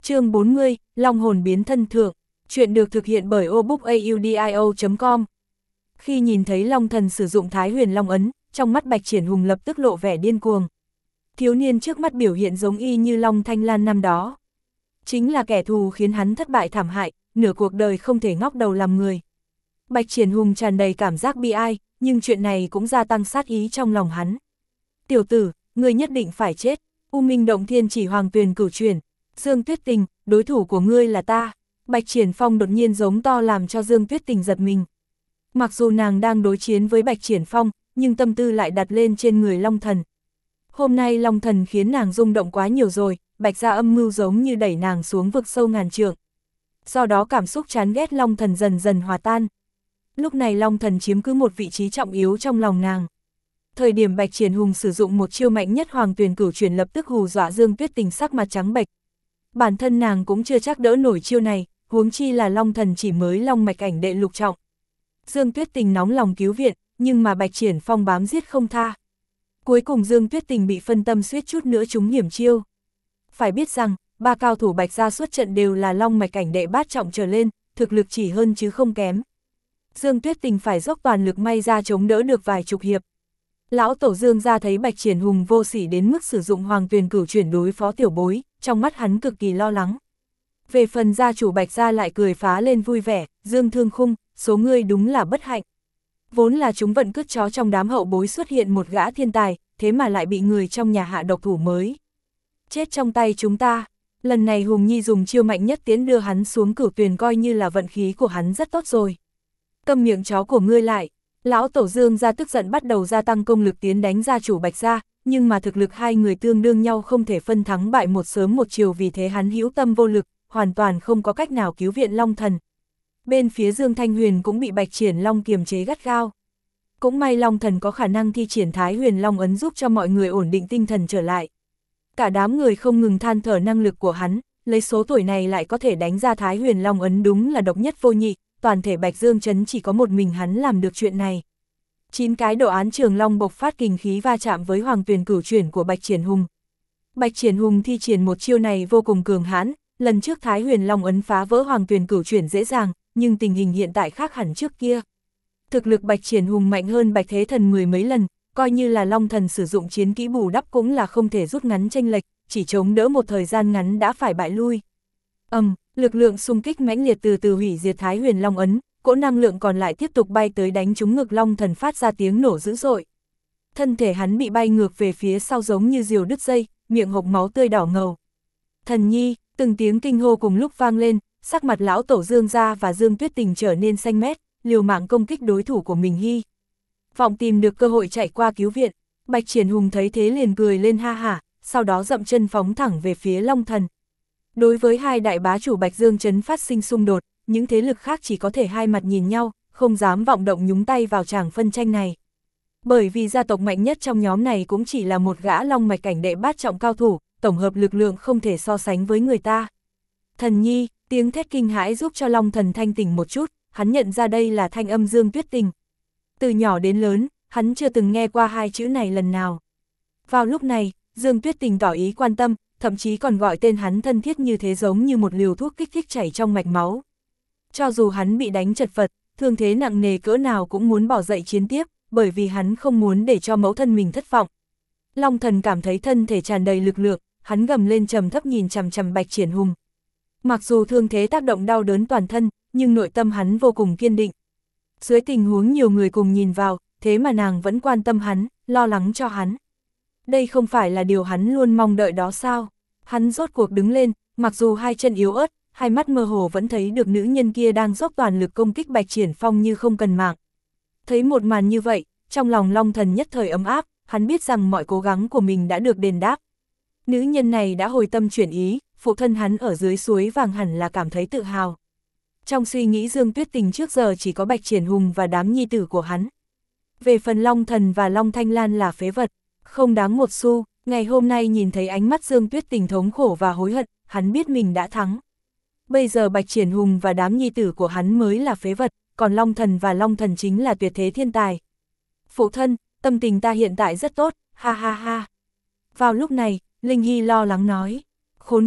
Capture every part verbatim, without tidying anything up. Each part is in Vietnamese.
Chương bốn mươi, Long hồn biến thân thượng. Chuyện được thực hiện bởi obookaudio chấm com. Khi nhìn thấy Long Thần sử dụng Thái Huyền Long ấn, trong mắt Bạch Triển Hùng lập tức lộ vẻ điên cuồng. Thiếu niên trước mắt biểu hiện giống y như Long Thanh Lan năm đó. Chính là kẻ thù khiến hắn thất bại thảm hại, nửa cuộc đời không thể ngóc đầu làm người. Bạch Triển Hùng tràn đầy cảm giác bi ai, nhưng chuyện này cũng gia tăng sát ý trong lòng hắn. Tiểu tử, ngươi nhất định phải chết. U Minh Động Thiên Chỉ Hoàng Tuyền cửu chuyển. Dương Tuyết Tình, đối thủ của ngươi là ta. Bạch Triển Phong đột nhiên giống to làm cho Dương Tuyết Tình giật mình. Mặc dù nàng đang đối chiến với Bạch Triển Phong, nhưng tâm tư lại đặt lên trên người Long Thần. Hôm nay Long Thần khiến nàng rung động quá nhiều rồi, Bạch gia âm mưu giống như đẩy nàng xuống vực sâu ngàn trượng. Do đó cảm xúc chán ghét Long Thần dần dần hòa tan. Lúc này Long Thần chiếm cứ một vị trí trọng yếu trong lòng nàng. Thời điểm Bạch Triển Hùng sử dụng một chiêu mạnh nhất Hoàng Tuyền cửu chuyển lập tức hù dọa Dương Tuyết Tình sắc mặt trắng bệch. Bản thân nàng cũng chưa chắc đỡ nổi chiêu này, huống chi là Long Thần chỉ mới long mạch ảnh đệ lục trọng. Dương Tuyết Tình nóng lòng cứu viện, nhưng mà Bạch Triển Phong bám giết không tha. Cuối cùng Dương Tuyết Tình bị phân tâm suýt chút nữa trúng hiểm chiêu. Phải biết rằng, ba cao thủ Bạch gia xuất trận đều là long mạch ảnh đệ bát trọng trở lên, thực lực chỉ hơn chứ không kém. Dương Tuyết Tình phải dốc toàn lực may ra chống đỡ được vài chục hiệp. Lão tổ Dương gia thấy Bạch Triển Hùng vô sỉ đến mức sử dụng Hoàng Tuyền cửu chuyển đối phó tiểu bối, trong mắt hắn cực kỳ lo lắng. Về phần gia chủ Bạch gia lại cười phá lên vui vẻ, Dương Thương Khung, số ngươi đúng là bất hạnh. Vốn là chúng vận cứt chó trong đám hậu bối xuất hiện một gã thiên tài, thế mà lại bị người trong nhà hạ độc thủ mới. Chết trong tay chúng ta, lần này Hùng Nhi dùng chiêu mạnh nhất tiến đưa hắn xuống cửu tuyền coi như là vận khí của hắn rất tốt rồi. Câm miệng chó của ngươi lại. Lão tổ Dương gia tức giận bắt đầu gia tăng công lực tiến đánh gia chủ Bạch gia, nhưng mà thực lực hai người tương đương nhau không thể phân thắng bại một sớm một chiều, vì thế hắn hữu tâm vô lực, hoàn toàn không có cách nào cứu viện Long Thần. Bên phía Dương Thanh Huyền cũng bị Bạch Triển Long kiềm chế gắt gao. Cũng may Long Thần có khả năng thi triển Thái Huyền Long ấn giúp cho mọi người ổn định tinh thần trở lại. Cả đám người không ngừng than thở năng lực của hắn, lấy số tuổi này lại có thể đánh ra Thái Huyền Long ấn đúng là độc nhất vô nhị. Toàn thể Bạch Dương Trấn chỉ có một mình hắn làm được chuyện này. Chín cái đồ án trường long bộc phát kình khí va chạm với Hoàng Tuyền cửu chuyển của Bạch Triển Hùng. Bạch Triển Hùng thi triển một chiêu này vô cùng cường hãn, lần trước Thái Huyền Long ấn phá vỡ Hoàng Tuyền cửu chuyển dễ dàng, nhưng tình hình hiện tại khác hẳn trước kia. Thực lực Bạch Triển Hùng mạnh hơn Bạch Thế Thần mười mấy lần, coi như là Long Thần sử dụng chiến kỹ bù đắp cũng là không thể rút ngắn chênh lệch, chỉ chống đỡ một thời gian ngắn đã phải bại lui. Ầm, um, lực lượng xung kích mãnh liệt từ từ hủy diệt Thái Huyền Long ấn, cỗ năng lượng còn lại tiếp tục bay tới đánh trúng ngực Long Thần phát ra tiếng nổ dữ dội. Thân thể hắn bị bay ngược về phía sau giống như diều đứt dây, miệng hộc máu tươi đỏ ngầu. Thần nhi, từng tiếng kinh hô cùng lúc vang lên, sắc mặt lão tổ Dương gia và Dương Tuyết Tình trở nên xanh mét, liều mạng công kích đối thủ của mình hy vọng tìm được cơ hội chạy qua cứu viện. Bạch Triển Hùng thấy thế liền cười lên ha hả, sau đó dậm chân phóng thẳng về phía Long Thần. Đối với hai đại bá chủ Bạch Dương Trấn phát sinh xung đột, những thế lực khác chỉ có thể hai mặt nhìn nhau, không dám vọng động nhúng tay vào tràng phân tranh này. Bởi vì gia tộc mạnh nhất trong nhóm này cũng chỉ là một gã long mạch cảnh đệ bát trọng cao thủ, tổng hợp lực lượng không thể so sánh với người ta. Thần nhi, tiếng thét kinh hãi giúp cho Long Thần thanh tỉnh một chút, hắn nhận ra đây là thanh âm Dương Tuyết Tình. Từ nhỏ đến lớn, hắn chưa từng nghe qua hai chữ này lần nào. Vào lúc này, Dương Tuyết Tình tỏ ý quan tâm, thậm chí còn gọi tên hắn thân thiết như thế, giống như một liều thuốc kích thích chảy trong mạch máu. Cho dù hắn bị đánh chật vật, thương thế nặng nề cỡ nào cũng muốn bỏ dậy chiến tiếp, bởi vì hắn không muốn để cho mẫu thân mình thất vọng. Long Thần cảm thấy thân thể tràn đầy lực lượng, hắn gầm lên trầm thấp nhìn chằm chằm Bạch Triển Hùng. Mặc dù thương thế tác động đau đớn toàn thân, nhưng nội tâm hắn vô cùng kiên định. Dưới tình huống nhiều người cùng nhìn vào, thế mà nàng vẫn quan tâm hắn, lo lắng cho hắn. Đây không phải là điều hắn luôn mong đợi đó sao? Hắn rốt cuộc đứng lên, mặc dù hai chân yếu ớt, hai mắt mơ hồ vẫn thấy được nữ nhân kia đang dốc toàn lực công kích Bạch Triển Phong như không cần mạng. Thấy một màn như vậy, trong lòng Long Thần nhất thời ấm áp, hắn biết rằng mọi cố gắng của mình đã được đền đáp. Nữ nhân này đã hồi tâm chuyển ý, phụ thân hắn ở dưới suối vàng hẳn là cảm thấy tự hào. Trong suy nghĩ Dương Tuyết Tình trước giờ chỉ có Bạch Triển Hùng và đám nhi tử của hắn. Về phần Long Thần và Long Thanh Lan là phế vật, không đáng một xu. Ngày hôm nay nhìn thấy ánh mắt Dương Tuyết Tình thống khổ và hối hận, hắn biết mình đã thắng. Bây giờ Bạch Triển Hùng và đám nhi tử của hắn mới là phế vật, còn Long Thần và Long Thần chính là tuyệt thế thiên tài. Phụ thân, tâm tình ta hiện tại rất tốt, ha ha ha. Vào lúc này, Linh Hy lo lắng nói, khốn kiếp,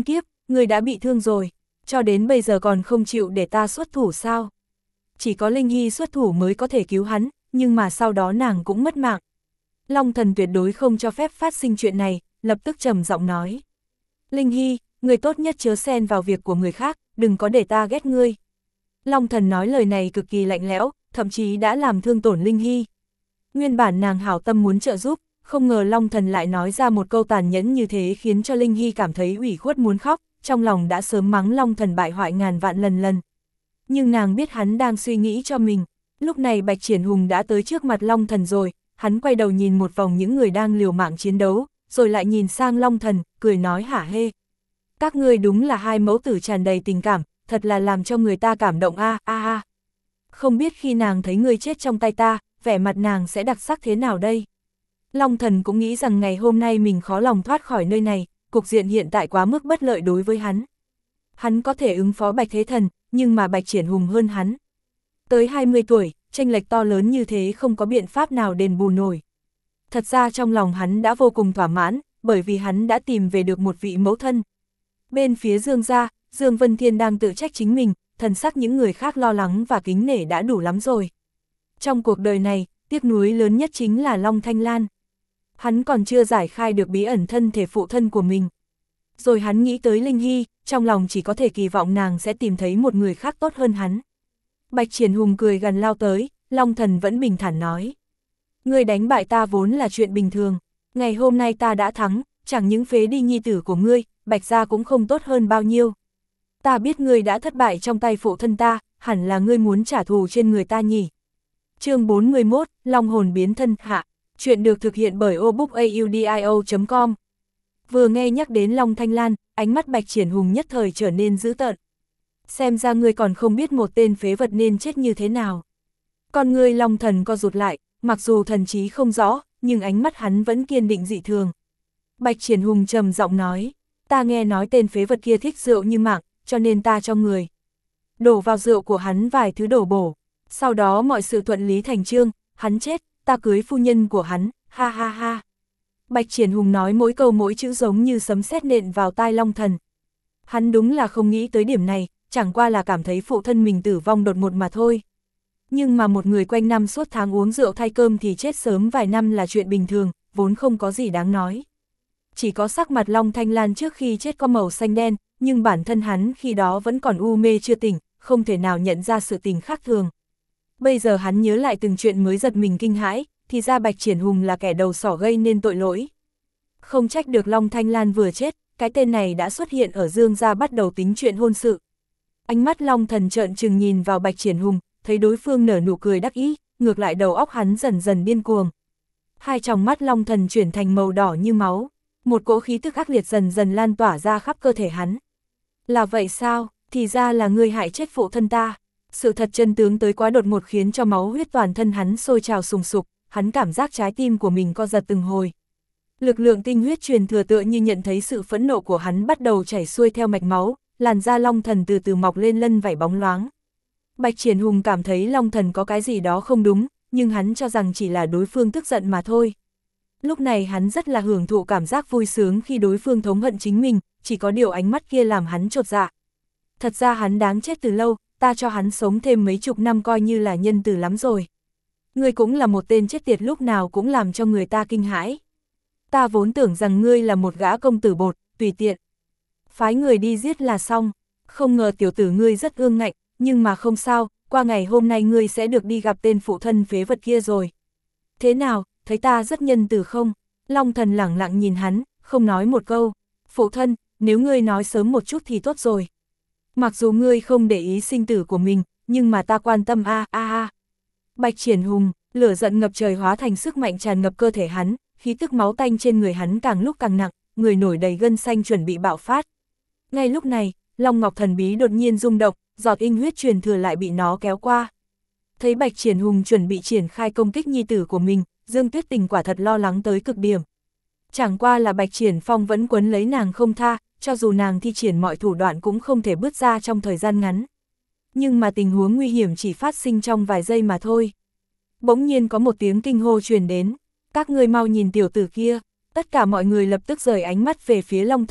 ngươi đã bị thương rồi, cho đến bây giờ còn không chịu để ta xuất thủ sao? Chỉ có Linh Hy xuất thủ mới có thể cứu hắn, nhưng mà sau đó nàng cũng mất mạng. Long Thần tuyệt đối không cho phép phát sinh chuyện này, lập tức trầm giọng nói. Linh Hy, người tốt nhất chớ xen vào việc của người khác, đừng có để ta ghét ngươi. Long Thần nói lời này cực kỳ lạnh lẽo, thậm chí đã làm thương tổn Linh Hy. Nguyên bản nàng hảo tâm muốn trợ giúp, không ngờ Long Thần lại nói ra một câu tàn nhẫn như thế khiến cho Linh Hy cảm thấy ủy khuất muốn khóc, trong lòng đã sớm mắng Long Thần bại hoại ngàn vạn lần lần. Nhưng nàng biết hắn đang suy nghĩ cho mình. Lúc này Bạch Triển Hùng đã tới trước mặt Long Thần rồi, hắn quay đầu nhìn một vòng những người đang liều mạng chiến đấu, rồi lại nhìn sang Long Thần, cười nói hả hê. Các ngươi đúng là hai mẫu tử tràn đầy tình cảm, thật là làm cho người ta cảm động a a a. Không biết khi nàng thấy ngươi chết trong tay ta, vẻ mặt nàng sẽ đặc sắc thế nào đây? Long Thần cũng nghĩ rằng ngày hôm nay mình khó lòng thoát khỏi nơi này, cục diện hiện tại quá mức bất lợi đối với hắn. Hắn có thể ứng phó Bạch Thế Thần, nhưng mà Bạch Triển Hùng hơn hắn. Tới hai mươi tuổi, chênh lệch to lớn như thế không có biện pháp nào đền bù nổi. Thật ra trong lòng hắn đã vô cùng thỏa mãn, bởi vì hắn đã tìm về được một vị mẫu thân. Bên phía Dương gia, Dương Vân Thiên đang tự trách chính mình, thần sắc những người khác lo lắng và kính nể đã đủ lắm rồi. Trong cuộc đời này, tiếc nuối lớn nhất chính là Long Thanh Lan. Hắn còn chưa giải khai được bí ẩn thân thể phụ thân của mình. Rồi hắn nghĩ tới Linh Hy, trong lòng chỉ có thể kỳ vọng nàng sẽ tìm thấy một người khác tốt hơn hắn. Bạch Triển Hùng cười gần lao tới, Long Thần vẫn bình thản nói. Ngươi đánh bại ta vốn là chuyện bình thường, ngày hôm nay ta đã thắng, chẳng những phế đi nhi tử của ngươi, Bạch gia cũng không tốt hơn bao nhiêu. Ta biết ngươi đã thất bại trong tay phụ thân ta, hẳn là ngươi muốn trả thù trên người ta nhỉ. Chương bốn mươi mốt, Long hồn biến thân hạ, chuyện được thực hiện bởi obookaudio chấm com. Vừa nghe nhắc đến Long Thanh Lan, ánh mắt Bạch Triển Hùng nhất thời trở nên dữ tợn. Xem ra ngươi còn không biết một tên phế vật nên chết như thế nào. Con ngươi Long Thần co rụt lại, mặc dù thần trí không rõ, nhưng ánh mắt hắn vẫn kiên định dị thường. Bạch Triển Hùng trầm giọng nói, ta nghe nói tên phế vật kia thích rượu như mạng, cho nên ta cho người đổ vào rượu của hắn vài thứ đổ bổ. Sau đó mọi sự thuận lý thành chương, hắn chết, ta cưới phu nhân của hắn, ha ha ha. Bạch Triển Hùng nói mỗi câu mỗi chữ giống như sấm sét nện vào tai Long Thần. Hắn đúng là không nghĩ tới điểm này, chẳng qua là cảm thấy phụ thân mình tử vong đột ngột mà thôi. Nhưng mà một người quanh năm suốt tháng uống rượu thay cơm thì chết sớm vài năm là chuyện bình thường, vốn không có gì đáng nói. Chỉ có sắc mặt Long Thanh Lan trước khi chết có màu xanh đen, nhưng bản thân hắn khi đó vẫn còn u mê chưa tỉnh, không thể nào nhận ra sự tình khác thường. Bây giờ hắn nhớ lại từng chuyện mới giật mình kinh hãi, thì ra Bạch Triển Hùng là kẻ đầu sỏ gây nên tội lỗi. Không trách được Long Thanh Lan vừa chết, cái tên này đã xuất hiện ở Dương gia bắt đầu tính chuyện hôn sự. Ánh mắt Long Thần trợn trừng nhìn vào Bạch Triển Hùng, thấy đối phương nở nụ cười đắc ý, ngược lại đầu óc hắn dần dần điên cuồng. Hai tròng mắt Long Thần chuyển thành màu đỏ như máu, một cỗ khí tức ác liệt dần dần lan tỏa ra khắp cơ thể hắn. Là vậy sao, thì ra là ngươi hại chết phụ thân ta. Sự thật chân tướng tới quá đột ngột khiến cho máu huyết toàn thân hắn sôi trào sùng sục, hắn cảm giác trái tim của mình co giật từng hồi. Lực lượng tinh huyết truyền thừa tựa như nhận thấy sự phẫn nộ của hắn bắt đầu chảy xuôi theo mạch máu, làn da Long Thần từ từ mọc lên lân vảy bóng loáng. Bạch Triển Hùng cảm thấy Long Thần có cái gì đó không đúng, nhưng hắn cho rằng chỉ là đối phương tức giận mà thôi. Lúc này hắn rất là hưởng thụ cảm giác vui sướng khi đối phương thống hận chính mình, chỉ có điều ánh mắt kia làm hắn chột dạ. Thật ra hắn đáng chết từ lâu, ta cho hắn sống thêm mấy chục năm coi như là nhân từ lắm rồi. Ngươi cũng là một tên chết tiệt lúc nào cũng làm cho người ta kinh hãi. Ta vốn tưởng rằng ngươi là một gã công tử bột, tùy tiện. Phái người đi giết là xong, không ngờ tiểu tử ngươi rất ương ngạnh, nhưng mà không sao, qua ngày hôm nay ngươi sẽ được đi gặp tên phụ thân phế vật kia rồi. Thế nào, thấy ta rất nhân từ không? Long Thần lẳng lặng nhìn hắn, không nói một câu. Phụ thân, nếu ngươi nói sớm một chút thì tốt rồi. Mặc dù ngươi không để ý sinh tử của mình, nhưng mà ta quan tâm a a a. Bạch Triển Hùng, lửa giận ngập trời hóa thành sức mạnh tràn ngập cơ thể hắn, khí tức máu tanh trên người hắn càng lúc càng nặng, người nổi đầy gân xanh chuẩn bị bạo phát. Ngay lúc này, Long Ngọc thần bí đột nhiên rung động, giọt tinh huyết truyền thừa lại bị nó kéo qua. Thấy Bạch Triển Hùng chuẩn bị triển khai công kích nhi tử của mình, Dương Tuyết Tình quả thật lo lắng tới cực điểm. Chẳng qua là Bạch Triển Phong vẫn quấn lấy nàng không tha, cho dù nàng thi triển mọi thủ đoạn cũng không thể bước ra trong thời gian ngắn. Nhưng mà tình huống nguy hiểm chỉ phát sinh trong vài giây mà thôi. Bỗng nhiên có một tiếng kinh hô truyền đến, các ngươi mau nhìn tiểu tử kia. Tất cả mọi người lập tức rời ánh mắt về phía Long Thần,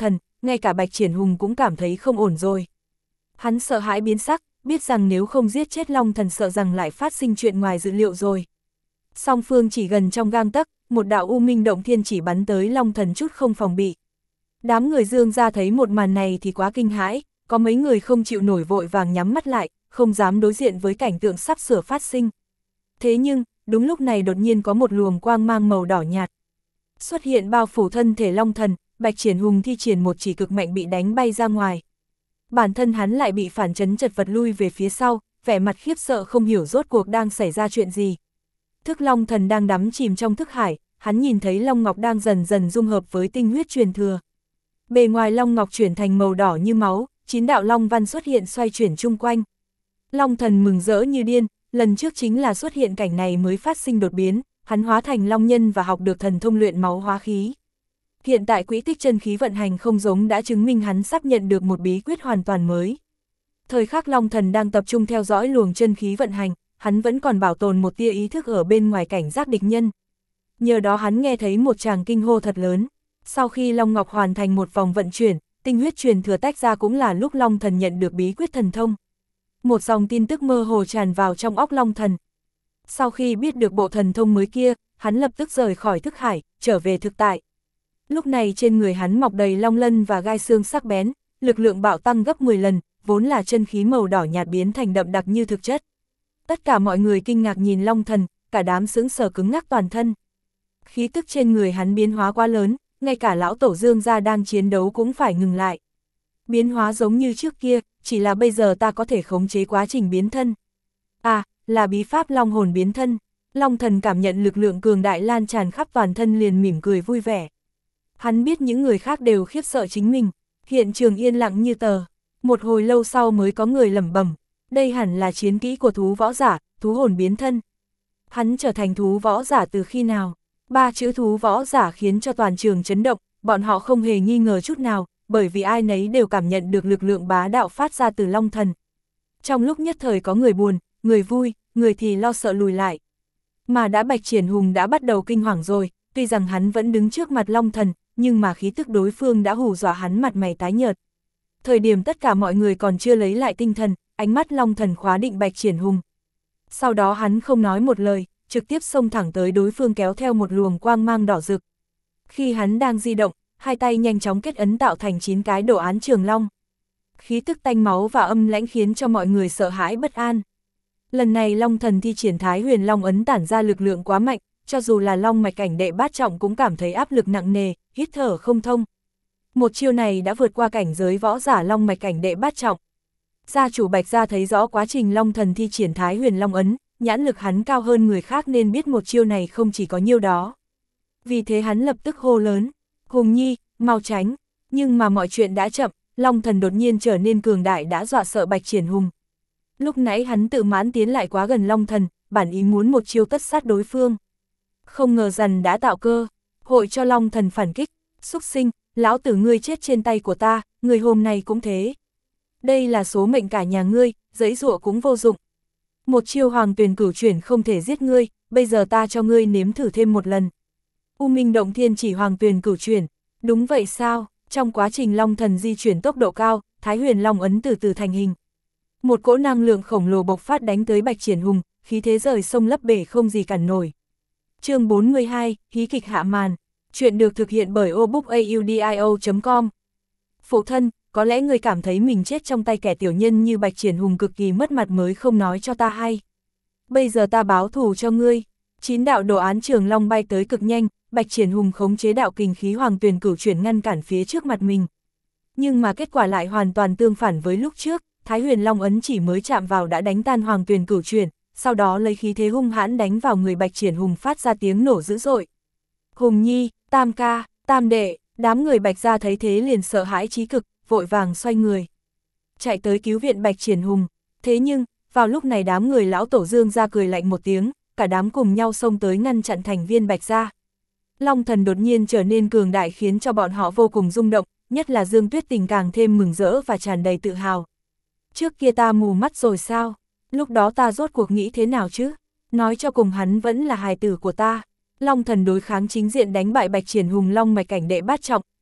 ngay cả Bạch Triển Hùng cũng cảm thấy không ổn rồi. Hắn sợ hãi biến sắc, biết rằng nếu không giết chết Long Thần sợ rằng lại phát sinh chuyện ngoài dự liệu rồi. Song phương chỉ gần trong gang tấc, một đạo u minh động thiên chỉ bắn tới Long Thần chút không phòng bị. Đám người Dương gia thấy một màn này thì quá kinh hãi, có mấy người không chịu nổi vội vàng nhắm mắt lại, không dám đối diện với cảnh tượng sắp sửa phát sinh. Thế nhưng, đúng lúc này đột nhiên có một luồng quang mang màu đỏ nhạt xuất hiện bao phủ thân thể Long Thần, Bạch Triển Hùng thi triển một chỉ cực mạnh bị đánh bay ra ngoài. Bản thân hắn lại bị phản chấn chật vật lui về phía sau, vẻ mặt khiếp sợ không hiểu rốt cuộc đang xảy ra chuyện gì. Thức Long Thần đang đắm chìm trong thức hải, hắn nhìn thấy Long Ngọc đang dần dần dung hợp với tinh huyết truyền thừa. Bề ngoài Long Ngọc chuyển thành màu đỏ như máu, chín đạo Long Văn xuất hiện xoay chuyển chung quanh. Long Thần mừng rỡ như điên, lần trước chính là xuất hiện cảnh này mới phát sinh đột biến, hắn hóa thành Long Nhân và học được thần thông luyện máu hóa khí. Hiện tại quỹ tích chân khí vận hành không giống đã chứng minh hắn sắp nhận được một bí quyết hoàn toàn mới. Thời khắc Long Thần đang tập trung theo dõi luồng chân khí vận hành, hắn vẫn còn bảo tồn một tia ý thức ở bên ngoài cảnh giác địch nhân. Nhờ đó hắn nghe thấy một tràng kinh hô thật lớn. Sau khi Long Ngọc hoàn thành một vòng vận chuyển, tinh huyết truyền thừa tách ra cũng là lúc Long Thần nhận được bí quyết thần thông. Một dòng tin tức mơ hồ tràn vào trong óc Long Thần. Sau khi biết được bộ thần thông mới kia, hắn lập tức rời khỏi thức hải, trở về thực tại. Lúc này trên người hắn mọc đầy long lân và gai xương sắc bén, lực lượng bạo tăng gấp mười lần, vốn là chân khí màu đỏ nhạt biến thành đậm đặc như thực chất. Tất cả mọi người kinh ngạc nhìn Long Thần, cả đám sững sờ cứng ngắc toàn thân. Khí tức trên người hắn biến hóa quá lớn, ngay cả lão tổ Dương gia đang chiến đấu cũng phải ngừng lại. Biến hóa giống như trước kia, chỉ là bây giờ ta có thể khống chế quá trình biến thân. À, là bí pháp long hồn biến thân. Long Thần cảm nhận lực lượng cường đại lan tràn khắp toàn thân liền mỉm cười vui vẻ. Hắn biết những người khác đều khiếp sợ chính mình, hiện trường yên lặng như tờ. Một hồi lâu sau mới có người lẩm bẩm, đây hẳn là chiến kỹ của thú võ giả, thú hồn biến thân. Hắn trở thành thú võ giả từ khi nào? Ba chữ thú võ giả khiến cho toàn trường chấn động, bọn họ không hề nghi ngờ chút nào, bởi vì ai nấy đều cảm nhận được lực lượng bá đạo phát ra từ Long Thần. Trong lúc nhất thời có người buồn, người vui, người thì lo sợ lùi lại. Mà đã Bạch Triển Hùng đã bắt đầu kinh hoàng rồi, tuy rằng hắn vẫn đứng trước mặt Long Thần, nhưng mà khí tức đối phương đã hù dọa hắn mặt mày tái nhợt. Thời điểm tất cả mọi người còn chưa lấy lại tinh thần, ánh mắt Long Thần khóa định Bạch Triển Hùng. Sau đó hắn không nói một lời, trực tiếp xông thẳng tới đối phương kéo theo một luồng quang mang đỏ rực. Khi hắn đang di động, hai tay nhanh chóng kết ấn tạo thành chín cái đồ án trường long. Khí tức tanh máu và âm lãnh khiến cho mọi người sợ hãi bất an. Lần này Long Thần thi triển Thái Huyền Long ấn tản ra lực lượng quá mạnh, cho dù là Long mạch cảnh đệ bát trọng cũng cảm thấy áp lực nặng nề, hít thở không thông. Một chiêu này đã vượt qua cảnh giới võ giả Long mạch cảnh đệ bát trọng. Gia chủ Bạch gia thấy rõ quá trình Long Thần thi triển Thái Huyền Long ấn, nhãn lực hắn cao hơn người khác nên biết một chiêu này không chỉ có nhiêu đó. Vì thế hắn lập tức hô lớn, Hùng Nhi, mau tránh. Nhưng mà mọi chuyện đã chậm, Long Thần đột nhiên trở nên cường đại đã dọa sợ Bạch Triển Hùng. Lúc nãy hắn tự mãn tiến lại quá gần Long Thần, bản ý muốn một chiêu tất sát đối phương. Không ngờ rằng đã tạo cơ hội cho Long Thần phản kích, xúc sinh, lão tử ngươi chết trên tay của ta, người hôm nay cũng thế. Đây là số mệnh cả nhà ngươi, giãy giụa cũng vô dụng. Một chiêu Hoàng Tuyền Cửu Chuyển không thể giết ngươi, bây giờ ta cho ngươi nếm thử thêm một lần. U Minh Động Thiên chỉ Hoàng Tuyền Cửu Chuyển, đúng vậy sao? Trong quá trình Long Thần di chuyển tốc độ cao, Thái Huyền Long ấn từ từ thành hình. Một cỗ năng lượng khổng lồ bộc phát đánh tới Bạch Triển Hùng, khí thế rời sông lấp bể không gì cản nổi. Chương bốn mươi hai, hí kịch hạ màn. Chuyện được thực hiện bởi obookaudio chấm com. Phụ thân, có lẽ người cảm thấy mình chết trong tay kẻ tiểu nhân như Bạch Triển Hùng cực kỳ mất mặt mới không nói cho ta hay. Bây giờ ta báo thù cho ngươi. Chín đạo đồ án trường long bay tới cực nhanh, Bạch Triển Hùng khống chế đạo kình khí Hoàng Tuyền Cửu Chuyển ngăn cản phía trước mặt mình. Nhưng mà kết quả lại hoàn toàn tương phản với lúc trước, Thái Huyền Long ấn chỉ mới chạm vào đã đánh tan Hoàng Tuyền Cửu Chuyển, sau đó lấy khí thế hung hãn đánh vào người Bạch Triển Hùng phát ra tiếng nổ dữ dội. Hùng Nhi, Tam ca, Tam đệ, đám người Bạch gia thấy thế liền sợ hãi chí cực, vội vàng xoay người. Chạy tới cứu viện Bạch Triển Hùng. Thế nhưng, vào lúc này đám người lão tổ Dương gia cười lạnh một tiếng, cả đám cùng nhau xông tới ngăn chặn thành viên Bạch gia. Long Thần đột nhiên trở nên cường đại khiến cho bọn họ vô cùng rung động, nhất là Dương Tuyết Tình càng thêm mừng rỡ và tràn đầy tự hào. Trước kia ta mù mắt rồi sao? Lúc đó ta rốt cuộc nghĩ thế nào chứ? Nói cho cùng hắn vẫn là hài tử của ta. Long Thần đối kháng chính diện đánh bại Bạch Triển Hùng Long mạch cảnh đệ bát trọng,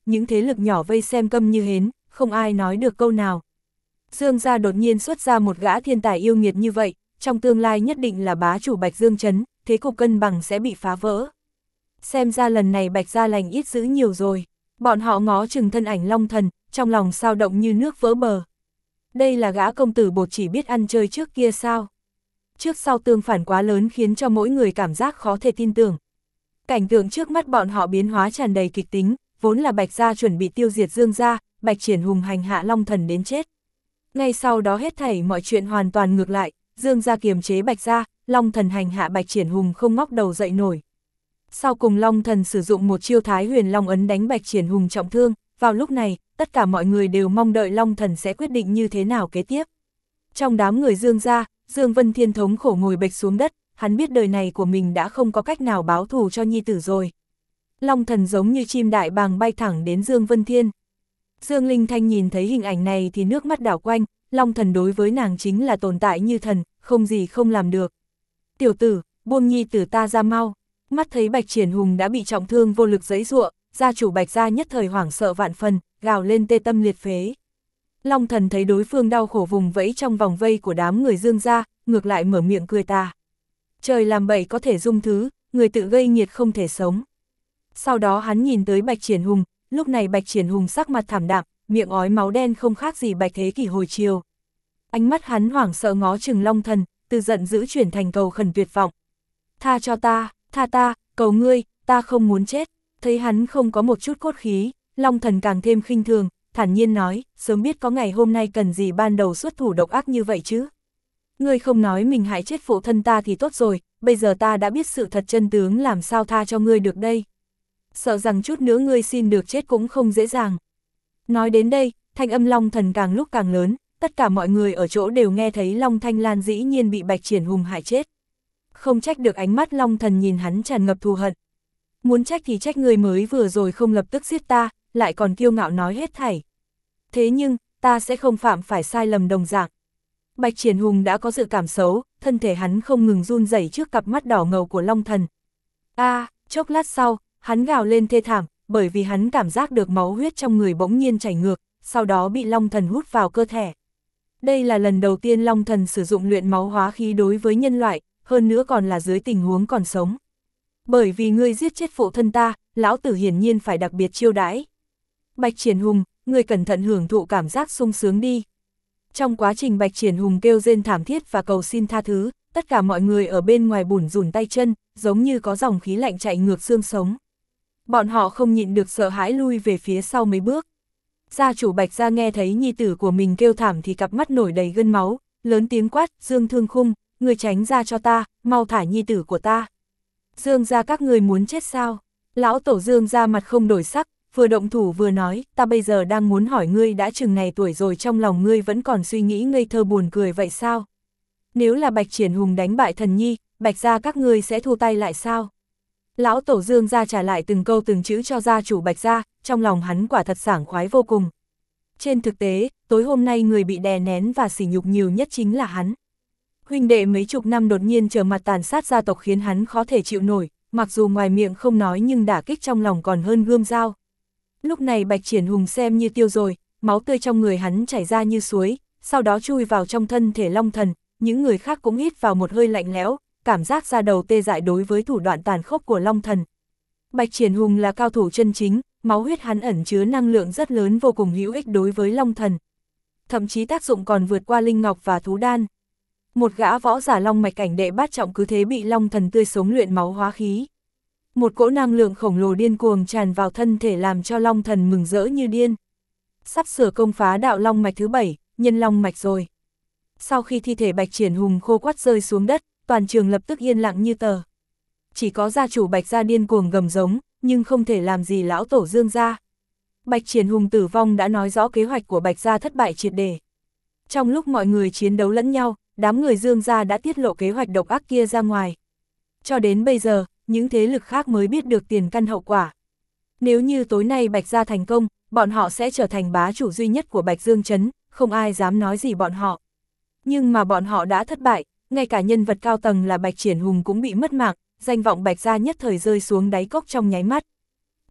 những thế lực nhỏ vây xem câm như hến, không ai nói được câu nào. Dương gia đột nhiên xuất ra một gã thiên tài yêu nghiệt như vậy, trong tương lai nhất định là bá chủ Bạch Dương Trấn, thế cục cân bằng sẽ bị phá vỡ. Xem ra lần này Bạch gia lành ít dữ nhiều rồi. Bọn họ ngó chừng thân ảnh Long Thần, trong lòng sao động như nước vỡ bờ. Đây là gã công tử bột chỉ biết ăn chơi trước kia sao? Trước sau tương phản quá lớn khiến cho mỗi người cảm giác khó thể tin tưởng. Cảnh tượng trước mắt bọn họ biến hóa tràn đầy kịch tính, vốn là Bạch gia chuẩn bị tiêu diệt Dương gia, Bạch Triển Hùng hành hạ Long Thần đến chết. Ngay sau đó hết thảy mọi chuyện hoàn toàn ngược lại, Dương gia kiềm chế Bạch gia, Long Thần hành hạ Bạch Triển Hùng không ngóc đầu dậy nổi. Sau cùng Long Thần sử dụng một chiêu Thái Huyền Long ấn đánh Bạch Triển Hùng trọng thương, vào lúc này, tất cả mọi người đều mong đợi Long Thần sẽ quyết định như thế nào kế tiếp. Trong đám người Dương gia, Dương Vân Thiên thống khổ ngồi bệt xuống đất, hắn biết đời này của mình đã không có cách nào báo thù cho nhi tử rồi. Long Thần giống như chim đại bàng bay thẳng đến Dương Vân Thiên. Dương Linh Thanh nhìn thấy hình ảnh này thì nước mắt đảo quanh, Long Thần đối với nàng chính là tồn tại như thần, không gì không làm được. Tiểu tử, buông nhi tử ta ra mau. Mắt thấy Bạch Triển Hùng đã bị trọng thương vô lực giãy giụa, gia chủ Bạch gia nhất thời hoảng sợ vạn phần, gào lên tê tâm liệt phế. Long Thần thấy đối phương đau khổ vùng vẫy trong vòng vây của đám người Dương gia, ngược lại mở miệng cười tà. Trời làm bậy có thể dung thứ, người tự gây nghiệt không thể sống. Sau đó hắn nhìn tới Bạch Triển Hùng, lúc này Bạch Triển Hùng sắc mặt thảm đạm, miệng ói máu đen không khác gì Bạch Thế Kỷ hồi chiều. Ánh mắt hắn hoảng sợ ngó chừng Long Thần, từ giận dữ chuyển thành cầu khẩn tuyệt vọng. Tha cho ta, tha ta, cầu ngươi, ta không muốn chết. Thấy hắn không có một chút cốt khí, Long Thần càng thêm khinh thường, thản nhiên nói, sớm biết có ngày hôm nay cần gì ban đầu xuất thủ độc ác như vậy chứ. Ngươi không nói mình hại chết phụ thân ta thì tốt rồi, bây giờ ta đã biết sự thật chân tướng làm sao tha cho ngươi được đây. Sợ rằng chút nữa ngươi xin được chết cũng không dễ dàng. Nói đến đây, thanh âm Long Thần càng lúc càng lớn, tất cả mọi người ở chỗ đều nghe thấy Long Thanh Lan dĩ nhiên bị Bạch Triển Hùng hại chết. Không trách được ánh mắt Long Thần nhìn hắn tràn ngập thù hận. Muốn trách thì trách người mới vừa rồi không lập tức giết ta, lại còn kiêu ngạo nói hết thảy. Thế nhưng, ta sẽ không phạm phải sai lầm đồng dạng. Bạch Triển Hùng đã có dự cảm xấu, thân thể hắn không ngừng run rẩy trước cặp mắt đỏ ngầu của Long Thần. A, à, chốc lát sau, hắn gào lên thê thảm, bởi vì hắn cảm giác được máu huyết trong người bỗng nhiên chảy ngược, sau đó bị Long Thần hút vào cơ thể. Đây là lần đầu tiên Long Thần sử dụng luyện máu hóa khí đối với nhân loại, hơn nữa còn là dưới tình huống còn sống. Bởi vì ngươi giết chết phụ thân ta, lão tử hiển nhiên phải đặc biệt chiêu đãi. Bạch Triển Hùng, ngươi cẩn thận hưởng thụ cảm giác sung sướng đi. Trong quá trình Bạch Triển Hùng kêu rên thảm thiết và cầu xin tha thứ, tất cả mọi người ở bên ngoài bủn rủn tay chân, giống như có dòng khí lạnh chạy ngược xương sống. Bọn họ không nhịn được sợ hãi lui về phía sau mấy bước. Gia chủ Bạch gia nghe thấy nhi tử của mình kêu thảm thì cặp mắt nổi đầy gân máu, lớn tiếng quát, Dương Thương Khung, người tránh ra cho ta, mau thả nhi tử của ta. Dương gia các người muốn chết sao? Lão tổ Dương gia mặt không đổi sắc, vừa động thủ vừa nói, ta bây giờ đang muốn hỏi ngươi đã chừng này tuổi rồi trong lòng ngươi vẫn còn suy nghĩ ngây thơ buồn cười vậy sao? Nếu là Bạch Triển Hùng đánh bại thần nhi, Bạch gia các ngươi sẽ thu tay lại sao? Lão tổ Dương gia trả lại từng câu từng chữ cho gia chủ Bạch gia, trong lòng hắn quả thật sảng khoái vô cùng. Trên thực tế, tối hôm nay người bị đè nén và sỉ nhục nhiều nhất chính là hắn. Huynh đệ mấy chục năm đột nhiên trở mặt tàn sát gia tộc khiến hắn khó thể chịu nổi, mặc dù ngoài miệng không nói nhưng đả kích trong lòng còn hơn gươm dao. Lúc này Bạch Triển Hùng xem như tiêu rồi, máu tươi trong người hắn chảy ra như suối, sau đó chui vào trong thân thể Long Thần, những người khác cũng hít vào một hơi lạnh lẽo, cảm giác ra đầu tê dại đối với thủ đoạn tàn khốc của Long Thần. Bạch Triển Hùng là cao thủ chân chính, máu huyết hắn ẩn chứa năng lượng rất lớn vô cùng hữu ích đối với Long Thần. Thậm chí tác dụng còn vượt qua linh ngọc và thú đan. Một gã võ giả long mạch cảnh đệ bát trọng cứ thế bị Long Thần tươi sống luyện máu hóa khí. Một cỗ năng lượng khổng lồ điên cuồng tràn vào thân thể làm cho Long Thần mừng rỡ như điên. Sắp sửa công phá đạo long mạch thứ bảy, nhân long mạch rồi. Sau khi thi thể Bạch Triển Hùng khô quắt rơi xuống đất, toàn trường lập tức yên lặng như tờ. Chỉ có gia chủ Bạch gia điên cuồng gầm giống, nhưng không thể làm gì lão tổ Dương gia. Bạch Triển Hùng tử vong đã nói rõ kế hoạch của Bạch gia thất bại triệt để. Trong lúc mọi người chiến đấu lẫn nhau, đám người Dương gia đã tiết lộ kế hoạch độc ác kia ra ngoài. Cho đến bây giờ, những thế lực khác mới biết được tiền căn hậu quả. Nếu như tối nay Bạch gia thành công, bọn họ sẽ trở thành bá chủ duy nhất của Bạch Dương Trấn, không ai dám nói gì bọn họ. Nhưng mà bọn họ đã thất bại, ngay cả nhân vật cao tầng là Bạch Triển Hùng cũng bị mất mạng, danh vọng Bạch gia nhất thời rơi xuống đáy cốc trong nháy mắt.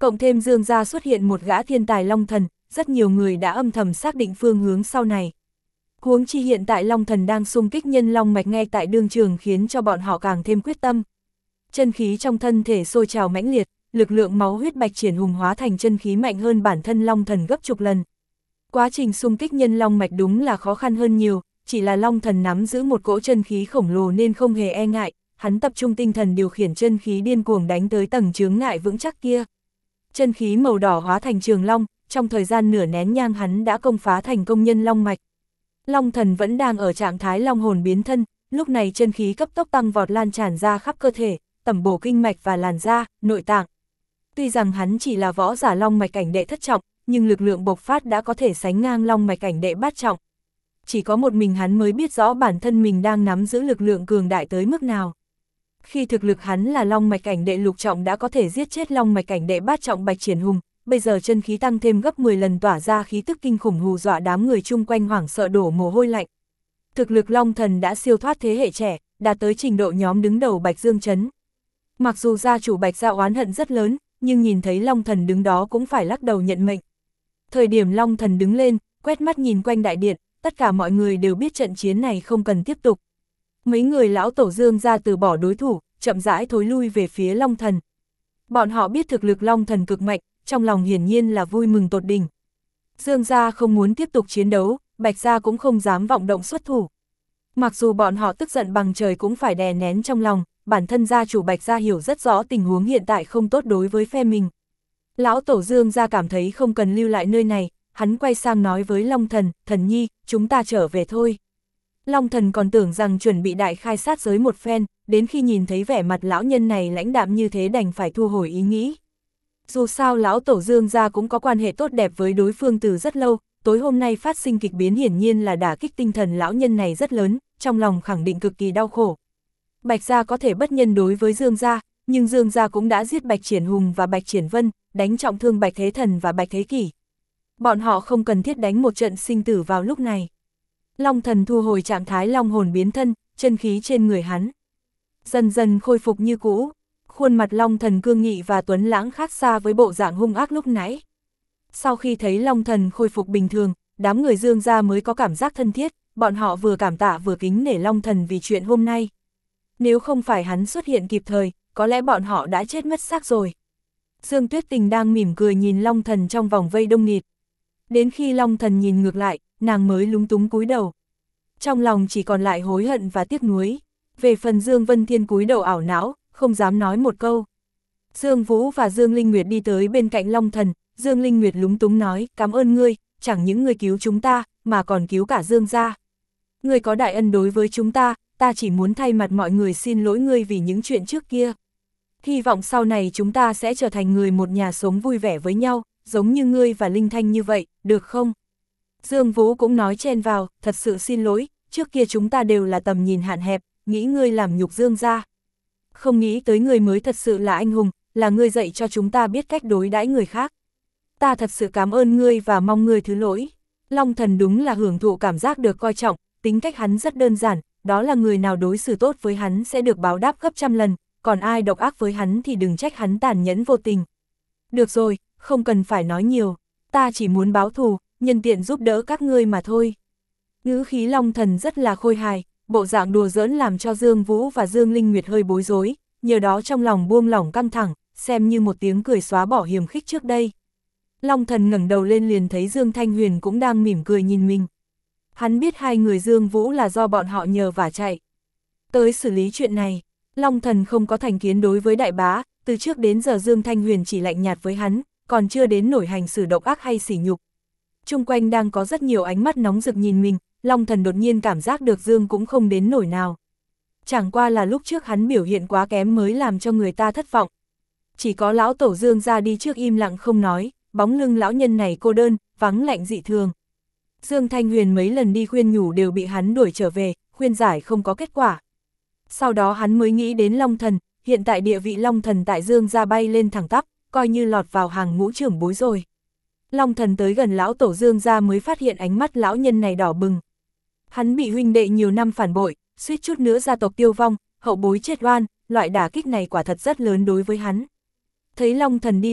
Cộng thêm Dương gia xuất hiện một gã thiên tài Long Thần, rất nhiều người đã âm thầm xác định phương hướng sau này. Huống chi hiện tại Long Thần đang xung kích nhân long mạch ngay tại đương trường khiến cho bọn họ càng thêm quyết tâm. Chân khí trong thân thể sôi trào mãnh liệt, lực lượng máu huyết bạch triển hùng hóa thành chân khí mạnh hơn bản thân Long Thần gấp chục lần. Quá trình xung kích nhân long mạch đúng là khó khăn hơn nhiều, chỉ là Long Thần nắm giữ một cỗ chân khí khổng lồ nên không hề e ngại, hắn tập trung tinh thần điều khiển chân khí điên cuồng đánh tới tầng chướng ngại vững chắc kia. Chân khí màu đỏ hóa thành trường long, trong thời gian nửa nén nhang hắn đã công phá thành công nhân long mạch. Long Thần vẫn đang ở trạng thái long hồn biến thân, lúc này chân khí cấp tốc tăng vọt lan tràn ra khắp cơ thể, tẩm bổ kinh mạch và làn da, nội tạng. Tuy rằng hắn chỉ là võ giả long mạch cảnh đệ thất trọng, nhưng lực lượng bộc phát đã có thể sánh ngang long mạch cảnh đệ bát trọng. Chỉ có một mình hắn mới biết rõ bản thân mình đang nắm giữ lực lượng cường đại tới mức nào. Khi thực lực hắn là long mạch cảnh đệ lục trọng đã có thể giết chết long mạch cảnh đệ bát trọng bạch triển hùng, bây giờ chân khí tăng thêm gấp mười lần tỏa ra khí tức kinh khủng hù dọa đám người chung quanh hoảng sợ đổ mồ hôi lạnh. Thực lực Long Thần đã siêu thoát thế hệ trẻ, đạt tới trình độ nhóm đứng đầu Bạch Dương Trấn. Mặc dù gia chủ Bạch gia oán hận rất lớn, nhưng nhìn thấy Long Thần đứng đó cũng phải lắc đầu nhận mệnh. Thời điểm Long Thần đứng lên, quét mắt nhìn quanh đại điện, tất cả mọi người đều biết trận chiến này không cần tiếp tục. Mấy người lão tổ Dương gia từ bỏ đối thủ, chậm rãi thối lui về phía Long Thần. Bọn họ biết thực lực Long Thần cực mạnh, trong lòng hiển nhiên là vui mừng tột đỉnh. Dương gia không muốn tiếp tục chiến đấu, Bạch gia cũng không dám vọng động xuất thủ. Mặc dù bọn họ tức giận bằng trời cũng phải đè nén trong lòng, bản thân gia chủ Bạch gia hiểu rất rõ tình huống hiện tại không tốt đối với phe mình. Lão tổ Dương gia cảm thấy không cần lưu lại nơi này, hắn quay sang nói với Long Thần, Thần Nhi, chúng ta trở về thôi. Long Thần còn tưởng rằng chuẩn bị đại khai sát giới một phen, đến khi nhìn thấy vẻ mặt lão nhân này lãnh đạm như thế đành phải thu hồi ý nghĩ. Dù sao lão tổ Dương gia cũng có quan hệ tốt đẹp với đối phương từ rất lâu, tối hôm nay phát sinh kịch biến hiển nhiên là đả kích tinh thần lão nhân này rất lớn, trong lòng khẳng định cực kỳ đau khổ. Bạch gia có thể bất nhân đối với Dương gia, nhưng Dương gia cũng đã giết Bạch Triển Hùng và Bạch Triển Vân, đánh trọng thương Bạch Thế Thần và Bạch Thế Kỷ. Bọn họ không cần thiết đánh một trận sinh tử vào lúc này. Long Thần thu hồi trạng thái long hồn biến thân, chân khí trên người hắn dần dần khôi phục như cũ. Khuôn mặt Long Thần cương nghị và tuấn lãng khác xa với bộ dạng hung ác lúc nãy. Sau khi thấy Long Thần khôi phục bình thường, đám người Dương gia mới có cảm giác thân thiết, bọn họ vừa cảm tạ vừa kính nể Long Thần vì chuyện hôm nay. Nếu không phải hắn xuất hiện kịp thời, có lẽ bọn họ đã chết mất xác rồi. Dương Tuyết Tình đang mỉm cười nhìn Long Thần trong vòng vây đông nghịt. Đến khi Long Thần nhìn ngược lại, nàng mới lúng túng cúi đầu. Trong lòng chỉ còn lại hối hận và tiếc nuối. Về phần Dương Vân Thiên cúi đầu ảo não, không dám nói một câu. Dương Vũ và Dương Linh Nguyệt đi tới bên cạnh Long Thần, Dương Linh Nguyệt lúng túng nói, cảm ơn ngươi, chẳng những ngươi cứu chúng ta, mà còn cứu cả Dương gia. Ngươi có đại ân đối với chúng ta, ta chỉ muốn thay mặt mọi người xin lỗi ngươi vì những chuyện trước kia. Hy vọng sau này chúng ta sẽ trở thành người một nhà sống vui vẻ với nhau, giống như ngươi và Linh Thanh như vậy, được không? Dương Vũ cũng nói chen vào, thật sự xin lỗi, trước kia chúng ta đều là tầm nhìn hạn hẹp, nghĩ ngươi làm nhục Dương gia. Không nghĩ tới ngươi mới thật sự là anh hùng, là ngươi dạy cho chúng ta biết cách đối đãi người khác. Ta thật sự cảm ơn ngươi và mong ngươi thứ lỗi. Long Thần đúng là hưởng thụ cảm giác được coi trọng, tính cách hắn rất đơn giản, đó là người nào đối xử tốt với hắn sẽ được báo đáp gấp trăm lần, còn ai độc ác với hắn thì đừng trách hắn tàn nhẫn vô tình. Được rồi, không cần phải nói nhiều, ta chỉ muốn báo thù, nhân tiện giúp đỡ các ngươi mà thôi. Ngữ khí Long Thần rất là khôi hài, bộ dạng đùa giỡn làm cho Dương Vũ và Dương Linh Nguyệt hơi bối rối, nhờ đó trong lòng buông lỏng căng thẳng, xem như một tiếng cười xóa bỏ hiềm khích trước đây. Long Thần ngẩng đầu lên liền thấy Dương Thanh Huyền cũng đang mỉm cười nhìn mình. Hắn biết hai người Dương Vũ là do bọn họ nhờ vả chạy tới xử lý chuyện này. Long Thần không có thành kiến đối với đại bá, từ trước đến giờ Dương Thanh Huyền chỉ lạnh nhạt với hắn, còn chưa đến nổi hành xử độc ác hay sỉ nhục. Chung quanh đang có rất nhiều ánh mắt nóng rực nhìn mình, Long Thần đột nhiên cảm giác được Dương cũng không đến nổi nào. Chẳng qua là lúc trước hắn biểu hiện quá kém mới làm cho người ta thất vọng. Chỉ có lão tổ Dương ra đi trước im lặng không nói, bóng lưng lão nhân này cô đơn, vắng lạnh dị thường. Dương Thanh Huyền mấy lần đi khuyên nhủ đều bị hắn đuổi trở về, khuyên giải không có kết quả. Sau đó hắn mới nghĩ đến Long Thần, hiện tại địa vị Long Thần tại Dương gia bay lên thẳng tắp, coi như lọt vào hàng ngũ trưởng bối rồi. Long Thần tới gần lão tổ Dương gia mới phát hiện ánh mắt lão nhân này đỏ bừng. Hắn bị huynh đệ nhiều năm phản bội, suýt chút nữa gia tộc tiêu vong, hậu bối chết oan, loại đả kích này quả thật rất lớn đối với hắn. Thấy Long Thần đi lên,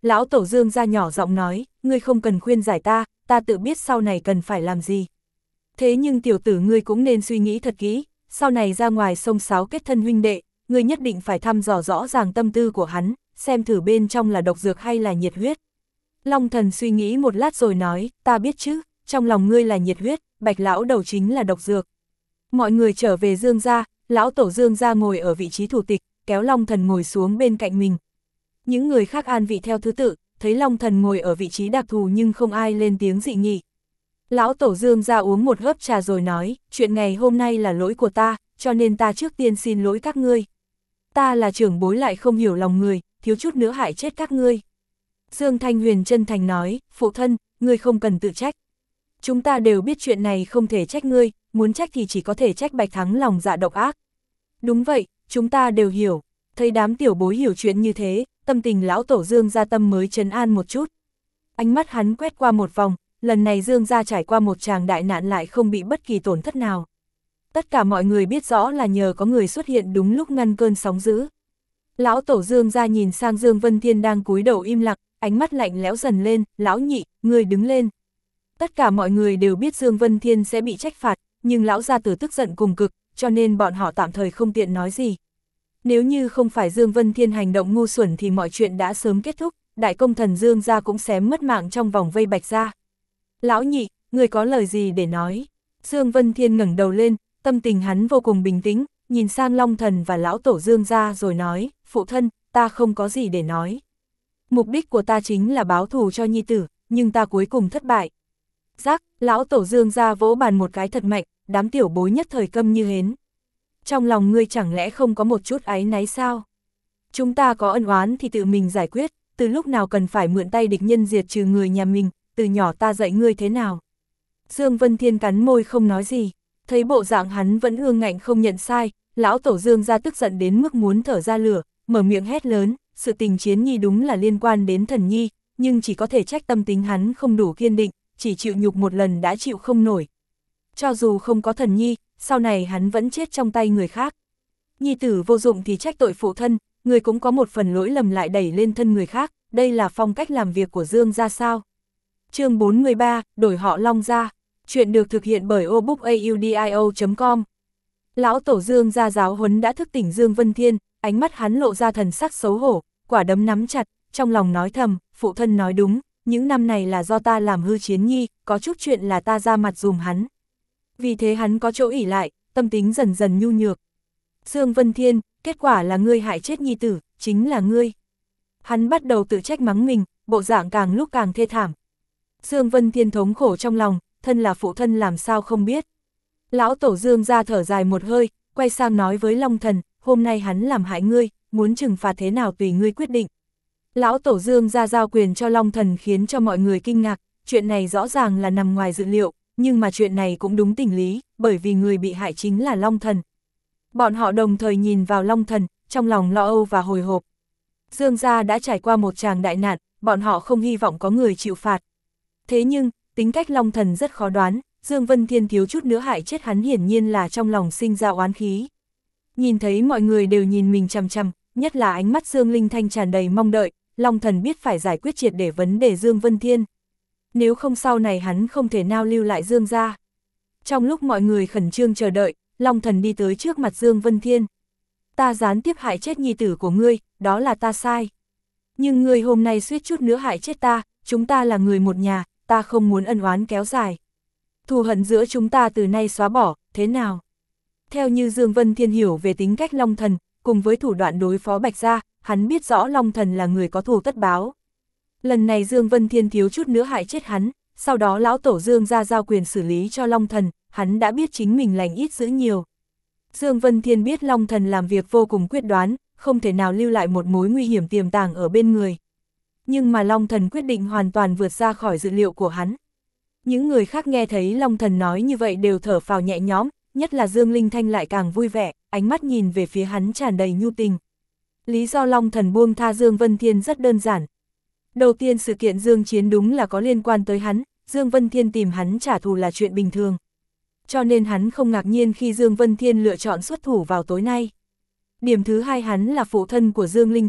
lão tổ Dương gia nhỏ giọng nói, ngươi không cần khuyên giải ta, ta tự biết sau này cần phải làm gì. Thế nhưng tiểu tử ngươi cũng nên suy nghĩ thật kỹ, sau này ra ngoài sông sáo kết thân huynh đệ, ngươi nhất định phải thăm dò rõ ràng tâm tư của hắn, xem thử bên trong là độc dược hay là nhiệt huyết. Long Thần suy nghĩ một lát rồi nói, ta biết chứ, trong lòng ngươi là nhiệt huyết, Bạch lão đầu chính là độc dược. Mọi người trở về Dương gia, lão tổ Dương gia ngồi ở vị trí thủ tịch, kéo Long Thần ngồi xuống bên cạnh mình. Những người khác an vị theo thứ tự, thấy Long Thần ngồi ở vị trí đặc thù nhưng không ai lên tiếng dị nghị. Lão tổ Dương gia uống một hớp trà rồi nói, chuyện ngày hôm nay là lỗi của ta, cho nên ta trước tiên xin lỗi các ngươi. Ta là trưởng bối lại không hiểu lòng người, thiếu chút nữa hại chết các ngươi. Dương Thanh Huyền chân thành nói, phụ thân, ngươi không cần tự trách. Chúng ta đều biết chuyện này không thể trách ngươi, muốn trách thì chỉ có thể trách Bạch Thắng lòng dạ độc ác. Đúng vậy, chúng ta đều hiểu. Thấy đám tiểu bối hiểu chuyện như thế, tâm tình lão tổ Dương gia tâm mới trấn an một chút. Ánh mắt hắn quét qua một vòng, lần này Dương gia trải qua một tràng đại nạn lại không bị bất kỳ tổn thất nào. Tất cả mọi người biết rõ là nhờ có người xuất hiện đúng lúc ngăn cơn sóng dữ. Lão tổ Dương gia nhìn sang Dương Vân Thiên đang cúi đầu im lặng, ánh mắt lạnh lẽo dần lên, lão nhị, người đứng lên. Tất cả mọi người đều biết Dương Vân Thiên sẽ bị trách phạt, nhưng lão gia tử tức giận cùng cực, cho nên bọn họ tạm thời không tiện nói gì. Nếu như không phải Dương Vân Thiên hành động ngu xuẩn thì mọi chuyện đã sớm kết thúc, đại công thần Dương gia cũng xém mất mạng trong vòng vây Bạch gia. Lão nhị, người có lời gì để nói? Dương Vân Thiên ngẩng đầu lên, tâm tình hắn vô cùng bình tĩnh, nhìn sang Long Thần và lão tổ Dương gia rồi nói, phụ thân, ta không có gì để nói. Mục đích của ta chính là báo thù cho nhi tử, nhưng ta cuối cùng thất bại. Rắc, lão tổ Dương gia vỗ bàn một cái thật mạnh, đám tiểu bối nhất thời câm như hến. Trong lòng ngươi chẳng lẽ không có một chút áy náy sao? Chúng ta có ân oán thì tự mình giải quyết, từ lúc nào cần phải mượn tay địch nhân diệt trừ người nhà mình, từ nhỏ ta dạy ngươi thế nào? Dương Vân Thiên cắn môi không nói gì, thấy bộ dạng hắn vẫn ương ngạnh không nhận sai, lão tổ Dương gia tức giận đến mức muốn thở ra lửa, mở miệng hét lớn, sự tình Chiến Nhi đúng là liên quan đến thần nhi, nhưng chỉ có thể trách tâm tính hắn không đủ kiên định, chỉ chịu nhục một lần đã chịu không nổi. Cho dù không có thần nhi, sau này hắn vẫn chết trong tay người khác. Nhi tử vô dụng thì trách tội phụ thân, người cũng có một phần lỗi lầm lại đẩy lên thân người khác, đây là phong cách làm việc của Dương gia sao? Chương bốn mươi ba, đổi họ Long gia. Chuyện được thực hiện bởi obookaudio chấm com. Lão tổ Dương gia giáo huấn đã thức tỉnh Dương Vân Thiên, ánh mắt hắn lộ ra thần sắc xấu hổ, quả đấm nắm chặt, trong lòng nói thầm, phụ thân nói đúng, những năm này là do ta làm hư Chiến Nhi, có chút chuyện là ta ra mặt dùm hắn. Vì thế hắn có chỗ ỷ lại, tâm tính dần dần nhu nhược. Dương Vân Thiên, kết quả là ngươi hại chết nhi tử, chính là ngươi. Hắn bắt đầu tự trách mắng mình, bộ dạng càng lúc càng thê thảm. Dương Vân Thiên thống khổ trong lòng, thân là phụ thân làm sao không biết. Lão tổ Dương ra thở dài một hơi, quay sang nói với Long Thần, hôm nay hắn làm hại ngươi, muốn trừng phạt thế nào tùy ngươi quyết định. Lão tổ Dương ra giao quyền cho Long Thần khiến cho mọi người kinh ngạc, chuyện này rõ ràng là nằm ngoài dự liệu, nhưng mà chuyện này cũng đúng tình lý, bởi vì người bị hại chính là Long Thần. Bọn họ đồng thời nhìn vào Long Thần, trong lòng lo âu và hồi hộp. Dương gia đã trải qua một tràng đại nạn, bọn họ không hy vọng có người chịu phạt. Thế nhưng, tính cách Long Thần rất khó đoán, Dương Vân Thiên thiếu chút nữa hại chết hắn hiển nhiên là trong lòng sinh ra oán khí. Nhìn thấy mọi người đều nhìn mình chằm chằm, nhất là ánh mắt Dương Linh Thanh tràn đầy mong đợi, Long Thần biết phải giải quyết triệt để vấn đề Dương Vân Thiên. Nếu không sau này hắn không thể nào lưu lại Dương gia. Trong lúc mọi người khẩn trương chờ đợi, Long Thần đi tới trước mặt Dương Vân Thiên. Ta gián tiếp hại chết nhi tử của ngươi, đó là ta sai. Nhưng ngươi hôm nay suýt chút nữa hại chết ta, chúng ta là người một nhà, ta không muốn ân oán kéo dài. Thù hận giữa chúng ta từ nay xóa bỏ, thế nào? Theo như Dương Vân Thiên hiểu về tính cách Long Thần, cùng với thủ đoạn đối phó Bạch gia, hắn biết rõ Long Thần là người có thù tất báo. Lần này Dương Vân Thiên thiếu chút nữa hại chết hắn, sau đó lão tổ Dương ra giao quyền xử lý cho Long Thần, hắn đã biết chính mình lành ít giữ nhiều. Dương Vân Thiên biết Long Thần làm việc vô cùng quyết đoán, không thể nào lưu lại một mối nguy hiểm tiềm tàng ở bên người. Nhưng mà Long Thần quyết định hoàn toàn vượt ra khỏi dự liệu của hắn. Những người khác nghe thấy Long Thần nói như vậy đều thở phào nhẹ nhõm, nhất là Dương Linh Thanh lại càng vui vẻ, ánh mắt nhìn về phía hắn tràn đầy nhu tình. Lý do Long Thần buông tha Dương Vân Thiên rất đơn giản. Đầu tiên sự kiện Dương Chiến đúng là có liên quan tới hắn, Dương Vân Thiên tìm hắn trả thù là chuyện bình thường. Cho nên hắn không ngạc nhiên khi Dương Vân Thiên lựa chọn xuất thủ vào tối nay. Điểm thứ hai, hắn là phụ thân của Dương Linh Thanh,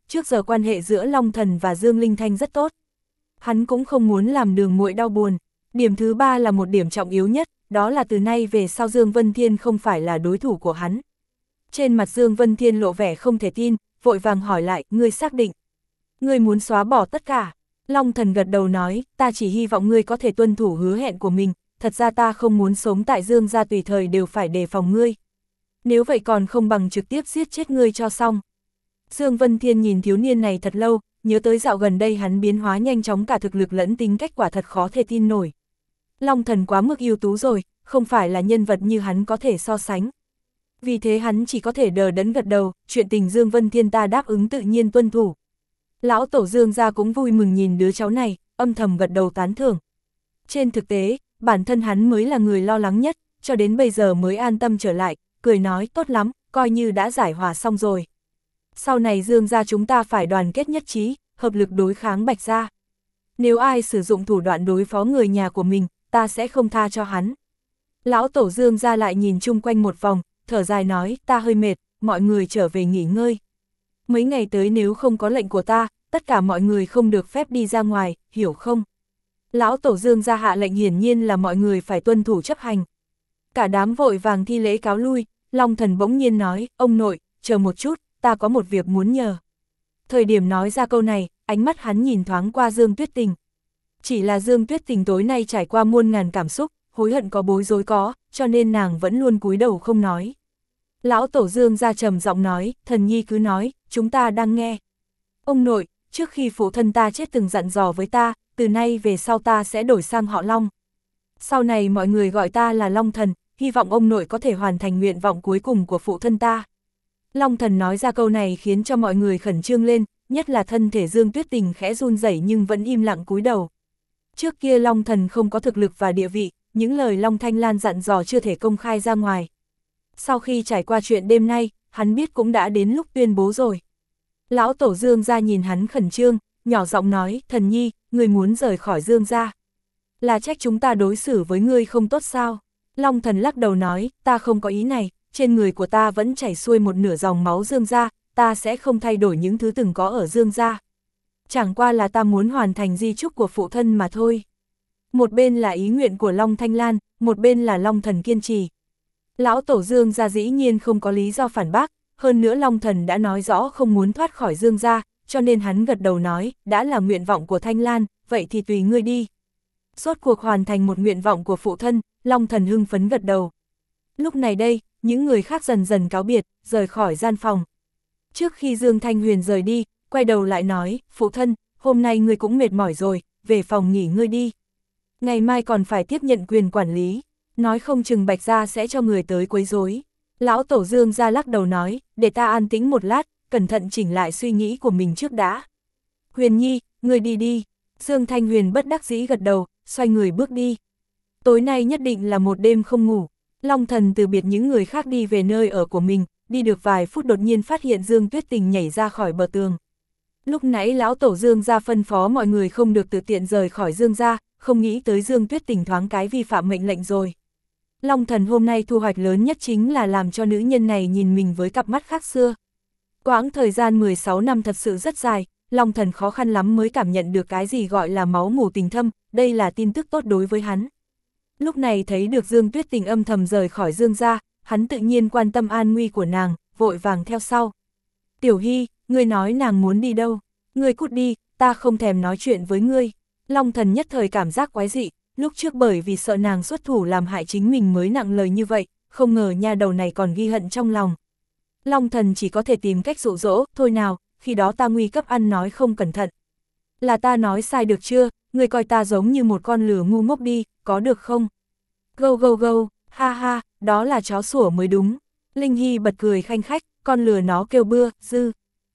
trước giờ quan hệ giữa Long Thần và Dương Linh Thanh rất tốt. Hắn cũng không muốn làm Đường muội đau buồn. Điểm thứ ba là một điểm trọng yếu nhất, đó là từ nay về sau Dương Vân Thiên không phải là đối thủ của hắn. Trên mặt Dương Vân Thiên lộ vẻ không thể tin, vội vàng hỏi lại, ngươi xác định. Ngươi muốn xóa bỏ tất cả. Long Thần gật đầu nói, ta chỉ hy vọng ngươi có thể tuân thủ hứa hẹn của mình, thật ra ta không muốn sống tại Dương gia tùy thời đều phải đề phòng ngươi. Nếu vậy còn không bằng trực tiếp giết chết ngươi cho xong. Dương Vân Thiên nhìn thiếu niên này thật lâu, nhớ tới dạo gần đây hắn biến hóa nhanh chóng cả thực lực lẫn tính cách quả thật khó thể tin nổi. Long Thần quá mức ưu tú rồi, không phải là nhân vật như hắn có thể so sánh. Vì thế hắn chỉ có thể đờ đẫn gật đầu, chuyện tình Dương Vân Thiên ta đáp ứng tự nhiên tuân thủ. Lão tổ Dương gia cũng vui mừng nhìn đứa cháu này, âm thầm gật đầu tán thưởng. Trên thực tế, bản thân hắn mới là người lo lắng nhất, cho đến bây giờ mới an tâm trở lại, cười nói tốt lắm, coi như đã giải hòa xong rồi. Sau này Dương gia chúng ta phải đoàn kết nhất trí, hợp lực đối kháng Bạch gia. Nếu ai sử dụng thủ đoạn đối phó người nhà của mình, ta sẽ không tha cho hắn. Lão tổ Dương gia lại nhìn chung quanh một vòng, thở dài nói, ta hơi mệt, mọi người trở về nghỉ ngơi. Mấy ngày tới nếu không có lệnh của ta, tất cả mọi người không được phép đi ra ngoài, hiểu không? Lão tổ Dương gia hạ lệnh hiển nhiên là mọi người phải tuân thủ chấp hành. Cả đám vội vàng thi lễ cáo lui, Long Thần bỗng nhiên nói, ông nội, chờ một chút, ta có một việc muốn nhờ. Thời điểm nói ra câu này, ánh mắt hắn nhìn thoáng qua Dương Tuyết Tình. Chỉ là Dương Tuyết Tình tối nay trải qua muôn ngàn cảm xúc, hối hận có bối rối có, cho nên nàng vẫn luôn cúi đầu không nói. Lão tổ Dương ra trầm giọng nói, thần nhi cứ nói, chúng ta đang nghe. Ông nội, trước khi phụ thân ta chết từng dặn dò với ta, từ nay về sau ta sẽ đổi sang họ Long. Sau này mọi người gọi ta là Long Thần, hy vọng ông nội có thể hoàn thành nguyện vọng cuối cùng của phụ thân ta. Long Thần nói ra câu này khiến cho mọi người khẩn trương lên, nhất là thân thể Dương Tuyết Tình khẽ run rẩy nhưng vẫn im lặng cúi đầu. Trước kia Long Thần không có thực lực và địa vị, những lời Long Thanh Lan dặn dò chưa thể công khai ra ngoài. Sau khi trải qua chuyện đêm nay, hắn biết cũng đã đến lúc tuyên bố rồi. Lão tổ Dương gia nhìn hắn khẩn trương, nhỏ giọng nói, thần nhi, ngươi muốn rời khỏi Dương gia. Là trách chúng ta đối xử với ngươi không tốt sao? Long Thần lắc đầu nói, ta không có ý này, trên người của ta vẫn chảy xuôi một nửa dòng máu Dương gia, ta sẽ không thay đổi những thứ từng có ở Dương gia. Chẳng qua là ta muốn hoàn thành di chúc của phụ thân mà thôi. Một bên là ý nguyện của Long Thanh Lan, một bên là Long Thần kiên trì. Lão tổ Dương gia dĩ nhiên không có lý do phản bác, hơn nữa Long Thần đã nói rõ không muốn thoát khỏi Dương gia, cho nên hắn gật đầu nói, đã là nguyện vọng của Thanh Lan, vậy thì tùy ngươi đi. Rốt cuộc hoàn thành một nguyện vọng của phụ thân, Long Thần hưng phấn gật đầu. Lúc này đây, những người khác dần dần cáo biệt, rời khỏi gian phòng. Trước khi Dương Thanh Huyền rời đi, quay đầu lại nói, phụ thân, hôm nay ngươi cũng mệt mỏi rồi, về phòng nghỉ ngơi đi. Ngày mai còn phải tiếp nhận quyền quản lý, nói không chừng Bạch gia sẽ cho người tới quấy rối. Lão tổ Dương ra lắc đầu nói, để ta an tĩnh một lát, cẩn thận chỉnh lại suy nghĩ của mình trước đã. Huyền Nhi, ngươi đi đi. Dương Thanh Huyền bất đắc dĩ gật đầu, xoay người bước đi. Tối nay nhất định là một đêm không ngủ. Long Thần từ biệt những người khác đi về nơi ở của mình, đi được vài phút đột nhiên phát hiện Dương Tuyết Tình nhảy ra khỏi bờ tường. Lúc nãy lão tổ Dương gia phân phó mọi người không được tự tiện rời khỏi Dương gia, không nghĩ tới Dương Tuyết Tình thoáng cái vi phạm mệnh lệnh rồi. Long Thần hôm nay thu hoạch lớn nhất chính là làm cho nữ nhân này nhìn mình với cặp mắt khác xưa. Quãng thời gian mười sáu năm thật sự rất dài, Long Thần khó khăn lắm mới cảm nhận được cái gì gọi là máu mủ tình thâm, đây là tin tức tốt đối với hắn. Lúc này thấy được Dương Tuyết Tình âm thầm rời khỏi Dương gia, hắn tự nhiên quan tâm an nguy của nàng, vội vàng theo sau. Tiểu Hy, ngươi nói nàng muốn đi đâu? Ngươi cút đi, ta không thèm nói chuyện với ngươi. Long Thần nhất thời cảm giác quái dị, lúc trước bởi vì sợ nàng xuất thủ làm hại chính mình mới nặng lời như vậy, không ngờ nha đầu này còn ghi hận trong lòng. Long Thần chỉ có thể tìm cách dụ dỗ, thôi nào, khi đó ta nguy cấp ăn nói không cẩn thận. Là ta nói sai được chưa, ngươi coi ta giống như một con lừa ngu ngốc đi, có được không? Gâu gâu gâu, ha ha, đó là chó sủa mới đúng. Linh Hy bật cười khanh khách, con lừa nó kêu bưa, dư.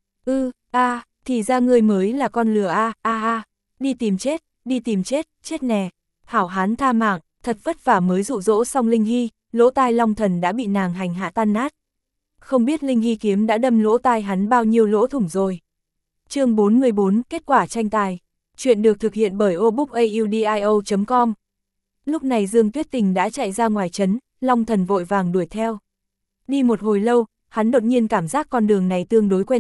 Ư, a, thì ra ngươi mới là con lừa a, a a, đi tìm chết, đi tìm chết, chết nè. Hảo hán tha mạng, thật vất vả mới dụ dỗ xong Linh Hy, lỗ tai Long Thần đã bị nàng hành hạ tan nát. Không biết Linh Hy kiếm đã đâm lỗ tai hắn bao nhiêu lỗ thủng rồi. Chương bốn mươi bốn, kết quả tranh tài. Chuyện được thực hiện bởi obookaudio chấm com. Lúc này Dương Tuyết Tình đã chạy ra ngoài trấn, Long Thần vội vàng đuổi theo. Đi một hồi lâu, hắn đột nhiên cảm giác con đường này tương đối quen thuộc,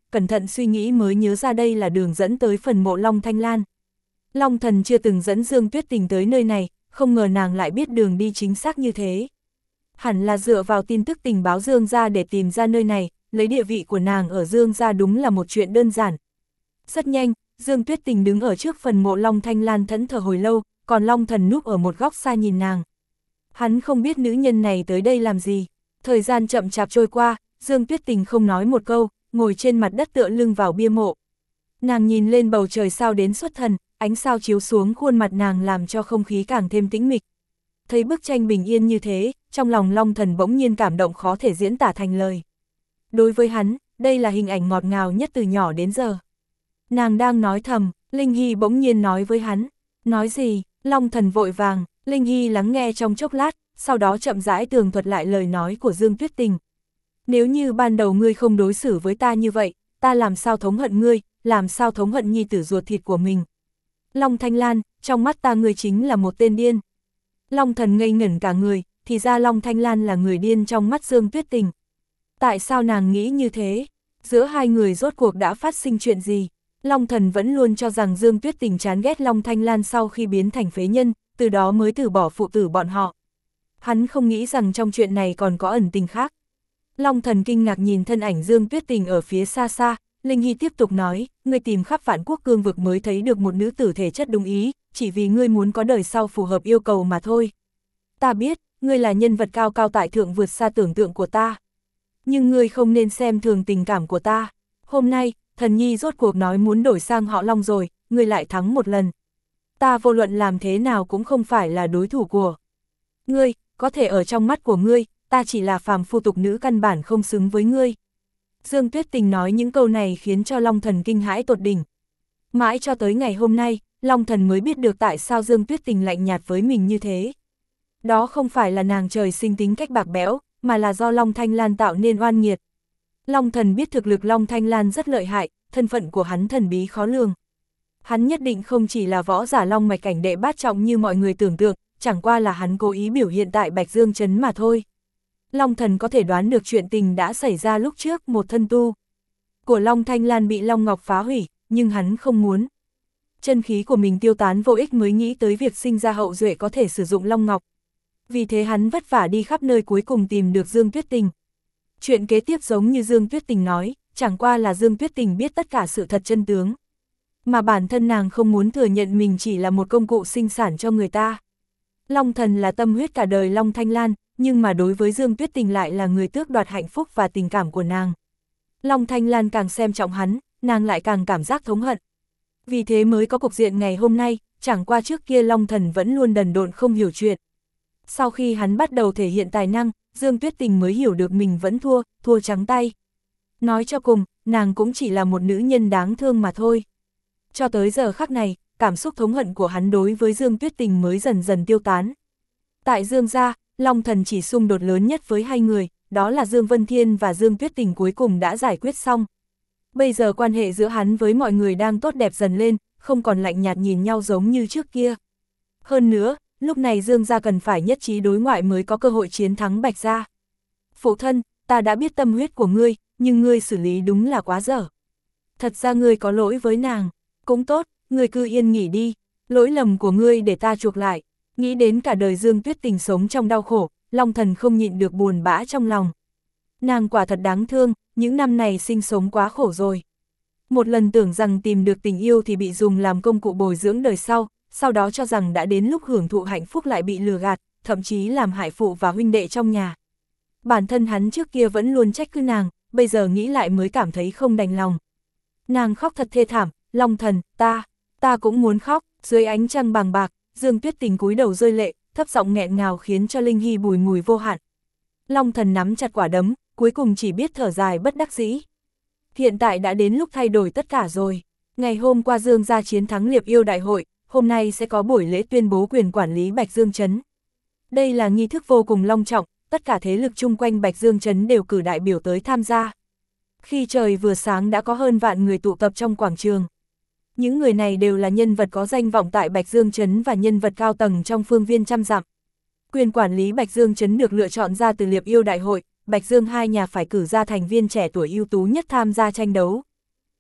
cẩn thận suy nghĩ mới nhớ ra đây là đường dẫn tới phần mộ Long Thanh Lan. Long Thần chưa từng dẫn Dương Tuyết Tình tới nơi này, không ngờ nàng lại biết đường đi chính xác như thế. Hẳn là dựa vào tin tức tình báo Dương gia để tìm ra nơi này, lấy địa vị của nàng ở Dương gia đúng là một chuyện đơn giản. Rất nhanh, Dương Tuyết Tình đứng ở trước phần mộ Long Thanh Lan thẫn thờ hồi lâu, còn Long Thần núp ở một góc xa nhìn nàng. Hắn không biết nữ nhân này tới đây làm gì. Thời gian chậm chạp trôi qua, Dương Tuyết Tình không nói một câu, ngồi trên mặt đất tựa lưng vào bia mộ. Nàng nhìn lên bầu trời sao đến xuất thần, ánh sao chiếu xuống khuôn mặt nàng làm cho không khí càng thêm tĩnh mịch. Thấy bức tranh bình yên như thế, trong lòng Long Thần bỗng nhiên cảm động khó thể diễn tả thành lời. Đối với hắn, đây là hình ảnh ngọt ngào nhất từ nhỏ đến giờ. Nàng đang nói thầm, Linh Hy bỗng nhiên nói với hắn. Nói gì? Long Thần vội vàng, Linh Hy lắng nghe trong chốc lát, sau đó chậm rãi tường thuật lại lời nói của Dương Tuyết Tình. Nếu như ban đầu ngươi không đối xử với ta như vậy, ta làm sao thống hận ngươi, làm sao thống hận nhi tử ruột thịt của mình. Long Thanh Lan, trong mắt ta ngươi chính là một tên điên. Long Thần ngây ngẩn cả người, thì ra Long Thanh Lan là người điên trong mắt Dương Tuyết Tình. Tại sao nàng nghĩ như thế? Giữa hai người rốt cuộc đã phát sinh chuyện gì? Long Thần vẫn luôn cho rằng Dương Tuyết Tình chán ghét Long Thanh Lan sau khi biến thành phế nhân, từ đó mới từ bỏ phụ tử bọn họ. Hắn không nghĩ rằng trong chuyện này còn có ẩn tình khác. Long Thần kinh ngạc nhìn thân ảnh Dương Tuyết Tình ở phía xa xa, Linh Hy tiếp tục nói, ngươi tìm khắp Vạn Quốc cương vực mới thấy được một nữ tử thể chất đúng ý, chỉ vì ngươi muốn có đời sau phù hợp yêu cầu mà thôi. Ta biết, ngươi là nhân vật cao cao tại thượng vượt xa tưởng tượng của ta. Nhưng ngươi không nên xem thường tình cảm của ta. Hôm nay, Thần Nhi rốt cuộc nói muốn đổi sang họ Long rồi, ngươi lại thắng một lần. Ta vô luận làm thế nào cũng không phải là đối thủ của ngươi, có thể ở trong mắt của ngươi, ta chỉ là phàm phu tục nữ căn bản không xứng với ngươi. Dương Tuyết Tình nói những câu này khiến cho Long Thần kinh hãi tột đỉnh. Mãi cho tới ngày hôm nay, Long Thần mới biết được tại sao Dương Tuyết Tình lạnh nhạt với mình như thế. Đó không phải là nàng trời sinh tính cách bạc bẽo, mà là do Long Thanh Lan tạo nên oan nghiệt. Long Thần biết thực lực Long Thanh Lan rất lợi hại, thân phận của hắn thần bí khó lường. Hắn nhất định không chỉ là võ giả Long mạch cảnh đệ bát trọng như mọi người tưởng tượng, chẳng qua là hắn cố ý biểu hiện tại Bạch Dương Trấn mà thôi. Long Thần có thể đoán được chuyện tình đã xảy ra lúc trước một thân tu của Long Thanh Lan bị Long Ngọc phá hủy, nhưng hắn không muốn. Chân khí của mình tiêu tán vô ích mới nghĩ tới việc sinh ra hậu duệ có thể sử dụng Long Ngọc. Vì thế hắn vất vả đi khắp nơi cuối cùng tìm được Dương Tuyết Tình. Chuyện kế tiếp giống như Dương Tuyết Tình nói, chẳng qua là Dương Tuyết Tình biết tất cả sự thật chân tướng. Mà bản thân nàng không muốn thừa nhận mình chỉ là một công cụ sinh sản cho người ta. Long Thần là tâm huyết cả đời Long Thanh Lan, nhưng mà đối với Dương Tuyết Tình lại là người tước đoạt hạnh phúc và tình cảm của nàng. Long Thanh Lan càng xem trọng hắn, nàng lại càng cảm giác thống hận. Vì thế mới có cục diện ngày hôm nay, chẳng qua trước kia Long Thần vẫn luôn đần độn không hiểu chuyện. Sau khi hắn bắt đầu thể hiện tài năng, Dương Tuyết Tình mới hiểu được mình vẫn thua, thua trắng tay. Nói cho cùng, nàng cũng chỉ là một nữ nhân đáng thương mà thôi. Cho tới giờ khắc này, cảm xúc thống hận của hắn đối với Dương Tuyết Tình mới dần dần tiêu tán. Tại Dương gia, Long Thần chỉ xung đột lớn nhất với hai người, đó là Dương Vân Thiên và Dương Tuyết Tình cuối cùng đã giải quyết xong. Bây giờ quan hệ giữa hắn với mọi người đang tốt đẹp dần lên, không còn lạnh nhạt nhìn nhau giống như trước kia. Hơn nữa, lúc này Dương gia cần phải nhất trí đối ngoại mới có cơ hội chiến thắng Bạch gia. Phụ thân, ta đã biết tâm huyết của ngươi, nhưng ngươi xử lý đúng là quá dở. Thật ra ngươi có lỗi với nàng, cũng tốt, ngươi cứ yên nghỉ đi, lỗi lầm của ngươi để ta chuộc lại. Nghĩ đến cả đời Dương Tuyết Tình sống trong đau khổ, Long Thần không nhịn được buồn bã trong lòng. Nàng quả thật đáng thương, những năm này sinh sống quá khổ rồi. Một lần tưởng rằng tìm được tình yêu thì bị dùng làm công cụ bồi dưỡng đời sau, sau đó cho rằng đã đến lúc hưởng thụ hạnh phúc lại bị lừa gạt, thậm chí làm hại phụ và huynh đệ trong nhà. Bản thân hắn trước kia vẫn luôn trách cứ nàng, bây giờ nghĩ lại mới cảm thấy không đành lòng. Nàng khóc thật thê thảm, Long Thần, ta, ta cũng muốn khóc, dưới ánh trăng bàng bạc, Dương Tuyết Tình cúi đầu rơi lệ, thấp giọng nghẹn ngào khiến cho Linh Hy bùi ngùi vô hạn. Long Thần nắm chặt quả đấm, cuối cùng chỉ biết thở dài bất đắc dĩ. Hiện tại đã đến lúc thay đổi tất cả rồi. Ngày hôm qua Dương gia chiến thắng Liệp Yêu Đại hội, hôm nay sẽ có buổi lễ tuyên bố quyền quản lý Bạch Dương Trấn. Đây là nghi thức vô cùng long trọng, tất cả thế lực chung quanh Bạch Dương Trấn đều cử đại biểu tới tham gia. Khi trời vừa sáng đã có hơn vạn người tụ tập trong quảng trường. Những người này đều là nhân vật có danh vọng tại Bạch Dương Trấn và nhân vật cao tầng trong phương viên trăm dặm. Quyền quản lý Bạch Dương Trấn được lựa chọn ra từ Liệp Yêu Đại hội, Bạch Dương hai nhà phải cử ra thành viên trẻ tuổi ưu tú nhất tham gia tranh đấu,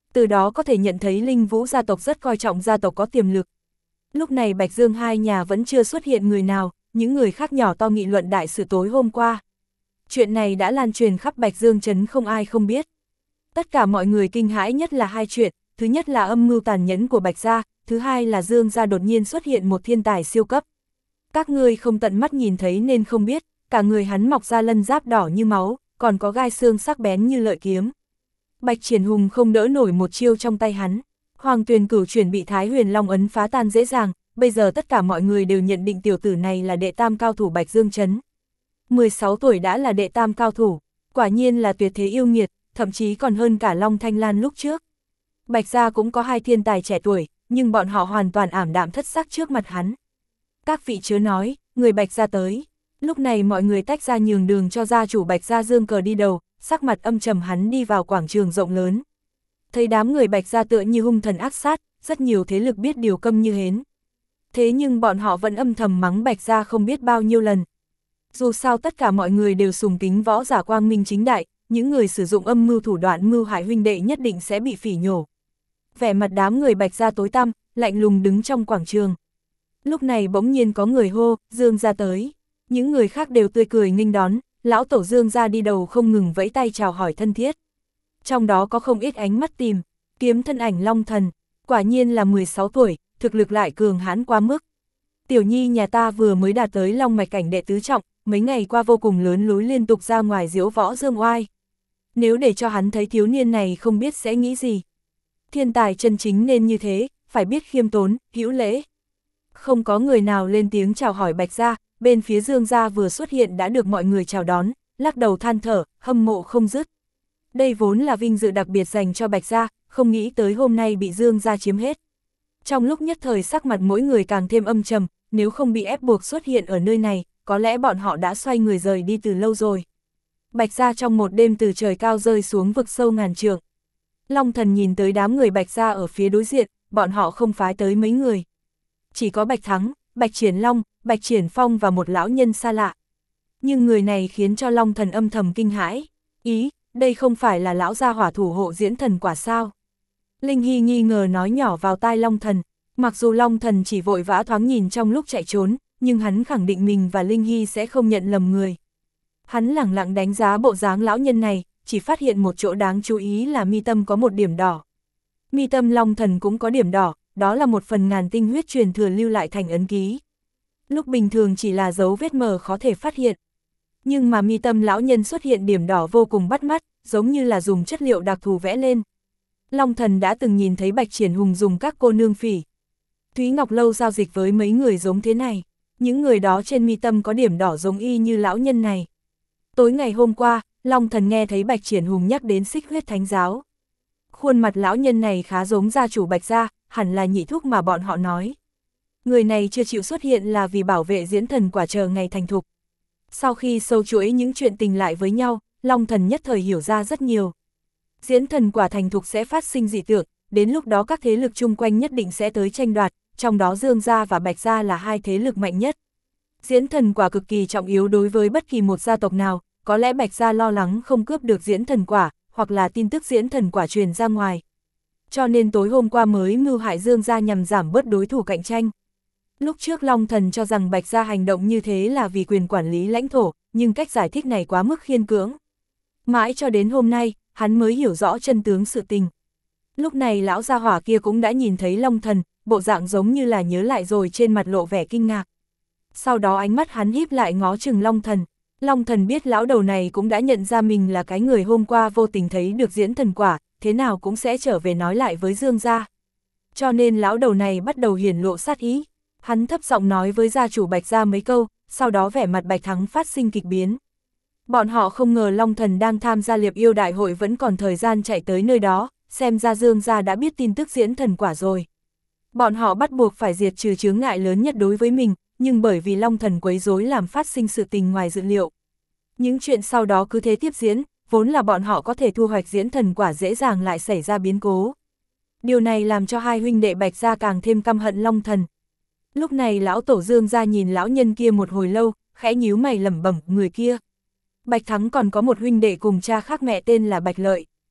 Từ đó có thể nhận thấy Linh Vũ gia tộc rất coi trọng gia tộc có tiềm lực. Lúc này Bạch Dương hai nhà vẫn chưa xuất hiện người nào, những người khác nhỏ to nghị luận đại sự tối hôm qua. Chuyện này đã lan truyền khắp Bạch Dương trấn không ai không biết. Tất cả mọi người kinh hãi nhất là hai chuyện, thứ nhất là âm mưu tàn nhẫn của Bạch gia, thứ hai là Dương gia đột nhiên xuất hiện một thiên tài siêu cấp. Các ngươi không tận mắt nhìn thấy nên không biết, cả người hắn mọc ra lân giáp đỏ như máu, còn có gai xương sắc bén như lợi kiếm. Bạch Triển Hùng không đỡ nổi một chiêu trong tay hắn. Hoàng Tuyền Cửu chuyển bị Thái Huyền Long ấn phá tan dễ dàng, bây giờ tất cả mọi người đều nhận định tiểu tử này là đệ tam cao thủ Bạch Dương trấn. mười sáu tuổi đã là đệ tam cao thủ, quả nhiên là tuyệt thế yêu nghiệt, thậm chí còn hơn cả Long Thanh Lan lúc trước. Bạch gia cũng có hai thiên tài trẻ tuổi, nhưng bọn họ hoàn toàn ảm đạm thất sắc trước mặt hắn. Các vị chớ nói, người Bạch gia tới. Lúc này mọi người tách ra nhường đường cho gia chủ Bạch gia Dương Cờ đi đầu, sắc mặt âm trầm hắn đi vào quảng trường rộng lớn. Thấy đám người Bạch gia tựa như hung thần ác sát, rất nhiều thế lực biết điều câm như hến. Thế nhưng bọn họ vẫn âm thầm mắng Bạch gia không biết bao nhiêu lần. Dù sao tất cả mọi người đều sùng kính võ giả quang minh chính đại, những người sử dụng âm mưu thủ đoạn mưu hại huynh đệ nhất định sẽ bị phỉ nhổ. Vẻ mặt đám người Bạch gia tối tăm, lạnh lùng đứng trong quảng trường. Lúc này bỗng nhiên có người hô, Dương gia tới. Những người khác đều tươi cười nghênh đón, lão tổ Dương gia đi đầu không ngừng vẫy tay chào hỏi thân thiết. Trong đó có không ít ánh mắt tìm, kiếm thân ảnh Long Thần, quả nhiên là mười sáu tuổi, thực lực lại cường hãn quá mức. Tiểu nhi nhà ta vừa mới đạt tới Long mạch cảnh đệ tứ trọng, mấy ngày qua vô cùng lớn lối liên tục ra ngoài diễu võ dương oai. Nếu để cho hắn thấy thiếu niên này không biết sẽ nghĩ gì. Thiên tài chân chính nên như thế, phải biết khiêm tốn, hữu lễ. Không có người nào lên tiếng chào hỏi Bạch gia, bên phía Dương gia vừa xuất hiện đã được mọi người chào đón, lắc đầu than thở, hâm mộ không dứt. Đây vốn là vinh dự đặc biệt dành cho Bạch gia, không nghĩ tới hôm nay bị Dương gia chiếm hết. Trong lúc nhất thời sắc mặt mỗi người càng thêm âm trầm, nếu không bị ép buộc xuất hiện ở nơi này, có lẽ bọn họ đã xoay người rời đi từ lâu rồi. Bạch gia trong một đêm từ trời cao rơi xuống vực sâu ngàn trượng. Long Thần nhìn tới đám người Bạch gia ở phía đối diện, bọn họ không phái tới mấy người. Chỉ có Bạch Thắng, Bạch Triển Long, Bạch Triển Phong và một lão nhân xa lạ. Nhưng người này khiến cho Long Thần âm thầm kinh hãi. Ý, đây không phải là lão gia hỏa thủ hộ diễn thần quả sao? Linh Hy nghi ngờ nói nhỏ vào tai Long Thần. Mặc dù Long Thần chỉ vội vã thoáng nhìn trong lúc chạy trốn, nhưng hắn khẳng định mình và Linh Hy sẽ không nhận lầm người. Hắn lẳng lặng đánh giá bộ dáng lão nhân này, chỉ phát hiện một chỗ đáng chú ý là mi tâm có một điểm đỏ. Mi tâm Long Thần cũng có điểm đỏ, đó là một phần ngàn tinh huyết truyền thừa lưu lại thành ấn ký. Lúc bình thường chỉ là dấu vết mờ khó thể phát hiện. Nhưng mà mi tâm lão nhân xuất hiện điểm đỏ vô cùng bắt mắt, giống như là dùng chất liệu đặc thù vẽ lên. Long Thần đã từng nhìn thấy Bạch Triển Hùng dùng các cô nương phỉ Thúy Ngọc Lâu giao dịch với mấy người giống thế này. Những người đó trên mi tâm có điểm đỏ giống y như lão nhân này. Tối ngày hôm qua, Long Thần nghe thấy Bạch Triển Hùng nhắc đến xích huyết thánh giáo. Khuôn mặt lão nhân này khá giống gia chủ Bạch gia, hẳn là nhị thúc mà bọn họ nói. Người này chưa chịu xuất hiện là vì bảo vệ diễn thần quả chờ ngày thành thục. Sau khi sâu chuỗi những chuyện tình lại với nhau, Long Thần nhất thời hiểu ra rất nhiều. Diễn thần quả thành thục sẽ phát sinh dị tượng, đến lúc đó các thế lực chung quanh nhất định sẽ tới tranh đoạt, trong đó Dương gia và Bạch gia là hai thế lực mạnh nhất. Diễn thần quả cực kỳ trọng yếu đối với bất kỳ một gia tộc nào, có lẽ Bạch gia lo lắng không cướp được diễn thần quả, hoặc là tin tức diễn thần quả truyền ra ngoài. Cho nên tối hôm qua mới mưu hại Dương gia nhằm giảm bớt đối thủ cạnh tranh. Lúc trước Long Thần cho rằng Bạch gia hành động như thế là vì quyền quản lý lãnh thổ, nhưng cách giải thích này quá mức khiên cưỡng. Mãi cho đến hôm nay, hắn mới hiểu rõ chân tướng sự tình. Lúc này lão gia hỏa kia cũng đã nhìn thấy Long Thần, bộ dạng giống như là nhớ lại rồi trên mặt lộ vẻ kinh ngạc. Sau đó ánh mắt hắn híp lại ngó chừng Long Thần. Long Thần biết lão đầu này cũng đã nhận ra mình là cái người hôm qua vô tình thấy được diễn thần quả, thế nào cũng sẽ trở về nói lại với Dương gia. Cho nên lão đầu này bắt đầu hiển lộ sát ý. Hắn thấp giọng nói với gia chủ Bạch gia mấy câu, sau đó vẻ mặt Bạch Thắng phát sinh kịch biến. Bọn họ không ngờ Long Thần đang tham gia liệp yêu đại hội vẫn còn thời gian chạy tới nơi đó, xem ra Dương gia đã biết tin tức diễn thần quả rồi. Bọn họ bắt buộc phải diệt trừ chướng ngại lớn nhất đối với mình, nhưng bởi vì Long Thần quấy rối làm phát sinh sự tình ngoài dự liệu. Những chuyện sau đó cứ thế tiếp diễn, vốn là bọn họ có thể thu hoạch diễn thần quả dễ dàng lại xảy ra biến cố. Điều này làm cho hai huynh đệ Bạch gia càng thêm căm hận Long Thần. Lúc này lão tổ Dương gia nhìn lão nhân kia một hồi lâu, khẽ nhíu mày lẩm bẩm, người kia. Bạch Thắng còn có một huynh đệ cùng cha khác mẹ tên là Bạch Lợi.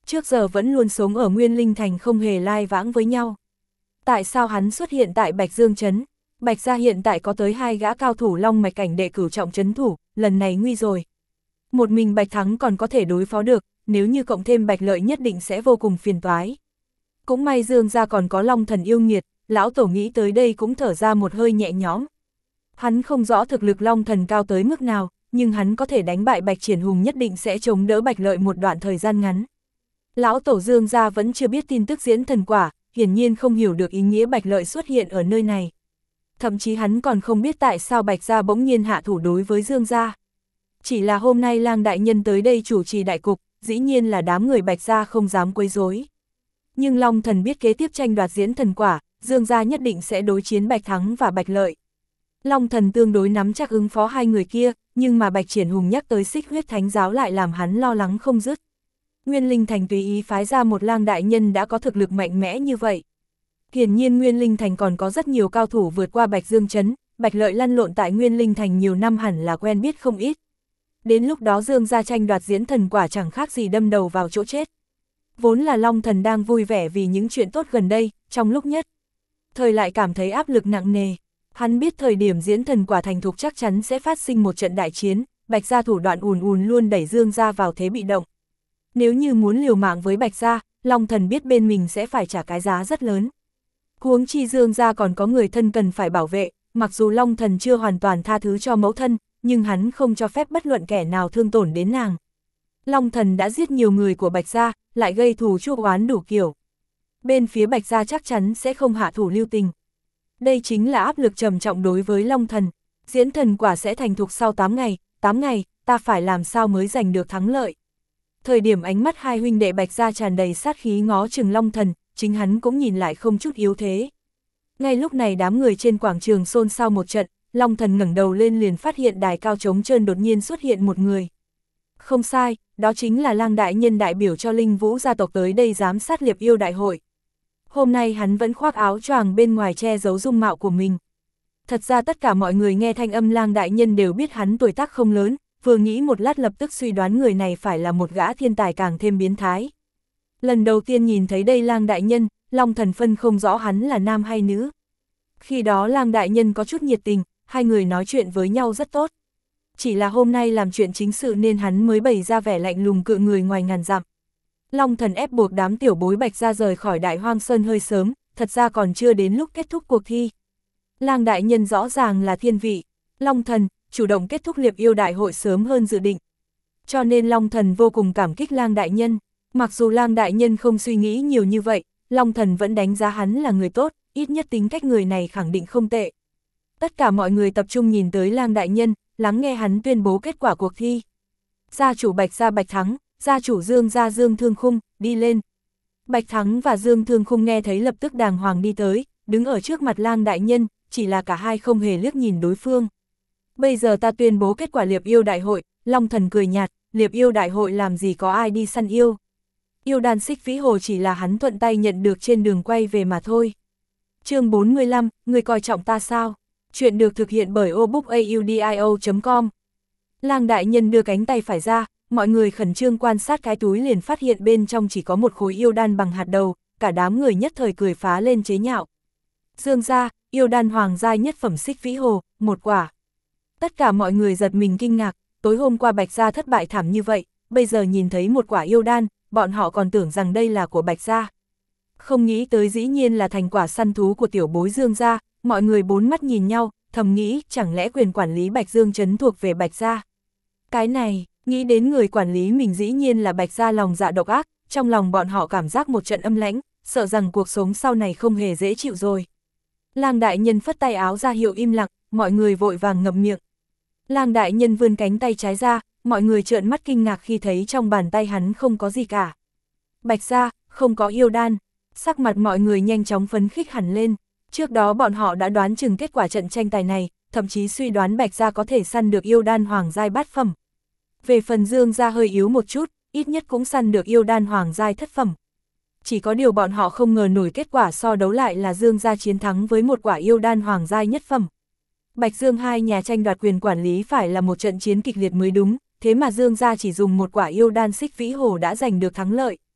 trước giờ vẫn luôn sống ở Nguyên Linh Thành không hề lai vãng với nhau. Tại sao hắn xuất hiện tại Bạch Dương Trấn? Bạch gia hiện tại có tới hai gã cao thủ long mạch cảnh đệ cửu trọng trấn thủ, lần này nguy rồi. Một mình Bạch Thắng còn có thể đối phó được, nếu như cộng thêm Bạch Lợi nhất định sẽ vô cùng phiền toái. Cũng may Dương gia còn có Long Thần yêu nghiệt, lão tổ nghĩ tới đây cũng thở ra một hơi nhẹ nhõm. Hắn không rõ thực lực Long Thần cao tới mức nào, nhưng hắn có thể đánh bại Bạch Triển Hùng nhất định sẽ chống đỡ Bạch Lợi một đoạn thời gian ngắn. Lão tổ Dương gia vẫn chưa biết tin tức diễn thần quả, hiển nhiên không hiểu được ý nghĩa Bạch Lợi xuất hiện ở nơi này. Thậm chí hắn còn không biết tại sao Bạch gia bỗng nhiên hạ thủ đối với Dương gia. Chỉ là hôm nay Lang đại nhân tới đây chủ trì đại cục, dĩ nhiên là đám người Bạch gia không dám quấy rối. Nhưng Long Thần biết kế tiếp tranh đoạt diễn thần quả, Dương gia nhất định sẽ đối chiến Bạch Thắng và Bạch Lợi. Long Thần tương đối nắm chắc ứng phó hai người kia, nhưng mà Bạch Triển Hùng nhắc tới Xích Huyết Thánh giáo lại làm hắn lo lắng không dứt. Nguyên Linh Thành tùy ý phái ra một Lang đại nhân đã có thực lực mạnh mẽ như vậy. Hiển nhiên Nguyên Linh Thành còn có rất nhiều cao thủ vượt qua Bạch Dương Trấn, Bạch Lợi lăn lộn tại Nguyên Linh Thành nhiều năm hẳn là quen biết không ít. Đến lúc đó Dương gia tranh đoạt diễn thần quả chẳng khác gì đâm đầu vào chỗ chết. Vốn là Long Thần đang vui vẻ vì những chuyện tốt gần đây, trong lúc nhất thời lại cảm thấy áp lực nặng nề. Hắn biết thời điểm diễn thần quả thành thục chắc chắn sẽ phát sinh một trận đại chiến, Bạch gia thủ đoạn ùn ùn luôn đẩy Dương gia vào thế bị động. Nếu như muốn liều mạng với Bạch gia, Long Thần biết bên mình sẽ phải trả cái giá rất lớn. Huống chi Dương gia còn có người thân cần phải bảo vệ, mặc dù Long Thần chưa hoàn toàn tha thứ cho mẫu thân, nhưng hắn không cho phép bất luận kẻ nào thương tổn đến nàng. Long Thần đã giết nhiều người của Bạch gia, lại gây thù chuốc oán đủ kiểu. Bên phía Bạch gia chắc chắn sẽ không hạ thủ lưu tình. Đây chính là áp lực trầm trọng đối với Long Thần. Diễn thần quả sẽ thành thục sau tám ngày, tám ngày, ta phải làm sao mới giành được thắng lợi. Thời điểm ánh mắt hai huynh đệ Bạch gia tràn đầy sát khí ngó chừng Long Thần, chính hắn cũng nhìn lại không chút yếu thế. Ngay lúc này đám người trên quảng trường xôn xao một trận, Long Thần ngẩng đầu lên liền phát hiện đài cao trống trơn đột nhiên xuất hiện một người. Không sai, đó chính là Lang đại nhân đại biểu cho Linh Vũ gia tộc tới đây giám sát Liệp Yêu đại hội. Hôm nay hắn vẫn khoác áo choàng bên ngoài che giấu dung mạo của mình. Thật ra tất cả mọi người nghe thanh âm Lang đại nhân đều biết hắn tuổi tác không lớn, vừa nghĩ một lát lập tức suy đoán người này phải là một gã thiên tài càng thêm biến thái. Lần đầu tiên nhìn thấy đây Lang đại nhân, Long Thần phân không rõ hắn là nam hay nữ. Khi đó Lang đại nhân có chút nhiệt tình, hai người nói chuyện với nhau rất tốt. Chỉ là hôm nay làm chuyện chính sự nên hắn mới bày ra vẻ lạnh lùng cự người ngoài ngàn dặm. Long Thần ép buộc đám tiểu bối Bạch gia rời khỏi Đại Hoang Sơn hơi sớm, thật ra còn chưa đến lúc kết thúc cuộc thi. Lang đại nhân rõ ràng là thiên vị, Long Thần chủ động kết thúc Liệp Yêu đại hội sớm hơn dự định. Cho nên Long Thần vô cùng cảm kích Lang đại nhân. Mặc dù Lang đại nhân không suy nghĩ nhiều như vậy, Long Thần vẫn đánh giá hắn là người tốt, ít nhất tính cách người này khẳng định không tệ. Tất cả mọi người tập trung nhìn tới Lang đại nhân, lắng nghe hắn tuyên bố kết quả cuộc thi. Gia chủ Bạch gia Bạch Thắng, gia chủ Dương gia Dương Thương Khung, đi lên. Bạch Thắng và Dương Thương Khung nghe thấy lập tức đàng hoàng đi tới, đứng ở trước mặt Lang đại nhân, chỉ là cả hai không hề liếc nhìn đối phương. Bây giờ ta tuyên bố kết quả Liệp Yêu đại hội, Long Thần cười nhạt, Liệp Yêu đại hội làm gì có ai đi săn yêu. Yêu đan Xích Vĩ Hồ chỉ là hắn thuận tay nhận được trên đường quay về mà thôi. Chương bốn mươi lăm, người coi trọng ta sao? Chuyện được thực hiện bởi obookaudio chấm com. Lang đại nhân đưa cánh tay phải ra, mọi người khẩn trương quan sát cái túi liền phát hiện bên trong chỉ có một khối yêu đan bằng hạt đầu, cả đám người nhất thời cười phá lên chế nhạo. Dương gia, yêu đan hoàng giai nhất phẩm Xích Vĩ Hồ, một quả. Tất cả mọi người giật mình kinh ngạc, tối hôm qua Bạch gia thất bại thảm như vậy, bây giờ nhìn thấy một quả yêu đan, bọn họ còn tưởng rằng đây là của Bạch gia. Không nghĩ tới dĩ nhiên là thành quả săn thú của tiểu bối Dương gia, mọi người bốn mắt nhìn nhau, thầm nghĩ chẳng lẽ quyền quản lý Bạch Dương trấn thuộc về Bạch gia. Cái này, nghĩ đến người quản lý mình dĩ nhiên là Bạch gia lòng dạ độc ác, trong lòng bọn họ cảm giác một trận âm lãnh, sợ rằng cuộc sống sau này không hề dễ chịu rồi. Lang đại nhân phất tay áo ra hiệu im lặng, mọi người vội vàng ngậm miệng. Lang đại nhân vươn cánh tay trái ra, mọi người trợn mắt kinh ngạc khi thấy trong bàn tay hắn không có gì cả. Bạch gia, không có yêu đan, sắc mặt mọi người nhanh chóng phấn khích hẳn lên. Trước đó bọn họ đã đoán chừng kết quả trận tranh tài này, thậm chí suy đoán Bạch gia có thể săn được yêu đan hoàng giai bát phẩm. Về phần Dương gia hơi yếu một chút, ít nhất cũng săn được yêu đan hoàng giai thất phẩm. Chỉ có điều bọn họ không ngờ nổi kết quả so đấu lại là Dương gia chiến thắng với một quả yêu đan hoàng giai nhất phẩm. Bạch Dương hai nhà tranh đoạt quyền quản lý phải là một trận chiến kịch liệt mới đúng, thế mà Dương gia chỉ dùng một quả yêu đan Xích Vĩ Hồ đã giành được thắng lợi.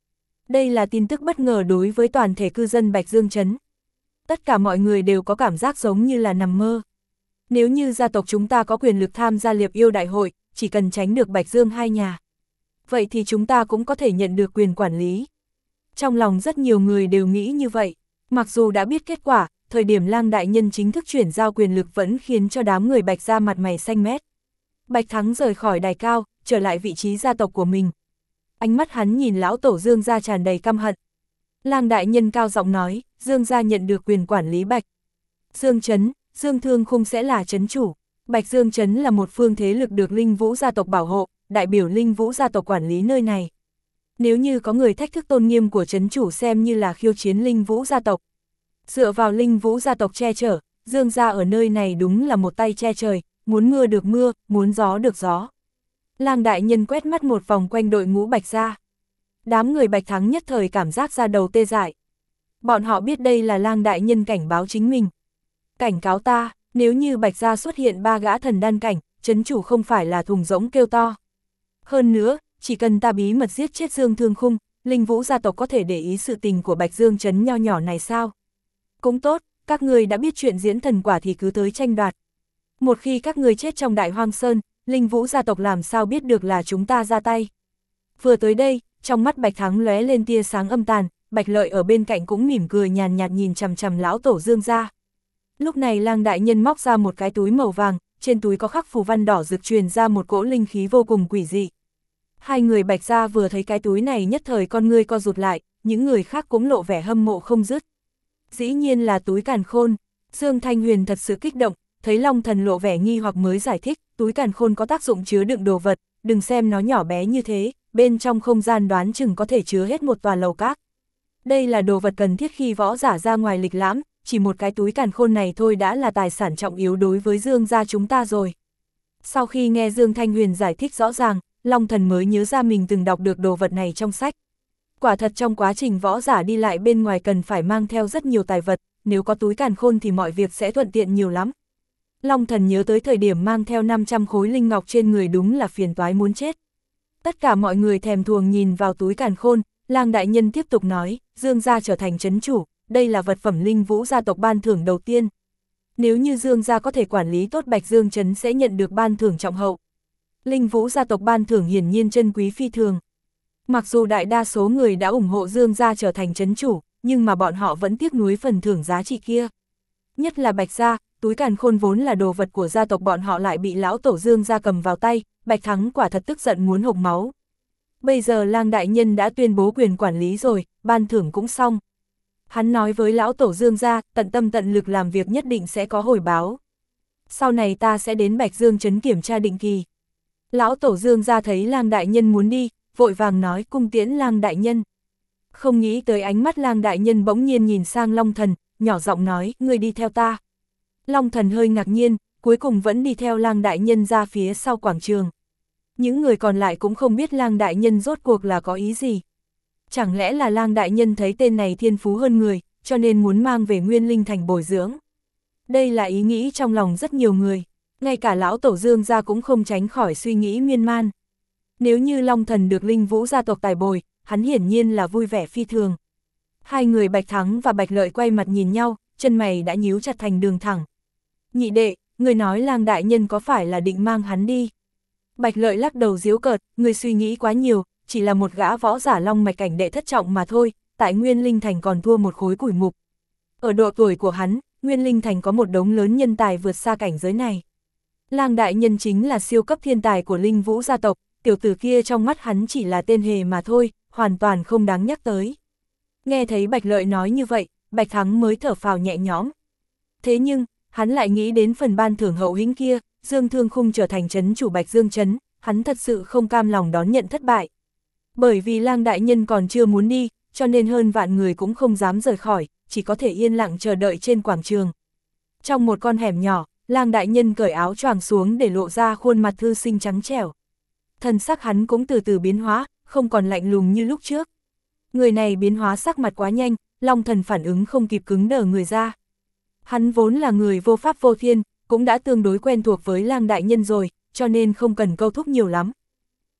Đây là tin tức bất ngờ đối với toàn thể cư dân Bạch Dương Trấn. Tất cả mọi người đều có cảm giác giống như là nằm mơ. Nếu như gia tộc chúng ta có quyền lực tham gia Liệp Yêu Đại hội, chỉ cần tránh được Bạch Dương hai nhà. Vậy thì chúng ta cũng có thể nhận được quyền quản lý. Trong lòng rất nhiều người đều nghĩ như vậy. Mặc dù đã biết kết quả, thời điểm Lang đại nhân chính thức chuyển giao quyền lực vẫn khiến cho đám người Bạch gia mặt mày xanh mét. Bạch Thắng rời khỏi đài cao, trở lại vị trí gia tộc của mình. Ánh mắt hắn nhìn lão tổ Dương gia tràn đầy căm hận. Lang đại nhân cao giọng nói, Dương gia nhận được quyền quản lý Bạch Dương Trấn, Dương Thương Khung sẽ là trấn chủ. Bạch Dương Trấn là một phương thế lực được Linh Vũ gia tộc bảo hộ, đại biểu Linh Vũ gia tộc quản lý nơi này. Nếu như có người thách thức tôn nghiêm của trấn chủ xem như là khiêu chiến Linh Vũ gia tộc. Dựa vào Linh Vũ gia tộc che chở, Dương gia ở nơi này đúng là một tay che trời, muốn mưa được mưa, muốn gió được gió. Lang đại nhân quét mắt một vòng quanh đội ngũ Bạch gia. Đám người Bạch Thắng nhất thời cảm giác ra đầu tê dại. Bọn họ biết đây là Lang đại nhân cảnh báo chính mình. Cảnh cáo ta, nếu như Bạch gia xuất hiện ba gã thần đan cảnh, trấn chủ không phải là thùng rỗng kêu to. Hơn nữa, chỉ cần ta bí mật giết chết Dương Thương Khung, Linh Vũ gia tộc có thể để ý sự tình của Bạch Dương Trấn nho nhỏ này sao? Cũng tốt, các người đã biết chuyện diễn thần quả thì cứ tới tranh đoạt. Một khi các người chết trong Đại Hoang Sơn, Linh Vũ gia tộc làm sao biết được là chúng ta ra tay. Vừa tới đây, trong mắt Bạch Thắng lóe lên tia sáng âm tàn, Bạch Lợi ở bên cạnh cũng mỉm cười nhàn nhạt nhìn chằm chằm lão tổ Dương gia. Lúc này Lang đại nhân móc ra một cái túi màu vàng, trên túi có khắc phù văn đỏ rực truyền ra một cỗ linh khí vô cùng quỷ dị. Hai người Bạch gia vừa thấy cái túi này nhất thời con ngươi co rụt lại, những người khác cũng lộ vẻ hâm mộ không dứt. Dĩ nhiên là túi càn khôn. Dương Thanh Huyền thật sự kích động, thấy Long Thần lộ vẻ nghi hoặc mới giải thích, túi càn khôn có tác dụng chứa đựng đồ vật, đừng xem nó nhỏ bé như thế, bên trong không gian đoán chừng có thể chứa hết một tòa lầu các. Đây là đồ vật cần thiết khi võ giả ra ngoài lịch lãm, chỉ một cái túi càn khôn này thôi đã là tài sản trọng yếu đối với Dương gia chúng ta rồi. Sau khi nghe Dương Thanh Huyền giải thích rõ ràng, Long Thần mới nhớ ra mình từng đọc được đồ vật này trong sách. Quả thật trong quá trình võ giả đi lại bên ngoài cần phải mang theo rất nhiều tài vật, nếu có túi càn khôn thì mọi việc sẽ thuận tiện nhiều lắm. Long Thần nhớ tới thời điểm mang theo năm trăm khối linh ngọc trên người đúng là phiền toái muốn chết. Tất cả mọi người thèm thuồng nhìn vào túi càn khôn, Lang đại nhân tiếp tục nói, Dương gia trở thành trấn chủ, đây là vật phẩm Linh Vũ gia tộc ban thưởng đầu tiên. Nếu như Dương gia có thể quản lý tốt Bạch Dương Trấn sẽ nhận được ban thưởng trọng hậu. Linh Vũ gia tộc ban thưởng hiển nhiên chân quý phi thường. Mặc dù đại đa số người đã ủng hộ Dương gia trở thành trấn chủ, nhưng mà bọn họ vẫn tiếc nuối phần thưởng giá trị kia. Nhất là Bạch gia, túi càn khôn vốn là đồ vật của gia tộc bọn họ lại bị lão tổ Dương gia cầm vào tay, Bạch Thắng quả thật tức giận muốn hộc máu. Bây giờ Lang đại nhân đã tuyên bố quyền quản lý rồi, ban thưởng cũng xong. Hắn nói với lão tổ Dương gia, tận tâm tận lực làm việc nhất định sẽ có hồi báo. Sau này ta sẽ đến Bạch Dương Trấn kiểm tra định kỳ. Lão tổ Dương gia thấy Lang đại nhân muốn đi, vội vàng nói cung tiễn Lang đại nhân. Không nghĩ tới ánh mắt Lang đại nhân bỗng nhiên nhìn sang Long Thần, nhỏ giọng nói, người đi theo ta. Long Thần hơi ngạc nhiên, cuối cùng vẫn đi theo Lang đại nhân ra phía sau quảng trường. Những người còn lại cũng không biết Lang đại nhân rốt cuộc là có ý gì. Chẳng lẽ là Lang đại nhân thấy tên này thiên phú hơn người, cho nên muốn mang về Nguyên Linh Thành bồi dưỡng. Đây là ý nghĩ trong lòng rất nhiều người, ngay cả lão tổ Dương gia cũng không tránh khỏi suy nghĩ miên man. Nếu như Long Thần được Linh Vũ gia tộc tài bồi, hắn hiển nhiên là vui vẻ phi thường. Hai người Bạch Thắng và Bạch Lợi quay mặt nhìn nhau, chân mày đã nhíu chặt thành đường thẳng. Nhị đệ, người nói Lang đại nhân có phải là định mang hắn đi? Bạch Lợi lắc đầu giễu cợt, người suy nghĩ quá nhiều, chỉ là một gã võ giả long mạch cảnh đệ thất trọng mà thôi, tại Nguyên Linh Thành còn thua một khối củi mục. Ở độ tuổi của hắn, Nguyên Linh Thành có một đống lớn nhân tài vượt xa cảnh giới này. Lang đại nhân chính là siêu cấp thiên tài của Linh Vũ gia tộc, tiểu tử kia trong mắt hắn chỉ là tên hề mà thôi, hoàn toàn không đáng nhắc tới. Nghe thấy Bạch Lợi nói như vậy, Bạch Thắng mới thở phào nhẹ nhõm. Thế nhưng, hắn lại nghĩ đến phần ban thưởng hậu hĩnh kia, Dương Thương Khung trở thành trấn chủ Bạch Dương Trấn, hắn thật sự không cam lòng đón nhận thất bại. Bởi vì Lang đại nhân còn chưa muốn đi, cho nên hơn vạn người cũng không dám rời khỏi, chỉ có thể yên lặng chờ đợi trên quảng trường. Trong một con hẻm nhỏ, Lang đại nhân cởi áo choàng xuống để lộ ra khuôn mặt thư sinh trắng trẻo. Thân sắc hắn cũng từ từ biến hóa, không còn lạnh lùng như lúc trước. Người này biến hóa sắc mặt quá nhanh, Long Thần phản ứng không kịp cứng đờ người ra. Hắn vốn là người vô pháp vô thiên, cũng đã tương đối quen thuộc với Lang đại nhân rồi, cho nên không cần câu thúc nhiều lắm.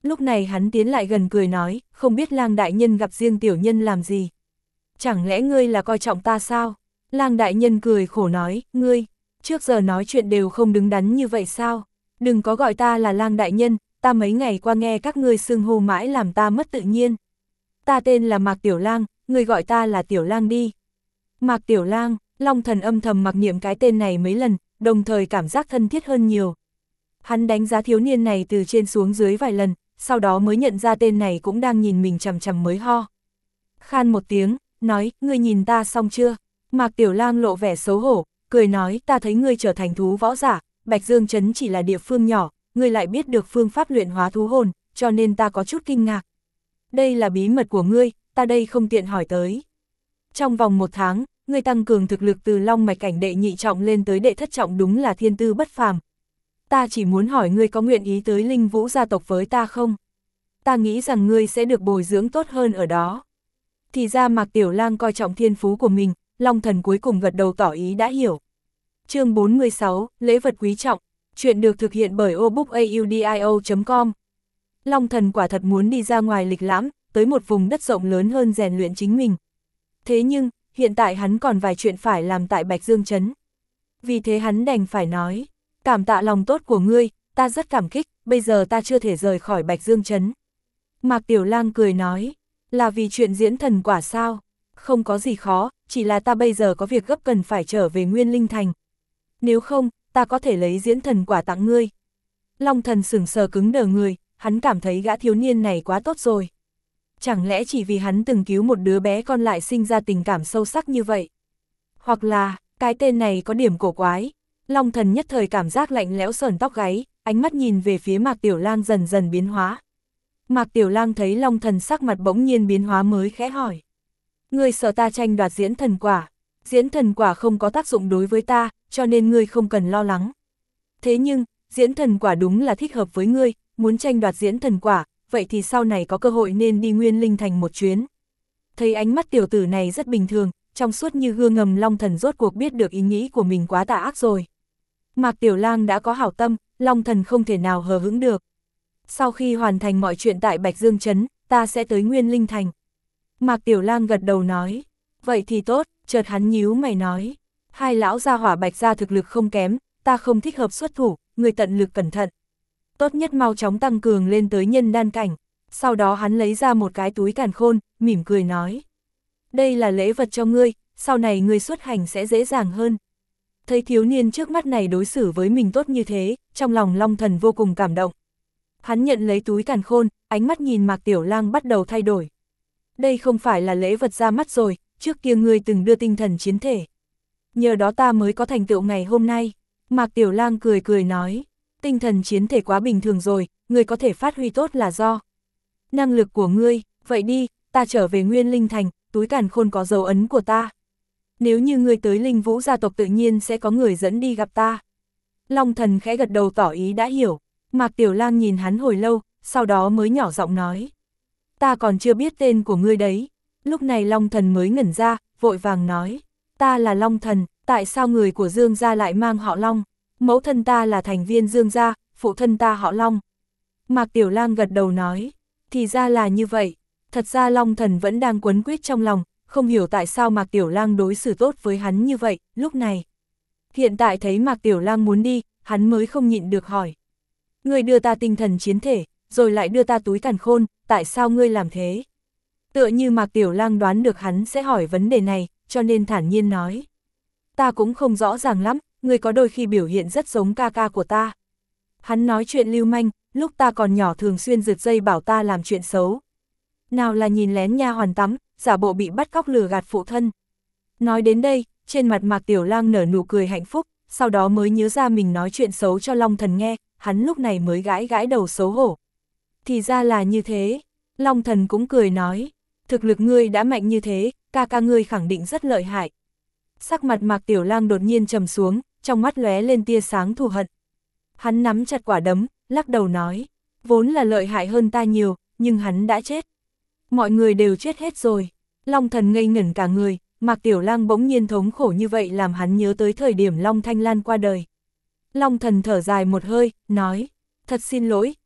Lúc này hắn tiến lại gần cười nói, không biết Lang đại nhân gặp riêng tiểu nhân làm gì. Chẳng lẽ ngươi là coi trọng ta sao? Lang đại nhân cười khổ nói, ngươi, trước giờ nói chuyện đều không đứng đắn như vậy sao? Đừng có gọi ta là Lang đại nhân, ta mấy ngày qua nghe các ngươi xưng hô mãi làm ta mất tự nhiên. Ta tên là Mạc Tiểu Lang, ngươi gọi ta là Tiểu Lang đi. Mạc Tiểu Lang, Long Thần âm thầm mặc niệm cái tên này mấy lần, đồng thời cảm giác thân thiết hơn nhiều. Hắn đánh giá thiếu niên này từ trên xuống dưới vài lần, sau đó mới nhận ra tên này cũng đang nhìn mình chằm chằm mới ho. Khan một tiếng, nói, ngươi nhìn ta xong chưa? Mạc Tiểu Lang lộ vẻ xấu hổ, cười nói, ta thấy ngươi trở thành thú võ giả, Bạch Dương Trấn chỉ là địa phương nhỏ, ngươi lại biết được phương pháp luyện hóa thú hồn, cho nên ta có chút kinh ngạc. Đây là bí mật của ngươi, ta đây không tiện hỏi tới. Trong vòng một tháng, ngươi tăng cường thực lực từ long mạch cảnh đệ nhị trọng lên tới đệ thất trọng đúng là thiên tư bất phàm. Ta chỉ muốn hỏi ngươi có nguyện ý tới Linh Vũ gia tộc với ta không? Ta nghĩ rằng ngươi sẽ được bồi dưỡng tốt hơn ở đó. Thì ra Mạc Tiểu Lang coi trọng thiên phú của mình, Long Thần cuối cùng gật đầu tỏ ý đã hiểu. Chương bốn mươi sáu, lễ vật quý trọng, chuyện được thực hiện bởi obookaudio chấm com. Long Thần quả thật muốn đi ra ngoài lịch lãm, tới một vùng đất rộng lớn hơn rèn luyện chính mình. Thế nhưng, hiện tại hắn còn vài chuyện phải làm tại Bạch Dương Trấn. Vì thế hắn đành phải nói, cảm tạ lòng tốt của ngươi, ta rất cảm kích, bây giờ ta chưa thể rời khỏi Bạch Dương Trấn. Mạc Tiểu Lang cười nói, là vì chuyện diễn thần quả sao? Không có gì khó, chỉ là ta bây giờ có việc gấp cần phải trở về Nguyên Linh Thành. Nếu không, ta có thể lấy diễn thần quả tặng ngươi. Long Thần sững sờ cứng đờ người, hắn cảm thấy gã thiếu niên này quá tốt rồi. Chẳng lẽ chỉ vì hắn từng cứu một đứa bé con lại sinh ra tình cảm sâu sắc như vậy? Hoặc là, cái tên này có điểm cổ quái. Long Thần nhất thời cảm giác lạnh lẽo sởn tóc gáy, ánh mắt nhìn về phía Mạc Tiểu Lang dần dần biến hóa. Mạc Tiểu Lang thấy Long Thần sắc mặt bỗng nhiên biến hóa mới khẽ hỏi. Ngươi sợ ta tranh đoạt diễn thần quả. Diễn thần quả không có tác dụng đối với ta, cho nên ngươi không cần lo lắng. Thế nhưng, diễn thần quả đúng là thích hợp với ngươi, muốn tranh đoạt diễn thần quả, vậy thì sau này có cơ hội nên đi Nguyên Linh Thành một chuyến. Thấy ánh mắt tiểu tử này rất bình thường, trong suốt như gương ngầm, Long Thần rốt cuộc biết được ý nghĩ của mình quá tà ác rồi. Mạc Tiểu Lang đã có hảo tâm, Long Thần không thể nào hờ hững được. Sau khi hoàn thành mọi chuyện tại Bạch Dương Trấn, ta sẽ tới Nguyên Linh Thành. Mạc Tiểu Lang gật đầu nói, vậy thì tốt, chợt hắn nhíu mày nói, hai lão gia hỏa Bạch gia thực lực không kém, ta không thích hợp xuất thủ, người tận lực cẩn thận. Tốt nhất mau chóng tăng cường lên tới nhân đan cảnh. Sau đó hắn lấy ra một cái túi càn khôn, mỉm cười nói, đây là lễ vật cho ngươi, sau này ngươi xuất hành sẽ dễ dàng hơn. Thấy thiếu niên trước mắt này đối xử với mình tốt như thế, trong lòng Long Thần vô cùng cảm động. Hắn nhận lấy túi càn khôn, ánh mắt nhìn Mạc Tiểu Lang bắt đầu thay đổi. Đây không phải là lễ vật ra mắt rồi, trước kia ngươi từng đưa tinh thần chiến thể. Nhờ đó ta mới có thành tựu ngày hôm nay. Mạc Tiểu Lang cười cười nói, tinh thần chiến thể quá bình thường rồi, ngươi có thể phát huy tốt là do năng lực của ngươi, vậy đi, ta trở về Nguyên Linh Thành, túi càn khôn có dấu ấn của ta. Nếu như ngươi tới Linh Vũ gia tộc tự nhiên sẽ có người dẫn đi gặp ta. Long Thần khẽ gật đầu tỏ ý đã hiểu. Mạc Tiểu Lang nhìn hắn hồi lâu, sau đó mới nhỏ giọng nói, ta còn chưa biết tên của ngươi đấy. Lúc này Long Thần mới ngẩn ra, vội vàng nói, ta là Long Thần, tại sao người của Dương gia lại mang họ Long? Mẫu thân ta là thành viên Dương gia, phụ thân ta họ Long. Mạc Tiểu Lang gật đầu nói, thì ra là như vậy. Thật ra Long Thần vẫn đang quấn quýt trong lòng, không hiểu tại sao Mạc Tiểu Lang đối xử tốt với hắn như vậy, lúc này. Hiện tại thấy Mạc Tiểu Lang muốn đi, hắn mới không nhịn được hỏi. Ngươi đưa ta tinh thần chiến thể, rồi lại đưa ta túi càn khôn, tại sao ngươi làm thế? Tựa như Mạc Tiểu Lang đoán được hắn sẽ hỏi vấn đề này, cho nên thản nhiên nói. Ta cũng không rõ ràng lắm, ngươi có đôi khi biểu hiện rất giống ca ca của ta. Hắn nói chuyện lưu manh, lúc ta còn nhỏ thường xuyên giật dây bảo ta làm chuyện xấu. Nào là nhìn lén nha hoàn tắm, giả bộ bị bắt cóc lừa gạt phụ thân. Nói đến đây, trên mặt Mạc Tiểu Lang nở nụ cười hạnh phúc, sau đó mới nhớ ra mình nói chuyện xấu cho Long Thần nghe, hắn lúc này mới gãi gãi đầu xấu hổ. Thì ra là như thế, Long Thần cũng cười nói, thực lực ngươi đã mạnh như thế, ca ca ngươi khẳng định rất lợi hại. Sắc mặt Mạc Tiểu Lang đột nhiên trầm xuống, trong mắt lóe lên tia sáng thù hận. Hắn nắm chặt quả đấm, lắc đầu nói, vốn là lợi hại hơn ta nhiều, nhưng hắn đã chết. Mọi người đều chết hết rồi. Long Thần ngây ngẩn cả người, Mạc Tiểu Lang bỗng nhiên thống khổ như vậy làm hắn nhớ tới thời điểm Long Thanh Lan qua đời. Long Thần thở dài một hơi, nói, thật xin lỗi,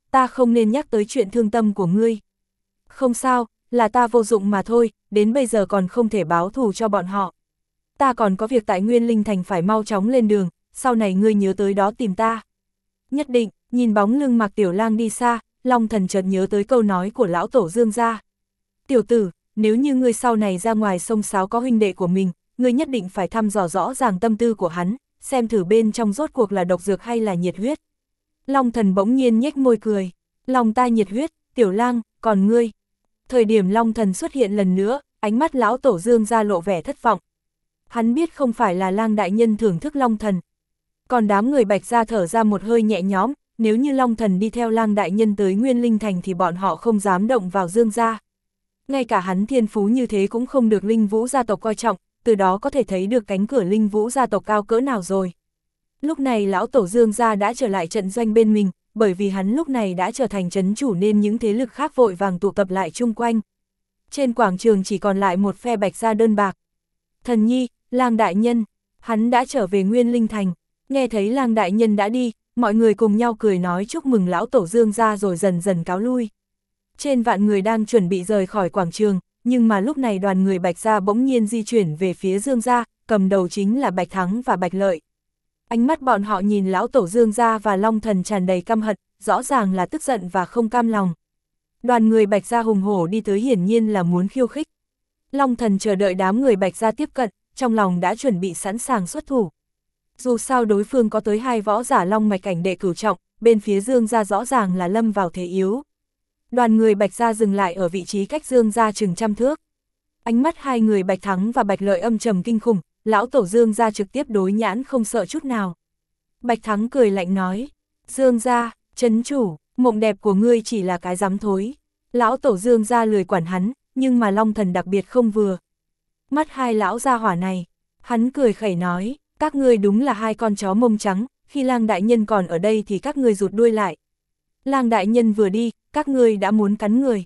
ta không nên nhắc tới chuyện thương tâm của ngươi. Không sao, là ta vô dụng mà thôi, đến bây giờ còn không thể báo thù cho bọn họ. Ta còn có việc tại Nguyên Linh Thành phải mau chóng lên đường, sau này ngươi nhớ tới đó tìm ta. Nhất định, nhìn bóng lưng Mạc Tiểu Lang đi xa, Long Thần chợt nhớ tới câu nói của lão tổ Dương gia. Tiểu tử, nếu như ngươi sau này ra ngoài sông sáo có huynh đệ của mình, ngươi nhất định phải thăm dò rõ ràng tâm tư của hắn, xem thử bên trong rốt cuộc là độc dược hay là nhiệt huyết. Long Thần bỗng nhiên nhếch môi cười, lòng ta nhiệt huyết, Tiểu Lang, còn ngươi? Thời điểm Long Thần xuất hiện lần nữa, ánh mắt lão tổ Dương gia lộ vẻ thất vọng. Hắn biết không phải là Lang đại nhân thưởng thức Long Thần. Còn đám người Bạch gia thở ra một hơi nhẹ nhõm, nếu như Long Thần đi theo Lang đại nhân tới Nguyên Linh Thành thì bọn họ không dám động vào Dương gia. Ngay cả hắn thiên phú như thế cũng không được Linh Vũ gia tộc coi trọng, từ đó có thể thấy được cánh cửa Linh Vũ gia tộc cao cỡ nào rồi. Lúc này lão tổ Dương gia đã trở lại trận doanh bên mình, bởi vì hắn lúc này đã trở thành trấn chủ nên những thế lực khác vội vàng tụ tập lại chung quanh. Trên quảng trường chỉ còn lại một phe Bạch gia đơn bạc. Thần nhi, Lang đại nhân, hắn đã trở về Nguyên Linh Thành, nghe thấy Lang đại nhân đã đi, mọi người cùng nhau cười nói chúc mừng lão tổ Dương gia rồi dần dần cáo lui. Trên vạn người đang chuẩn bị rời khỏi quảng trường, nhưng mà lúc này đoàn người Bạch gia bỗng nhiên di chuyển về phía Dương gia, cầm đầu chính là Bạch Thắng và Bạch Lợi. Ánh mắt bọn họ nhìn lão tổ Dương gia và Long Thần tràn đầy căm hận, rõ ràng là tức giận và không cam lòng. Đoàn người Bạch gia hùng hổ đi tới hiển nhiên là muốn khiêu khích. Long Thần chờ đợi đám người Bạch gia tiếp cận, trong lòng đã chuẩn bị sẵn sàng xuất thủ. Dù sao đối phương có tới hai võ giả long mạch cảnh đệ cửu trọng, bên phía Dương gia rõ ràng là lâm vào thế yếu. Đoàn người Bạch gia dừng lại ở vị trí cách Dương gia chừng trăm thước. Ánh mắt hai người Bạch Thắng và Bạch Lợi âm trầm kinh khủng, lão tổ Dương gia trực tiếp đối nhãn không sợ chút nào. Bạch Thắng cười lạnh nói, Dương gia, trấn chủ, mộng đẹp của ngươi chỉ là cái dám thối. Lão tổ Dương gia lười quản hắn, nhưng mà Long Thần đặc biệt không vừa. Mắt hai lão gia hỏa này, hắn cười khẩy nói, các ngươi đúng là hai con chó mông trắng, khi Lang đại nhân còn ở đây thì các ngươi rụt đuôi lại. Lang đại nhân vừa đi, các ngươi đã muốn cắn người.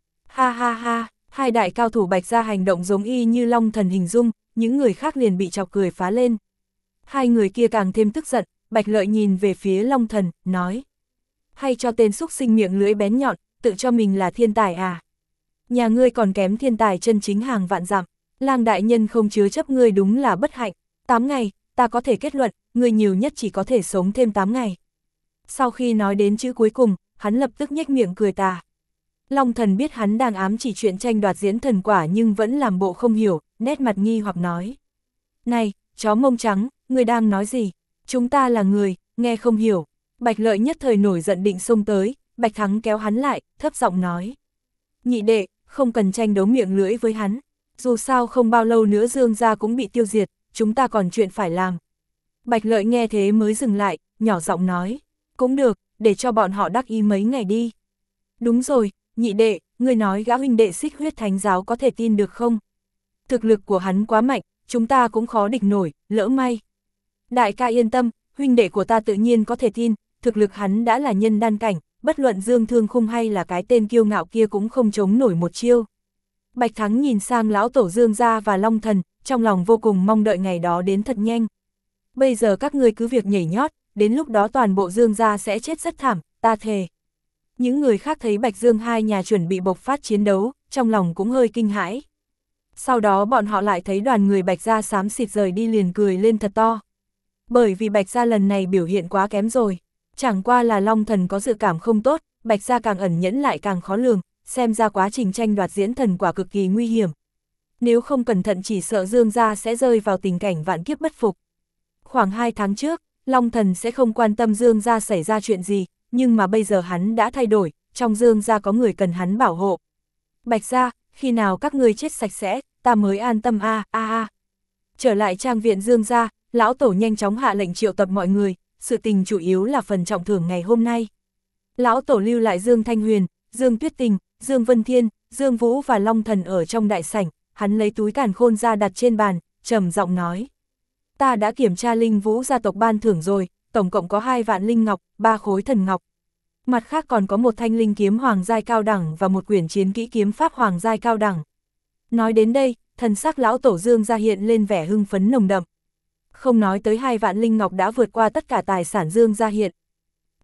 Ha ha ha, hai đại cao thủ Bạch gia hành động giống y như Long Thần hình dung, những người khác liền bị chọc cười phá lên. Hai người kia càng thêm tức giận, Bạch Lợi nhìn về phía Long Thần, nói. Hay cho tên xúc sinh miệng lưỡi bén nhọn, tự cho mình là thiên tài à? Nhà ngươi còn kém thiên tài chân chính hàng vạn dặm, Lang đại nhân không chứa chấp ngươi đúng là bất hạnh. Tám ngày, ta có thể kết luận, ngươi nhiều nhất chỉ có thể sống thêm tám ngày. Sau khi nói đến chữ cuối cùng, hắn lập tức nhếch miệng cười tà. Long Thần biết hắn đang ám chỉ chuyện tranh đoạt diễn thần quả nhưng vẫn làm bộ không hiểu, nét mặt nghi hoặc nói. Này, chó mông trắng, ngươi đang nói gì? Chúng ta là người, nghe không hiểu. Bạch Lợi nhất thời nổi giận định xông tới, Bạch Thắng kéo hắn lại, thấp giọng nói. Nhị đệ, không cần tranh đấu miệng lưỡi với hắn. Dù sao không bao lâu nữa Dương gia cũng bị tiêu diệt, chúng ta còn chuyện phải làm. Bạch Lợi nghe thế mới dừng lại, nhỏ giọng nói. Cũng được, để cho bọn họ đắc ý mấy ngày đi. Đúng rồi, nhị đệ, ngươi nói gã huynh đệ Xích Huyết Thánh giáo có thể tin được không? Thực lực của hắn quá mạnh, chúng ta cũng khó địch nổi, lỡ may. Đại ca yên tâm, huynh đệ của ta tự nhiên có thể tin, thực lực hắn đã là nhân đan cảnh, bất luận Dương Thương Khung hay là cái tên kiêu ngạo kia cũng không chống nổi một chiêu. Bạch Thắng nhìn sang lão tổ Dương gia và Long Thần, trong lòng vô cùng mong đợi ngày đó đến thật nhanh. Bây giờ các ngươi cứ việc nhảy nhót, đến lúc đó toàn bộ Dương gia sẽ chết rất thảm, ta thề. Những người khác thấy Bạch Dương hai nhà chuẩn bị bộc phát chiến đấu, trong lòng cũng hơi kinh hãi. Sau đó bọn họ lại thấy đoàn người Bạch gia xám xịt rời đi liền cười lên thật to. Bởi vì Bạch gia lần này biểu hiện quá kém rồi. Chẳng qua là Long Thần có dự cảm không tốt, Bạch gia càng ẩn nhẫn lại càng khó lường, xem ra quá trình tranh đoạt diễn thần quả cực kỳ nguy hiểm. Nếu không cẩn thận chỉ sợ Dương gia sẽ rơi vào tình cảnh vạn kiếp bất phục. Khoảng hai tháng trước, Long Thần sẽ không quan tâm Dương gia xảy ra chuyện gì, nhưng mà bây giờ hắn đã thay đổi, trong Dương gia có người cần hắn bảo hộ. Bạch gia, khi nào các ngươi chết sạch sẽ, ta mới an tâm a a a. Trở lại trang viện Dương gia, lão tổ nhanh chóng hạ lệnh triệu tập mọi người, sự tình chủ yếu là phần trọng thưởng ngày hôm nay. Lão tổ lưu lại Dương Thanh Huyền, Dương Tuyết Tình, Dương Vân Thiên, Dương Vũ và Long Thần ở trong đại sảnh, hắn lấy túi càn khôn ra đặt trên bàn, trầm giọng nói. Ta đã kiểm tra Linh Vũ gia tộc ban thưởng rồi, tổng cộng có hai vạn linh ngọc, ba khối thần ngọc. Mặt khác còn có một thanh linh kiếm hoàng giai cao đẳng và một quyển chiến kỹ kiếm pháp hoàng giai cao đẳng. Nói đến đây, thần sắc lão tổ Dương gia hiện lên vẻ hưng phấn nồng đậm. Không nói tới hai vạn linh ngọc đã vượt qua tất cả tài sản Dương gia hiện. Có,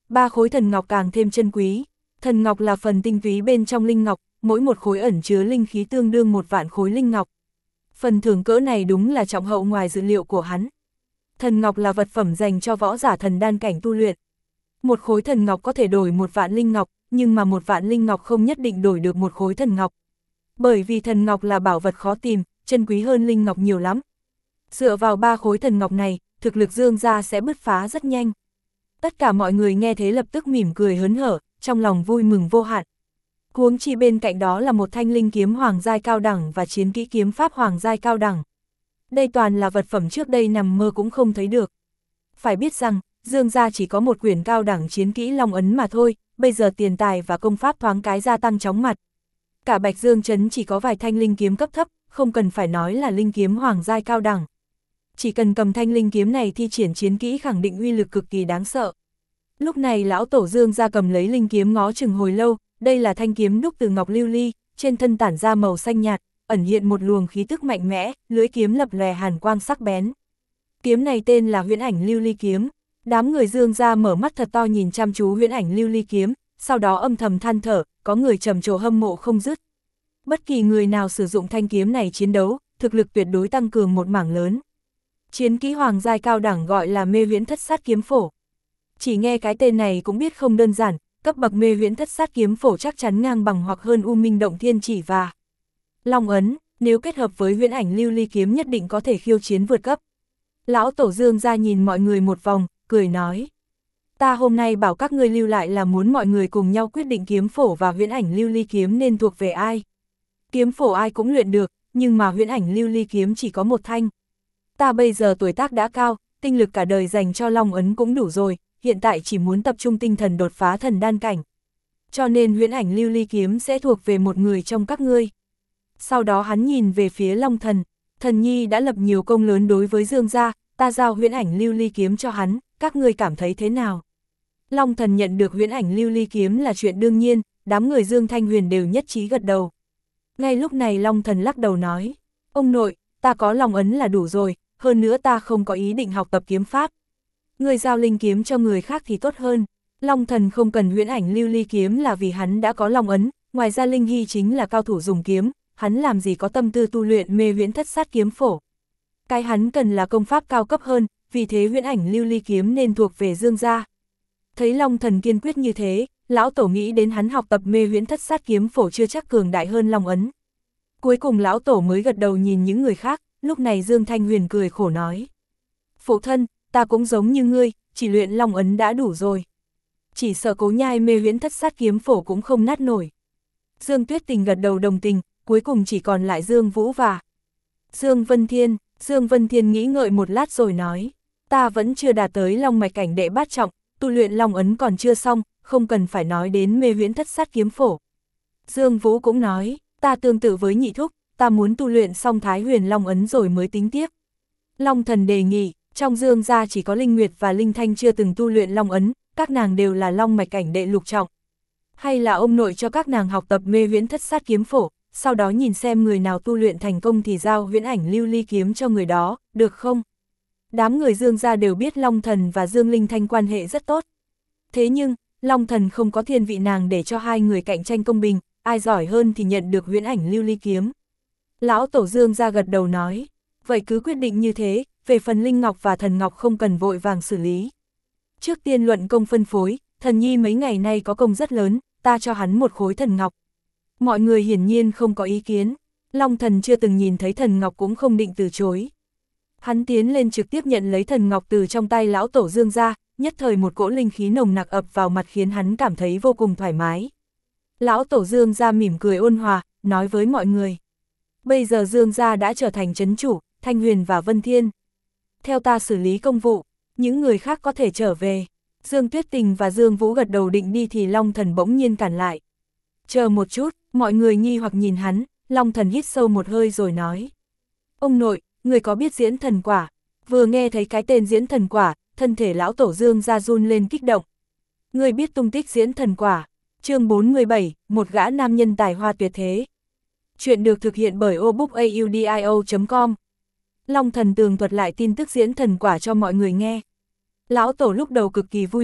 ba khối thần ngọc càng thêm chân quý. Thần ngọc là phần tinh túy bên trong linh ngọc, mỗi một khối ẩn chứa linh khí tương đương một vạn khối linh ngọc. Phần thưởng cỡ này đúng là trọng hậu ngoài dự liệu của hắn. Thần ngọc là vật phẩm dành cho võ giả thần đan cảnh tu luyện. Một khối thần ngọc có thể đổi một vạn linh ngọc, nhưng mà một vạn linh ngọc không nhất định đổi được một khối thần ngọc. Bởi vì thần ngọc là bảo vật khó tìm, chân quý hơn linh ngọc nhiều lắm. Dựa vào ba khối thần ngọc này, thực lực Dương gia sẽ bứt phá rất nhanh. Tất cả mọi người nghe thế lập tức mỉm cười hớn hở, trong lòng vui mừng vô hạn. Huống chi bên cạnh đó là một thanh linh kiếm hoàng giai cao đẳng và chiến kỹ kiếm pháp hoàng giai cao đẳng. Đây toàn là vật phẩm trước đây nằm mơ cũng không thấy được. Phải biết rằng, Dương gia chỉ có một quyển cao đẳng chiến kỹ Long ấn mà thôi, bây giờ tiền tài và công pháp thoáng cái gia tăng chóng mặt. Cả Bạch Dương trấn chỉ có vài thanh linh kiếm cấp thấp, không cần phải nói là linh kiếm hoàng giai cao đẳng. Chỉ cần cầm thanh linh kiếm này thi triển chiến kỹ khẳng định uy lực cực kỳ đáng sợ. Lúc này lão tổ Dương gia cầm lấy linh kiếm ngó chừng hồi lâu, đây là thanh kiếm đúc từ ngọc lưu ly, trên thân tản ra màu xanh nhạt, ẩn hiện một luồng khí tức mạnh mẽ, lưỡi kiếm lập lòe hàn quang sắc bén. Kiếm này tên là Huyễn Ảnh Lưu Ly kiếm. Đám người Dương gia mở mắt thật to nhìn chăm chú Huyễn Ảnh Lưu Ly kiếm, sau đó âm thầm than thở, có người trầm trồ hâm mộ không dứt. Bất kỳ người nào sử dụng thanh kiếm này chiến đấu, thực lực tuyệt đối tăng cường một mảng lớn. Chiến kỹ hoàng giai cao đẳng gọi là Mê Huyễn Thất Sát kiếm phổ. Chỉ nghe cái tên này cũng biết không đơn giản, cấp bậc Mê Huyễn Thất Sát kiếm phổ chắc chắn ngang bằng hoặc hơn U Minh Động Thiên Chỉ và Long ấn, nếu kết hợp với Huyễn Ảnh Lưu Ly kiếm nhất định có thể khiêu chiến vượt cấp. Lão tổ Dương gia nhìn mọi người một vòng, cười nói: "Ta hôm nay bảo các ngươi lưu lại là muốn mọi người cùng nhau quyết định kiếm phổ và Huyễn Ảnh Lưu Ly kiếm nên thuộc về ai. Kiếm phổ ai cũng luyện được, nhưng mà Huyễn Ảnh Lưu Ly kiếm chỉ có một thanh. Ta bây giờ tuổi tác đã cao, tinh lực cả đời dành cho Long ấn cũng đủ rồi, hiện tại chỉ muốn tập trung tinh thần đột phá thần đan cảnh. Cho nên Huyễn Ảnh Lưu Ly kiếm sẽ thuộc về một người trong các ngươi." Sau đó hắn nhìn về phía Long Thần, Thần Nhi đã lập nhiều công lớn đối với Dương gia, ta giao Huyễn Ảnh Lưu Ly kiếm cho hắn, các ngươi cảm thấy thế nào? Long Thần nhận được Huyễn Ảnh Lưu Ly kiếm là chuyện đương nhiên, đám người Dương Thanh Huyền đều nhất trí gật đầu. Ngay lúc này Long Thần lắc đầu nói: "Ông nội, ta có Long ấn là đủ rồi, hơn nữa ta không có ý định học tập kiếm pháp. Người giao linh kiếm cho người khác thì tốt hơn." Long Thần không cần Huyễn Ảnh Lưu Ly kiếm là vì hắn đã có Long ấn, ngoài ra Linh Hy chính là cao thủ dùng kiếm, hắn làm gì có tâm tư tu luyện Mê Huyễn Thất Sát kiếm phổ. Cái hắn cần là công pháp cao cấp hơn, vì thế Huyễn Ảnh Lưu Ly kiếm nên thuộc về Dương gia. Thấy Long Thần kiên quyết như thế, lão tổ nghĩ đến hắn học tập Mê Huyễn Thất Sát kiếm phổ chưa chắc cường đại hơn Long ấn. Cuối cùng lão tổ mới gật đầu nhìn những người khác, lúc này Dương Thanh Huyền cười khổ nói: "Phụ thân, ta cũng giống như ngươi, chỉ luyện Long ấn đã đủ rồi. Chỉ sợ cố nhai Mê Huyễn Thất Sát kiếm phổ cũng không nát nổi." Dương Tuyết Tình gật đầu đồng tình, cuối cùng chỉ còn lại Dương Vũ và Dương Vân Thiên. Dương Vân Thiên nghĩ ngợi một lát rồi nói: "Ta vẫn chưa đạt tới Long mạch cảnh đệ bát trọng, tu luyện Long ấn còn chưa xong, không cần phải nói đến Mê Huyễn Thất Sát kiếm phổ." Dương Vũ cũng nói: "Ta tương tự với nhị thúc, ta muốn tu luyện xong Thái Huyền Long ấn rồi mới tính tiếp." Long Thần đề nghị, trong Dương gia chỉ có Linh Nguyệt và Linh Thanh chưa từng tu luyện Long ấn, các nàng đều là Long mạch cảnh đệ lục trọng. Hay là ông nội cho các nàng học tập Mê Huyễn Thất Sát kiếm phổ, sau đó nhìn xem người nào tu luyện thành công thì giao Huyễn Ảnh Lưu Ly kiếm cho người đó, được không? Đám người Dương gia đều biết Long Thần và Dương Linh Thanh quan hệ rất tốt. Thế nhưng, Long Thần không có thiên vị nàng để cho hai người cạnh tranh công bình, ai giỏi hơn thì nhận được Huyễn Ảnh Lưu Ly kiếm. Lão tổ Dương gia gật đầu nói: "Vậy cứ quyết định như thế, về phần Linh Ngọc và Thần Ngọc không cần vội vàng xử lý. Trước tiên luận công phân phối, Thần Nhi mấy ngày nay có công rất lớn, ta cho hắn một khối Thần Ngọc." Mọi người hiển nhiên không có ý kiến, Long Thần chưa từng nhìn thấy Thần Ngọc cũng không định từ chối. Hắn tiến lên trực tiếp nhận lấy Thần Ngọc từ trong tay lão tổ Dương gia, nhất thời một cỗ linh khí nồng nặc ập vào mặt khiến hắn cảm thấy vô cùng thoải mái. Lão tổ Dương gia mỉm cười ôn hòa, nói với mọi người: "Bây giờ Dương gia đã trở thành trấn chủ, Thanh Huyền và Vân Thiên. Theo ta xử lý công vụ, những người khác có thể trở về." Dương Tuyết Tình và Dương Vũ gật đầu định đi thì Long Thần bỗng nhiên cản lại. "Chờ một chút." Mọi người nghi hoặc nhìn hắn, Long Thần hít sâu một hơi rồi nói: "Ông nội, người có biết diễn thần quả?" Vừa nghe thấy cái tên diễn thần quả, thân thể lão tổ Dương gia run lên kích động. "Người biết tung tích diễn thần quả?" Chương bốn mươi bảy, một gã nam nhân tài hoa tuyệt thế. Chuyện được thực hiện bởi obookaudio chấm com. Long Thần tường thuật lại tin tức diễn thần quả cho mọi người nghe. Lão tổ lúc đầu cực kỳ vui mừng,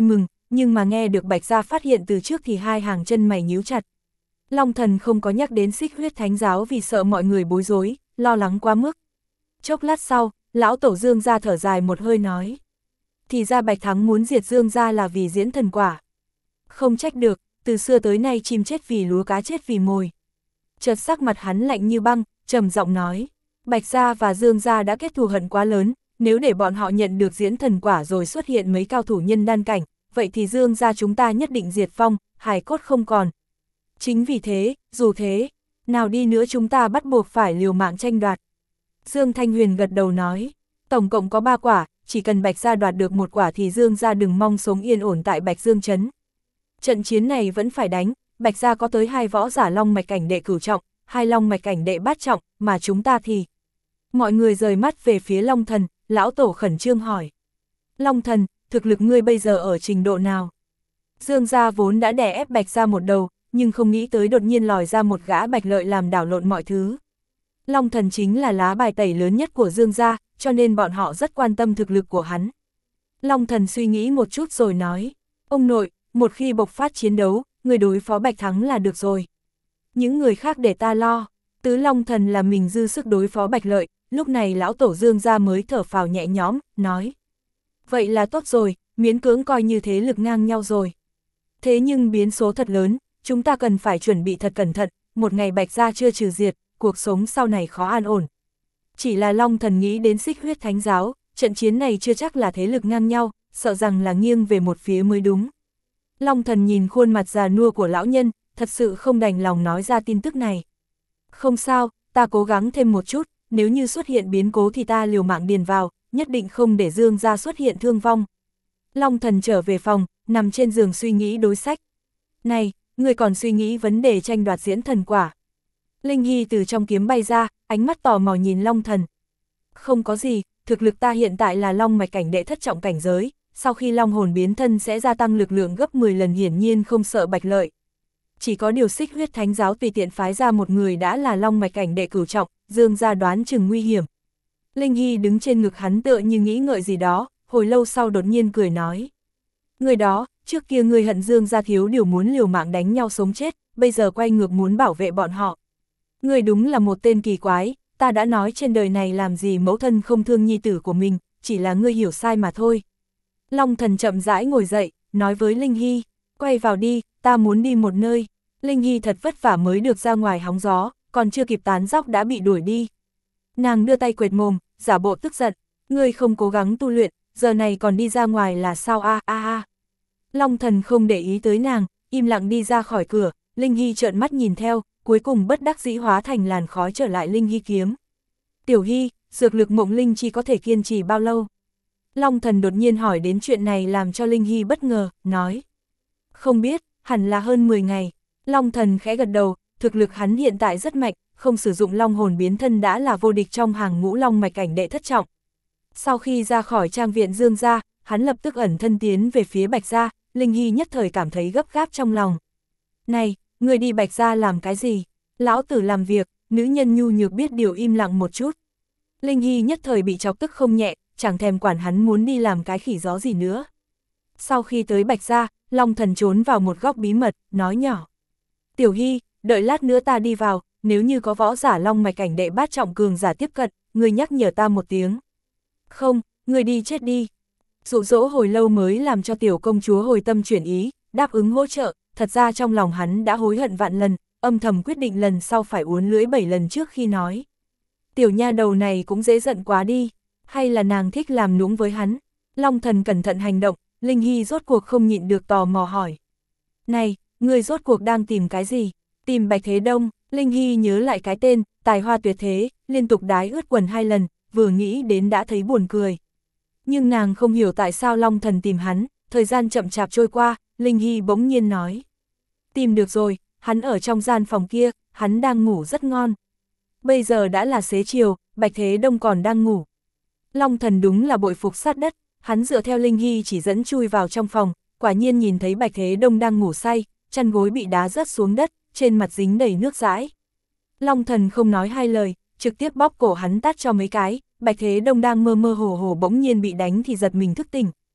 nhưng mà nghe được Bạch Gia phát hiện từ trước thì hai hàng chân mày nhíu chặt. Long Thần không có nhắc đến Xích Huyết Thánh Giáo vì sợ mọi người bối rối, lo lắng quá mức. Chốc lát sau, lão tổ Dương gia thở dài một hơi nói. Thì ra Bạch Thắng muốn diệt Dương gia là vì diễn thần quả. Không trách được, từ xưa tới nay chim chết vì lúa cá chết vì mồi. Chợt sắc mặt hắn lạnh như băng, trầm giọng nói. Bạch gia và Dương gia đã kết thù hận quá lớn, nếu để bọn họ nhận được diễn thần quả rồi xuất hiện mấy cao thủ nhân đan cảnh, vậy thì Dương gia chúng ta nhất định diệt vong, hài cốt không còn. Chính vì thế, dù thế, nào đi nữa chúng ta bắt buộc phải liều mạng tranh đoạt. Dương Thanh Huyền gật đầu nói, tổng cộng có ba quả, chỉ cần Bạch gia đoạt được một quả thì Dương gia đừng mong sống yên ổn tại Bạch Dương Trấn. Trận chiến này vẫn phải đánh, Bạch gia có tới hai võ giả long mạch cảnh đệ cửu trọng, hai long mạch cảnh đệ bát trọng, mà chúng ta thì... Mọi người rời mắt về phía Long Thần, lão tổ khẩn trương hỏi. Long Thần, thực lực ngươi bây giờ ở trình độ nào? Dương gia vốn đã đè ép Bạch gia một đầu, nhưng không nghĩ tới đột nhiên lòi ra một gã Bạch Lợi làm đảo lộn mọi thứ. Long Thần chính là lá bài tẩy lớn nhất của Dương gia, cho nên bọn họ rất quan tâm thực lực của hắn. Long Thần suy nghĩ một chút rồi nói, ông nội, một khi bộc phát chiến đấu, người đối phó Bạch Thắng là được rồi. Những người khác để ta lo. Tứ Long Thần là mình dư sức đối phó Bạch Lợi, lúc này lão tổ Dương gia mới thở phào nhẹ nhõm, nói. Vậy là tốt rồi, miễn cưỡng coi như thế lực ngang nhau rồi. Thế nhưng biến số thật lớn, chúng ta cần phải chuẩn bị thật cẩn thận, một ngày Bạch gia chưa trừ diệt, cuộc sống sau này khó an ổn. Chỉ là Long Thần nghĩ đến Xích Huyết Thánh Giáo, trận chiến này chưa chắc là thế lực ngang nhau, sợ rằng là nghiêng về một phía mới đúng. Long Thần nhìn khuôn mặt già nua của lão nhân, thật sự không đành lòng nói ra tin tức này. Không sao, ta cố gắng thêm một chút, nếu như xuất hiện biến cố thì ta liều mạng điền vào, nhất định không để Dương gia xuất hiện thương vong. Long Thần trở về phòng, nằm trên giường suy nghĩ đối sách. Này, người còn suy nghĩ vấn đề tranh đoạt diễn thần quả. Linh Hy từ trong kiếm bay ra, ánh mắt tò mò nhìn Long Thần. Không có gì, thực lực ta hiện tại là long mạch cảnh đệ thất trọng cảnh giới, sau khi long hồn biến thân sẽ gia tăng lực lượng gấp mười lần, hiển nhiên không sợ Bạch Lợi. Chỉ có điều Xích Huyết Thánh Giáo tùy tiện phái ra một người đã là long mạch cảnh đệ cửu trọng, Dương gia đoán chừng nguy hiểm. Linh Hy đứng trên ngực hắn tựa như nghĩ ngợi gì đó, hồi lâu sau đột nhiên cười nói. Người đó, trước kia người hận Dương gia thiếu điều muốn liều mạng đánh nhau sống chết, bây giờ quay ngược muốn bảo vệ bọn họ. Người đúng là một tên kỳ quái, ta đã nói trên đời này làm gì mẫu thân không thương nhi tử của mình, chỉ là ngươi hiểu sai mà thôi. Long Thần chậm rãi ngồi dậy, nói với Linh Hy, quay vào đi, ta muốn đi một nơi. Linh Hy thật vất vả mới được ra ngoài hóng gió, còn chưa kịp tán dóc đã bị đuổi đi. Nàng đưa tay quệt mồm, giả bộ tức giận, ngươi không cố gắng tu luyện, giờ này còn đi ra ngoài là sao a a a. Long Thần không để ý tới nàng, im lặng đi ra khỏi cửa, Linh Hy trợn mắt nhìn theo, cuối cùng bất đắc dĩ hóa thành làn khói trở lại Linh Hy kiếm. Tiểu Hy, dược lực Mộng Linh Chi có thể kiên trì bao lâu? Long Thần đột nhiên hỏi đến chuyện này làm cho Linh Hy bất ngờ, nói. Không biết, hẳn là hơn mười ngày. Long Thần khẽ gật đầu, thực lực hắn hiện tại rất mạnh, không sử dụng long hồn biến thân đã là vô địch trong hàng ngũ long mạch cảnh đệ thất trọng. Sau khi ra khỏi trang viện Dương gia, hắn lập tức ẩn thân tiến về phía Bạch gia, Linh Hy nhất thời cảm thấy gấp gáp trong lòng. Này, người đi Bạch gia làm cái gì? Lão tử làm việc, nữ nhân nhu nhược biết điều im lặng một chút. Linh Hy nhất thời bị chọc tức không nhẹ, chẳng thèm quản hắn muốn đi làm cái khỉ gió gì nữa. Sau khi tới Bạch gia, Long Thần trốn vào một góc bí mật, nói nhỏ. Tiểu Hy, đợi lát nữa ta đi vào, nếu như có võ giả long mạch cảnh đệ bát trọng cường giả tiếp cận, người nhắc nhở ta một tiếng. Không, người đi chết đi. Dụ dỗ hồi lâu mới làm cho tiểu công chúa hồi tâm chuyển ý, đáp ứng hỗ trợ, thật ra trong lòng hắn đã hối hận vạn lần, âm thầm quyết định lần sau phải uốn lưỡi bảy lần trước khi nói. Tiểu nha đầu này cũng dễ giận quá đi, hay là nàng thích làm nũng với hắn? Long Thần cẩn thận hành động, Linh Hy rốt cuộc không nhịn được tò mò hỏi. Này, người rốt cuộc đang tìm cái gì? Tìm Bạch Thế Đông. Linh Hy nhớ lại cái tên, tài hoa tuyệt thế, liên tục đái ướt quần hai lần, vừa nghĩ đến đã thấy buồn cười. Nhưng nàng không hiểu tại sao Long Thần tìm hắn, thời gian chậm chạp trôi qua, Linh Hy bỗng nhiên nói. Tìm được rồi, hắn ở trong gian phòng kia, hắn đang ngủ rất ngon. Bây giờ đã là xế chiều, Bạch Thế Đông còn đang ngủ. Long Thần đúng là bội phục sát đất, hắn dựa theo Linh Hy chỉ dẫn chui vào trong phòng, quả nhiên nhìn thấy Bạch Thế Đông đang ngủ say, chăn gối bị đá rớt xuống đất, trên mặt dính đầy nước dãi. Long Thần không nói hai lời, trực tiếp bóp cổ hắn tát cho mấy cái, Bạch Thế Đông đang mơ mơ hồ hồ bỗng nhiên bị đánh thì giật mình thức tỉnh.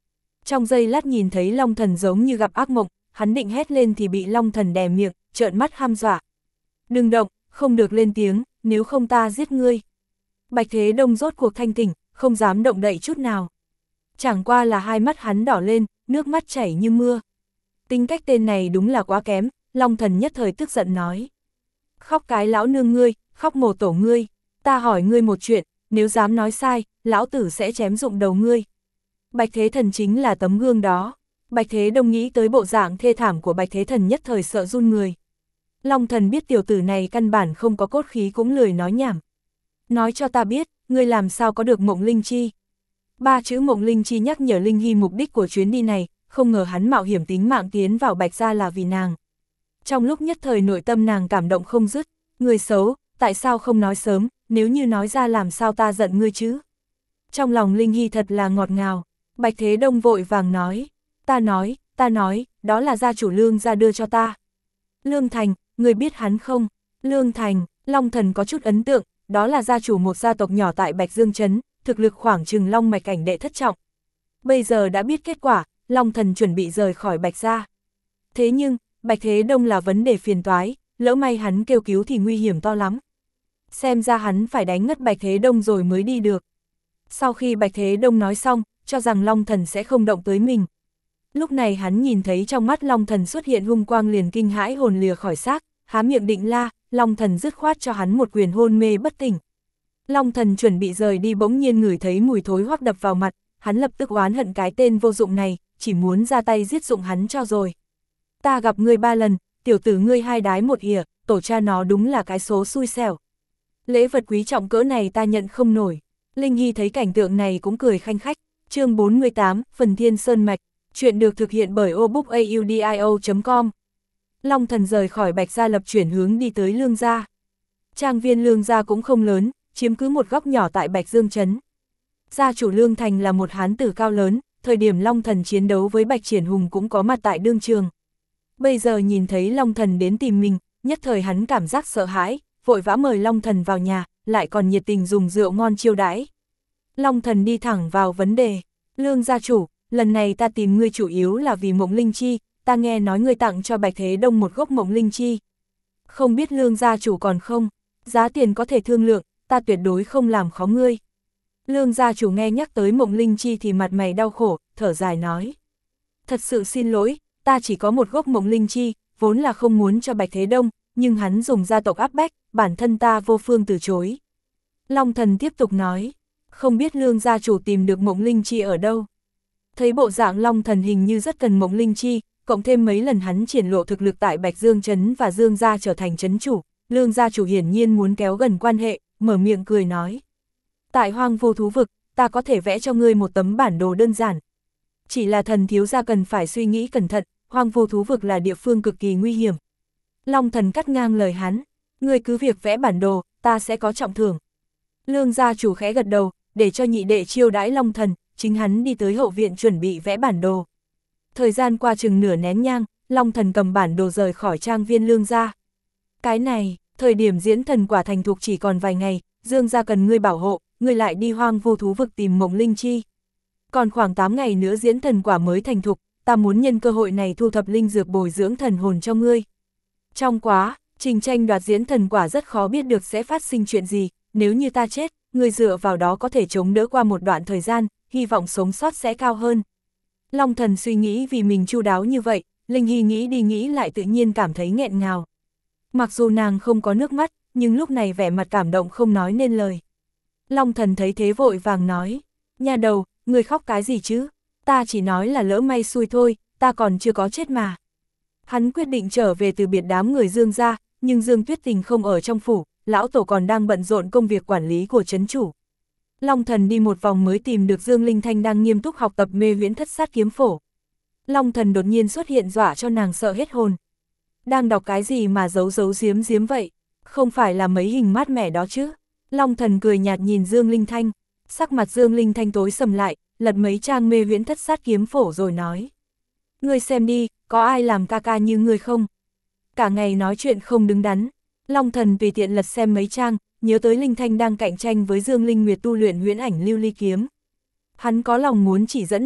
Trong giây lát nhìn thấy Long Thần giống như gặp ác mộng, hắn định hét lên thì bị Long Thần đè miệng, trợn mắt hăm dọa. Đừng động, không được lên tiếng, nếu không ta giết ngươi. Bạch Thế Đông rốt cuộc thanh tỉnh, không dám động đậy chút nào. Chẳng qua là hai mắt hắn đỏ lên, nước mắt chảy như mưa. Tính cách tên này đúng là quá kém, Long Thần nhất thời tức giận nói. Khóc cái lão nương ngươi, khóc mồ tổ ngươi, ta hỏi ngươi một chuyện, nếu dám nói sai, lão tử sẽ chém dụng đầu ngươi. Bạch Thế Thần chính là tấm gương đó. Bạch Thế Đông nghĩ tới bộ dạng thê thảm của Bạch Thế Thần nhất thời sợ run người. Long Thần biết tiểu tử này căn bản không có cốt khí cũng lười nói nhảm. Nói cho ta biết, ngươi làm sao có được Mộng Linh Chi. Ba chữ Mộng Linh Chi nhắc nhở Linh Hy mục đích của chuyến đi này, không ngờ hắn mạo hiểm tính mạng tiến vào Bạch gia là vì nàng. Trong lúc nhất thời nội tâm nàng cảm động không dứt, người xấu, tại sao không nói sớm, nếu như nói ra làm sao ta giận ngươi chứ. Trong lòng Linh Hy thật là ngọt ngào, Bạch Thế Đông vội vàng nói, ta nói, ta nói, đó là gia chủ Lương gia đưa cho ta. Lương Thành, người biết hắn không? Lương Thành, Long Thần có chút ấn tượng, đó là gia chủ một gia tộc nhỏ tại Bạch Dương Trấn, thực lực khoảng chừng Long mạch cảnh đệ thất trọng. Bây giờ đã biết kết quả, Long Thần chuẩn bị rời khỏi Bạch gia. Thế nhưng, Bạch Thế Đông là vấn đề phiền toái, lỡ may hắn kêu cứu thì nguy hiểm to lắm. Xem ra hắn phải đánh ngất Bạch Thế Đông rồi mới đi được. Sau khi Bạch Thế Đông nói xong, cho rằng Long Thần sẽ không động tới mình. Lúc này hắn nhìn thấy trong mắt Long Thần xuất hiện hung quang liền kinh hãi hồn lìa khỏi xác, há miệng định la, Long Thần dứt khoát cho hắn một quyền hôn mê bất tỉnh. Long Thần chuẩn bị rời đi bỗng nhiên ngửi thấy mùi thối hoắc đập vào mặt, hắn lập tức oán hận cái tên vô dụng này, chỉ muốn ra tay giết dụng hắn cho rồi. Ta gặp ngươi ba lần, tiểu tử ngươi hai đái một ỉa, tổ cha nó đúng là cái số xui xẻo. Lễ vật quý trọng cỡ này ta nhận không nổi. Linh Hy thấy cảnh tượng này cũng cười khanh khách. Chương bốn mươi tám, Phần Thiên Sơn Mạch. Chuyện được thực hiện bởi obookaudio chấm com. Long Thần rời khỏi Bạch gia lập chuyển hướng đi tới Lương gia. Trang viên Lương gia cũng không lớn, chiếm cứ một góc nhỏ tại Bạch Dương Trấn. Gia chủ Lương Thành là một hán tử cao lớn, thời điểm Long Thần chiến đấu với Bạch Triển Hùng cũng có mặt tại đương trường. Bây giờ nhìn thấy Long Thần đến tìm mình, nhất thời hắn cảm giác sợ hãi, vội vã mời Long Thần vào nhà, lại còn nhiệt tình dùng rượu ngon chiêu đãi. Long Thần đi thẳng vào vấn đề, Lương gia chủ, lần này ta tìm ngươi chủ yếu là vì Mộng Linh Chi, ta nghe nói ngươi tặng cho Bạch Thế Đông một gốc Mộng Linh Chi. Không biết Lương gia chủ còn không, giá tiền có thể thương lượng, ta tuyệt đối không làm khó ngươi. Lương gia chủ nghe nhắc tới Mộng Linh Chi thì mặt mày đau khổ, thở dài nói. Thật sự xin lỗi, ta chỉ có một gốc Mộng Linh Chi, vốn là không muốn cho Bạch Thế Đông, nhưng hắn dùng gia tộc áp bách, bản thân ta vô phương từ chối. Long Thần tiếp tục nói, không biết Lương gia chủ tìm được Mộng Linh Chi ở đâu. Thấy bộ dạng Long Thần hình như rất cần Mộng Linh Chi, cộng thêm mấy lần hắn triển lộ thực lực tại Bạch Dương Trấn và Dương gia trở thành trấn chủ, Lương gia chủ hiển nhiên muốn kéo gần quan hệ, mở miệng cười nói. Tại Hoang Vu Thú Vực, ta có thể vẽ cho ngươi một tấm bản đồ đơn giản. Chỉ là thần thiếu gia cần phải suy nghĩ cẩn thận, Hoang Vu Thú Vực là địa phương cực kỳ nguy hiểm. Long Thần cắt ngang lời hắn, ngươi cứ việc vẽ bản đồ, ta sẽ có trọng thưởng. Lương gia chủ khẽ gật đầu, để cho nhị đệ chiêu đãi Long Thần, chính hắn đi tới hậu viện chuẩn bị vẽ bản đồ. Thời gian qua chừng nửa nén nhang, Long Thần cầm bản đồ rời khỏi trang viên Lương gia. Cái này, thời điểm diễn thần quả thành thục chỉ còn vài ngày, Dương gia cần ngươi bảo hộ, ngươi lại đi Hoang Vu Thú Vực tìm Mộng Linh Chi. Còn khoảng tám ngày nữa diễn thần quả mới thành thục, ta muốn nhân cơ hội này thu thập linh dược bồi dưỡng thần hồn cho ngươi. Trong quá trình tranh đoạt diễn thần quả rất khó biết được sẽ phát sinh chuyện gì, nếu như ta chết, ngươi dựa vào đó có thể chống đỡ qua một đoạn thời gian, hy vọng sống sót sẽ cao hơn. Long Thần suy nghĩ vì mình chu đáo như vậy, Linh Hy nghĩ đi nghĩ lại tự nhiên cảm thấy nghẹn ngào. Mặc dù nàng không có nước mắt, nhưng lúc này vẻ mặt cảm động không nói nên lời. Long Thần thấy thế vội vàng nói, nha đầu, ngươi khóc cái gì chứ, ta chỉ nói là lỡ may xui thôi, ta còn chưa có chết mà. Hắn quyết định trở về từ biệt đám người Dương gia, nhưng Dương Tuyết Tình không ở trong phủ, lão tổ còn đang bận rộn công việc quản lý của trấn chủ. Long Thần đi một vòng mới tìm được Dương Linh Thanh đang nghiêm túc học tập mê huyễn thất sát kiếm phổ. Long Thần đột nhiên xuất hiện dọa cho nàng sợ hết hồn. Đang đọc cái gì mà giấu giấu giếm giếm vậy, không phải là mấy hình mát mẻ đó chứ. Long Thần cười nhạt nhìn Dương Linh Thanh, sắc mặt Dương Linh Thanh tối sầm lại, lật mấy trang mê huyễn thất sát kiếm phổ rồi nói. Ngươi xem đi, có ai làm ca ca như ngươi không? Cả ngày nói chuyện không đứng đắn. Long Thần tùy tiện lật xem mấy trang, nhớ tới Linh Thanh đang cạnh tranh với Dương Linh Nguyệt tu luyện huyễn ảnh lưu ly kiếm. Hắn có lòng muốn chỉ dẫn nàng,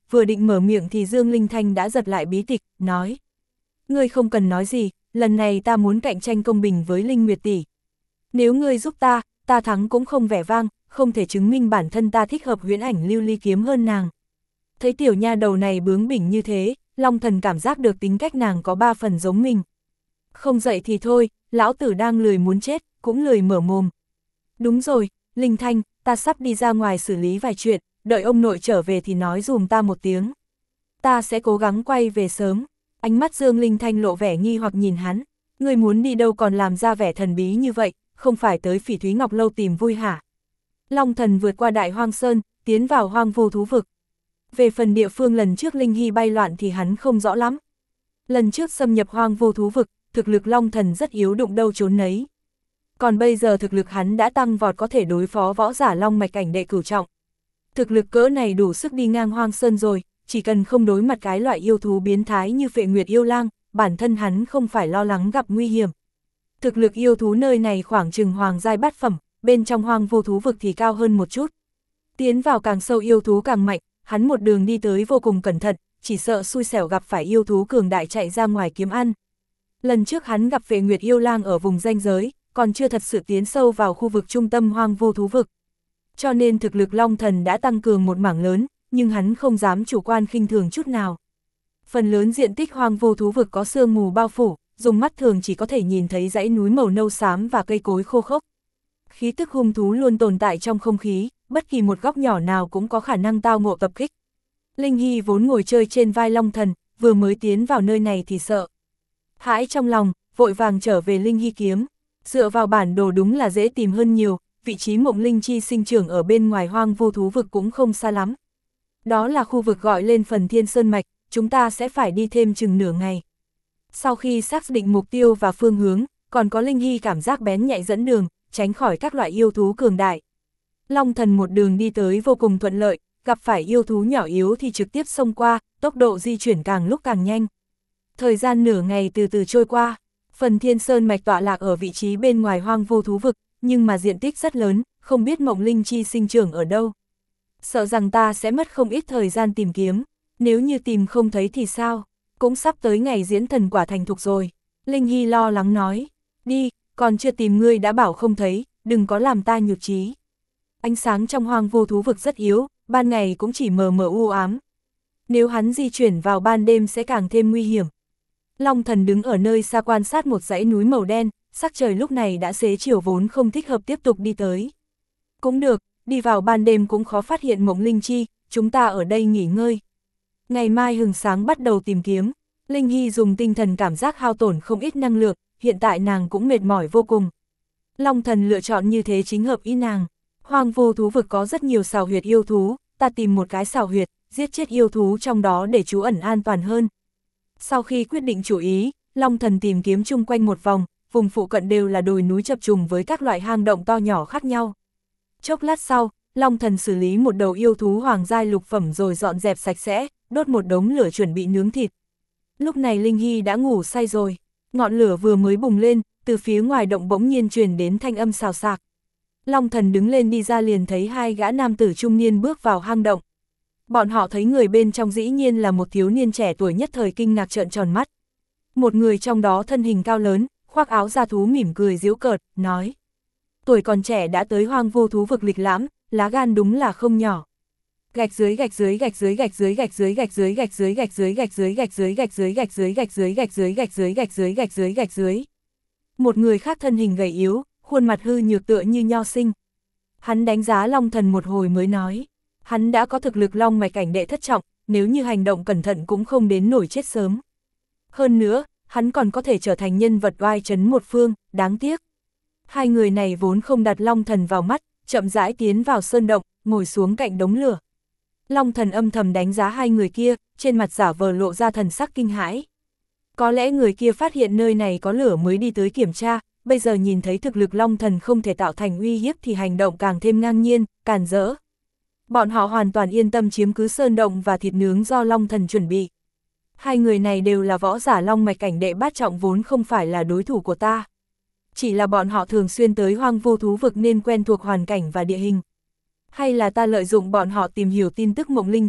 vừa định mở miệng thì Dương Linh Thanh đã giật lại bí tịch, nói. Ngươi không cần nói gì, lần này ta muốn cạnh tranh công bình với Linh Nguyệt tỷ. Nếu ngươi giúp ta, ta thắng cũng không vẻ vang, không thể chứng minh bản thân ta thích hợp huyễn ảnh lưu ly kiếm hơn nàng. Thấy tiểu nha đầu này bướng bỉnh như thế, Long Thần cảm giác được tính cách nàng có ba phần giống mình. Không dậy thì thôi, lão tử đang lười muốn chết, cũng lười mở mồm. Đúng rồi, Linh Thanh, ta sắp đi ra ngoài xử lý vài chuyện, đợi ông nội trở về thì nói dùm ta một tiếng. Ta sẽ cố gắng quay về sớm. Ánh mắt Dương Linh Thanh lộ vẻ nghi hoặc nhìn hắn. Ngươi muốn đi đâu còn làm ra vẻ thần bí như vậy, không phải tới Phỉ Thúy Ngọc Lâu tìm vui hả? Long Thần vượt qua Đại Hoang Sơn, tiến vào hoang vu thú vực. Về phần địa phương lần trước Linh Hy bay loạn thì hắn không rõ lắm. Lần trước xâm nhập hoang vu thú vực, thực lực Long Thần rất yếu, đụng đâu trốn nấy. Còn bây giờ thực lực hắn đã tăng vọt, có thể đối phó võ giả Long Mạch cảnh đệ cửu trọng. Thực lực cỡ này đủ sức đi ngang Hoang Sơn rồi, chỉ cần không đối mặt cái loại yêu thú biến thái như Phệ Nguyệt yêu lang, bản thân hắn không phải lo lắng gặp nguy hiểm. Thực lực yêu thú nơi này khoảng chừng hoàng giai bát phẩm, bên trong hoang vô thú vực thì cao hơn một chút. Tiến vào càng sâu yêu thú càng mạnh, hắn một đường đi tới vô cùng cẩn thận, chỉ sợ xui xẻo gặp phải yêu thú cường đại chạy ra ngoài kiếm ăn. Lần trước hắn gặp Phệ Nguyệt yêu lang ở vùng ranh giới, còn chưa thật sự tiến sâu vào khu vực trung tâm hoang vô thú vực. Cho nên thực lực Long Thần đã tăng cường một mảng lớn, nhưng hắn không dám chủ quan khinh thường chút nào. Phần lớn diện tích hoang vô thú vực có sương mù bao phủ, dùng mắt thường chỉ có thể nhìn thấy dãy núi màu nâu xám và cây cối khô khốc. Khí tức hung thú luôn tồn tại trong không khí, bất kỳ một góc nhỏ nào cũng có khả năng tao ngộ tập kích. Linh Hy vốn ngồi chơi trên vai Long Thần, vừa mới tiến vào nơi này thì sợ hãi trong lòng, vội vàng trở về Linh Hy kiếm. Dựa vào bản đồ đúng là dễ tìm hơn nhiều, vị trí Mộng Linh Chi sinh trưởng ở bên ngoài hoang vô thú vực cũng không xa lắm. Đó là khu vực gọi lên Phần Thiên Sơn Mạch, chúng ta sẽ phải đi thêm chừng nửa ngày. Sau khi xác định mục tiêu và phương hướng, còn có Linh Hy cảm giác bén nhạy dẫn đường, tránh khỏi các loại yêu thú cường đại. Long Thần một đường đi tới vô cùng thuận lợi, gặp phải yêu thú nhỏ yếu thì trực tiếp xông qua, tốc độ di chuyển càng lúc càng nhanh. Thời gian nửa ngày từ từ trôi qua, Phần Thiên Sơn Mạch tọa lạc ở vị trí bên ngoài hoang vô thú vực, nhưng mà diện tích rất lớn, không biết Mộng Linh Chi sinh trưởng ở đâu. Sợ rằng ta sẽ mất không ít thời gian tìm kiếm, nếu như tìm không thấy thì sao, cũng sắp tới ngày diễn thần quả thành thục rồi. Linh Hy lo lắng nói, đi, còn chưa tìm ngươi đã bảo không thấy, đừng có làm ta nhụt chí. Ánh sáng trong hoang vô thú vực rất yếu, ban ngày cũng chỉ mờ mờ u ám. Nếu hắn di chuyển vào ban đêm sẽ càng thêm nguy hiểm. Long Thần đứng ở nơi xa quan sát một dãy núi màu đen, sắc trời lúc này đã xế chiều vốn không thích hợp tiếp tục đi tới. Cũng được, đi vào ban đêm cũng khó phát hiện Mộng Linh Chi, chúng ta ở đây nghỉ ngơi. Ngày mai hừng sáng bắt đầu tìm kiếm, Linh Hy dùng tinh thần cảm giác hao tổn không ít năng lượng, hiện tại nàng cũng mệt mỏi vô cùng. Long Thần lựa chọn như thế chính hợp ý nàng. Hoang vô thú vực có rất nhiều sào huyệt yêu thú, ta tìm một cái sào huyệt, giết chết yêu thú trong đó để trú ẩn an toàn hơn. Sau khi quyết định chủ ý, Long Thần tìm kiếm chung quanh một vòng, vùng phụ cận đều là đồi núi chập trùng với các loại hang động to nhỏ khác nhau. Chốc lát sau, Long Thần xử lý một đầu yêu thú hoàng giai lục phẩm rồi dọn dẹp sạch sẽ, đốt một đống lửa chuẩn bị nướng thịt. Lúc này Linh Hy đã ngủ say rồi, ngọn lửa vừa mới bùng lên, từ phía ngoài động bỗng nhiên truyền đến thanh âm xào xạc. Long Thần đứng lên đi ra liền thấy hai gã nam tử trung niên bước vào hang động. Bọn họ thấy người bên trong dĩ nhiên là một thiếu niên trẻ tuổi, nhất thời kinh ngạc trợn tròn mắt. Một người trong đó thân hình cao lớn, khoác áo da thú mỉm cười giễu cợt, nói. Tuổi còn trẻ đã tới hoang vô thú vực lịch lãm, lá gan đúng là không nhỏ. Gạch dưới gạch dưới gạch dưới gạch dưới gạch dưới gạch dưới gạch dưới gạch dưới gạch dưới gạch dưới gạch dưới gạch dưới gạch dưới gạch dưới gạch dưới gạch dưới gạch dưới gạch dưới. Một người khác thân hình gầy yếu, khuôn mặt hư nhược tựa như nho sinh. Hắn đánh giá Long Thần một hồi mới nói. Hắn đã có thực lực long mạch cảnh đệ thất trọng, nếu như hành động cẩn thận cũng không đến nổi chết sớm. Hơn nữa, hắn còn có thể trở thành nhân vật oai trấn một phương, đáng tiếc. Hai người này vốn không đặt Long Thần vào mắt, chậm rãi tiến vào sơn động, ngồi xuống cạnh đống lửa. Long Thần âm thầm đánh giá hai người kia, trên mặt giả vờ lộ ra thần sắc kinh hãi. Có lẽ người kia phát hiện nơi này có lửa mới đi tới kiểm tra, bây giờ nhìn thấy thực lực Long Thần không thể tạo thành uy hiếp thì hành động càng thêm ngang nhiên, càn rỡ. Bọn họ hoàn toàn yên tâm chiếm cứ sơn động và thịt nướng do Long Thần chuẩn bị. Hai người này đều là võ giả long mạch cảnh đệ bát trọng, vốn không phải là đối thủ của ta. Chỉ là bọn họ thường xuyên tới hoang vô thú vực nên quen thuộc hoàn cảnh và địa hình. Hay là ta lợi dụng bọn họ tìm hiểu tin tức Mộng Linh Chi,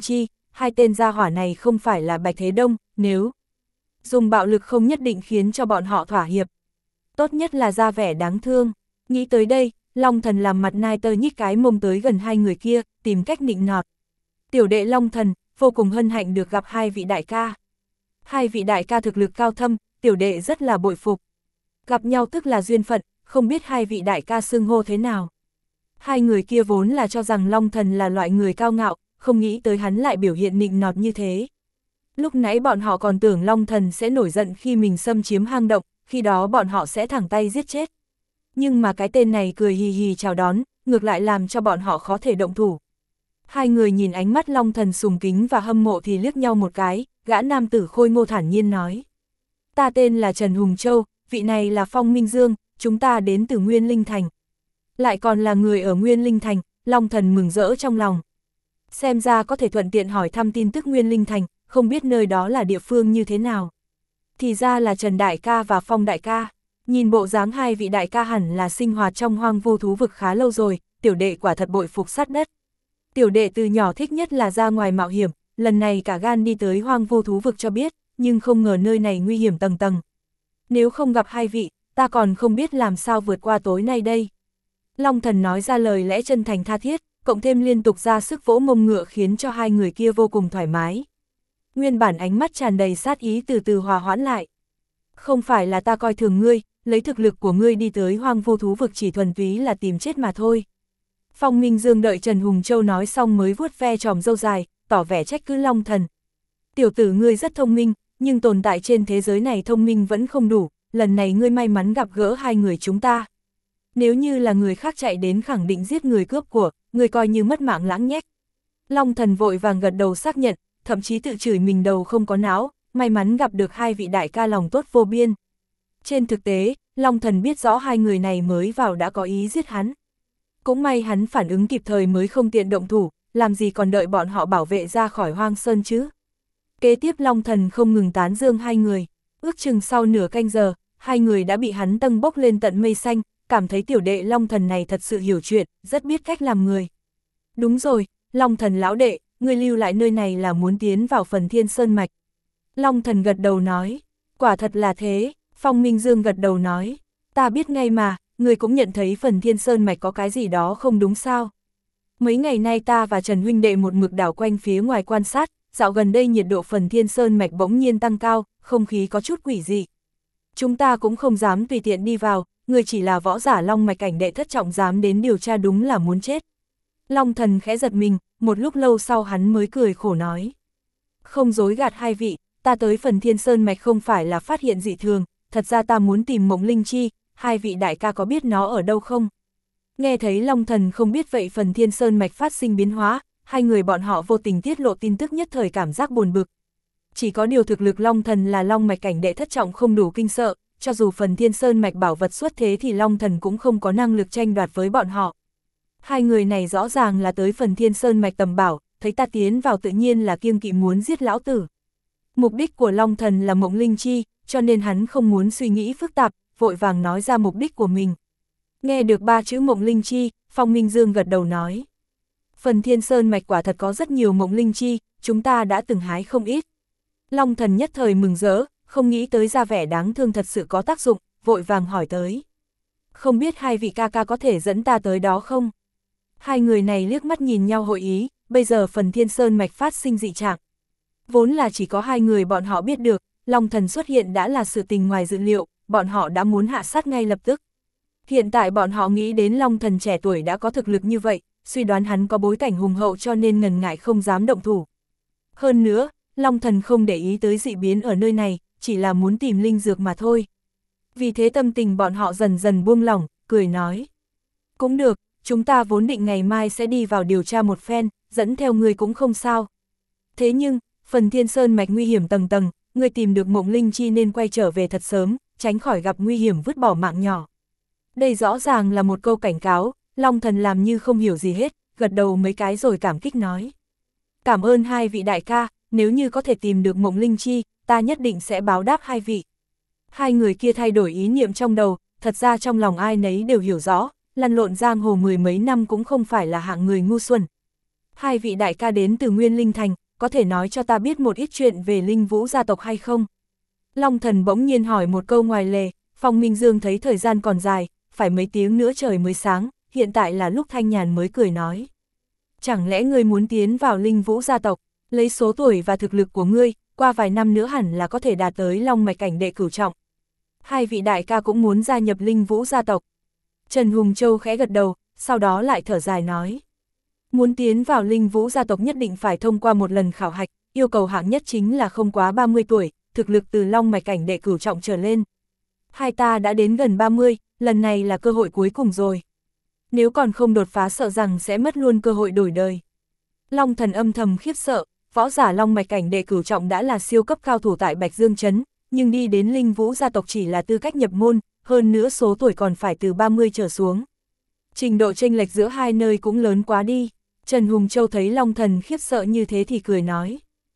hai tên gia hỏa này không phải là Bạch Thế Đông, nếu dùng bạo lực không nhất định khiến cho bọn họ thỏa hiệp. Tốt nhất là ra vẻ đáng thương. Nghĩ tới đây, Long Thần làm mặt nai tơ nhích cái mông tới gần hai người kia, tìm cách nịnh nọt. Tiểu đệ Long Thần, vô cùng hân hạnh được gặp hai vị đại ca. Hai vị đại ca thực lực cao thâm, tiểu đệ rất là bội phục. Gặp nhau tức là duyên phận, không biết hai vị đại ca xưng hô thế nào. Hai người kia vốn là cho rằng Long Thần là loại người cao ngạo, không nghĩ tới hắn lại biểu hiện nịnh nọt như thế. Lúc nãy bọn họ còn tưởng Long Thần sẽ nổi giận khi mình xâm chiếm hang động, khi đó bọn họ sẽ thẳng tay giết chết. Nhưng mà cái tên này cười hì hì chào đón, ngược lại làm cho bọn họ khó thể động thủ. Hai người nhìn ánh mắt Long Thần sùng kính và hâm mộ thì liếc nhau một cái, gã nam tử khôi ngô thản nhiên nói. Ta tên là Trần Hùng Châu, vị này là Phong Minh Dương, chúng ta đến từ Nguyên Linh Thành. Lại còn là người ở Nguyên Linh Thành, Long Thần mừng rỡ trong lòng. Xem ra có thể thuận tiện hỏi thăm tin tức Nguyên Linh Thành, không biết nơi đó là địa phương như thế nào. Thì ra là Trần Đại ca và Phong Đại ca. Nhìn bộ dáng hai vị đại ca hẳn là sinh hoạt trong hoang vu thú vực khá lâu rồi, tiểu đệ quả thật bội phục sát đất. Tiểu đệ từ nhỏ thích nhất là ra ngoài mạo hiểm, lần này cả gan đi tới hoang vu thú vực cho biết, nhưng không ngờ nơi này nguy hiểm tầng tầng. Nếu không gặp hai vị, ta còn không biết làm sao vượt qua tối nay đây. Long Thần nói ra lời lẽ chân thành tha thiết, cộng thêm liên tục ra sức vỗ mông ngựa khiến cho hai người kia vô cùng thoải mái. Nguyên bản ánh mắt tràn đầy sát ý từ từ hòa hoãn lại. Không phải là ta coi thường ngươi, lấy thực lực của ngươi đi tới hoang vu thú vực chỉ thuần túy là tìm chết mà thôi. Phong Minh Dương đợi Trần Hùng Châu nói xong mới vuốt ve tròm râu dài, tỏ vẻ trách cứ Long Thần. Tiểu tử ngươi rất thông minh, nhưng tồn tại trên thế giới này thông minh vẫn không đủ, lần này ngươi may mắn gặp gỡ hai người chúng ta. Nếu như là người khác chạy đến khẳng định giết người cướp của, ngươi coi như mất mạng lãng nhách. Long Thần vội vàng gật đầu xác nhận, thậm chí tự chửi mình đầu không có não, may mắn gặp được hai vị đại ca lòng tốt vô biên. Trên thực tế, Long Thần biết rõ hai người này mới vào đã có ý giết hắn. Cũng may hắn phản ứng kịp thời mới không tiện động thủ, làm gì còn đợi bọn họ bảo vệ ra khỏi hoang sơn chứ. Kế tiếp Long Thần không ngừng tán dương hai người, ước chừng sau nửa canh giờ, hai người đã bị hắn tâng bốc lên tận mây xanh, cảm thấy tiểu đệ Long Thần này thật sự hiểu chuyện, rất biết cách làm người. Đúng rồi, Long Thần lão đệ, ngươi lưu lại nơi này là muốn tiến vào phần Thiên Sơn Mạch. Long Thần gật đầu nói, quả thật là thế. Phong Minh Dương gật đầu nói, ta biết ngay mà, người cũng nhận thấy phần Thiên Sơn Mạch có cái gì đó không đúng sao. Mấy ngày nay ta và Trần huynh đệ một mực đảo quanh phía ngoài quan sát, dạo gần đây nhiệt độ phần Thiên Sơn Mạch bỗng nhiên tăng cao, không khí có chút quỷ dị. Chúng ta cũng không dám tùy tiện đi vào, người chỉ là võ giả Long Mạch cảnh đệ thất trọng dám đến điều tra đúng là muốn chết. Long Thần khẽ giật mình, một lúc lâu sau hắn mới cười khổ nói. Không dối gạt hai vị, ta tới phần Thiên Sơn Mạch không phải là phát hiện dị thường, thật ra ta muốn tìm Mộng Linh Chi, hai vị đại ca có biết nó ở đâu không? Nghe thấy Long Thần không biết vậy phần Thiên Sơn Mạch phát sinh biến hóa, hai người bọn họ vô tình tiết lộ tin tức nhất thời cảm giác buồn bực. Chỉ có điều thực lực Long Thần là Long Mạch cảnh đệ thất trọng không đủ kinh sợ, cho dù phần Thiên Sơn Mạch bảo vật xuất thế thì Long Thần cũng không có năng lực tranh đoạt với bọn họ. Hai người này rõ ràng là tới phần Thiên Sơn Mạch tầm bảo, thấy ta tiến vào tự nhiên là kiêng kỵ muốn giết lão tử. Mục đích của Long Thần là Mộng Linh Chi, cho nên hắn không muốn suy nghĩ phức tạp, vội vàng nói ra mục đích của mình. Nghe được ba chữ Mộng Linh Chi, Phong Minh Dương gật đầu nói. Phần Thiên Sơn Mạch quả thật có rất nhiều Mộng Linh Chi, chúng ta đã từng hái không ít. Long Thần nhất thời mừng rỡ, không nghĩ tới ra vẻ đáng thương thật sự có tác dụng, vội vàng hỏi tới. Không biết hai vị ca ca có thể dẫn ta tới đó không? Hai người này liếc mắt nhìn nhau hội ý, bây giờ phần Thiên Sơn Mạch phát sinh dị trạng. Vốn là chỉ có hai người bọn họ biết được, Long Thần xuất hiện đã là sự tình ngoài dự liệu, bọn họ đã muốn hạ sát ngay lập tức. Hiện tại bọn họ nghĩ đến Long Thần trẻ tuổi đã có thực lực như vậy, suy đoán hắn có bối cảnh hùng hậu cho nên ngần ngại không dám động thủ. Hơn nữa, Long Thần không để ý tới dị biến ở nơi này, chỉ là muốn tìm linh dược mà thôi. Vì thế tâm tình bọn họ dần dần buông lỏng, cười nói. Cũng được, chúng ta vốn định ngày mai sẽ đi vào điều tra một phen, dẫn theo người cũng không sao. Thế nhưng, phần Thiên Sơn Mạch nguy hiểm tầng tầng, người tìm được Mộng Linh Chi nên quay trở về thật sớm, tránh khỏi gặp nguy hiểm vứt bỏ mạng nhỏ. Đây rõ ràng là một câu cảnh cáo, Long Thần làm như không hiểu gì hết, gật đầu mấy cái rồi cảm kích nói. Cảm ơn hai vị đại ca, nếu như có thể tìm được Mộng Linh Chi, ta nhất định sẽ báo đáp hai vị. Hai người kia thay đổi ý niệm trong đầu, thật ra trong lòng ai nấy đều hiểu rõ, lăn lộn giang hồ mười mấy năm cũng không phải là hạng người ngu xuẩn. Hai vị đại ca đến từ Nguyên Linh Thành, có thể nói cho ta biết một ít chuyện về Linh Vũ gia tộc hay không? Long Thần bỗng nhiên hỏi một câu ngoài lề, Phong Minh Dương thấy thời gian còn dài, phải mấy tiếng nữa trời mới sáng, hiện tại là lúc thanh nhàn mới cười nói. Chẳng lẽ ngươi muốn tiến vào Linh Vũ gia tộc, lấy số tuổi và thực lực của ngươi, qua vài năm nữa hẳn là có thể đạt tới Long mạch cảnh đệ cửu trọng. Hai vị đại ca cũng muốn gia nhập Linh Vũ gia tộc. Trần Hùng Châu khẽ gật đầu, sau đó lại thở dài nói. Muốn tiến vào Linh Vũ gia tộc nhất định phải thông qua một lần khảo hạch, yêu cầu hạng nhất chính là không quá ba mươi tuổi, thực lực từ Long mạch cảnh đệ cửu trọng trở lên. Hai ta đã đến gần ba mươi, lần này là cơ hội cuối cùng rồi. Nếu còn không đột phá sợ rằng sẽ mất luôn cơ hội đổi đời. Long Thần âm thầm khiếp sợ, võ giả Long mạch cảnh đệ cửu trọng đã là siêu cấp cao thủ tại Bạch Dương Trấn, nhưng đi đến Linh Vũ gia tộc chỉ là tư cách nhập môn, hơn nữa số tuổi còn phải từ ba mươi trở xuống. Trình độ chênh lệch giữa hai nơi cũng lớn quá đi. Trần Hùng Châu thấy Long Thần khiếp sợ như thế thì cười nói.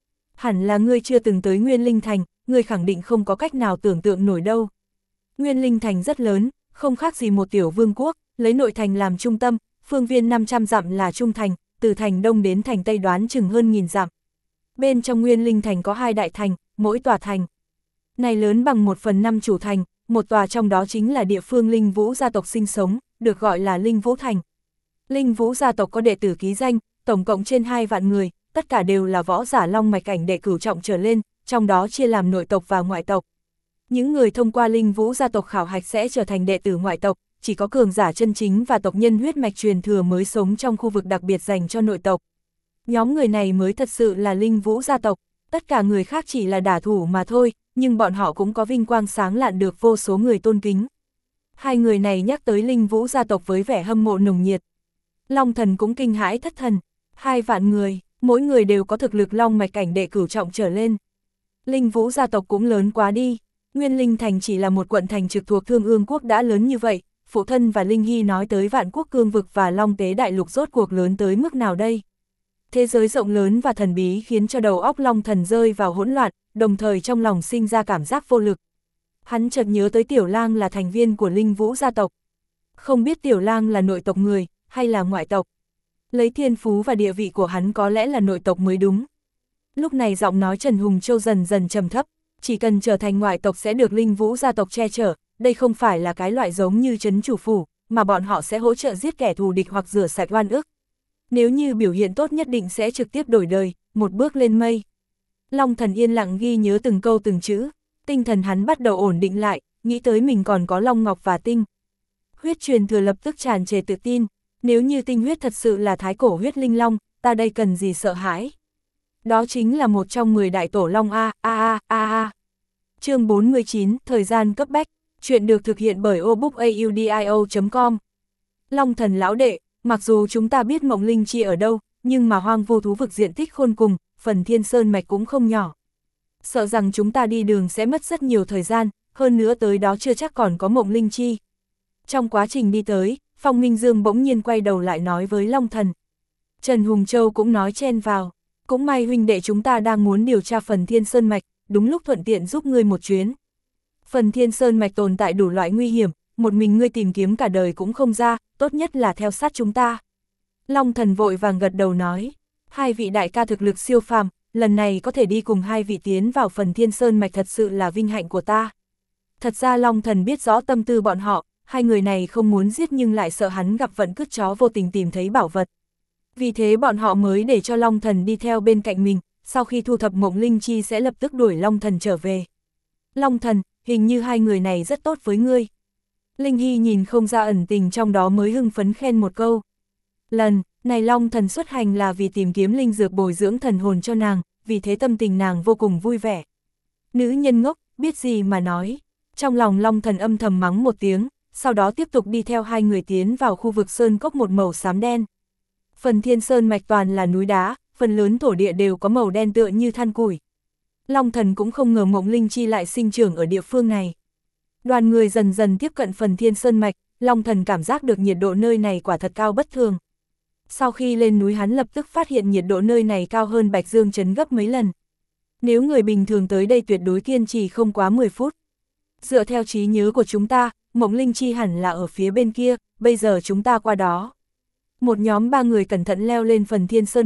Hẳn là ngươi chưa từng tới Nguyên Linh Thành, ngươi khẳng định không có cách nào tưởng tượng nổi đâu. Nguyên Linh Thành rất lớn, không khác gì một tiểu vương quốc, lấy nội thành làm trung tâm, phương viên năm trăm dặm là trung thành, từ thành đông đến thành tây đoán chừng hơn nghìn dặm. Bên trong Nguyên Linh Thành có hai đại thành, mỗi tòa thành này lớn bằng một phần năm chủ thành, một tòa trong đó chính là địa phương Linh Vũ gia tộc sinh sống, được gọi là Linh Vũ Thành. Linh Vũ gia tộc có đệ tử ký danh, tổng cộng trên hai vạn người, tất cả đều là võ giả Long mạch cảnh đệ cửu trọng trở lên, trong đó chia làm nội tộc và ngoại tộc. Những người thông qua Linh Vũ gia tộc khảo hạch sẽ trở thành đệ tử ngoại tộc, chỉ có cường giả chân chính và tộc nhân huyết mạch truyền thừa mới sống trong khu vực đặc biệt dành cho nội tộc. Nhóm người này mới thật sự là Linh Vũ gia tộc, tất cả người khác chỉ là đả thủ mà thôi, nhưng bọn họ cũng có vinh quang sáng lạn được vô số người tôn kính. Hai người này nhắc tới Linh Vũ gia tộc với vẻ hâm mộ nồng nhiệt. Long Thần cũng kinh hãi thất thần, hai vạn người, mỗi người đều có thực lực Long mạch cảnh đệ cửu trọng trở lên. Linh Vũ gia tộc cũng lớn quá đi, Nguyên Linh Thành chỉ là một quận thành trực thuộc Thương Ương quốc đã lớn như vậy, phụ thân và Linh Hy nói tới Vạn Quốc cương vực và Long Tế đại lục rốt cuộc lớn tới mức nào đây? Thế giới rộng lớn và thần bí khiến cho đầu óc Long Thần rơi vào hỗn loạn, đồng thời trong lòng sinh ra cảm giác vô lực. Hắn chợt nhớ tới Tiểu Lang là thành viên của Linh Vũ gia tộc. Không biết Tiểu Lang là nội tộc người, hay là ngoại tộc. Lấy thiên phú và địa vị của hắn có lẽ là nội tộc mới đúng. Lúc này giọng nói Trần Hùng Châu dần dần trầm thấp, chỉ cần trở thành ngoại tộc sẽ được Linh Vũ gia tộc che chở, đây không phải là cái loại giống như trấn chủ phủ, mà bọn họ sẽ hỗ trợ giết kẻ thù địch hoặc rửa sạch oan ức. Nếu như biểu hiện tốt nhất định sẽ trực tiếp đổi đời, một bước lên mây. Long Thần yên lặng ghi nhớ từng câu từng chữ, tinh thần hắn bắt đầu ổn định lại, nghĩ tới mình còn có Long Ngọc và Tinh. Huyết truyền thừa lập tức tràn trề tự tin, nếu như tinh huyết thật sự là thái cổ huyết linh long, ta đây cần gì sợ hãi. Đó chính là một trong mười đại tổ long a a a a a. Chương bốn mươi chín, thời gian cấp bách, chuyện được thực hiện bởi obookaudio chấm com. Long Thần lão đệ, mặc dù chúng ta biết Mộng Linh Chi ở đâu, nhưng mà hoang vu thú vực diện tích khôn cùng, phần Thiên Sơn mạch cũng không nhỏ. Sợ rằng chúng ta đi đường sẽ mất rất nhiều thời gian, hơn nữa tới đó chưa chắc còn có Mộng Linh Chi. Trong quá trình đi tới, Phong Minh Dương bỗng nhiên quay đầu lại nói với Long Thần. Trần Hùng Châu cũng nói chen vào, cũng may huynh đệ chúng ta đang muốn điều tra phần Thiên Sơn mạch, đúng lúc thuận tiện giúp ngươi một chuyến. Phần Thiên Sơn mạch tồn tại đủ loại nguy hiểm, một mình ngươi tìm kiếm cả đời cũng không ra, tốt nhất là theo sát chúng ta. Long Thần vội vàng gật đầu nói, hai vị đại ca thực lực siêu phàm, lần này có thể đi cùng hai vị tiến vào phần Thiên Sơn mạch thật sự là vinh hạnh của ta. Thật ra Long Thần biết rõ tâm tư bọn họ, hai người này không muốn giết nhưng lại sợ hắn gặp vận cứt chó vô tình tìm thấy bảo vật. Vì thế bọn họ mới để cho Long Thần đi theo bên cạnh mình, sau khi thu thập Mộng Linh Chi sẽ lập tức đuổi Long Thần trở về. Long Thần, hình như hai người này rất tốt với ngươi. Linh Hy nhìn không ra ẩn tình trong đó mới hưng phấn khen một câu. Lần này Long Thần xuất hành là vì tìm kiếm linh dược bồi dưỡng thần hồn cho nàng, vì thế tâm tình nàng vô cùng vui vẻ. Nữ nhân ngốc, biết gì mà nói. Trong lòng Long Thần âm thầm mắng một tiếng, sau đó tiếp tục đi theo hai người tiến vào khu vực sơn cốc một màu xám đen. Phần Thiên Sơn mạch toàn là núi đá, phần lớn thổ địa đều có màu đen tựa như than củi. Long Thần cũng không ngờ Mộng Linh Chi lại sinh trưởng ở địa phương này. Đoàn người dần dần tiếp cận phần Thiên Sơn mạch, Long Thần cảm giác được nhiệt độ nơi này quả thật cao bất thường. Sau khi lên núi hắn lập tức phát hiện nhiệt độ nơi này cao hơn Bạch Dương Trấn gấp mấy lần. Nếu người bình thường tới đây tuyệt đối kiên trì không quá mười phút. Dựa theo trí nhớ của chúng ta, Mộng Linh Chi hẳn là ở phía bên kia, bây giờ chúng ta qua đó. Một nhóm ba người cẩn thận leo lên phần Thiên Sơn mạch,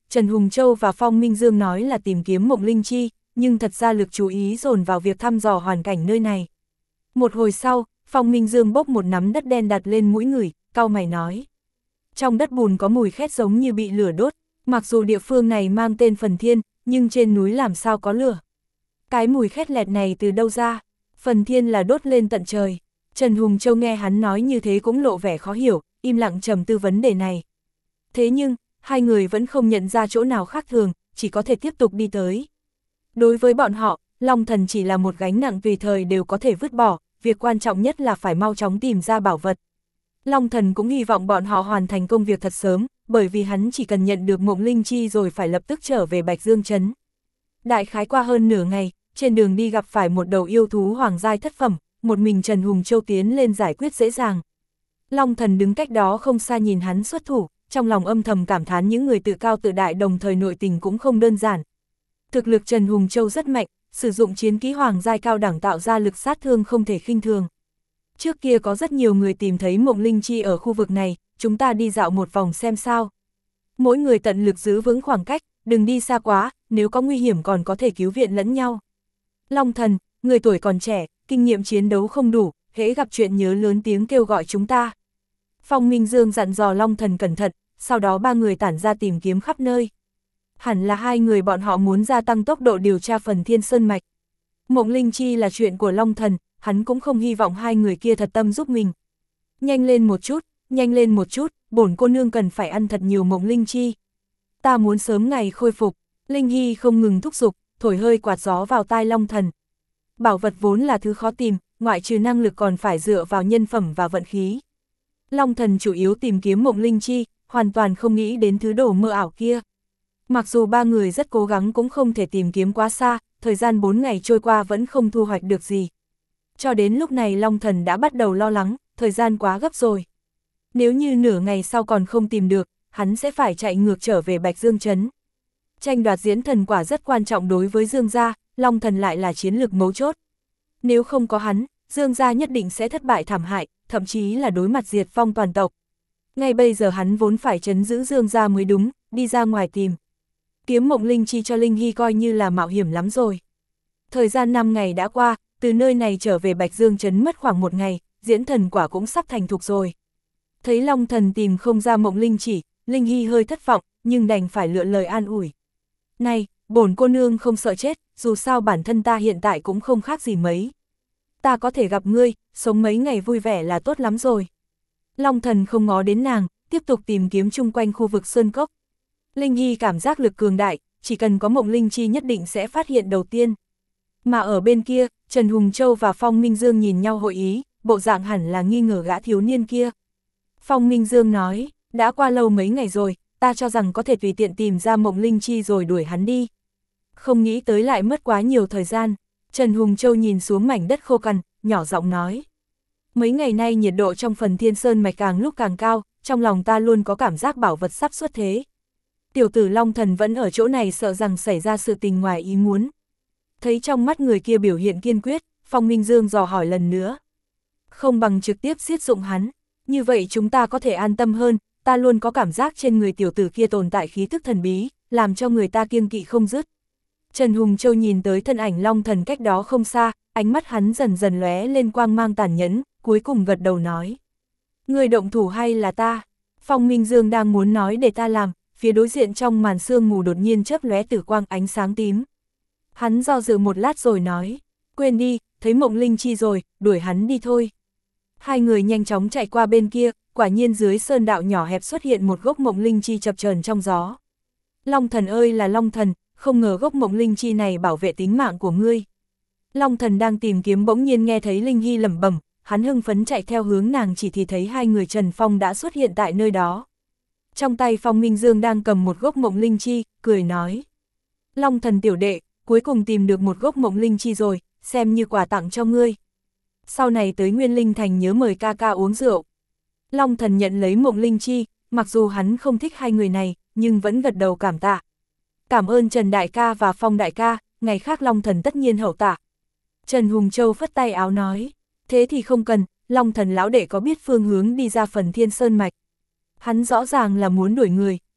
Trần Hùng Châu và Phong Minh Dương nói là tìm kiếm Mộng Linh Chi, nhưng thật ra lực chú ý dồn vào việc thăm dò hoàn cảnh nơi này. Một hồi sau, Phong Minh Dương bốc một nắm đất đen đặt lên mũi người, cau mày nói. Trong đất bùn có mùi khét giống như bị lửa đốt, mặc dù địa phương này mang tên Phần Thiên, nhưng trên núi làm sao có lửa. Cái mùi khét lẹt này từ đâu ra? Phần Thiên là đốt lên tận trời. Trần Hùng Châu nghe hắn nói như thế cũng lộ vẻ khó hiểu, im lặng trầm tư vấn đề này. Thế nhưng, hai người vẫn không nhận ra chỗ nào khác thường, chỉ có thể tiếp tục đi tới. Đối với bọn họ, Long Thần chỉ là một gánh nặng tùy thời đều có thể vứt bỏ, việc quan trọng nhất là phải mau chóng tìm ra bảo vật. Long Thần cũng hy vọng bọn họ hoàn thành công việc thật sớm, bởi vì hắn chỉ cần nhận được Mộng Linh Chi rồi phải lập tức trở về Bạch Dương Trấn. Đại khái qua hơn nửa ngày, trên đường đi gặp phải một đầu yêu thú hoàng giai thất phẩm, một mình Trần Hùng Châu tiến lên giải quyết dễ dàng. Long Thần đứng cách đó không xa nhìn hắn xuất thủ, trong lòng âm thầm cảm thán những người tự cao tự đại đồng thời nội tình cũng không đơn giản. Thực lực Trần Hùng Châu rất mạnh, sử dụng chiến kỹ hoàng giai cao đẳng tạo ra lực sát thương không thể khinh thường. Trước kia có rất nhiều người tìm thấy Mộng Linh Chi ở khu vực này, chúng ta đi dạo một vòng xem sao. Mỗi người tận lực giữ vững khoảng cách, đừng đi xa quá, nếu có nguy hiểm còn có thể cứu viện lẫn nhau. Long Thần, người tuổi còn trẻ, kinh nghiệm chiến đấu không đủ, hễ gặp chuyện nhớ lớn tiếng kêu gọi chúng ta. Phong Minh Dương dặn dò Long Thần cẩn thận, sau đó ba người tản ra tìm kiếm khắp nơi. Hẳn là hai người bọn họ muốn gia tăng tốc độ điều tra Phần Thiên Sơn Mạch. Mộng Linh Chi là chuyện của Long Thần, hắn cũng không hy vọng hai người kia thật tâm giúp mình. Nhanh lên một chút, nhanh lên một chút, bổn cô nương cần phải ăn thật nhiều Mộng Linh Chi. Ta muốn sớm ngày khôi phục, Linh Hy không ngừng thúc giục, thổi hơi quạt gió vào tai Long Thần. Bảo vật vốn là thứ khó tìm, ngoại trừ năng lực còn phải dựa vào nhân phẩm và vận khí. Long Thần chủ yếu tìm kiếm Mộng Linh Chi, hoàn toàn không nghĩ đến thứ đồ mơ ảo kia. Mặc dù ba người rất cố gắng cũng không thể tìm kiếm quá xa, thời gian bốn ngày trôi qua vẫn không thu hoạch được gì. Cho đến lúc này Long Thần đã bắt đầu lo lắng, thời gian quá gấp rồi. Nếu như nửa ngày sau còn không tìm được, hắn sẽ phải chạy ngược trở về Bạch Dương Trấn. Tranh đoạt diễn thần quả rất quan trọng đối với Dương gia, Long Thần lại là chiến lược mấu chốt. Nếu không có hắn, Dương gia nhất định sẽ thất bại thảm hại, thậm chí là đối mặt diệt vong toàn tộc. Ngay bây giờ hắn vốn phải trấn giữ Dương gia mới đúng, đi ra ngoài tìm. Kiếm Mộng Linh Chi cho Linh Hy coi như là mạo hiểm lắm rồi. Thời gian năm ngày đã qua, từ nơi này trở về Bạch Dương Trấn mất khoảng một ngày, diễn thần quả cũng sắp thành thục rồi. Thấy Long Thần tìm không ra Mộng Linh Chỉ, Linh Hy hơi thất vọng, nhưng đành phải lựa lời an ủi. Này, bổn cô nương không sợ chết, dù sao bản thân ta hiện tại cũng không khác gì mấy. Ta có thể gặp ngươi, sống mấy ngày vui vẻ là tốt lắm rồi. Long Thần không ngó đến nàng, tiếp tục tìm kiếm chung quanh khu vực sơn cốc. Linh Hy cảm giác lực cường đại, chỉ cần có Mộng Linh Chi nhất định sẽ phát hiện đầu tiên. Mà ở bên kia, Trần Hùng Châu và Phong Minh Dương nhìn nhau hội ý, bộ dạng hẳn là nghi ngờ gã thiếu niên kia. Phong Minh Dương nói, đã qua lâu mấy ngày rồi, ta cho rằng có thể tùy tiện tìm ra Mộng Linh Chi rồi đuổi hắn đi. Không nghĩ tới lại mất quá nhiều thời gian. Trần Hùng Châu nhìn xuống mảnh đất khô cằn, nhỏ giọng nói. Mấy ngày nay nhiệt độ trong Phần Thiên Sơn Mạch càng lúc càng cao, trong lòng ta luôn có cảm giác bảo vật sắp xuất thế. Tiểu tử Long Thần vẫn ở chỗ này sợ rằng xảy ra sự tình ngoài ý muốn. Thấy trong mắt người kia biểu hiện kiên quyết, Phong Minh Dương dò hỏi lần nữa. Không bằng trực tiếp giết dụng hắn, như vậy chúng ta có thể an tâm hơn, ta luôn có cảm giác trên người tiểu tử kia tồn tại khí thức thần bí, làm cho người ta kiêng kỵ không dứt. Trần Hùng Châu nhìn tới thân ảnh Long Thần cách đó không xa, ánh mắt hắn dần dần lóe lên quang mang tàn nhẫn, cuối cùng gật đầu nói. Người động thủ hay là ta? Phong Minh Dương đang muốn nói để ta làm, phía đối diện trong màn sương mù đột nhiên chớp lóe tử quang ánh sáng tím. Hắn do dự một lát rồi nói, quên đi, thấy Mộng Linh Chi rồi, đuổi hắn đi thôi. Hai người nhanh chóng chạy qua bên kia, quả nhiên dưới sơn đạo nhỏ hẹp xuất hiện một gốc Mộng Linh Chi chập chờn trong gió. Long Thần ơi là Long Thần, không ngờ gốc Mộng Linh Chi này bảo vệ tính mạng của ngươi. Long Thần đang tìm kiếm bỗng nhiên nghe thấy Linh Hy lẩm bẩm, hắn hưng phấn chạy theo hướng nàng chỉ thì thấy hai người Trần Phong đã xuất hiện tại nơi đó. Trong tay Phong Minh Dương đang cầm một gốc Mộng Linh Chi, cười nói. Long Thần tiểu đệ, cuối cùng tìm được một gốc Mộng Linh Chi rồi, xem như quà tặng cho ngươi. Sau này tới Nguyên Linh Thành nhớ mời ca ca uống rượu. Long Thần nhận lấy Mộng Linh Chi, mặc dù hắn không thích hai người này, nhưng vẫn gật đầu cảm tạ. Cảm ơn Trần Đại ca và Phong Đại ca, ngày khác Long Thần tất nhiên hậu tạ. Trần Hùng Châu phất tay áo nói, thế thì không cần, Long Thần lão đệ có biết phương hướng đi ra Phần Thiên Sơn Mạch. Hắn rõ ràng là muốn đuổi người,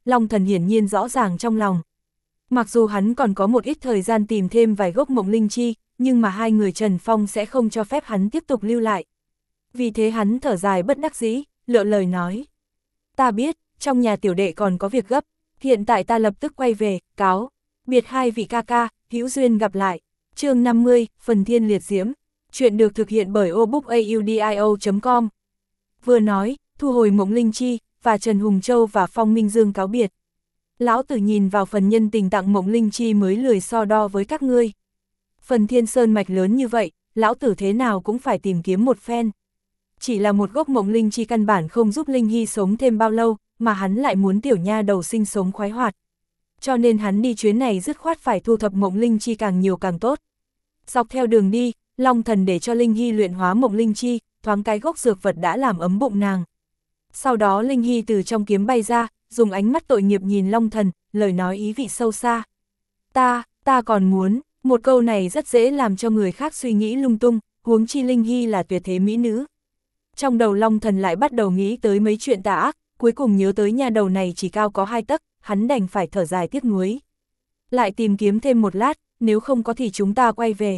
Long Thần hiển nhiên rõ ràng trong lòng. Mặc dù hắn còn có một ít thời gian tìm thêm vài gốc mộng linh chi, nhưng mà hai người Trần Phong sẽ không cho phép hắn tiếp tục lưu lại. Vì thế hắn thở dài bất đắc dĩ, lựa lời nói. Ta biết, trong nhà tiểu đệ còn có việc gấp, hiện tại ta lập tức quay về, cáo, biệt hai vị ca ca, hữu duyên gặp lại. Chương năm mươi, Phần Thiên Liệt Diễm. Chuyện được thực hiện bởi obookaudio chấm com. Vừa nói, thu hồi mộng linh chi, và Trần Hùng Châu và Phong Minh Dương cáo biệt. Lão tử nhìn vào phần nhân tình tặng mộng linh chi mới lười so đo với các ngươi. Phần Thiên Sơn mạch lớn như vậy, lão tử thế nào cũng phải tìm kiếm một phen. Chỉ là một gốc mộng linh chi căn bản không giúp Linh Hy sống thêm bao lâu, mà hắn lại muốn tiểu nha đầu sinh sống khoái hoạt. Cho nên hắn đi chuyến này dứt khoát phải thu thập mộng linh chi càng nhiều càng tốt. Dọc theo đường đi, Long Thần để cho Linh Hy luyện hóa mộng linh chi, thoáng cái gốc dược vật đã làm ấm bụng nàng. Sau đó Linh Hy từ trong kiếm bay ra, dùng ánh mắt tội nghiệp nhìn Long Thần, lời nói ý vị sâu xa. Ta, ta còn muốn, một câu này rất dễ làm cho người khác suy nghĩ lung tung, huống chi Linh Hy là tuyệt thế mỹ nữ. Trong đầu Long Thần lại bắt đầu nghĩ tới mấy chuyện tà ác, cuối cùng nhớ tới nha đầu này chỉ cao có hai tấc, hắn đành phải thở dài tiếc nuối. Lại tìm kiếm thêm một lát, nếu không có thì chúng ta quay về.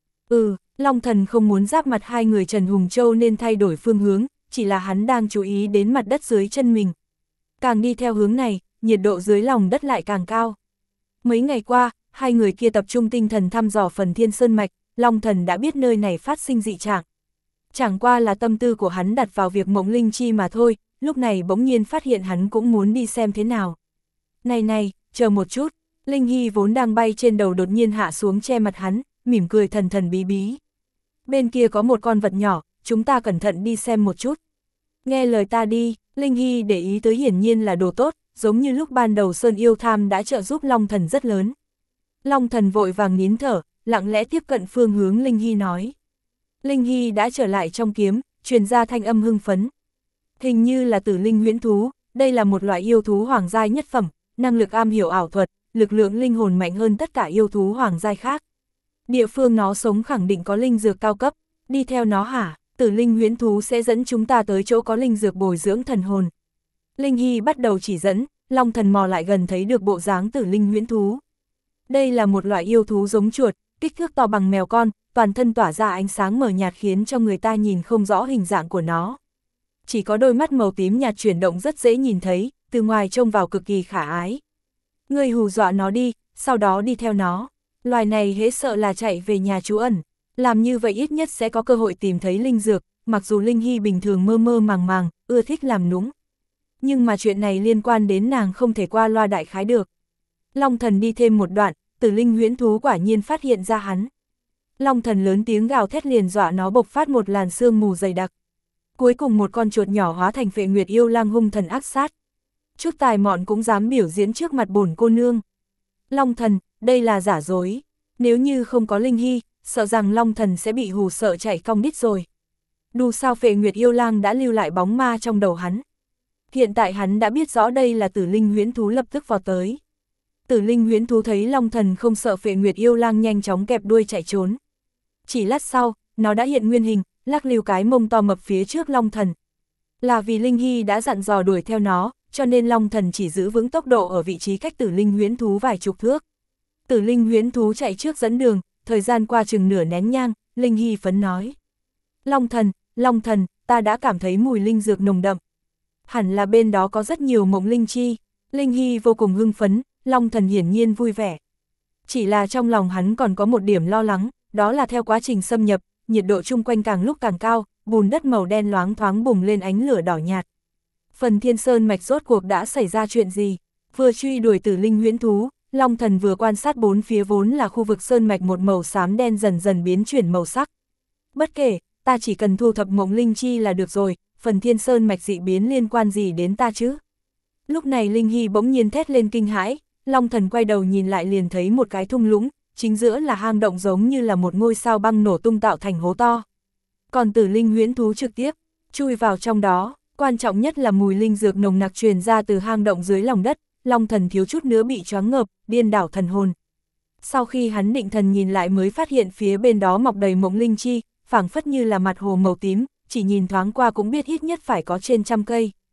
Ừ, Long Thần không muốn giáp mặt hai người Trần Hùng Châu nên thay đổi phương hướng, chỉ là hắn đang chú ý đến mặt đất dưới chân mình. Càng đi theo hướng này, nhiệt độ dưới lòng đất lại càng cao. Mấy ngày qua, hai người kia tập trung tinh thần thăm dò Phần Thiên Sơn mạch, Long Thần đã biết nơi này phát sinh dị trạng. Chẳng qua là tâm tư của hắn đặt vào việc mộng linh chi mà thôi, lúc này bỗng nhiên phát hiện hắn cũng muốn đi xem thế nào. Này này, chờ một chút, Linh Hy vốn đang bay trên đầu đột nhiên hạ xuống che mặt hắn, mỉm cười thần thần bí bí. Bên kia có một con vật nhỏ, chúng ta cẩn thận đi xem một chút. Nghe lời ta đi, Linh Hy để ý tới hiển nhiên là đồ tốt, giống như lúc ban đầu Sơn Yêu Tham đã trợ giúp Long Thần rất lớn. Long Thần vội vàng nín thở, lặng lẽ tiếp cận phương hướng Linh Hy nói. Linh Hy đã trở lại trong kiếm, truyền ra thanh âm hưng phấn. Hình như là tử linh huyễn thú, đây là một loại yêu thú hoàng giai nhất phẩm, năng lực am hiểu ảo thuật, lực lượng linh hồn mạnh hơn tất cả yêu thú hoàng giai khác. Địa phương nó sống khẳng định có linh dược cao cấp, đi theo nó hả, tử linh huyễn thú sẽ dẫn chúng ta tới chỗ có linh dược bồi dưỡng thần hồn. Linh Hy bắt đầu chỉ dẫn, Long Thần mò lại gần thấy được bộ dáng tử linh huyễn thú. Đây là một loại yêu thú giống chuột, kích thước to bằng mèo con, toàn thân tỏa ra ánh sáng mờ nhạt khiến cho người ta nhìn không rõ hình dạng của nó. Chỉ có đôi mắt màu tím nhạt chuyển động rất dễ nhìn thấy, từ ngoài trông vào cực kỳ khả ái. Ngươi hù dọa nó đi, sau đó đi theo nó. Loài này hễ sợ là chạy về nhà trú ẩn. Làm như vậy ít nhất sẽ có cơ hội tìm thấy linh dược, mặc dù Linh Hy bình thường mơ mơ màng màng, ưa thích làm nũng. Nhưng mà chuyện này liên quan đến nàng không thể qua loa đại khái được. Long Thần đi thêm một đoạn, tử linh huyễn thú quả nhiên phát hiện ra hắn. Long Thần lớn tiếng gào thét liền dọa nó bộc phát một làn sương mù dày đặc. Cuối cùng một con chuột nhỏ hóa thành Phệ Nguyệt yêu lang hung thần ác sát. Chút tài mọn cũng dám biểu diễn trước mặt bổn cô nương. Long Thần, đây là giả dối. Nếu như không có Linh Hy, sợ rằng Long Thần sẽ bị hù sợ chạy cong đít rồi. Đù sao Phệ Nguyệt yêu lang đã lưu lại bóng ma trong đầu hắn. Hiện tại hắn đã biết rõ đây là tử linh huyễn thú lập tức vọt tới. Tử linh huyễn thú thấy Long Thần không sợ Phệ Nguyệt yêu lang nhanh chóng kẹp đuôi chạy trốn. Chỉ lát sau, nó đã hiện nguyên hình, lắc lư cái mông to mập phía trước Long Thần. Là vì Linh Hy đã dặn dò đuổi theo nó, cho nên Long Thần chỉ giữ vững tốc độ ở vị trí cách tử linh huyễn thú vài chục thước. Tử linh huyễn thú chạy trước dẫn đường, thời gian qua chừng nửa nén nhang, Linh Hy phấn nói. Long Thần, Long Thần, ta đã cảm thấy mùi linh dược nồng đậm. Hẳn là bên đó có rất nhiều mộng linh chi. Linh Hy vô cùng hưng phấn, Long Thần hiển nhiên vui vẻ. Chỉ là trong lòng hắn còn có một điểm lo lắng, đó là theo quá trình xâm nhập, nhiệt độ chung quanh càng lúc càng cao, bùn đất màu đen loáng thoáng bùng lên ánh lửa đỏ nhạt. Phần Thiên Sơn mạch rốt cuộc đã xảy ra chuyện gì? Vừa truy đuổi tử linh huyễn thú, Long Thần vừa quan sát bốn phía vốn là khu vực sơn mạch một màu xám đen dần dần biến chuyển màu sắc. Bất kể, ta chỉ cần thu thập mộng linh chi là được rồi, Phần Thiên Sơn mạch dị biến liên quan gì đến ta chứ? Lúc này Linh Hy bỗng nhiên thét lên kinh hãi, Long Thần quay đầu nhìn lại liền thấy một cái thung lũng, chính giữa là hang động giống như là một ngôi sao băng nổ tung tạo thành hố to. Còn tử linh huyễn thú trực tiếp chui vào trong đó, quan trọng nhất là mùi linh dược nồng nặc truyền ra từ hang động dưới lòng đất, Long Thần thiếu chút nữa bị choáng ngợp, điên đảo thần hồn. Sau khi hắn định thần nhìn lại mới phát hiện phía bên đó mọc đầy mộng linh chi, phảng phất như là mặt hồ màu tím, chỉ nhìn thoáng qua cũng biết ít nhất phải có trên trăm cây.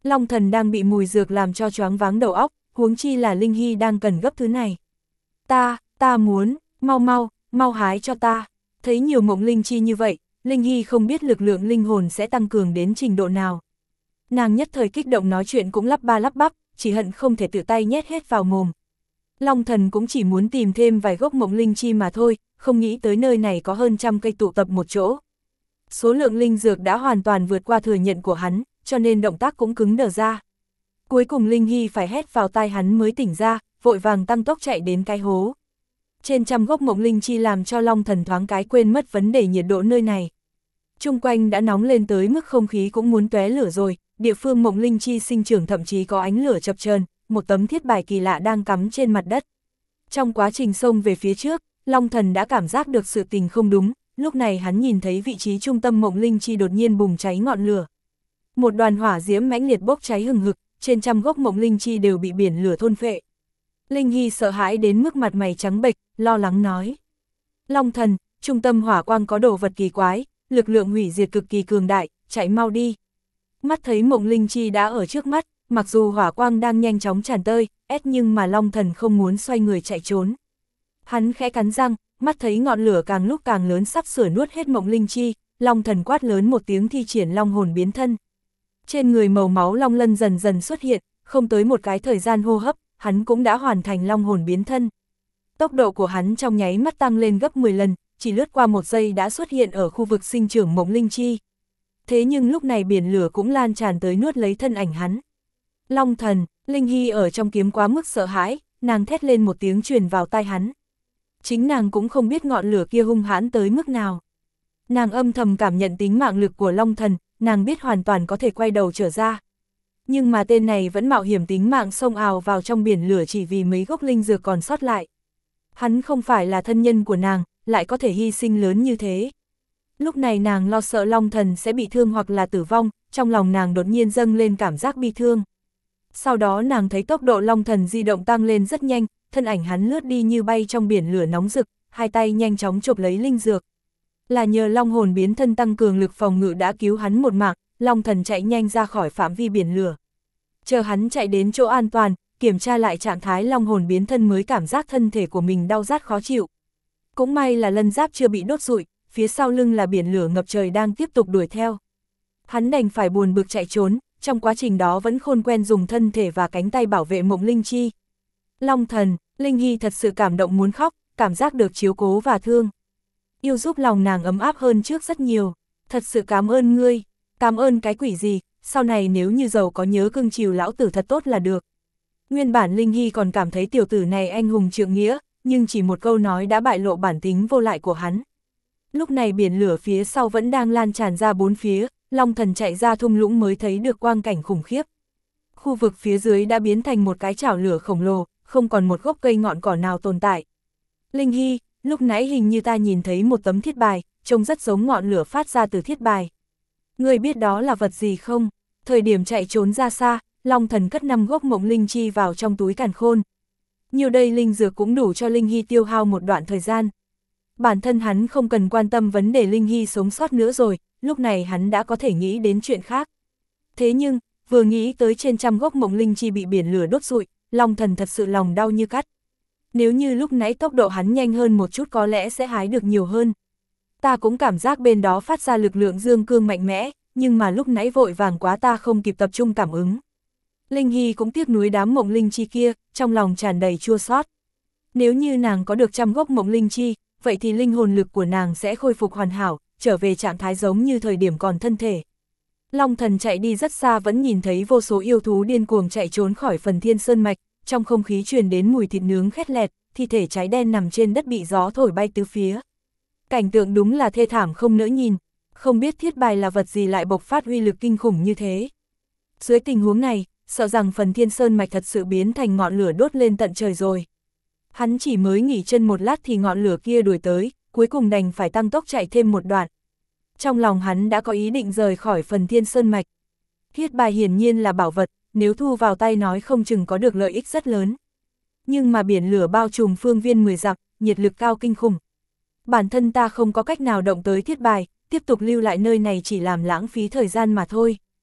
Long Thần đang bị mùi dược làm cho choáng váng đầu óc, huống chi là Linh Hy đang cần gấp thứ này. Ta, ta muốn, mau mau, mau hái cho ta. Thấy nhiều mộng linh chi như vậy, Linh Hy không biết lực lượng linh hồn sẽ tăng cường đến trình độ nào. Nàng nhất thời kích động nói chuyện cũng lắp ba lắp bắp, chỉ hận không thể tự tay nhét hết vào mồm. Long Thần cũng chỉ muốn tìm thêm vài gốc mộng linh chi mà thôi, không nghĩ tới nơi này có hơn trăm cây tụ tập một chỗ. Số lượng linh dược đã hoàn toàn vượt qua thừa nhận của hắn, cho nên động tác cũng cứng đờ ra. Cuối cùng Linh Hy phải hét vào tai hắn mới tỉnh ra, vội vàng tăng tốc chạy đến cái hố. Trên trăm gốc mộng linh chi làm cho Long Thần thoáng cái quên mất vấn đề nhiệt độ nơi này. Chung quanh đã nóng lên tới mức không khí cũng muốn tóe lửa rồi, địa phương mộng linh chi sinh trưởng thậm chí có ánh lửa chập chờn, một tấm thiết bài kỳ lạ đang cắm trên mặt đất. Trong quá trình xông về phía trước, Long Thần đã cảm giác được sự tình không đúng, lúc này hắn nhìn thấy vị trí trung tâm mộng linh chi đột nhiên bùng cháy ngọn lửa. Một đoàn hỏa diễm mãnh liệt bốc cháy hừng hực, trên trăm gốc mộng linh chi đều bị biển lửa thôn phệ. Linh Hy sợ hãi đến mức mặt mày trắng bệch, lo lắng nói. Long Thần, trung tâm hỏa quang có đồ vật kỳ quái, lực lượng hủy diệt cực kỳ cường đại, chạy mau đi. Mắt thấy mộng linh chi đã ở trước mắt, mặc dù hỏa quang đang nhanh chóng tràn tơi, ép nhưng mà Long Thần không muốn xoay người chạy trốn. Hắn khẽ cắn răng, mắt thấy ngọn lửa càng lúc càng lớn sắp sửa nuốt hết mộng linh chi, Long Thần quát lớn một tiếng thi triển long hồn biến thân. Trên người màu máu long lân dần dần xuất hiện, không tới một cái thời gian hô hấp, hắn cũng đã hoàn thành long hồn biến thân. Tốc độ của hắn trong nháy mắt tăng lên gấp mười lần, chỉ lướt qua một giây đã xuất hiện ở khu vực sinh trưởng mộng linh chi. Thế nhưng lúc này biển lửa cũng lan tràn tới nuốt lấy thân ảnh hắn. Long Thần, Linh Hy ở trong kiếm quá mức sợ hãi, nàng thét lên một tiếng truyền vào tai hắn. Chính nàng cũng không biết ngọn lửa kia hung hãn tới mức nào. Nàng âm thầm cảm nhận tính mạng lực của Long Thần, nàng biết hoàn toàn có thể quay đầu trở ra. Nhưng mà tên này vẫn mạo hiểm tính mạng xông ào vào trong biển lửa chỉ vì mấy gốc linh dược còn sót lại. Hắn không phải là thân nhân của nàng, lại có thể hy sinh lớn như thế. Lúc này nàng lo sợ Long Thần sẽ bị thương hoặc là tử vong, trong lòng nàng đột nhiên dâng lên cảm giác bi thương. Sau đó nàng thấy tốc độ Long Thần di động tăng lên rất nhanh, thân ảnh hắn lướt đi như bay trong biển lửa nóng rực, hai tay nhanh chóng chộp lấy linh dược. Là nhờ long hồn biến thân tăng cường lực phòng ngự đã cứu hắn một mạng, Long Thần chạy nhanh ra khỏi phạm vi biển lửa. Chờ hắn chạy đến chỗ an toàn, kiểm tra lại trạng thái long hồn biến thân mới cảm giác thân thể của mình đau rát khó chịu. Cũng may là lân giáp chưa bị đốt rụi, phía sau lưng là biển lửa ngập trời đang tiếp tục đuổi theo. Hắn đành phải buồn bực chạy trốn, trong quá trình đó vẫn khôn quen dùng thân thể và cánh tay bảo vệ mộng linh chi. Long Thần, Linh Hy thật sự cảm động muốn khóc, cảm giác được chiếu cố và thương. Yêu giúp lòng nàng ấm áp hơn trước rất nhiều, thật sự cảm ơn ngươi, cảm ơn cái quỷ gì, sau này nếu như giàu có nhớ cưng chiều lão tử thật tốt là được. Nguyên bản Linh Hy còn cảm thấy tiểu tử này anh hùng trượng nghĩa, nhưng chỉ một câu nói đã bại lộ bản tính vô lại của hắn. Lúc này biển lửa phía sau vẫn đang lan tràn ra bốn phía, Long Thần chạy ra thung lũng mới thấy được quang cảnh khủng khiếp. Khu vực phía dưới đã biến thành một cái chảo lửa khổng lồ, không còn một gốc cây ngọn cỏ nào tồn tại. Linh Hy, lúc nãy hình như ta nhìn thấy một tấm thiết bài, trông rất giống ngọn lửa phát ra từ thiết bài. Ngươi biết đó là vật gì không? Thời điểm chạy trốn ra xa, Long Thần cất năm gốc mộng linh chi vào trong túi càn khôn. Nhiều đây linh dược cũng đủ cho Linh Hy tiêu hao một đoạn thời gian. Bản thân hắn không cần quan tâm vấn đề Linh Hy sống sót nữa rồi, lúc này hắn đã có thể nghĩ đến chuyện khác. Thế nhưng, vừa nghĩ tới trên trăm gốc mộng linh chi bị biển lửa đốt rụi, Long Thần thật sự lòng đau như cắt. Nếu như lúc nãy tốc độ hắn nhanh hơn một chút có lẽ sẽ hái được nhiều hơn. Ta cũng cảm giác bên đó phát ra lực lượng dương cương mạnh mẽ, nhưng mà lúc nãy vội vàng quá ta không kịp tập trung cảm ứng. Linh Hy cũng tiếc nuối đám mộng linh chi kia, trong lòng tràn đầy chua xót. Nếu như nàng có được trăm gốc mộng linh chi, vậy thì linh hồn lực của nàng sẽ khôi phục hoàn hảo, trở về trạng thái giống như thời điểm còn thân thể. Long Thần chạy đi rất xa vẫn nhìn thấy vô số yêu thú điên cuồng chạy trốn khỏi phần thiên sơn mạch, trong không khí truyền đến mùi thịt nướng khét lẹt, thi thể cháy đen nằm trên đất bị gió thổi bay tứ phía. Cảnh tượng đúng là thê thảm không nỡ nhìn, không biết thiết bài là vật gì lại bộc phát uy lực kinh khủng như thế. Dưới tình huống này, sợ rằng phần thiên sơn mạch thật sự biến thành ngọn lửa đốt lên tận trời rồi. Hắn chỉ mới nghỉ chân một lát thì ngọn lửa kia đuổi tới, cuối cùng đành phải tăng tốc chạy thêm một đoạn. Trong lòng hắn đã có ý định rời khỏi phần thiên sơn mạch. Thiết bài hiển nhiên là bảo vật, nếu thu vào tay nói không chừng có được lợi ích rất lớn. Nhưng mà biển lửa bao trùm phương viên mười dặm, nhiệt lực cao kinh khủng. Bản thân ta không có cách nào động tới thiết bài, tiếp tục lưu lại nơi này chỉ làm lãng phí thời gian mà thôi.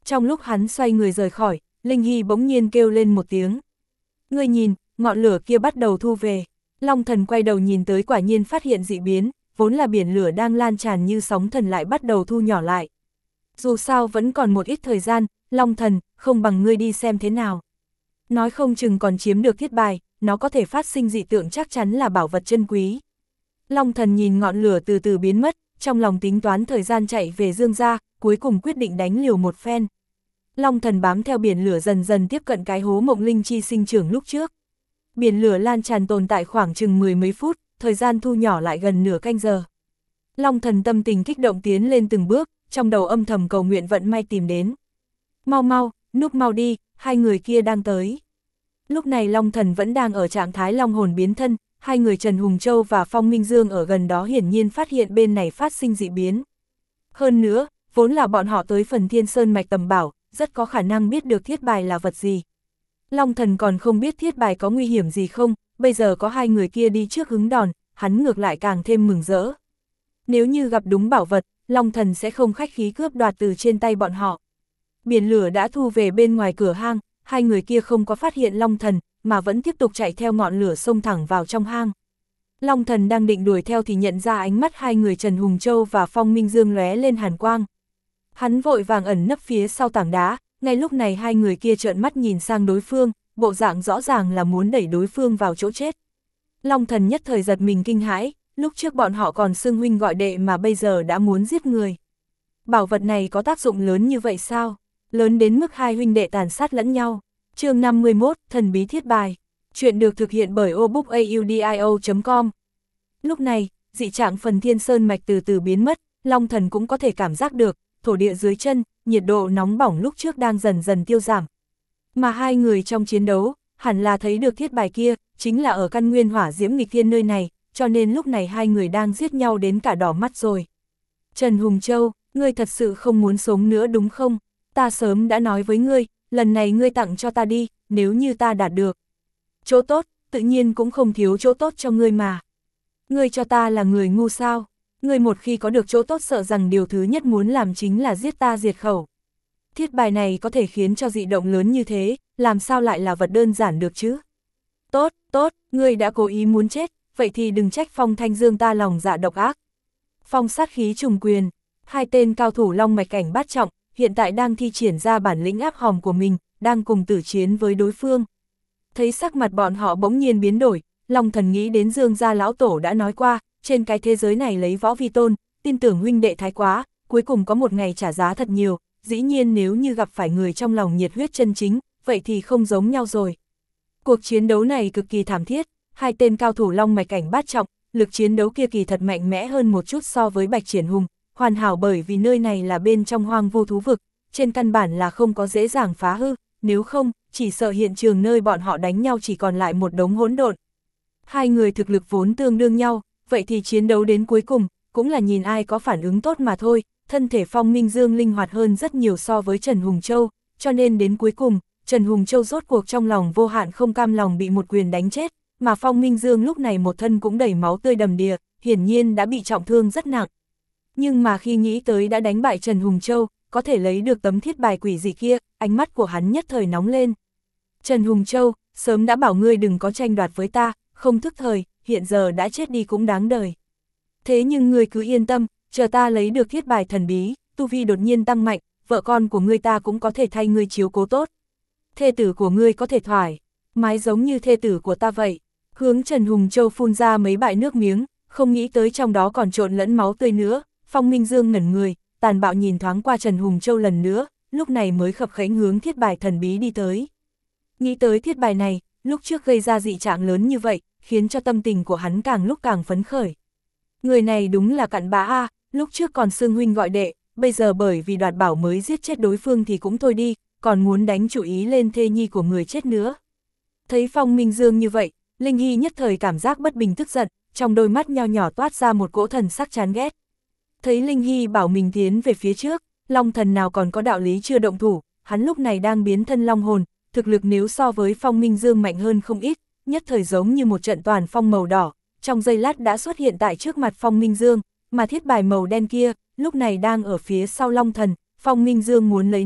Trong lúc hắn xoay người rời khỏi, Linh Hy bỗng nhiên kêu lên một tiếng. Ngươi nhìn, ngọn lửa kia bắt đầu thu về. Long Thần quay đầu nhìn tới quả nhiên phát hiện dị biến, vốn là biển lửa đang lan tràn như sóng thần lại bắt đầu thu nhỏ lại. Dù sao vẫn còn một ít thời gian, Long Thần, không bằng ngươi đi xem thế nào. Nói không chừng còn chiếm được thiết bài, nó có thể phát sinh dị tượng chắc chắn là bảo vật chân quý. Long Thần nhìn ngọn lửa từ từ biến mất, trong lòng tính toán thời gian chạy về Dương gia, cuối cùng quyết định đánh liều một phen. Long Thần bám theo biển lửa dần dần tiếp cận cái hố Mộng Linh Chi sinh trưởng lúc trước. Biển lửa lan tràn tồn tại khoảng chừng mười mấy phút, thời gian thu nhỏ lại gần nửa canh giờ. Long Thần tâm tình kích động tiến lên từng bước, trong đầu âm thầm cầu nguyện vận may tìm đến. Mau mau, núp mau đi, hai người kia đang tới. Lúc này Long Thần vẫn đang ở trạng thái long hồn biến thân, hai người Trần Hùng Châu và Phong Minh Dương ở gần đó hiển nhiên phát hiện bên này phát sinh dị biến. Hơn nữa, vốn là bọn họ tới phần Thiên Sơn Mạch tầm bảo, rất có khả năng biết được thiết bài là vật gì. Long Thần còn không biết thiết bài có nguy hiểm gì không, bây giờ có hai người kia đi trước hứng đòn, hắn ngược lại càng thêm mừng rỡ. Nếu như gặp đúng bảo vật, Long Thần sẽ không khách khí cướp đoạt từ trên tay bọn họ. Biển lửa đã thu về bên ngoài cửa hang, hai người kia không có phát hiện Long Thần, mà vẫn tiếp tục chạy theo ngọn lửa xông thẳng vào trong hang. Long Thần đang định đuổi theo thì nhận ra ánh mắt hai người Trần Hùng Châu và Phong Minh Dương lóe lên hàn quang. Hắn vội vàng ẩn nấp phía sau tảng đá, ngay lúc này hai người kia trợn mắt nhìn sang đối phương, bộ dạng rõ ràng là muốn đẩy đối phương vào chỗ chết. Long Thần nhất thời giật mình kinh hãi, lúc trước bọn họ còn xưng huynh gọi đệ mà bây giờ đã muốn giết người. Bảo vật này có tác dụng lớn như vậy sao? Lớn đến mức hai huynh đệ tàn sát lẫn nhau. Chương năm mươi mốt, Thần bí thiết bài. Chuyện được thực hiện bởi obookaudio chấm com. Lúc này, dị trạng phần Thiên Sơn Mạch từ từ biến mất, Long Thần cũng có thể cảm giác được, thổ địa dưới chân, nhiệt độ nóng bỏng lúc trước đang dần dần tiêu giảm. Mà hai người trong chiến đấu, hẳn là thấy được thiết bài kia, chính là ở căn nguyên hỏa diễm nghịch thiên nơi này, cho nên lúc này hai người đang giết nhau đến cả đỏ mắt rồi. Trần Hùng Châu, ngươi thật sự không muốn sống nữa đúng không? Ta sớm đã nói với ngươi, lần này ngươi tặng cho ta đi, nếu như ta đạt được chỗ tốt, tự nhiên cũng không thiếu chỗ tốt cho ngươi mà. Ngươi cho ta là người ngu sao? Ngươi một khi có được chỗ tốt sợ rằng điều thứ nhất muốn làm chính là giết ta diệt khẩu. Thiết bài này có thể khiến cho dị động lớn như thế, làm sao lại là vật đơn giản được chứ? Tốt, tốt, ngươi đã cố ý muốn chết, vậy thì đừng trách Phong Thanh Dương ta lòng dạ độc ác. Phong sát khí trùng quyền, hai tên cao thủ long mạch cảnh bát trọng, hiện tại đang thi triển ra bản lĩnh áp hòm của mình, đang cùng tử chiến với đối phương. Thấy sắc mặt bọn họ bỗng nhiên biến đổi, Long Thần nghĩ đến Dương gia lão tổ đã nói qua, trên cái thế giới này lấy võ vi tôn, tin tưởng huynh đệ thái quá, cuối cùng có một ngày trả giá thật nhiều, dĩ nhiên nếu như gặp phải người trong lòng nhiệt huyết chân chính, vậy thì không giống nhau rồi. Cuộc chiến đấu này cực kỳ thảm thiết, hai tên cao thủ long mạch cảnh bát trọng, lực chiến đấu kia kỳ thật mạnh mẽ hơn một chút so với Bạch Triển Hùng, hoàn hảo bởi vì nơi này là bên trong hoang vu thú vực, trên căn bản là không có dễ dàng phá hư, nếu không, chỉ sợ hiện trường nơi bọn họ đánh nhau chỉ còn lại một đống hỗn độn. Hai người thực lực vốn tương đương nhau, vậy thì chiến đấu đến cuối cùng, cũng là nhìn ai có phản ứng tốt mà thôi, thân thể Phong Minh Dương linh hoạt hơn rất nhiều so với Trần Hùng Châu, cho nên đến cuối cùng, Trần Hùng Châu rốt cuộc trong lòng vô hạn không cam lòng bị một quyền đánh chết, mà Phong Minh Dương lúc này một thân cũng đầy máu tươi đầm đìa, hiển nhiên đã bị trọng thương rất nặng. Nhưng mà khi nghĩ tới đã đánh bại Trần Hùng Châu, có thể lấy được tấm thiết bài quỷ dị kia, ánh mắt của hắn nhất thời nóng lên. Trần Hùng Châu, sớm đã bảo ngươi đừng có tranh đoạt với ta, không thức thời, hiện giờ đã chết đi cũng đáng đời. Thế nhưng ngươi cứ yên tâm, chờ ta lấy được thiết bài thần bí, tu vi đột nhiên tăng mạnh, vợ con của ngươi ta cũng có thể thay ngươi chiếu cố tốt. Thê tử của ngươi có thể thoải mái giống như thê tử của ta vậy. Hướng Trần Hùng Châu phun ra mấy bãi nước miếng, không nghĩ tới trong đó còn trộn lẫn máu tươi nữa. Phong Minh Dương ngẩn người, tàn bạo nhìn thoáng qua Trần Hùng Châu lần nữa, lúc này mới khập khẽnh hướng thiết bài thần bí đi tới. Nghĩ tới thiết bài này, lúc trước gây ra dị trạng lớn như vậy, khiến cho tâm tình của hắn càng lúc càng phấn khởi. Người này đúng là cặn bã a, lúc trước còn xưng huynh gọi đệ, bây giờ bởi vì đoạt bảo mới giết chết đối phương thì cũng thôi đi, còn muốn đánh chủ ý lên thê nhi của người chết nữa. Thấy Phong Minh Dương như vậy, Linh Hy nhất thời cảm giác bất bình tức giận, trong đôi mắt nho nhỏ toát ra một cỗ thần sắc chán ghét. Thấy Linh Hy bảo mình tiến về phía trước, Long Thần nào còn có đạo lý chưa động thủ, hắn lúc này đang biến thân long hồn, thực lực nếu so với Phong Minh Dương mạnh hơn không ít, nhất thời giống như một trận toàn phong màu đỏ, trong giây lát đã xuất hiện tại trước mặt Phong Minh Dương, mà thiết bài màu đen kia, lúc này đang ở phía sau Long Thần, Phong Minh Dương muốn lấy nó,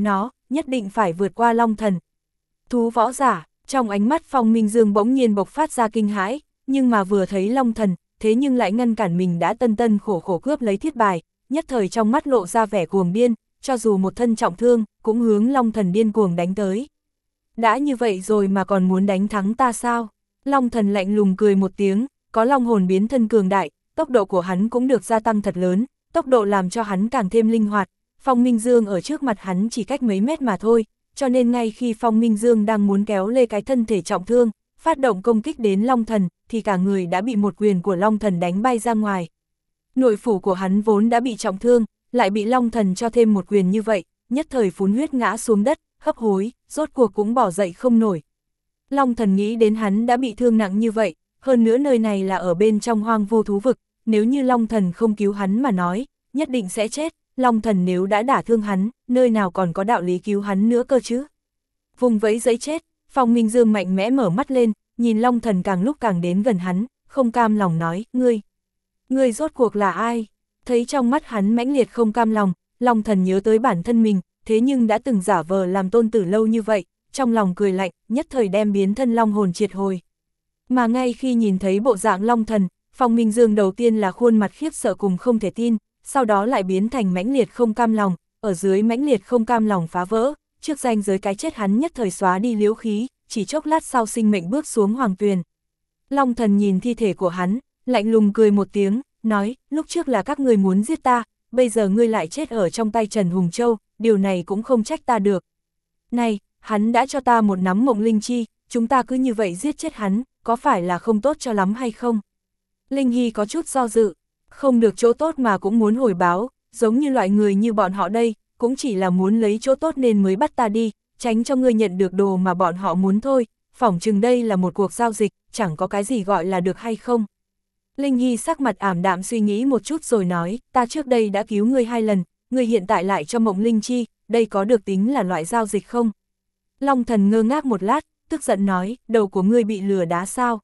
nhất định phải vượt qua Long Thần. Thú võ giả, trong ánh mắt Phong Minh Dương bỗng nhiên bộc phát ra kinh hãi, nhưng mà vừa thấy Long Thần, thế nhưng lại ngăn cản mình đã tân tân khổ khổ cướp lấy thiết bài, nhất thời trong mắt lộ ra vẻ cuồng điên, cho dù một thân trọng thương, cũng hướng Long Thần điên cuồng đánh tới. Đã như vậy rồi mà còn muốn đánh thắng ta sao? Long Thần lạnh lùng cười một tiếng, có long hồn biến thân cường đại, tốc độ của hắn cũng được gia tăng thật lớn, tốc độ làm cho hắn càng thêm linh hoạt. Phong Minh Dương ở trước mặt hắn chỉ cách mấy mét mà thôi, cho nên ngay khi Phong Minh Dương đang muốn kéo lê cái thân thể trọng thương, phát động công kích đến Long Thần, thì cả người đã bị một quyền của Long Thần đánh bay ra ngoài. Nội phủ của hắn vốn đã bị trọng thương, lại bị Long Thần cho thêm một quyền như vậy, nhất thời phun huyết ngã xuống đất, hấp hối, rốt cuộc cũng bỏ dậy không nổi. Long Thần nghĩ đến hắn đã bị thương nặng như vậy, hơn nữa nơi này là ở bên trong hoang vô thú vực, nếu như Long Thần không cứu hắn mà nói, nhất định sẽ chết. Long Thần nếu đã đả thương hắn, nơi nào còn có đạo lý cứu hắn nữa cơ chứ. Vùng vẫy giấy chết, Phong Minh Dương mạnh mẽ mở mắt lên, nhìn Long Thần càng lúc càng đến gần hắn, không cam lòng nói, ngươi, ngươi rốt cuộc là ai? Thấy trong mắt hắn mãnh liệt không cam lòng, Long Thần nhớ tới bản thân mình, thế nhưng đã từng giả vờ làm tôn tử lâu như vậy, trong lòng cười lạnh, nhất thời đem biến thân long hồn triệt hồi. Mà ngay khi nhìn thấy bộ dạng Long Thần, Phong Minh Dương đầu tiên là khuôn mặt khiếp sợ cùng không thể tin, sau đó lại biến thành mãnh liệt không cam lòng, ở dưới mãnh liệt không cam lòng phá vỡ, trước ranh giới cái chết hắn nhất thời xóa đi liễu khí, chỉ chốc lát sau sinh mệnh bước xuống hoàng tuyền. Long Thần nhìn thi thể của hắn, lạnh lùng cười một tiếng, nói, lúc trước là các ngươi muốn giết ta, bây giờ ngươi lại chết ở trong tay Trần Hùng Châu, điều này cũng không trách ta được. Này, hắn đã cho ta một nắm mộng linh chi, chúng ta cứ như vậy giết chết hắn, có phải là không tốt cho lắm hay không? Linh Hy có chút do dự, không được chỗ tốt mà cũng muốn hồi báo, giống như loại người như bọn họ đây, cũng chỉ là muốn lấy chỗ tốt nên mới bắt ta đi, tránh cho ngươi nhận được đồ mà bọn họ muốn thôi, phỏng chừng đây là một cuộc giao dịch, chẳng có cái gì gọi là được hay không. Linh Hy sắc mặt ảm đạm suy nghĩ một chút rồi nói, ta trước đây đã cứu ngươi hai lần, ngươi hiện tại lại cho mộng linh chi, đây có được tính là loại giao dịch không? Long Thần ngơ ngác một lát, tức giận nói, đầu của ngươi bị lừa đá sao?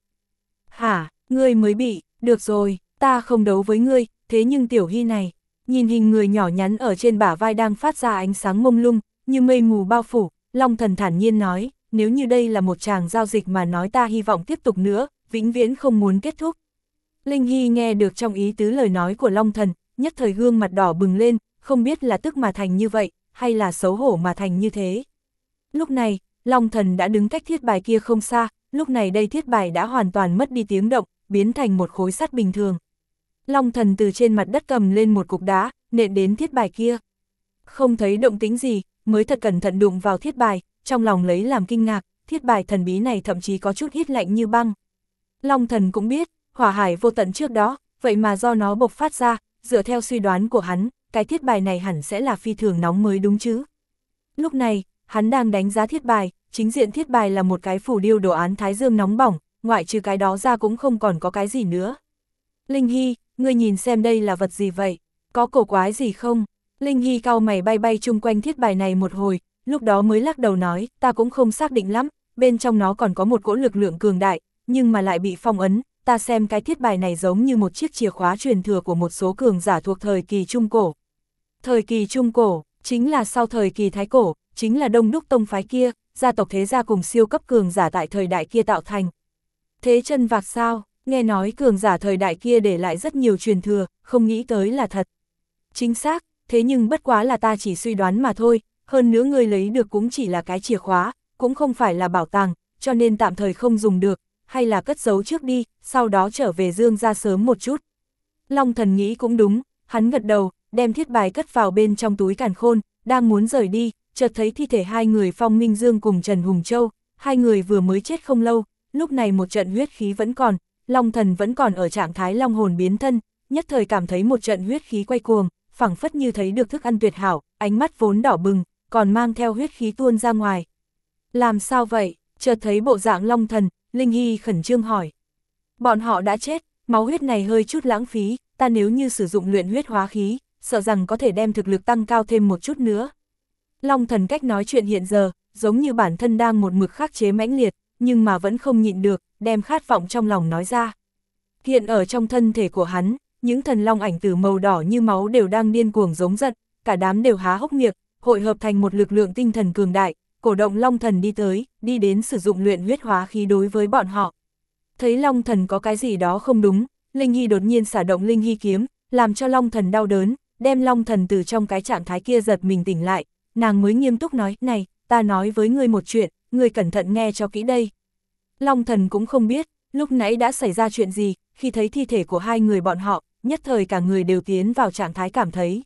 Hả, ngươi mới bị, được rồi, ta không đấu với ngươi, thế nhưng Tiểu Hy này, nhìn hình người nhỏ nhắn ở trên bả vai đang phát ra ánh sáng mông lung, như mây mù bao phủ, Long Thần thản nhiên nói, nếu như đây là một tràng giao dịch mà nói ta hy vọng tiếp tục nữa, vĩnh viễn không muốn kết thúc. Linh Hy nghe được trong ý tứ lời nói của Long Thần, nhất thời gương mặt đỏ bừng lên, không biết là tức mà thành như vậy, hay là xấu hổ mà thành như thế. Lúc này, Long Thần đã đứng cách thiết bài kia không xa, lúc này đây thiết bài đã hoàn toàn mất đi tiếng động, biến thành một khối sắt bình thường. Long Thần từ trên mặt đất cầm lên một cục đá, nện đến thiết bài kia. Không thấy động tĩnh gì, mới thật cẩn thận đụng vào thiết bài, trong lòng lấy làm kinh ngạc, thiết bài thần bí này thậm chí có chút hít lạnh như băng. Long Thần cũng biết, hỏa hải vô tận trước đó, vậy mà do nó bộc phát ra, dựa theo suy đoán của hắn, cái thiết bài này hẳn sẽ là phi thường nóng mới đúng chứ. Lúc này, hắn đang đánh giá thiết bài, chính diện thiết bài là một cái phủ điêu đồ án thái dương nóng bỏng, ngoại trừ cái đó ra cũng không còn có cái gì nữa. Linh Hy, ngươi nhìn xem đây là vật gì vậy, có cổ quái gì không? Linh Hy cau mày bay bay chung quanh thiết bài này một hồi, lúc đó mới lắc đầu nói, ta cũng không xác định lắm, bên trong nó còn có một cỗ lực lượng cường đại, nhưng mà lại bị phong ấn, ta xem cái thiết bài này giống như một chiếc chìa khóa truyền thừa của một số cường giả thuộc thời kỳ Trung Cổ. Thời kỳ Trung Cổ, chính là sau thời kỳ Thái Cổ, chính là Đông Đúc tông phái kia, gia tộc thế gia cùng siêu cấp cường giả tại thời đại kia tạo thành. Thế chân vạc sao, nghe nói cường giả thời đại kia để lại rất nhiều truyền thừa, không nghĩ tới là thật. Chính xác, thế nhưng bất quá là ta chỉ suy đoán mà thôi, hơn nữa ngươi lấy được cũng chỉ là cái chìa khóa, cũng không phải là bảo tàng, cho nên tạm thời không dùng được, hay là cất giấu trước đi, sau đó trở về Dương ra sớm một chút. Long Thần nghĩ cũng đúng, hắn gật đầu, đem thiết bài cất vào bên trong túi càn khôn, đang muốn rời đi, chợt thấy thi thể hai người Phong Minh Dương cùng Trần Hùng Châu, hai người vừa mới chết không lâu, lúc này một trận huyết khí vẫn còn, Long Thần vẫn còn ở trạng thái long hồn biến thân, nhất thời cảm thấy một trận huyết khí quay cuồng, phảng phất như thấy được thức ăn tuyệt hảo, ánh mắt vốn đỏ bừng, còn mang theo huyết khí tuôn ra ngoài. Làm sao vậy? Chợt thấy bộ dạng Long Thần, Linh Hy khẩn trương hỏi. Bọn họ đã chết, máu huyết này hơi chút lãng phí, ta nếu như sử dụng luyện huyết hóa khí, sợ rằng có thể đem thực lực tăng cao thêm một chút nữa. Long Thần cách nói chuyện hiện giờ, giống như bản thân đang một mực khắc chế mãnh liệt, nhưng mà vẫn không nhịn được, đem khát vọng trong lòng nói ra. Hiện ở trong thân thể của hắn, những thần long ảnh tử màu đỏ như máu đều đang điên cuồng giống giận, cả đám đều há hốc miệng, hội hợp thành một lực lượng tinh thần cường đại, cổ động Long Thần đi tới, đi đến sử dụng luyện huyết hóa khí đối với bọn họ. Thấy Long Thần có cái gì đó không đúng, Linh Hy đột nhiên xả động Linh Hy kiếm, làm cho Long Thần đau đớn, đem Long Thần từ trong cái trạng thái kia giật mình tỉnh lại, nàng mới nghiêm túc nói, này, ta nói với ngươi một chuyện, ngươi cẩn thận nghe cho kỹ đây. Long Thần cũng không biết, lúc nãy đã xảy ra chuyện gì, khi thấy thi thể của hai người bọn họ, nhất thời cả người đều tiến vào trạng thái cảm thấy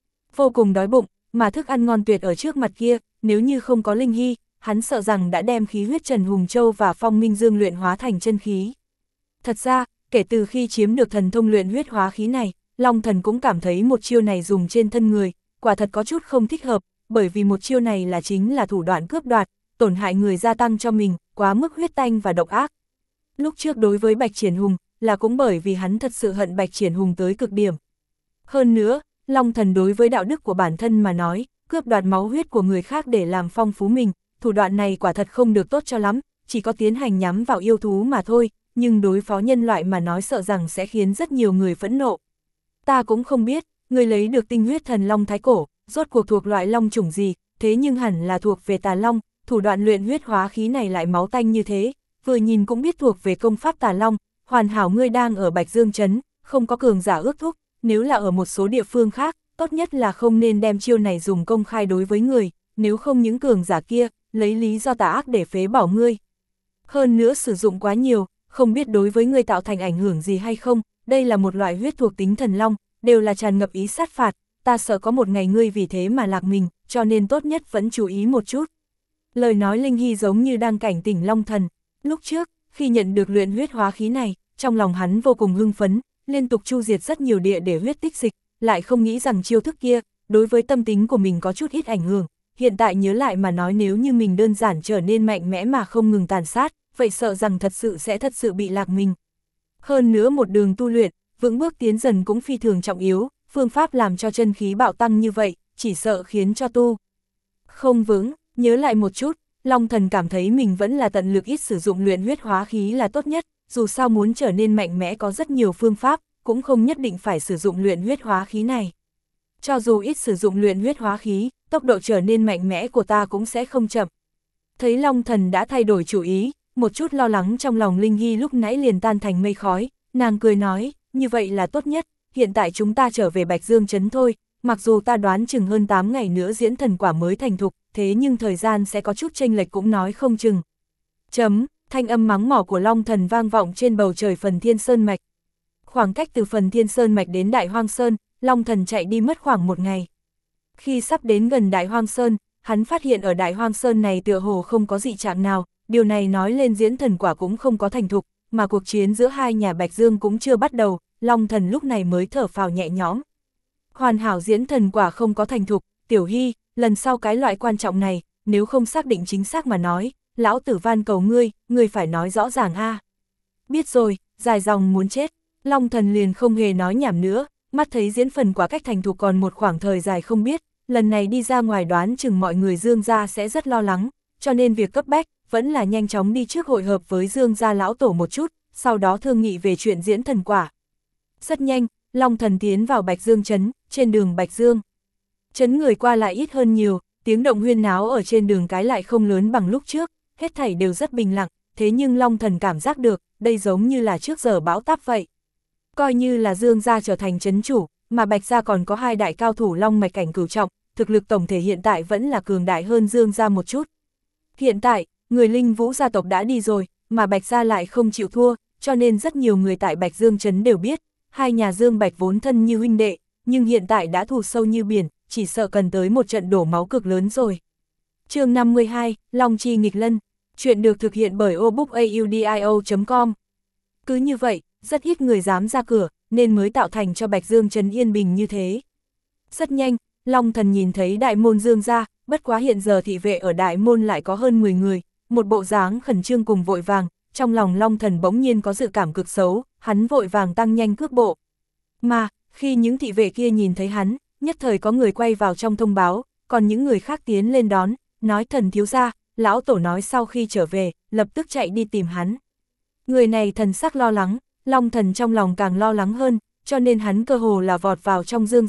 vô cùng đói bụng, mà thức ăn ngon tuyệt ở trước mặt kia, nếu như không có Linh Hy, hắn sợ rằng đã đem khí huyết Trần Hùng Châu và Phong Minh Dương luyện hóa thành chân khí. Thật ra, kể từ khi chiếm được thần thông luyện huyết hóa khí này, Long Thần cũng cảm thấy một chiêu này dùng trên thân người, quả thật có chút không thích hợp, bởi vì một chiêu này là chính là thủ đoạn cướp đoạt, tổn hại người gia tăng cho mình, quá mức huyết tanh và độc ác. Lúc trước đối với Bạch Triển Hùng, là cũng bởi vì hắn thật sự hận Bạch Triển Hùng tới cực điểm. Hơn nữa, Long Thần đối với đạo đức của bản thân mà nói, cướp đoạt máu huyết của người khác để làm phong phú mình, thủ đoạn này quả thật không được tốt cho lắm, chỉ có tiến hành nhắm vào yêu thú mà thôi, nhưng đối phó nhân loại mà nói sợ rằng sẽ khiến rất nhiều người phẫn nộ. Ta cũng không biết, người lấy được tinh huyết thần long thái cổ, rốt cuộc thuộc loại long chủng gì, thế nhưng hẳn là thuộc về tà long, thủ đoạn luyện huyết hóa khí này lại máu tanh như thế, vừa nhìn cũng biết thuộc về công pháp tà long, hoàn hảo ngươi đang ở Bạch Dương Trấn, không có cường giả ước thúc, nếu là ở một số địa phương khác, tốt nhất là không nên đem chiêu này dùng công khai đối với người, nếu không những cường giả kia, lấy lý do tà ác để phế bỏ ngươi. Hơn nữa sử dụng quá nhiều, không biết đối với ngươi tạo thành ảnh hưởng gì hay không, đây là một loại huyết thuộc tính thần long, đều là tràn ngập ý sát phạt, ta sợ có một ngày ngươi vì thế mà lạc mình, cho nên tốt nhất vẫn chú ý một chút. Lời nói Linh Hy giống như đang cảnh tỉnh Long Thần, lúc trước, khi nhận được luyện huyết hóa khí này, trong lòng hắn vô cùng hưng phấn, liên tục chu diệt rất nhiều địa để huyết tích dịch, lại không nghĩ rằng chiêu thức kia, đối với tâm tính của mình có chút ít ảnh hưởng, hiện tại nhớ lại mà nói nếu như mình đơn giản trở nên mạnh mẽ mà không ngừng tàn sát, vậy sợ rằng thật sự sẽ thật sự bị lạc mình. Hơn nữa một đường tu luyện, vững bước tiến dần cũng phi thường trọng yếu, phương pháp làm cho chân khí bạo tăng như vậy, chỉ sợ khiến cho tu không vững, nhớ lại một chút, Long Thần cảm thấy mình vẫn là tận lực ít sử dụng luyện huyết hóa khí là tốt nhất, dù sao muốn trở nên mạnh mẽ có rất nhiều phương pháp, cũng không nhất định phải sử dụng luyện huyết hóa khí này. Cho dù ít sử dụng luyện huyết hóa khí, tốc độ trở nên mạnh mẽ của ta cũng sẽ không chậm. Thấy Long Thần đã thay đổi chủ ý, một chút lo lắng trong lòng Linh Hy lúc nãy liền tan thành mây khói, nàng cười nói, như vậy là tốt nhất, hiện tại chúng ta trở về Bạch Dương Trấn thôi, mặc dù ta đoán chừng hơn tám ngày nữa diễn thần quả mới thành thục, thế nhưng thời gian sẽ có chút chênh lệch cũng nói không chừng. Chấm, thanh âm mắng mỏ của Long Thần vang vọng trên bầu trời Phần Thiên Sơn Mạch. Khoảng cách từ Phần Thiên Sơn Mạch đến Đại Hoang Sơn, Long Thần chạy đi mất khoảng một ngày. Khi sắp đến gần Đại Hoang Sơn, hắn phát hiện ở Đại Hoang Sơn này tựa hồ không có dị trạng nào, điều này nói lên diễn thần quả cũng không có thành thục, mà cuộc chiến giữa hai nhà Bạch Dương cũng chưa bắt đầu, Long Thần lúc này mới thở phào nhẹ nhõm. Hoàn hảo diễn thần quả không có thành thục, Tiểu Hy, lần sau cái loại quan trọng này, nếu không xác định chính xác mà nói, lão tử van cầu ngươi, ngươi phải nói rõ ràng a. À. Biết rồi, dài dòng muốn chết, Long Thần liền không hề nói nhảm nữa, mắt thấy diễn phần quả cách thành thục còn một khoảng thời dài không biết, lần này đi ra ngoài đoán chừng mọi người Dương gia sẽ rất lo lắng, cho nên việc cấp bách, vẫn là nhanh chóng đi trước hội hợp với Dương gia lão tổ một chút, sau đó thương nghị về chuyện diễn thần quả. Rất nhanh, Long Thần tiến vào Bạch Dương Trấn, trên đường Bạch Dương. Trấn người qua lại ít hơn nhiều, tiếng động huyên náo ở trên đường cái lại không lớn bằng lúc trước, hết thảy đều rất bình lặng, thế nhưng Long Thần cảm giác được, đây giống như là trước giờ bão táp vậy. Coi như là Dương gia trở thành trấn chủ, mà Bạch gia còn có hai đại cao thủ long mạch cảnh cửu trọng, thực lực tổng thể hiện tại vẫn là cường đại hơn Dương gia một chút. Hiện tại, người Linh Vũ gia tộc đã đi rồi, mà Bạch gia lại không chịu thua, cho nên rất nhiều người tại Bạch Dương Trấn đều biết, hai nhà Dương Bạch vốn thân như huynh đệ, nhưng hiện tại đã thù sâu như biển, chỉ sợ cần tới một trận đổ máu cực lớn rồi. Chương năm mươi hai, Long Chi nghịch lân, chuyện được thực hiện bởi obookaudio chấm com. Cứ như vậy, rất ít người dám ra cửa, nên mới tạo thành cho Bạch Dương Trấn yên bình như thế. Rất nhanh, Long Thần nhìn thấy đại môn Dương gia, bất quá hiện giờ thị vệ ở đại môn lại có hơn mười người, một bộ dáng khẩn trương cùng vội vàng, trong lòng Long Thần bỗng nhiên có dự cảm cực xấu, hắn vội vàng tăng nhanh cước bộ. Mà, khi những thị vệ kia nhìn thấy hắn, nhất thời có người quay vào trong thông báo, còn những người khác tiến lên đón, nói thần thiếu gia, lão tổ nói sau khi trở về, lập tức chạy đi tìm hắn. Người này thần sắc lo lắng, Long Thần trong lòng càng lo lắng hơn, cho nên hắn cơ hồ là vọt vào trong Dương gia,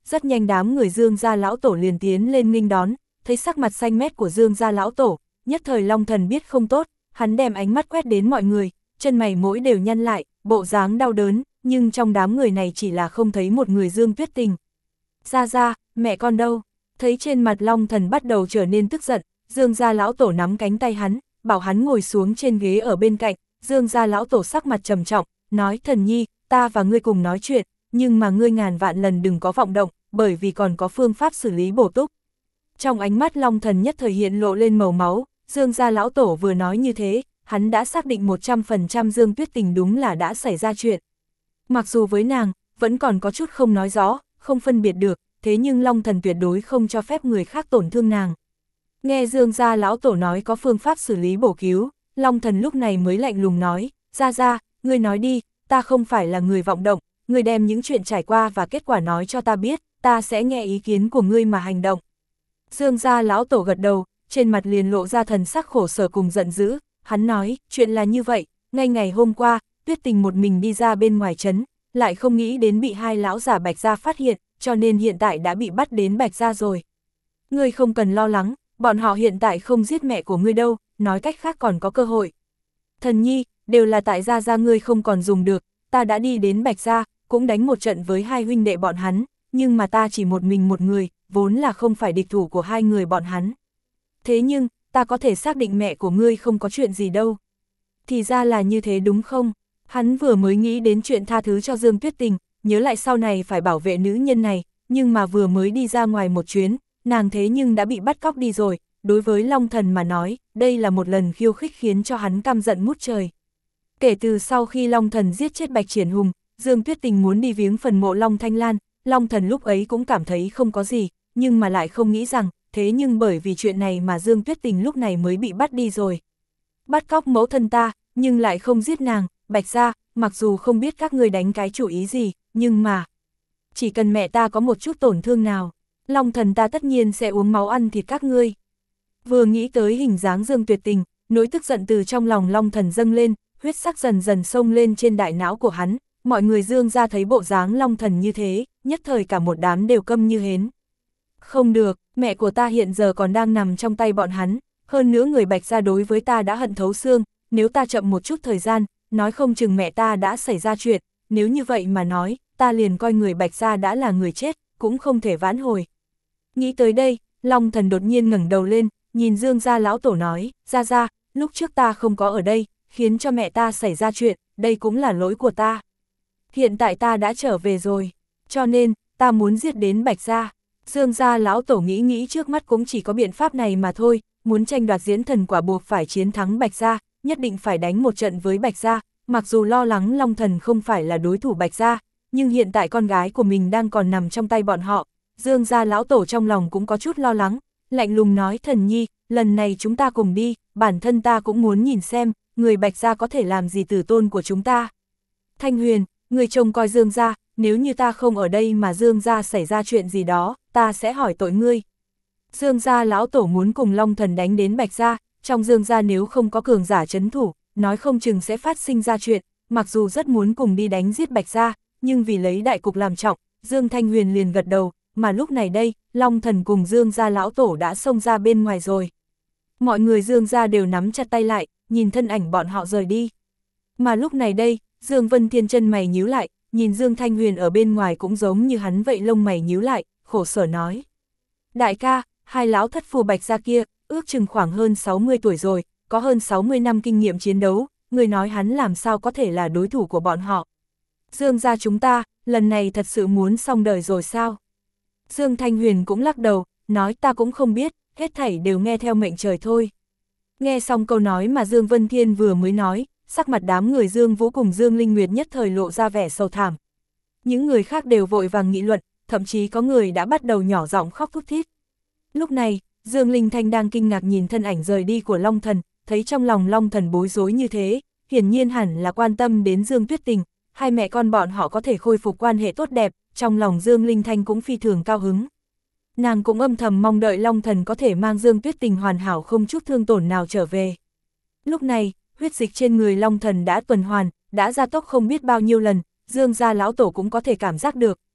rất nhanh đám người Dương gia lão tổ liền tiến lên nghênh đón, thấy sắc mặt xanh mét của Dương gia lão tổ, nhất thời Long Thần biết không tốt, hắn đem ánh mắt quét đến mọi người, chân mày mỗi đều nhăn lại, bộ dáng đau đớn, nhưng trong đám người này chỉ là không thấy một người Dương Tuyết Tình. Ra ra, mẹ con đâu? Thấy trên mặt Long Thần bắt đầu trở nên tức giận, Dương gia lão tổ nắm cánh tay hắn, bảo hắn ngồi xuống trên ghế ở bên cạnh. Dương gia lão tổ sắc mặt trầm trọng, nói: Thần nhi, ta và ngươi cùng nói chuyện, nhưng mà ngươi ngàn vạn lần đừng có vọng động, bởi vì còn có phương pháp xử lý bổ túc. Trong ánh mắt Long Thần nhất thời hiện lộ lên màu máu, Dương gia lão tổ vừa nói như thế, hắn đã xác định một trăm phần trăm Dương Tuyết Tình đúng là đã xảy ra chuyện. Mặc dù với nàng, vẫn còn có chút không nói rõ, không phân biệt được, thế nhưng Long Thần tuyệt đối không cho phép người khác tổn thương nàng. Nghe Dương gia lão tổ nói có phương pháp xử lý bổ cứu, Long Thần lúc này mới lạnh lùng nói: Ra ra, ngươi nói đi, ta không phải là người vọng động, ngươi đem những chuyện trải qua và kết quả nói cho ta biết, ta sẽ nghe ý kiến của ngươi mà hành động. Dương gia lão tổ gật đầu, trên mặt liền lộ ra thần sắc khổ sở cùng giận dữ, hắn nói: Chuyện là như vậy, ngay ngày hôm qua, Tuyết Tình một mình đi ra bên ngoài trấn, lại không nghĩ đến bị hai lão giả Bạch gia phát hiện, cho nên hiện tại đã bị bắt đến Bạch gia rồi. Ngươi không cần lo lắng, bọn họ hiện tại không giết mẹ của ngươi đâu, nói cách khác còn có cơ hội. Thần nhi, đều là tại gia gia ngươi không còn dùng được, ta đã đi đến Bạch gia, cũng đánh một trận với hai huynh đệ bọn hắn, nhưng mà ta chỉ một mình một người, vốn là không phải địch thủ của hai người bọn hắn. Thế nhưng, ta có thể xác định mẹ của ngươi không có chuyện gì đâu. Thì ra là như thế đúng không? Hắn vừa mới nghĩ đến chuyện tha thứ cho Dương Tuyết Tình, nhớ lại sau này phải bảo vệ nữ nhân này, nhưng mà vừa mới đi ra ngoài một chuyến, nàng thế nhưng đã bị bắt cóc đi rồi. Đối với Long Thần mà nói, đây là một lần khiêu khích khiến cho hắn căm giận ngút trời. Kể từ sau khi Long Thần giết chết Bạch Triển Hùng, Dương Tuyết Tình muốn đi viếng phần mộ Long Thanh Lan, Long Thần lúc ấy cũng cảm thấy không có gì, nhưng mà lại không nghĩ rằng, thế nhưng bởi vì chuyện này mà Dương Tuyết Tình lúc này mới bị bắt đi rồi. Bắt cóc mẫu thân ta, nhưng lại không giết nàng, Bạch gia, mặc dù không biết các ngươi đánh cái chủ ý gì, nhưng mà chỉ cần mẹ ta có một chút tổn thương nào, Long Thần ta tất nhiên sẽ uống máu ăn thịt các ngươi. Vừa nghĩ tới hình dáng Dương Tuyệt Tình, nỗi tức giận từ trong lòng Long Thần dâng lên, huyết sắc dần dần xông lên trên đại não của hắn, mọi người Dương gia thấy bộ dáng Long Thần như thế, nhất thời cả một đám đều câm như hến. Không được, mẹ của ta hiện giờ còn đang nằm trong tay bọn hắn, hơn nữa người Bạch gia đối với ta đã hận thấu xương, nếu ta chậm một chút thời gian, nói không chừng mẹ ta đã xảy ra chuyện, nếu như vậy mà nói, ta liền coi người Bạch gia đã là người chết, cũng không thể vãn hồi. Nghĩ tới đây, Long Thần đột nhiên ngẩng đầu lên, nhìn Dương gia lão tổ nói: Gia gia, lúc trước ta không có ở đây, khiến cho mẹ ta xảy ra chuyện, đây cũng là lỗi của ta. Hiện tại ta đã trở về rồi, cho nên, ta muốn giết đến Bạch gia. Dương gia lão tổ nghĩ nghĩ trước mắt cũng chỉ có biện pháp này mà thôi, muốn tranh đoạt diễn thần quả buộc phải chiến thắng Bạch gia, nhất định phải đánh một trận với Bạch gia, mặc dù lo lắng Long Thần không phải là đối thủ Bạch gia, nhưng hiện tại con gái của mình đang còn nằm trong tay bọn họ, Dương gia lão tổ trong lòng cũng có chút lo lắng, lạnh lùng nói: Thần nhi, lần này chúng ta cùng đi, bản thân ta cũng muốn nhìn xem, người Bạch gia có thể làm gì tử tôn của chúng ta. Thanh Huyền, người trông coi Dương gia, nếu như ta không ở đây mà Dương gia xảy ra chuyện gì đó, ta sẽ hỏi tội ngươi. Dương gia lão tổ muốn cùng Long Thần đánh đến Bạch gia, trong Dương gia nếu không có cường giả trấn thủ, nói không chừng sẽ phát sinh ra chuyện, mặc dù rất muốn cùng đi đánh giết Bạch gia, nhưng vì lấy đại cục làm trọng, Dương Thanh Huyền liền gật đầu, mà lúc này đây, Long Thần cùng Dương gia lão tổ đã xông ra bên ngoài rồi. Mọi người Dương gia đều nắm chặt tay lại, nhìn thân ảnh bọn họ rời đi. Mà lúc này đây, Dương Vân Thiên chân mày nhíu lại, nhìn Dương Thanh Huyền ở bên ngoài cũng giống như hắn vậy, lông mày nhíu lại, khổ sở nói: Đại ca, hai lão thất phù Bạch gia kia, ước chừng khoảng hơn sáu mươi tuổi rồi, có hơn sáu mươi năm kinh nghiệm chiến đấu, người nói hắn làm sao có thể là đối thủ của bọn họ. Dương gia chúng ta, lần này thật sự muốn xong đời rồi sao? Dương Thanh Huyền cũng lắc đầu, nói: Ta cũng không biết, hết thảy đều nghe theo mệnh trời thôi. Nghe xong câu nói mà Dương Vân Thiên vừa mới nói, sắc mặt đám người Dương Vũ cùng Dương Linh Nguyệt nhất thời lộ ra vẻ sầu thảm. Những người khác đều vội vàng nghị luận, thậm chí có người đã bắt đầu nhỏ giọng khóc thút thít. Lúc này, Dương Linh Thanh đang kinh ngạc nhìn thân ảnh rời đi của Long Thần, thấy trong lòng Long Thần bối rối như thế, hiển nhiên hẳn là quan tâm đến Dương Tuyết Tình, hai mẹ con bọn họ có thể khôi phục quan hệ tốt đẹp, trong lòng Dương Linh Thanh cũng phi thường cao hứng. Nàng cũng âm thầm mong đợi Long Thần có thể mang Dương Tuyết Tình hoàn hảo không chút thương tổn nào trở về. Lúc này, huyết dịch trên người Long Thần đã tuần hoàn, đã gia tốc không biết bao nhiêu lần, Dương gia lão tổ cũng có thể cảm giác được,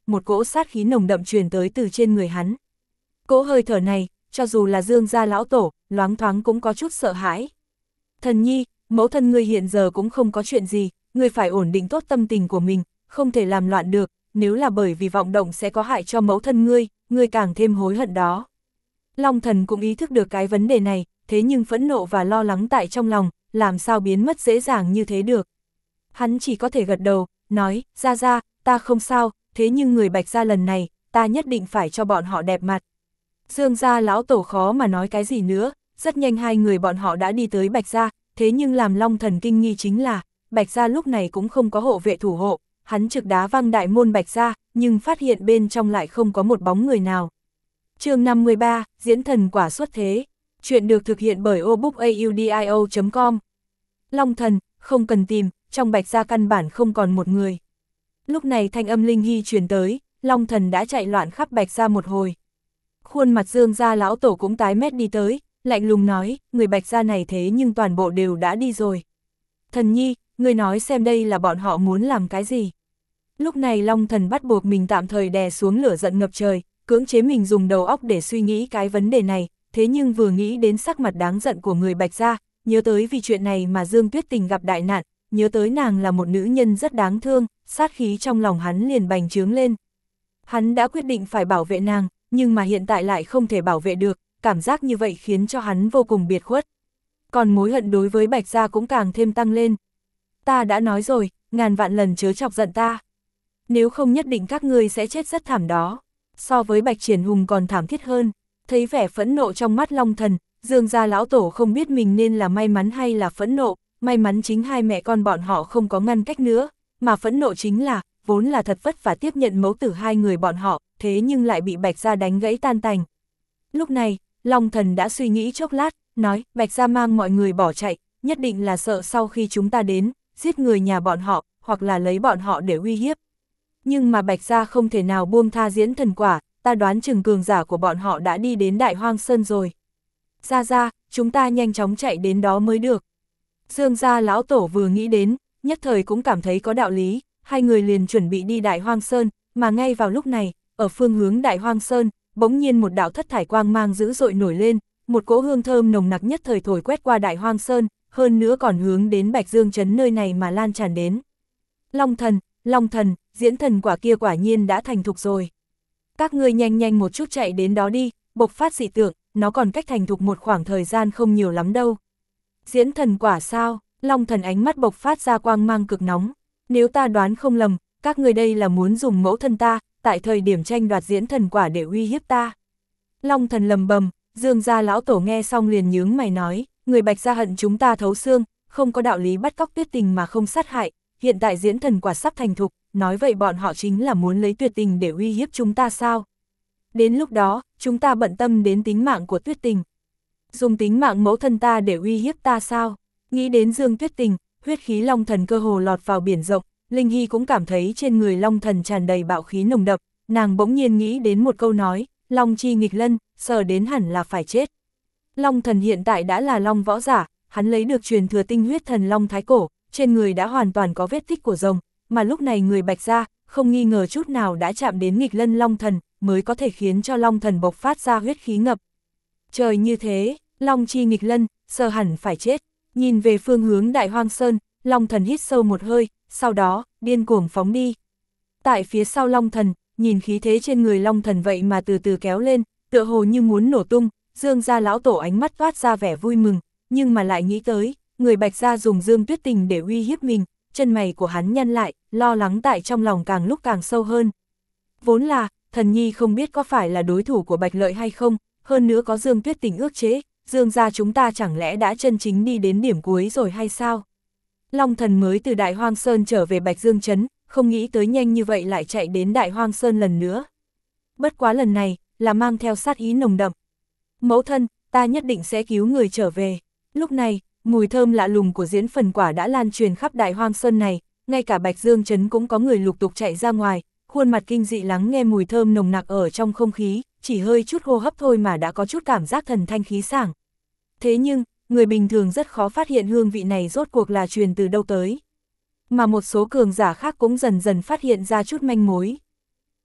một cỗ sát khí nồng đậm truyền tới từ trên người hắn. Cỗ hơi thở này, cho dù là Dương gia lão tổ, loáng thoáng cũng có chút sợ hãi. Thần nhi, mẫu thân ngươi hiện giờ cũng không có chuyện gì, ngươi phải ổn định tốt tâm tình của mình, không thể làm loạn được, nếu là bởi vì vọng động sẽ có hại cho mẫu thân ngươi, ngươi càng thêm hối hận đó. Long Thần cũng ý thức được cái vấn đề này, thế nhưng phẫn nộ và lo lắng tại trong lòng, làm sao biến mất dễ dàng như thế được. Hắn chỉ có thể gật đầu, nói, ra ra, ta không sao, thế nhưng người Bạch gia lần này, ta nhất định phải cho bọn họ đẹp mặt. Dương gia lão tổ khó mà nói cái gì nữa, rất nhanh hai người bọn họ đã đi tới Bạch gia, thế nhưng làm Long Thần kinh nghi chính là, Bạch gia lúc này cũng không có hộ vệ thủ hộ, hắn trực đá văng đại môn Bạch gia, nhưng phát hiện bên trong lại không có một bóng người nào. Chương năm mươi ba, Diễn thần quả xuất thế. Chuyện được thực hiện bởi obookaudio chấm com. Long Thần, không cần tìm, trong Bạch gia căn bản không còn một người. Lúc này thanh âm Linh Hy truyền tới, Long Thần đã chạy loạn khắp Bạch gia một hồi. Khuôn mặt Dương gia lão tổ cũng tái mét đi tới, lạnh lùng nói, người Bạch gia này thế nhưng toàn bộ đều đã đi rồi. Thần nhi, người nói xem đây là bọn họ muốn làm cái gì? Lúc này Long Thần bắt buộc mình tạm thời đè xuống lửa giận ngập trời, cưỡng chế mình dùng đầu óc để suy nghĩ cái vấn đề này, thế nhưng vừa nghĩ đến sắc mặt đáng giận của người Bạch gia, nhớ tới vì chuyện này mà Dương Tuyết Tình gặp đại nạn, nhớ tới nàng là một nữ nhân rất đáng thương, sát khí trong lòng hắn liền bành trướng lên. Hắn đã quyết định phải bảo vệ nàng, nhưng mà hiện tại lại không thể bảo vệ được, cảm giác như vậy khiến cho hắn vô cùng biệt khuất. Còn mối hận đối với Bạch gia cũng càng thêm tăng lên. Ta đã nói rồi, ngàn vạn lần chớ chọc giận ta. Nếu không nhất định các ngươi sẽ chết rất thảm đó. So với Bạch Triển Hùng còn thảm thiết hơn. Thấy vẻ phẫn nộ trong mắt Long Thần, Dương gia lão tổ không biết mình nên là may mắn hay là phẫn nộ. May mắn chính hai mẹ con bọn họ không có ngăn cách nữa, mà phẫn nộ chính là, vốn là thật vất vả tiếp nhận mẫu tử hai người bọn họ, thế nhưng lại bị Bạch gia đánh gãy tan tành. Lúc này, Long Thần đã suy nghĩ chốc lát, nói, Bạch gia mang mọi người bỏ chạy, nhất định là sợ sau khi chúng ta đến, giết người nhà bọn họ, hoặc là lấy bọn họ để uy hiếp. Nhưng mà Bạch gia không thể nào buông tha diễn thần quả, ta đoán chừng cường giả của bọn họ đã đi đến Đại Hoang Sơn rồi. Ra ra, chúng ta nhanh chóng chạy đến đó mới được. Dương gia lão tổ vừa nghĩ đến, nhất thời cũng cảm thấy có đạo lý, hai người liền chuẩn bị đi Đại Hoang Sơn, mà ngay vào lúc này, ở phương hướng Đại Hoang Sơn, bỗng nhiên một đạo thất thải quang mang dữ dội nổi lên, một cỗ hương thơm nồng nặc nhất thời thổi quét qua Đại Hoang Sơn, hơn nữa còn hướng đến Bạch Dương Trấn nơi này mà lan tràn đến. Long Thần, Long Thần, diễn thần quả kia quả nhiên đã thành thục rồi. Các ngươi nhanh nhanh một chút chạy đến đó đi, bộc phát dị tượng, nó còn cách thành thục một khoảng thời gian không nhiều lắm đâu. Diễn thần quả sao? Long Thần ánh mắt bộc phát ra quang mang cực nóng. Nếu ta đoán không lầm, các ngươi đây là muốn dùng mẫu thân ta, tại thời điểm tranh đoạt diễn thần quả để uy hiếp ta. Long Thần lầm bầm, Dương gia lão tổ nghe xong liền nhướng mày nói, người Bạch gia hận chúng ta thấu xương, không có đạo lý bắt cóc Tuyết Tình mà không sát hại, hiện tại diễn thần quả sắp thành thục, nói vậy bọn họ chính là muốn lấy Tuyết Tình để uy hiếp chúng ta sao? Đến lúc đó, chúng ta bận tâm đến tính mạng của Tuyết Tình. Dùng tính mạng mẫu thân ta để uy hiếp ta sao? Nghĩ đến Dương Tuyết Tình, huyết khí Long Thần cơ hồ lọt vào biển rộng, Linh Hy cũng cảm thấy trên người Long Thần tràn đầy bạo khí nồng đậm, nàng bỗng nhiên nghĩ đến một câu nói, Long chi nghịch lân, sợ đến hẳn là phải chết. Long Thần hiện tại đã là Long võ giả, hắn lấy được truyền thừa tinh huyết thần Long Thái Cổ, trên người đã hoàn toàn có vết tích của rồng, mà lúc này người Bạch gia không nghi ngờ chút nào đã chạm đến nghịch lân Long Thần, mới có thể khiến cho Long Thần bộc phát ra huyết khí ngập. Trời như thế, Long chi nghịch lân, sợ hẳn phải chết. Nhìn về phương hướng Đại Hoang Sơn, Long Thần hít sâu một hơi, sau đó, điên cuồng phóng đi. Tại phía sau Long Thần, nhìn khí thế trên người Long Thần vậy mà từ từ kéo lên, tựa hồ như muốn nổ tung, Dương gia lão tổ ánh mắt toát ra vẻ vui mừng, nhưng mà lại nghĩ tới, người Bạch gia dùng Dương Tuyết Tình để uy hiếp mình, chân mày của hắn nhăn lại, lo lắng tại trong lòng càng lúc càng sâu hơn. Vốn là, thần nhi không biết có phải là đối thủ của Bạch Lợi hay không, hơn nữa có Dương Tuyết Tình ước chế, Dương gia chúng ta chẳng lẽ đã chân chính đi đến điểm cuối rồi hay sao? Long Thần mới từ Đại Hoang Sơn trở về Bạch Dương Trấn, không nghĩ tới nhanh như vậy lại chạy đến Đại Hoang Sơn lần nữa. Bất quá lần này, là mang theo sát ý nồng đậm. Mẫu thân, ta nhất định sẽ cứu người trở về. Lúc này, mùi thơm lạ lùng của diễn phần quả đã lan truyền khắp Đại Hoang Sơn này, ngay cả Bạch Dương Trấn cũng có người lục tục chạy ra ngoài, khuôn mặt kinh dị lắng nghe mùi thơm nồng nặc ở trong không khí, chỉ hơi chút hô hấp thôi mà đã có chút cảm giác thần thanh khí sảng. Thế nhưng, người bình thường rất khó phát hiện hương vị này rốt cuộc là truyền từ đâu tới. Mà một số cường giả khác cũng dần dần phát hiện ra chút manh mối.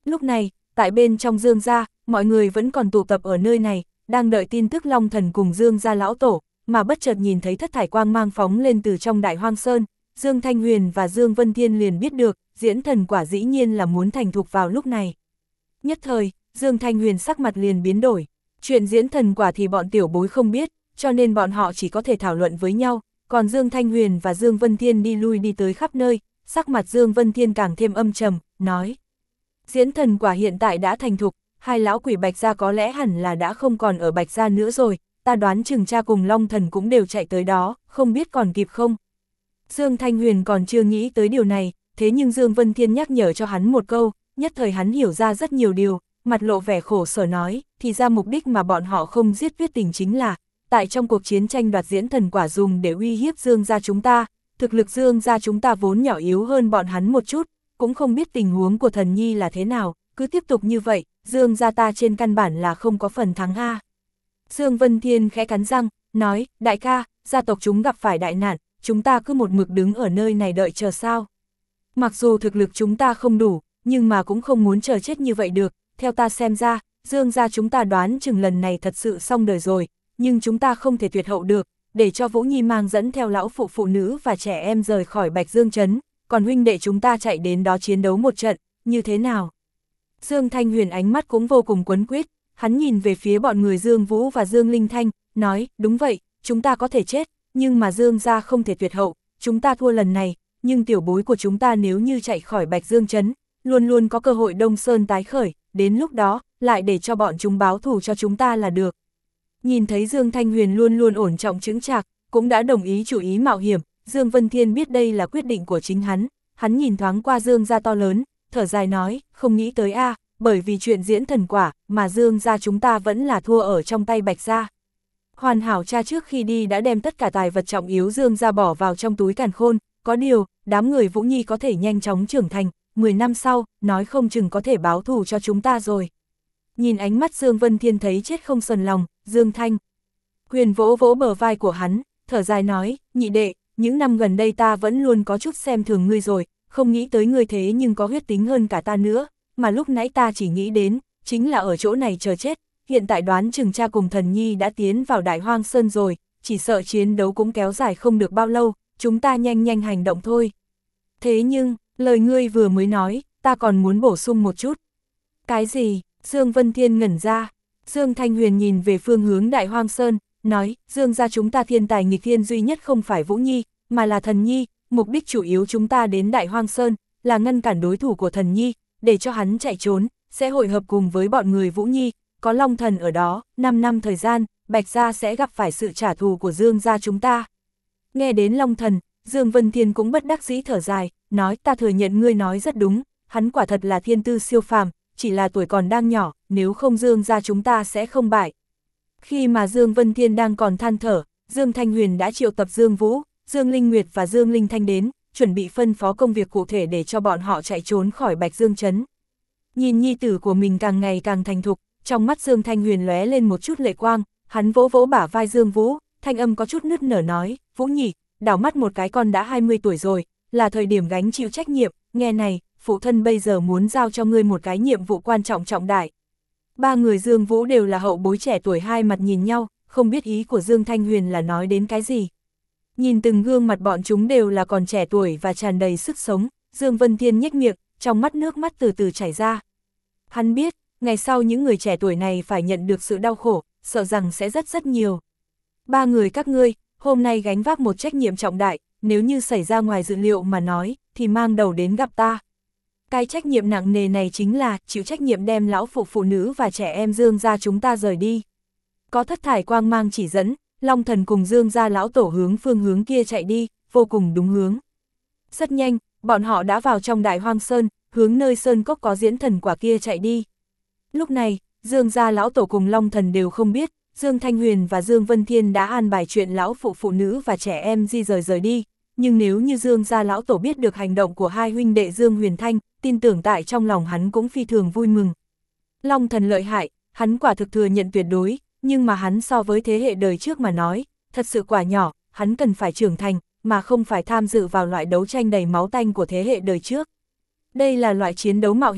Lúc này, tại bên trong Dương gia, mọi người vẫn còn tụ tập ở nơi này, đang đợi tin tức Long Thần cùng Dương gia lão tổ, mà bất chợt nhìn thấy thất thải quang mang phóng lên từ trong Đại Hoang Sơn, Dương Thanh Huyền và Dương Vân Thiên liền biết được, diễn thần quả dĩ nhiên là muốn thành thục vào lúc này. Nhất thời, Dương Thanh Huyền sắc mặt liền biến đổi, chuyện diễn thần quả thì bọn tiểu bối không biết, cho nên bọn họ chỉ có thể thảo luận với nhau, còn Dương Thanh Huyền và Dương Vân Thiên đi lui đi tới khắp nơi, sắc mặt Dương Vân Thiên càng thêm âm trầm, nói. Diễn thần quả hiện tại đã thành thục, hai lão quỷ Bạch gia có lẽ hẳn là đã không còn ở Bạch gia nữa rồi, ta đoán chừng cha cùng Long Thần cũng đều chạy tới đó, không biết còn kịp không. Dương Thanh Huyền còn chưa nghĩ tới điều này, thế nhưng Dương Vân Thiên nhắc nhở cho hắn một câu, nhất thời hắn hiểu ra rất nhiều điều, mặt lộ vẻ khổ sở nói, thì ra mục đích mà bọn họ không giết Tuyết Tình chính là, tại trong cuộc chiến tranh đoạt diễn thần quả dùng để uy hiếp Dương gia chúng ta, thực lực Dương gia chúng ta vốn nhỏ yếu hơn bọn hắn một chút, cũng không biết tình huống của thần nhi là thế nào, cứ tiếp tục như vậy, Dương gia ta trên căn bản là không có phần thắng a. Dương Vân Thiên khẽ cắn răng, nói, đại ca, gia tộc chúng gặp phải đại nạn, chúng ta cứ một mực đứng ở nơi này đợi chờ sao. Mặc dù thực lực chúng ta không đủ, nhưng mà cũng không muốn chờ chết như vậy được, theo ta xem ra, Dương gia chúng ta đoán chừng lần này thật sự xong đời rồi, nhưng chúng ta không thể tuyệt hậu được, để cho Vũ Nhi mang dẫn theo lão phụ phụ nữ và trẻ em rời khỏi Bạch Dương Trấn, còn huynh đệ chúng ta chạy đến đó chiến đấu một trận, như thế nào? Dương Thanh Huyền ánh mắt cũng vô cùng quấn quýt, hắn nhìn về phía bọn người Dương Vũ và Dương Linh Thanh, nói, đúng vậy, chúng ta có thể chết, nhưng mà Dương gia không thể tuyệt hậu, chúng ta thua lần này, nhưng tiểu bối của chúng ta nếu như chạy khỏi Bạch Dương Trấn, luôn luôn có cơ hội Đông Sơn tái khởi, đến lúc đó, lại để cho bọn chúng báo thù cho chúng ta là được. Nhìn thấy Dương Thanh Huyền luôn luôn ổn trọng chững chạc, cũng đã đồng ý chủ ý mạo hiểm, Dương Vân Thiên biết đây là quyết định của chính hắn, hắn nhìn thoáng qua Dương gia to lớn, thở dài nói, không nghĩ tới a, bởi vì chuyện diễn thần quả, mà Dương gia chúng ta vẫn là thua ở trong tay Bạch gia. Hoàn Hảo cha trước khi đi đã đem tất cả tài vật trọng yếu Dương gia bỏ vào trong túi càn khôn, có điều, đám người Vũ Nhi có thể nhanh chóng trưởng thành, mười năm sau, nói không chừng có thể báo thù cho chúng ta rồi. Nhìn ánh mắt Dương Vân Thiên thấy chết không sờn lòng, Dương Thanh Huyền vỗ vỗ bờ vai của hắn, thở dài nói, nhị đệ, những năm gần đây ta vẫn luôn có chút xem thường ngươi rồi, không nghĩ tới ngươi thế nhưng có huyết tính hơn cả ta nữa, mà lúc nãy ta chỉ nghĩ đến, chính là ở chỗ này chờ chết, hiện tại đoán chừng cha cùng thần nhi đã tiến vào Đại Hoang Sơn rồi, chỉ sợ chiến đấu cũng kéo dài không được bao lâu, chúng ta nhanh nhanh hành động thôi. Thế nhưng, lời ngươi vừa mới nói, ta còn muốn bổ sung một chút. Cái gì? Dương Vân Thiên ngẩn ra. Dương Thanh Huyền nhìn về phương hướng Đại Hoang Sơn, nói, Dương gia chúng ta thiên tài nghịch thiên duy nhất không phải Vũ Nhi, mà là thần nhi, mục đích chủ yếu chúng ta đến Đại Hoang Sơn, là ngăn cản đối thủ của thần nhi, để cho hắn chạy trốn, sẽ hội hợp cùng với bọn người Vũ Nhi, có Long Thần ở đó, năm năm thời gian, Bạch gia sẽ gặp phải sự trả thù của Dương gia chúng ta. Nghe đến Long Thần, Dương Vân Thiên cũng bất đắc dĩ thở dài, nói ta thừa nhận ngươi nói rất đúng, hắn quả thật là thiên tư siêu phàm, chỉ là tuổi còn đang nhỏ, nếu không Dương gia chúng ta sẽ không bại. Khi mà Dương Vân Thiên đang còn than thở, Dương Thanh Huyền đã triệu tập Dương Vũ, Dương Linh Nguyệt và Dương Linh Thanh đến, chuẩn bị phân phó công việc cụ thể để cho bọn họ chạy trốn khỏi Bạch Dương Trấn. Nhìn nhi tử của mình càng ngày càng thành thục, trong mắt Dương Thanh Huyền lóe lên một chút lệ quang, hắn vỗ vỗ bả vai Dương Vũ, thanh âm có chút nức nở nói, Vũ nhỉ, đảo mắt một cái con đã hai mươi tuổi rồi, là thời điểm gánh chịu trách nhiệm, nghe này, phụ thân bây giờ muốn giao cho ngươi một cái nhiệm vụ quan trọng trọng đại. Ba người Dương Vũ đều là hậu bối trẻ tuổi, hai mặt nhìn nhau, không biết ý của Dương Thanh Huyền là nói đến cái gì. Nhìn từng gương mặt bọn chúng đều là còn trẻ tuổi và tràn đầy sức sống, Dương Vân Thiên nhếch miệng, trong mắt nước mắt từ từ chảy ra. Hắn biết, ngày sau những người trẻ tuổi này phải nhận được sự đau khổ, sợ rằng sẽ rất rất nhiều. Ba người các ngươi, hôm nay gánh vác một trách nhiệm trọng đại, nếu như xảy ra ngoài dự liệu mà nói, thì mang đầu đến gặp ta. Cái trách nhiệm nặng nề này chính là chịu trách nhiệm đem lão phụ phụ nữ và trẻ em Dương gia chúng ta rời đi. Có thất thải quang mang chỉ dẫn, Long Thần cùng Dương gia lão tổ hướng phương hướng kia chạy đi, vô cùng đúng hướng. Rất nhanh, bọn họ đã vào trong Đại Hoang Sơn, hướng nơi sơn cốc có diễn thần quả kia chạy đi. Lúc này, Dương gia lão tổ cùng Long Thần đều không biết, Dương Thanh Huyền và Dương Vân Thiên đã an bài chuyện lão phụ phụ nữ và trẻ em di rời rời đi. Nhưng nếu như Dương gia lão tổ biết được hành động của hai huynh đệ Dương Huyền Thanh, tin tưởng tại trong lòng hắn cũng phi thường vui mừng. Long Thần lợi hại, hắn quả thực thừa nhận tuyệt đối, nhưng mà hắn so với thế hệ đời trước mà nói, thật sự quả nhỏ, hắn cần phải trưởng thành, mà không phải tham dự vào loại đấu tranh đầy máu tanh của thế hệ đời trước. Đây là loại chiến đấu mạo hiểm,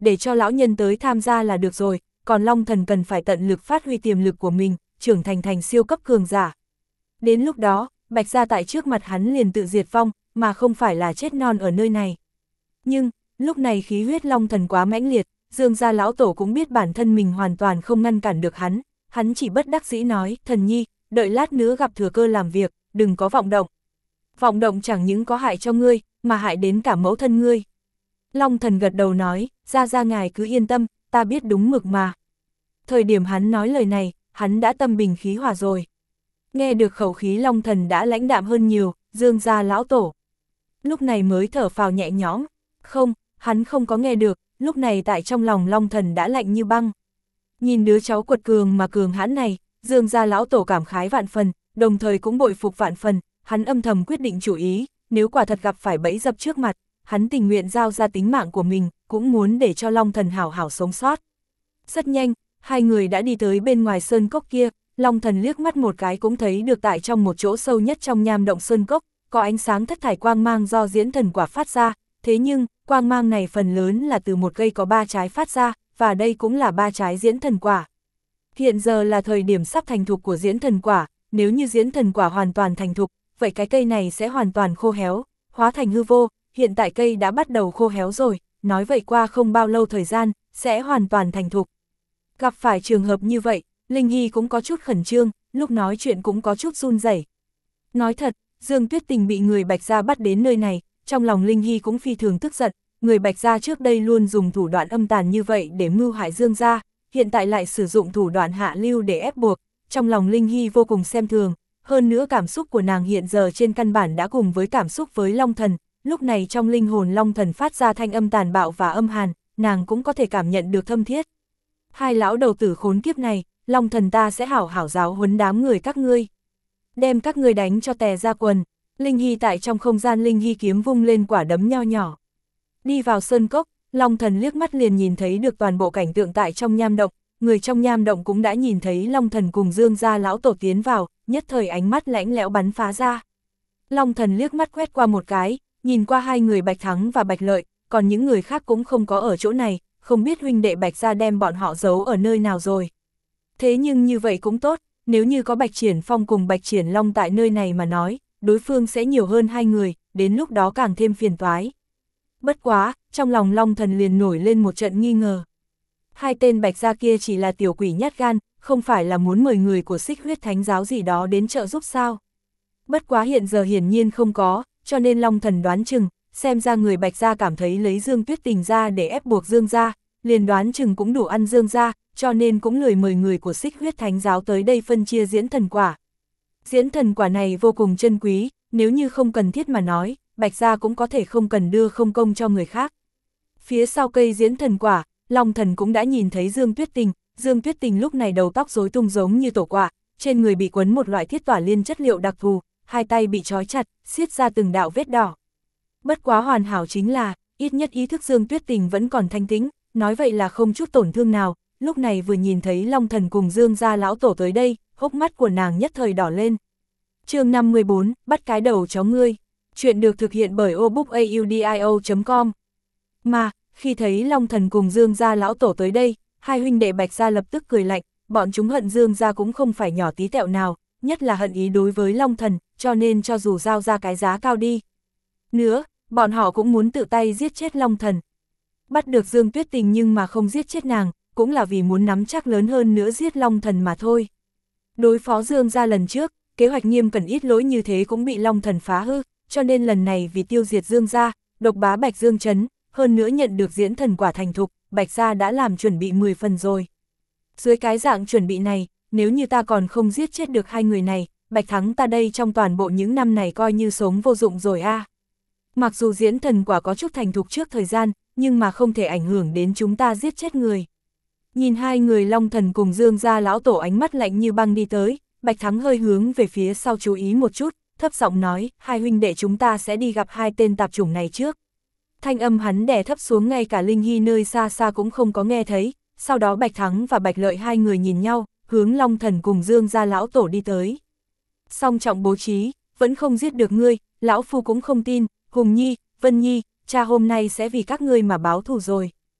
để cho lão nhân tới tham gia là được rồi, còn Long Thần cần phải tận lực phát huy tiềm lực của mình, trưởng thành thành siêu cấp cường giả. Đến lúc đó, Bạch gia tại trước mặt hắn liền tự diệt vong, mà không phải là chết non ở nơi này. Nhưng, lúc này khí huyết Long Thần quá mãnh liệt, Dương gia lão tổ cũng biết bản thân mình hoàn toàn không ngăn cản được hắn, hắn chỉ bất đắc dĩ nói, Thần nhi, đợi lát nữa gặp thừa cơ làm việc, đừng có vọng động. Vọng động chẳng những có hại cho ngươi, mà hại đến cả mẫu thân ngươi. Long Thần gật đầu nói, gia gia ngài cứ yên tâm, ta biết đúng mực mà. Thời điểm hắn nói lời này, hắn đã tâm bình khí hòa rồi. Nghe được khẩu khí Long Thần đã lãnh đạm hơn nhiều, Dương gia lão tổ. Lúc này mới thở phào nhẹ nhõm. Không, hắn không có nghe được, lúc này tại trong lòng Long Thần đã lạnh như băng. Nhìn đứa cháu quật cường mà cường hãn này, Dương gia lão tổ cảm khái vạn phần, đồng thời cũng bội phục vạn phần, hắn âm thầm quyết định chủ ý, nếu quả thật gặp phải bẫy dập trước mặt, hắn tình nguyện giao ra tính mạng của mình, cũng muốn để cho Long Thần hảo hảo sống sót. Rất nhanh, hai người đã đi tới bên ngoài sơn cốc kia, Long Thần liếc mắt một cái cũng thấy được tại trong một chỗ sâu nhất trong nham động sơn cốc, có ánh sáng thất thải quang mang do diễn thần quả phát ra, thế nhưng, quang mang này phần lớn là từ một cây có ba trái phát ra, và đây cũng là ba trái diễn thần quả. Hiện giờ là thời điểm sắp thành thục của diễn thần quả, nếu như diễn thần quả hoàn toàn thành thục, vậy cái cây này sẽ hoàn toàn khô héo, hóa thành hư vô, hiện tại cây đã bắt đầu khô héo rồi, nói vậy qua không bao lâu thời gian, sẽ hoàn toàn thành thục. Gặp phải trường hợp như vậy, Linh Hy cũng có chút khẩn trương, lúc nói chuyện cũng có chút run rẩy. Nói thật, Dương Tuyết Tình bị người Bạch gia bắt đến nơi này, trong lòng Linh Hy cũng phi thường tức giận, người Bạch gia trước đây luôn dùng thủ đoạn âm tàn như vậy để mưu hại Dương gia, hiện tại lại sử dụng thủ đoạn hạ lưu để ép buộc, trong lòng Linh Hy vô cùng xem thường, hơn nữa cảm xúc của nàng hiện giờ trên căn bản đã cùng với cảm xúc với Long Thần, lúc này trong linh hồn Long Thần phát ra thanh âm tàn bạo và âm hàn, nàng cũng có thể cảm nhận được thâm thiết. Hai lão đầu tử khốn kiếp này, Long Thần ta sẽ hảo hảo giáo huấn đám người các ngươi. Đem các ngươi đánh cho tè ra quần. Linh Hy tại trong không gian Linh Hy kiếm vung lên quả đấm nho nhỏ. Đi vào sơn cốc, Long Thần liếc mắt liền nhìn thấy được toàn bộ cảnh tượng tại trong nham động, người trong nham động cũng đã nhìn thấy Long Thần cùng Dương gia lão tổ tiến vào, nhất thời ánh mắt lãnh lẽo bắn phá ra. Long Thần liếc mắt quét qua một cái, nhìn qua hai người Bạch Thắng và Bạch Lợi, còn những người khác cũng không có ở chỗ này, không biết huynh đệ Bạch gia đem bọn họ giấu ở nơi nào rồi. Thế nhưng như vậy cũng tốt, nếu như có Bạch Triển Phong cùng Bạch Triển Long tại nơi này mà nói, đối phương sẽ nhiều hơn hai người, đến lúc đó càng thêm phiền toái. Bất quá, trong lòng Long Thần liền nổi lên một trận nghi ngờ. Hai tên Bạch gia kia chỉ là tiểu quỷ nhát gan, không phải là muốn mời người của Xích Huyết Thánh giáo gì đó đến trợ giúp sao. Bất quá hiện giờ hiển nhiên không có, cho nên Long Thần đoán chừng, xem ra người Bạch gia cảm thấy lấy Dương Tuyết Tình ra để ép buộc Dương gia, liền đoán chừng cũng đủ ăn Dương gia, cho nên cũng lười mời người của Xích Huyết Thánh giáo tới đây phân chia diễn thần quả. Diễn thần quả này vô cùng chân quý, nếu như không cần thiết mà nói, Bạch gia cũng có thể không cần đưa không công cho người khác. Phía sau cây diễn thần quả, Long Thần cũng đã nhìn thấy Dương Tuyết Tình, Dương Tuyết Tình lúc này đầu tóc rối tung giống như tổ quạ, trên người bị quấn một loại thiết tỏa liên chất liệu đặc thù, hai tay bị trói chặt, xiết ra từng đạo vết đỏ. Bất quá hoàn hảo chính là, ít nhất ý thức Dương Tuyết Tình vẫn còn thanh tĩnh, nói vậy là không chút tổn thương nào, lúc này vừa nhìn thấy Long Thần cùng Dương gia lão tổ tới đây, hốc mắt của nàng nhất thời đỏ lên. Chương năm mươi bốn, bắt cái đầu chó ngươi. Chuyện được thực hiện bởi obookaudio chấm com. Mà, khi thấy Long Thần cùng Dương gia lão tổ tới đây, hai huynh đệ Bạch gia lập tức cười lạnh, bọn chúng hận Dương gia cũng không phải nhỏ tí tẹo nào, nhất là hận ý đối với Long Thần, cho nên cho dù giao ra cái giá cao đi. Nữa, bọn họ cũng muốn tự tay giết chết Long Thần. Bắt được Dương Tuyết Tình nhưng mà không giết chết nàng, cũng là vì muốn nắm chắc lớn hơn nữa giết Long Thần mà thôi. Đối phó Dương gia lần trước, kế hoạch nghiêm cẩn ít lỗi như thế cũng bị Long Thần phá hư, cho nên lần này vì tiêu diệt Dương gia, độc bá Bạch Dương Trấn, hơn nữa nhận được diễn thần quả thành thục, Bạch gia đã làm chuẩn bị mười phần rồi. Dưới cái dạng chuẩn bị này, nếu như ta còn không giết chết được hai người này, Bạch Thắng ta đây trong toàn bộ những năm này coi như sống vô dụng rồi a. À. Mặc dù diễn thần quả có chút thành thục trước thời gian, nhưng mà không thể ảnh hưởng đến chúng ta giết chết người. Nhìn hai người Long Thần cùng Dương gia lão tổ ánh mắt lạnh như băng đi tới, Bạch Thắng hơi hướng về phía sau chú ý một chút, thấp giọng nói, hai huynh đệ chúng ta sẽ đi gặp hai tên tạp chủng này trước. Thanh âm hắn đè thấp xuống ngay cả Linh Hy nơi xa xa cũng không có nghe thấy, sau đó Bạch Thắng và Bạch Lợi hai người nhìn nhau, hướng Long Thần cùng Dương gia lão tổ đi tới. Song trọng bố trí, vẫn không giết được ngươi, lão phu cũng không tin, Hùng Nhi, Vân Nhi, cha hôm nay sẽ vì các ngươi mà báo thù rồi.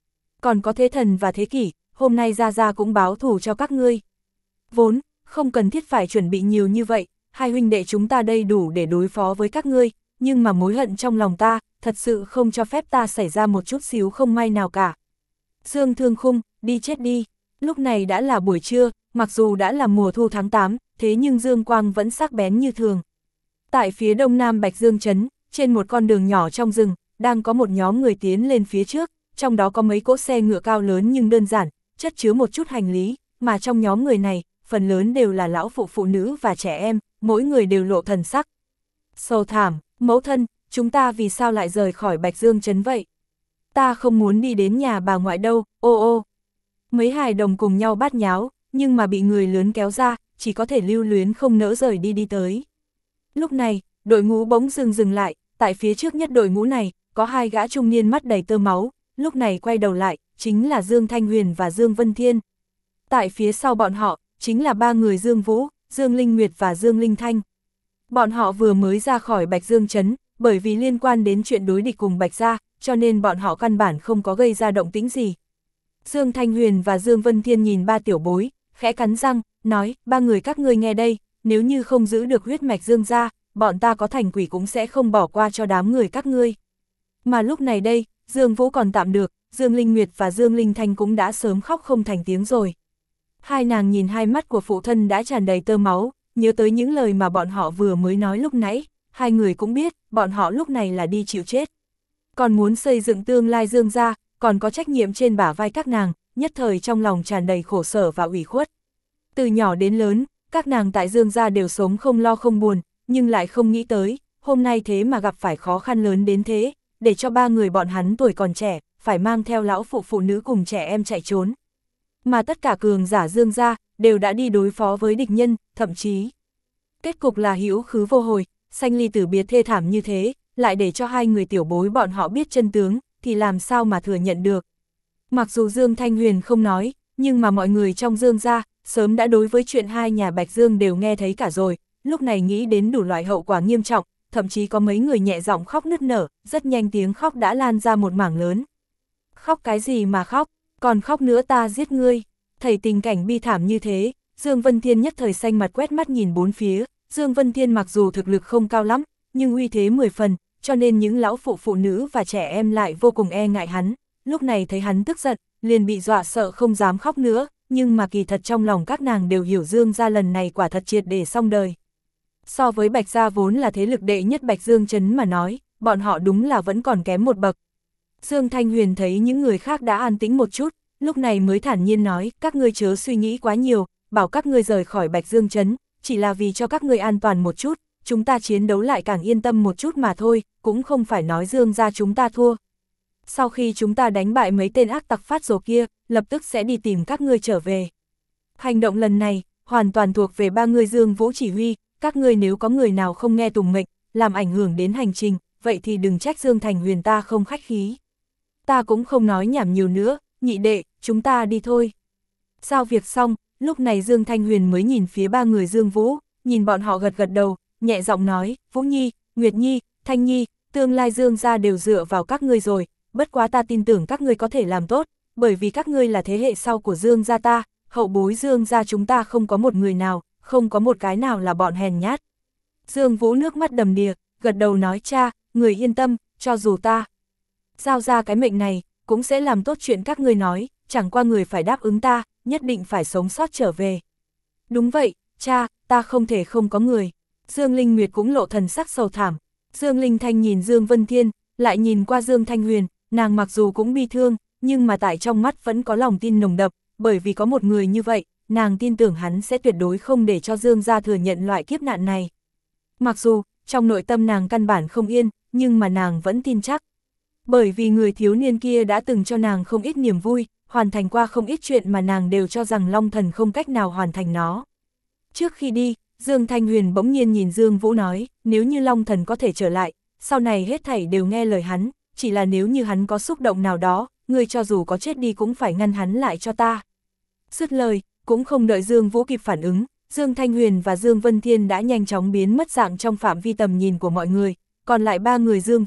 còn có thế thần và thế kỷ, hôm nay Gia Gia cũng báo thù cho các ngươi. Vốn, không cần thiết phải chuẩn bị nhiều như vậy, hai huynh đệ chúng ta đây đủ để đối phó với các ngươi, nhưng mà mối hận trong lòng ta, thật sự không cho phép ta xảy ra một chút xíu không may nào cả. Dương Thương Khung, đi chết đi. Lúc này đã là buổi trưa, mặc dù đã là mùa thu tháng tám, thế nhưng dương quang vẫn sắc bén như thường. Tại phía đông nam Bạch Dương Trấn, trên một con đường nhỏ trong rừng, đang có một nhóm người tiến lên phía trước, trong đó có mấy cỗ xe ngựa cao lớn nhưng đơn giản, chất chứa một chút hành lý, mà trong nhóm người này, phần lớn đều là lão phụ phụ nữ và trẻ em, mỗi người đều lộ thần sắc. Sầu thảm, mẫu thân, chúng ta vì sao lại rời khỏi Bạch Dương Trấn vậy? Ta không muốn đi đến nhà bà ngoại đâu, ô ô. Mấy hài đồng cùng nhau bát nháo, nhưng mà bị người lớn kéo ra, chỉ có thể lưu luyến không nỡ rời đi đi tới. Lúc này, đội ngũ bỗng dừng dừng lại, tại phía trước nhất đội ngũ này, có hai gã trung niên mắt đầy tơ máu, lúc này quay đầu lại, chính là Dương Thanh Huyền và Dương Vân Thiên. Tại phía sau bọn họ, chính là ba người Dương Vũ, Dương Linh Nguyệt và Dương Linh Thanh. Bọn họ vừa mới ra khỏi Bạch Dương Trấn, bởi vì liên quan đến chuyện đối địch cùng Bạch Gia, cho nên bọn họ căn bản không có gây ra động tĩnh gì. Dương Thanh Huyền và Dương Vân Thiên nhìn ba tiểu bối, khẽ cắn răng, nói, ba người các ngươi nghe đây, nếu như không giữ được huyết mạch Dương gia, bọn ta có thành quỷ cũng sẽ không bỏ qua cho đám người các ngươi. Mà lúc này đây, Dương Vũ còn tạm được, Dương Linh Nguyệt và Dương Linh Thanh cũng đã sớm khóc không thành tiếng rồi. Hai nàng nhìn hai mắt của phụ thân đã tràn đầy tơ máu, nhớ tới những lời mà bọn họ vừa mới nói lúc nãy, hai người cũng biết, bọn họ lúc này là đi chịu chết. Còn muốn xây dựng tương lai Dương gia, còn có trách nhiệm trên bả vai các nàng, nhất thời trong lòng tràn đầy khổ sở và ủy khuất. Từ nhỏ đến lớn, các nàng tại Dương gia đều sống không lo không buồn, nhưng lại không nghĩ tới, hôm nay thế mà gặp phải khó khăn lớn đến thế, để cho ba người bọn hắn tuổi còn trẻ, phải mang theo lão phụ phụ nữ cùng trẻ em chạy trốn. Mà tất cả cường giả Dương gia, đều đã đi đối phó với địch nhân, thậm chí. Kết cục là hữu khứ vô hồi, sanh ly tử biệt thê thảm như thế, lại để cho hai người tiểu bối bọn họ biết chân tướng, thì làm sao mà thừa nhận được. Mặc dù Dương Thanh Huyền không nói, nhưng mà mọi người trong Dương gia, sớm đã đối với chuyện hai nhà Bạch Dương đều nghe thấy cả rồi, lúc này nghĩ đến đủ loại hậu quả nghiêm trọng, thậm chí có mấy người nhẹ giọng khóc nức nở, rất nhanh tiếng khóc đã lan ra một mảng lớn. Khóc cái gì mà khóc, còn khóc nữa ta giết ngươi. Thấy tình cảnh bi thảm như thế, Dương Vân Thiên nhất thời xanh mặt quét mắt nhìn bốn phía, Dương Vân Thiên mặc dù thực lực không cao lắm, nhưng uy thế mười phần, cho nên những lão phụ phụ nữ và trẻ em lại vô cùng e ngại hắn, lúc này thấy hắn tức giận, liền bị dọa sợ không dám khóc nữa, nhưng mà kỳ thật trong lòng các nàng đều hiểu Dương gia lần này quả thật triệt để xong đời. So với Bạch Gia vốn là thế lực đệ nhất Bạch Dương Trấn mà nói, bọn họ đúng là vẫn còn kém một bậc. Dương Thanh Huyền thấy những người khác đã an tĩnh một chút, lúc này mới thản nhiên nói, các ngươi chớ suy nghĩ quá nhiều, bảo các ngươi rời khỏi Bạch Dương Trấn, chỉ là vì cho các ngươi an toàn một chút, chúng ta chiến đấu lại càng yên tâm một chút mà thôi, cũng không phải nói Dương gia chúng ta thua. Sau khi chúng ta đánh bại mấy tên ác tặc phát rồ kia, lập tức sẽ đi tìm các ngươi trở về. Hành động lần này, hoàn toàn thuộc về ba người Dương Vũ chỉ huy, các ngươi nếu có người nào không nghe tùng mệnh, làm ảnh hưởng đến hành trình, vậy thì đừng trách Dương Thành Huyền ta không khách khí. Ta cũng không nói nhảm nhiều nữa, nhị đệ, chúng ta đi thôi. Giao việc xong, lúc này Dương Thanh Huyền mới nhìn phía ba người Dương Vũ, nhìn bọn họ gật gật đầu, nhẹ giọng nói, Vũ Nhi, Nguyệt Nhi, Thanh Nhi, tương lai Dương gia đều dựa vào các ngươi rồi, bất quá ta tin tưởng các ngươi có thể làm tốt, bởi vì các ngươi là thế hệ sau của Dương gia ta, hậu bối Dương gia chúng ta không có một người nào, không có một cái nào là bọn hèn nhát. Dương Vũ nước mắt đầm đìa, gật đầu nói cha, người yên tâm, cho dù ta giao ra cái mệnh này, cũng sẽ làm tốt chuyện các ngươi nói, chẳng qua người phải đáp ứng ta, nhất định phải sống sót trở về. Đúng vậy, cha, ta không thể không có người. Dương Linh Nguyệt cũng lộ thần sắc sầu thảm. Dương Linh Thanh nhìn Dương Vân Thiên, lại nhìn qua Dương Thanh Huyền, nàng mặc dù cũng bi thương, nhưng mà tại trong mắt vẫn có lòng tin nồng đậm, bởi vì có một người như vậy, nàng tin tưởng hắn sẽ tuyệt đối không để cho Dương gia thừa nhận loại kiếp nạn này. Mặc dù, trong nội tâm nàng căn bản không yên, nhưng mà nàng vẫn tin chắc. Bởi vì người thiếu niên kia đã từng cho nàng không ít niềm vui, hoàn thành qua không ít chuyện mà nàng đều cho rằng Long Thần không cách nào hoàn thành nó. Trước khi đi, Dương Thanh Huyền bỗng nhiên nhìn Dương Vũ nói, nếu như Long Thần có thể trở lại, sau này hết thảy đều nghe lời hắn, chỉ là nếu như hắn có xúc động nào đó, ngươi cho dù có chết đi cũng phải ngăn hắn lại cho ta. Dứt lời, cũng không đợi Dương Vũ kịp phản ứng, Dương Thanh Huyền và Dương Vân Thiên đã nhanh chóng biến mất dạng trong phạm vi tầm nhìn của mọi người, còn lại ba người Dương Vũ,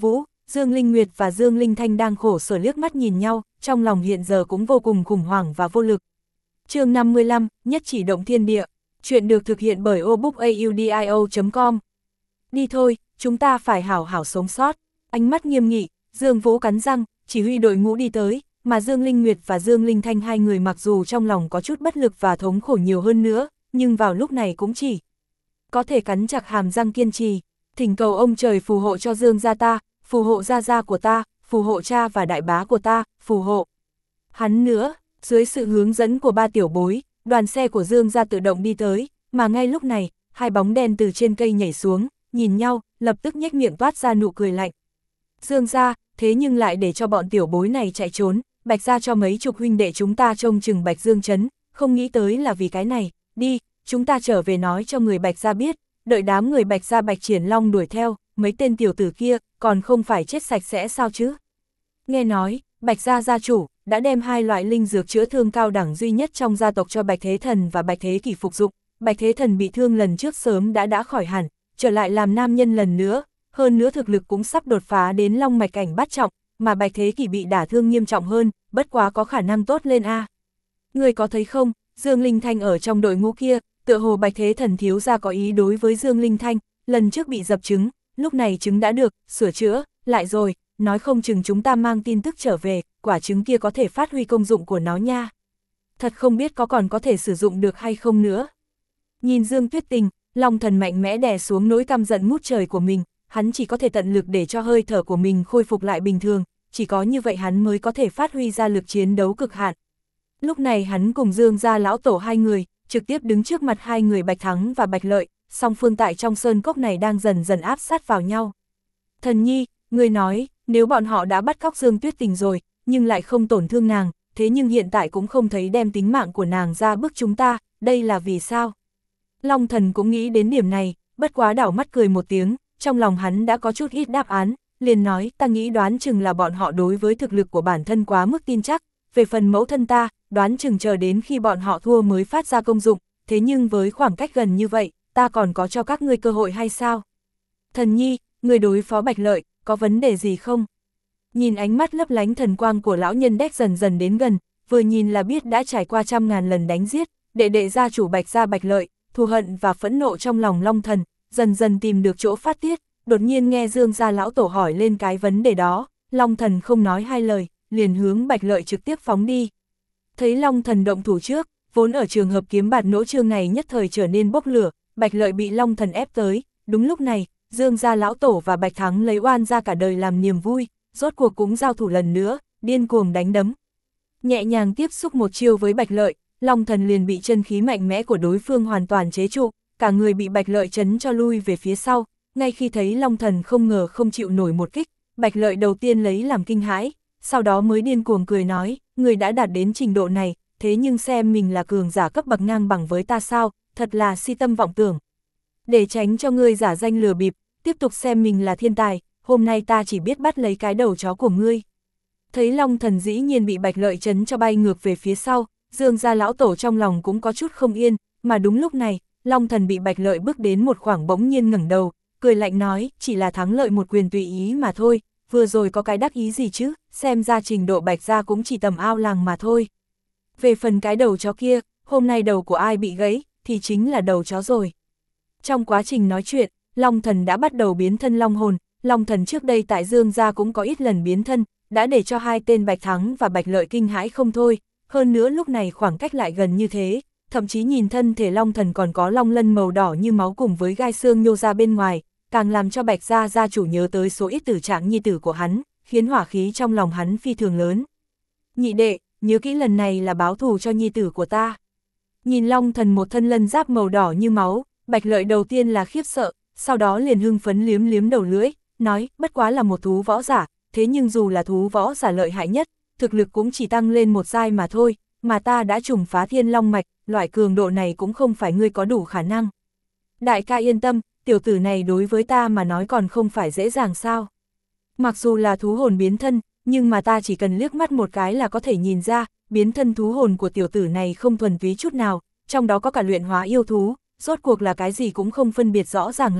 Dương Linh Nguyệt và Dương Linh Thanh đang khổ sở liếc mắt nhìn nhau, trong lòng hiện giờ cũng vô cùng khủng hoảng và vô lực. Chương năm mươi lăm, nhất chỉ động thiên địa. Chuyện được thực hiện bởi obookaudio chấm com. Đi thôi, chúng ta phải hảo hảo sống sót. Ánh mắt nghiêm nghị, Dương Vũ cắn răng, chỉ huy đội ngũ đi tới, mà Dương Linh Nguyệt và Dương Linh Thanh hai người mặc dù trong lòng có chút bất lực và thống khổ nhiều hơn nữa, nhưng vào lúc này cũng chỉ có thể cắn chặt hàm răng kiên trì, thỉnh cầu ông trời phù hộ cho Dương gia ta, phù hộ gia gia của ta, phù hộ cha và đại bá của ta, phù hộ hắn nữa. Dưới sự hướng dẫn của ba tiểu bối, đoàn xe của Dương gia tự động đi tới, mà ngay lúc này, hai bóng đen từ trên cây nhảy xuống, nhìn nhau, lập tức nhếch miệng toát ra nụ cười lạnh. Dương gia, thế nhưng lại để cho bọn tiểu bối này chạy trốn, Bạch gia cho mấy chục huynh đệ chúng ta trông chừng Bạch Dương trấn, không nghĩ tới là vì cái này, đi, chúng ta trở về nói cho người Bạch gia biết, đợi đám người Bạch gia Bạch Triển Long đuổi theo, mấy tên tiểu tử kia, còn không phải chết sạch sẽ sao chứ? Nghe nói, Bạch gia gia chủ đã đem hai loại linh dược chữa thương cao đẳng duy nhất trong gia tộc cho Bạch Thế Thần và Bạch Thế Kỷ phục dụng. Bạch Thế Thần bị thương lần trước sớm đã đã khỏi hẳn, trở lại làm nam nhân lần nữa, hơn nữa thực lực cũng sắp đột phá đến long mạch cảnh bát trọng, mà Bạch Thế Kỷ bị đả thương nghiêm trọng hơn, bất quá có khả năng tốt lên a. À. Người có thấy không, Dương Linh Thanh ở trong đội ngũ kia, tựa hồ Bạch Thế Thần thiếu gia có ý đối với Dương Linh Thanh, lần trước bị dập trứng, lúc này trứng đã được sửa chữa lại rồi, nói không chừng chúng ta mang tin tức trở về, quả trứng kia có thể phát huy công dụng của nó nha. Thật không biết có còn có thể sử dụng được hay không nữa. Nhìn Dương Tuyết Tình, Long Thần mạnh mẽ đè xuống nỗi căm giận ngút trời của mình, hắn chỉ có thể tận lực để cho hơi thở của mình khôi phục lại bình thường, chỉ có như vậy hắn mới có thể phát huy ra lực chiến đấu cực hạn. Lúc này hắn cùng Dương gia lão tổ hai người, trực tiếp đứng trước mặt hai người Bạch Thắng và Bạch Lợi, song phương tại trong sơn cốc này đang dần dần áp sát vào nhau. Thần nhi, người nói, nếu bọn họ đã bắt cóc Dương Tuyết Tình rồi, nhưng lại không tổn thương nàng, thế nhưng hiện tại cũng không thấy đem tính mạng của nàng ra bức chúng ta, đây là vì sao? Long Thần cũng nghĩ đến điểm này, bất quá đảo mắt cười một tiếng, trong lòng hắn đã có chút ít đáp án, liền nói ta nghĩ đoán chừng là bọn họ đối với thực lực của bản thân quá mức tin chắc, về phần mẫu thân ta, đoán chừng chờ đến khi bọn họ thua mới phát ra công dụng, thế nhưng với khoảng cách gần như vậy, ta còn có cho các ngươi cơ hội hay sao? Thần nhi, người đối phó Bạch Lợi, có vấn đề gì không? Nhìn ánh mắt lấp lánh thần quang của lão nhân đét dần dần đến gần, vừa nhìn là biết đã trải qua trăm ngàn lần đánh giết, đệ đệ gia chủ Bạch gia Bạch Lợi, thù hận và phẫn nộ trong lòng Long Thần, dần dần tìm được chỗ phát tiết, đột nhiên nghe Dương gia lão tổ hỏi lên cái vấn đề đó, Long Thần không nói hai lời, liền hướng Bạch Lợi trực tiếp phóng đi. Thấy Long Thần động thủ trước, vốn ở trường hợp kiếm bạt nỗ trương này nhất thời trở nên bốc lửa, Bạch Lợi bị Long Thần ép tới, đúng lúc này, Dương gia lão tổ và Bạch Thắng lấy oan ra cả đời làm niềm vui, rốt cuộc cũng giao thủ lần nữa, điên cuồng đánh đấm. Nhẹ nhàng tiếp xúc một chiêu với Bạch Lợi, Long Thần liền bị chân khí mạnh mẽ của đối phương hoàn toàn chế trụ, cả người bị Bạch Lợi chấn cho lui về phía sau, ngay khi thấy Long Thần không ngờ không chịu nổi một kích, Bạch Lợi đầu tiên lấy làm kinh hãi, sau đó mới điên cuồng cười nói, người đã đạt đến trình độ này, thế nhưng xem mình là cường giả cấp bậc ngang bằng với ta sao, thật là si tâm vọng tưởng. Để tránh cho ngươi giả danh lừa bịp, tiếp tục xem mình là thiên tài, hôm nay ta chỉ biết bắt lấy cái đầu chó của ngươi. Thấy Long Thần dĩ nhiên bị Bạch Lợi chấn cho bay ngược về phía sau, Dương gia lão tổ trong lòng cũng có chút không yên, mà đúng lúc này, Long Thần bị Bạch Lợi bước đến một khoảng bỗng nhiên ngẩng đầu, cười lạnh nói, chỉ là thắng lợi một quyền tùy ý mà thôi, vừa rồi có cái đắc ý gì chứ, xem ra trình độ Bạch gia cũng chỉ tầm ao làng mà thôi. Về phần cái đầu chó kia, hôm nay đầu của ai bị gãy, thì chính là đầu chó rồi. Trong quá trình nói chuyện, Long Thần đã bắt đầu biến thân long hồn, Long Thần trước đây tại Dương gia cũng có ít lần biến thân, đã để cho hai tên Bạch Thắng và Bạch Lợi kinh hãi không thôi, hơn nữa lúc này khoảng cách lại gần như thế, thậm chí nhìn thân thể Long Thần còn có long lân màu đỏ như máu cùng với gai xương nhô ra bên ngoài, càng làm cho Bạch gia gia chủ nhớ tới số ít tử trạng nhi tử của hắn, khiến hỏa khí trong lòng hắn phi thường lớn. Nhị đệ, nhớ kỹ lần này là báo thù cho nhi tử của ta. Nhìn Long Thần một thân lân giáp màu đỏ như máu, Bạch Lợi đầu tiên là khiếp sợ, sau đó liền hưng phấn liếm liếm đầu lưỡi, nói, bất quá là một thú võ giả, thế nhưng dù là thú võ giả lợi hại nhất, thực lực cũng chỉ tăng lên một giai mà thôi, mà ta đã trùng phá thiên long mạch, loại cường độ này cũng không phải ngươi có đủ khả năng. Đại ca yên tâm, tiểu tử này đối với ta mà nói còn không phải dễ dàng sao. Mặc dù là thú hồn biến thân, nhưng mà ta chỉ cần liếc mắt một cái là có thể nhìn ra, biến thân thú hồn của tiểu tử này không thuần túy chút nào, trong đó có cả luyện hóa yêu thú, rốt cuộc là cái gì cũng không phân biệt rõ ràng lắm,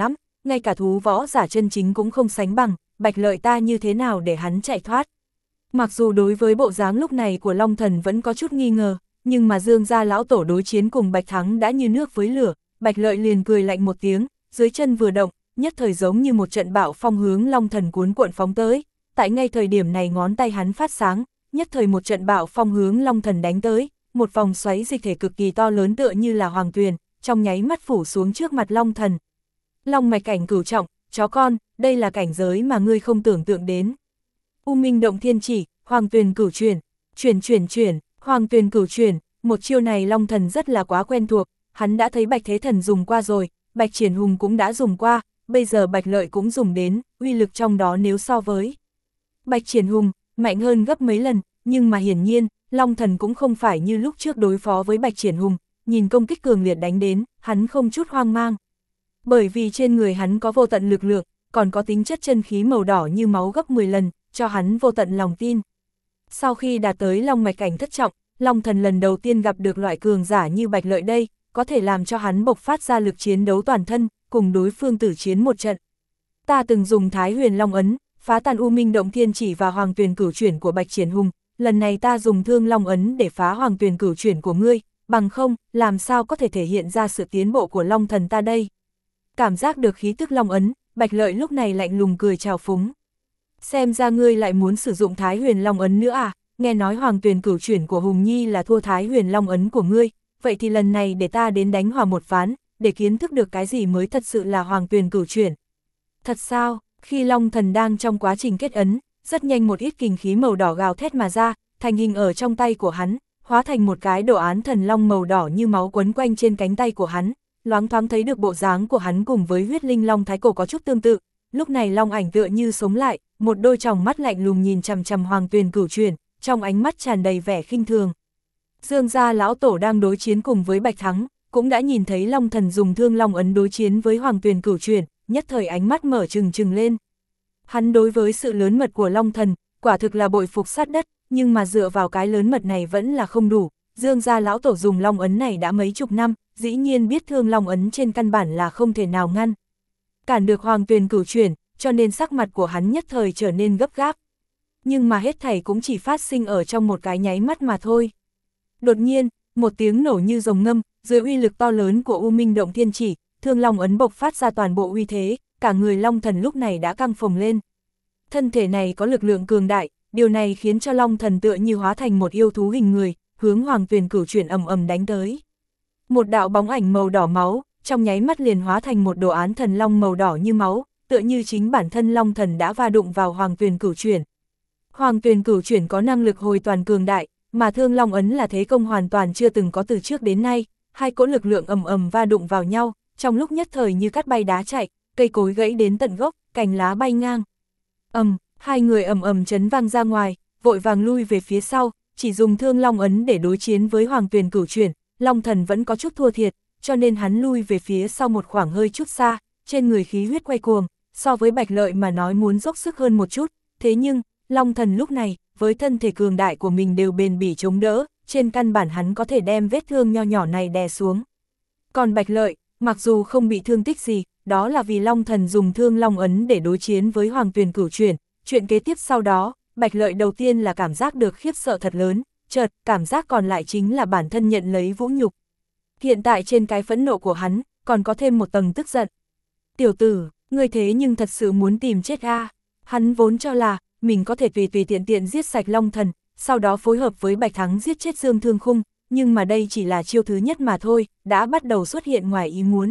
ngay cả thú võ giả chân chính cũng không sánh bằng, Bạch Lợi ta như thế nào để hắn chạy thoát. Mặc dù đối với bộ dáng lúc này của Long Thần vẫn có chút nghi ngờ, nhưng mà Dương gia lão tổ đối chiến cùng Bạch Thắng đã như nước với lửa, Bạch Lợi liền cười lạnh một tiếng, dưới chân vừa động, nhất thời giống như một trận bão phong hướng Long Thần cuốn cuộn phóng tới. Tại ngay thời điểm này ngón tay hắn phát sáng, nhất thời một trận bão phong hướng Long Thần đánh tới, một vòng xoáy dịch thể cực kỳ to lớn tựa như là hoàng tuyền, trong nháy mắt phủ xuống trước mặt Long Thần. Long mạch cảnh cửu trọng, chó con, đây là cảnh giới mà ngươi không tưởng tượng đến. U Minh động thiên chỉ, hoàng tuyền cửu chuyển, chuyển chuyển chuyển, hoàng tuyền cửu chuyển, một chiêu này Long Thần rất là quá quen thuộc, hắn đã thấy Bạch Thế Thần dùng qua rồi, Bạch Triển Hùng cũng đã dùng qua, bây giờ Bạch Lợi cũng dùng đến, uy lực trong đó nếu so với Bạch Triển Hùng, mạnh hơn gấp mấy lần, nhưng mà hiển nhiên, Long Thần cũng không phải như lúc trước đối phó với Bạch Triển Hùng, nhìn công kích cường liệt đánh đến, hắn không chút hoang mang. Bởi vì trên người hắn có vô tận lực lượng, còn có tính chất chân khí màu đỏ như máu gấp mười lần, cho hắn vô tận lòng tin. Sau khi đạt tới Long mạch cảnh thất trọng, Long Thần lần đầu tiên gặp được loại cường giả như Bạch Lợi đây, có thể làm cho hắn bộc phát ra lực chiến đấu toàn thân, cùng đối phương tử chiến một trận. Ta từng dùng Thái Huyền Long ấn, phá tan U Minh động thiên chỉ và Hoàng Tuyền cửu chuyển của Bạch Triển Hùng, lần này ta dùng Thương Long ấn để phá Hoàng Tuyền cửu chuyển của ngươi, bằng không, làm sao có thể thể hiện ra sự tiến bộ của Long Thần ta đây. Cảm giác được khí tức Long ấn, Bạch Lợi lúc này lạnh lùng cười chào phúng. Xem ra ngươi lại muốn sử dụng Thái Huyền Long ấn nữa à, nghe nói Hoàng Tuyền cửu chuyển của Hùng Nhi là thua Thái Huyền Long ấn của ngươi, vậy thì lần này để ta đến đánh hòa một ván, để kiến thức được cái gì mới thật sự là Hoàng Tuyền cửu chuyển. Thật sao, khi Long Thần đang trong quá trình kết ấn, rất nhanh một ít kình khí màu đỏ gào thét mà ra, thành hình ở trong tay của hắn, hóa thành một cái đồ án thần long màu đỏ như máu quấn quanh trên cánh tay của hắn, loáng thoáng thấy được bộ dáng của hắn cùng với huyết linh long thái cổ có chút tương tự. Lúc này long ảnh tựa như sống lại, một đôi tròng mắt lạnh lùng nhìn chằm chằm Hoàng Tuyền cửu chuyển, trong ánh mắt tràn đầy vẻ khinh thường. Dương gia lão tổ đang đối chiến cùng với Bạch Thắng, cũng đã nhìn thấy Long Thần dùng Thương Long ấn đối chiến với Hoàng Tuyền cửu chuyển, nhất thời ánh mắt mở trừng trừng lên. Hắn đối với sự lớn mật của Long Thần, quả thực là bội phục sát đất, nhưng mà dựa vào cái lớn mật này vẫn là không đủ. Dương gia lão tổ dùng Long ấn này đã mấy chục năm, dĩ nhiên biết Thương Long ấn trên căn bản là không thể nào ngăn cản được Hoàng Tuyền cửu chuyển, cho nên sắc mặt của hắn nhất thời trở nên gấp gáp. Nhưng mà hết thảy cũng chỉ phát sinh ở trong một cái nháy mắt mà thôi. Đột nhiên, một tiếng nổ như rồng ngâm, dưới uy lực to lớn của U Minh động thiên chỉ, Thương Long ấn bộc phát ra toàn bộ uy thế, cả người Long Thần lúc này đã căng phồng lên. Thân thể này có lực lượng cường đại, điều này khiến cho Long Thần tựa như hóa thành một yêu thú hình người, hướng Hoàng Tuyền cửu chuyển ầm ầm đánh tới. Một đạo bóng ảnh màu đỏ máu, trong nháy mắt liền hóa thành một đồ án thần long màu đỏ như máu, tựa như chính bản thân Long Thần đã va đụng vào Hoàng Tuyền cửu chuyển. Hoàng Tuyền cửu chuyển có năng lực hồi toàn cường đại, mà Thương Long ấn là thế công hoàn toàn chưa từng có từ trước đến nay, hai cỗ lực lượng ầm ầm va đụng vào nhau, trong lúc nhất thời như cát bay đá chạy, cây cối gãy đến tận gốc, cành lá bay ngang. Ầm, hai người ầm ầm chấn vang ra ngoài, vội vàng lui về phía sau, chỉ dùng Thương Long ấn để đối chiến với Hoàng Tuyền cửu chuyển, Long Thần vẫn có chút thua thiệt, cho nên hắn lui về phía sau một khoảng hơi chút xa, trên người khí huyết quay cuồng, so với Bạch Lợi mà nói muốn dốc sức hơn một chút, thế nhưng, Long Thần lúc này, với thân thể cường đại của mình đều bền bỉ chống đỡ, trên căn bản hắn có thể đem vết thương nho nhỏ này đè xuống. Còn Bạch Lợi, mặc dù không bị thương tích gì, đó là vì Long Thần dùng Thương Long ấn để đối chiến với Hoàng Tuyền cửu chuyển, chuyện kế tiếp sau đó, Bạch Lợi đầu tiên là cảm giác được khiếp sợ thật lớn, chợt, cảm giác còn lại chính là bản thân nhận lấy vũ nhục. Hiện tại trên cái phẫn nộ của hắn, còn có thêm một tầng tức giận. Tiểu tử, ngươi thế nhưng thật sự muốn tìm chết a? Hắn vốn cho là, mình có thể tùy tùy tiện tiện giết sạch Long Thần, sau đó phối hợp với Bạch Thắng giết chết Dương Thương Khung, nhưng mà đây chỉ là chiêu thứ nhất mà thôi, đã bắt đầu xuất hiện ngoài ý muốn.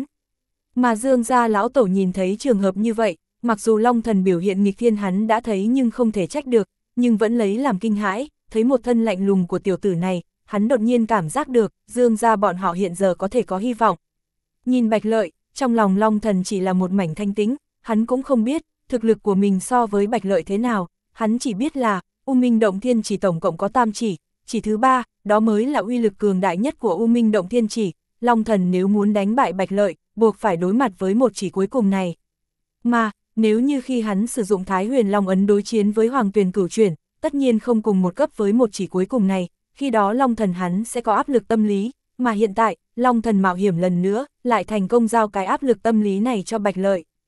Mà Dương gia lão tổ nhìn thấy trường hợp như vậy, mặc dù Long Thần biểu hiện nghịch thiên hắn đã thấy nhưng không thể trách được, nhưng vẫn lấy làm kinh hãi, thấy một thân lạnh lùng của tiểu tử này, hắn đột nhiên cảm giác được, Dương gia bọn họ hiện giờ có thể có hy vọng. Nhìn Bạch Lợi, trong lòng Long Thần chỉ là một mảnh thanh tĩnh, hắn cũng không biết, thực lực của mình so với Bạch Lợi thế nào, hắn chỉ biết là, U Minh động thiên chỉ tổng cộng có tam chỉ, chỉ thứ ba, đó mới là uy lực cường đại nhất của U Minh động thiên chỉ, Long Thần nếu muốn đánh bại Bạch Lợi, buộc phải đối mặt với một chỉ cuối cùng này. Mà, nếu như khi hắn sử dụng Thái Huyền Long ấn đối chiến với Hoàng Tuyền cửu chuyển, tất nhiên không cùng một cấp với một chỉ cuối cùng này, khi đó Long Thần hắn sẽ có áp lực tâm lý, mà hiện tại, Long Thần mạo hiểm lần nữa, lại thành công giao cái áp lực tâm lý này cho Bạch Lợi.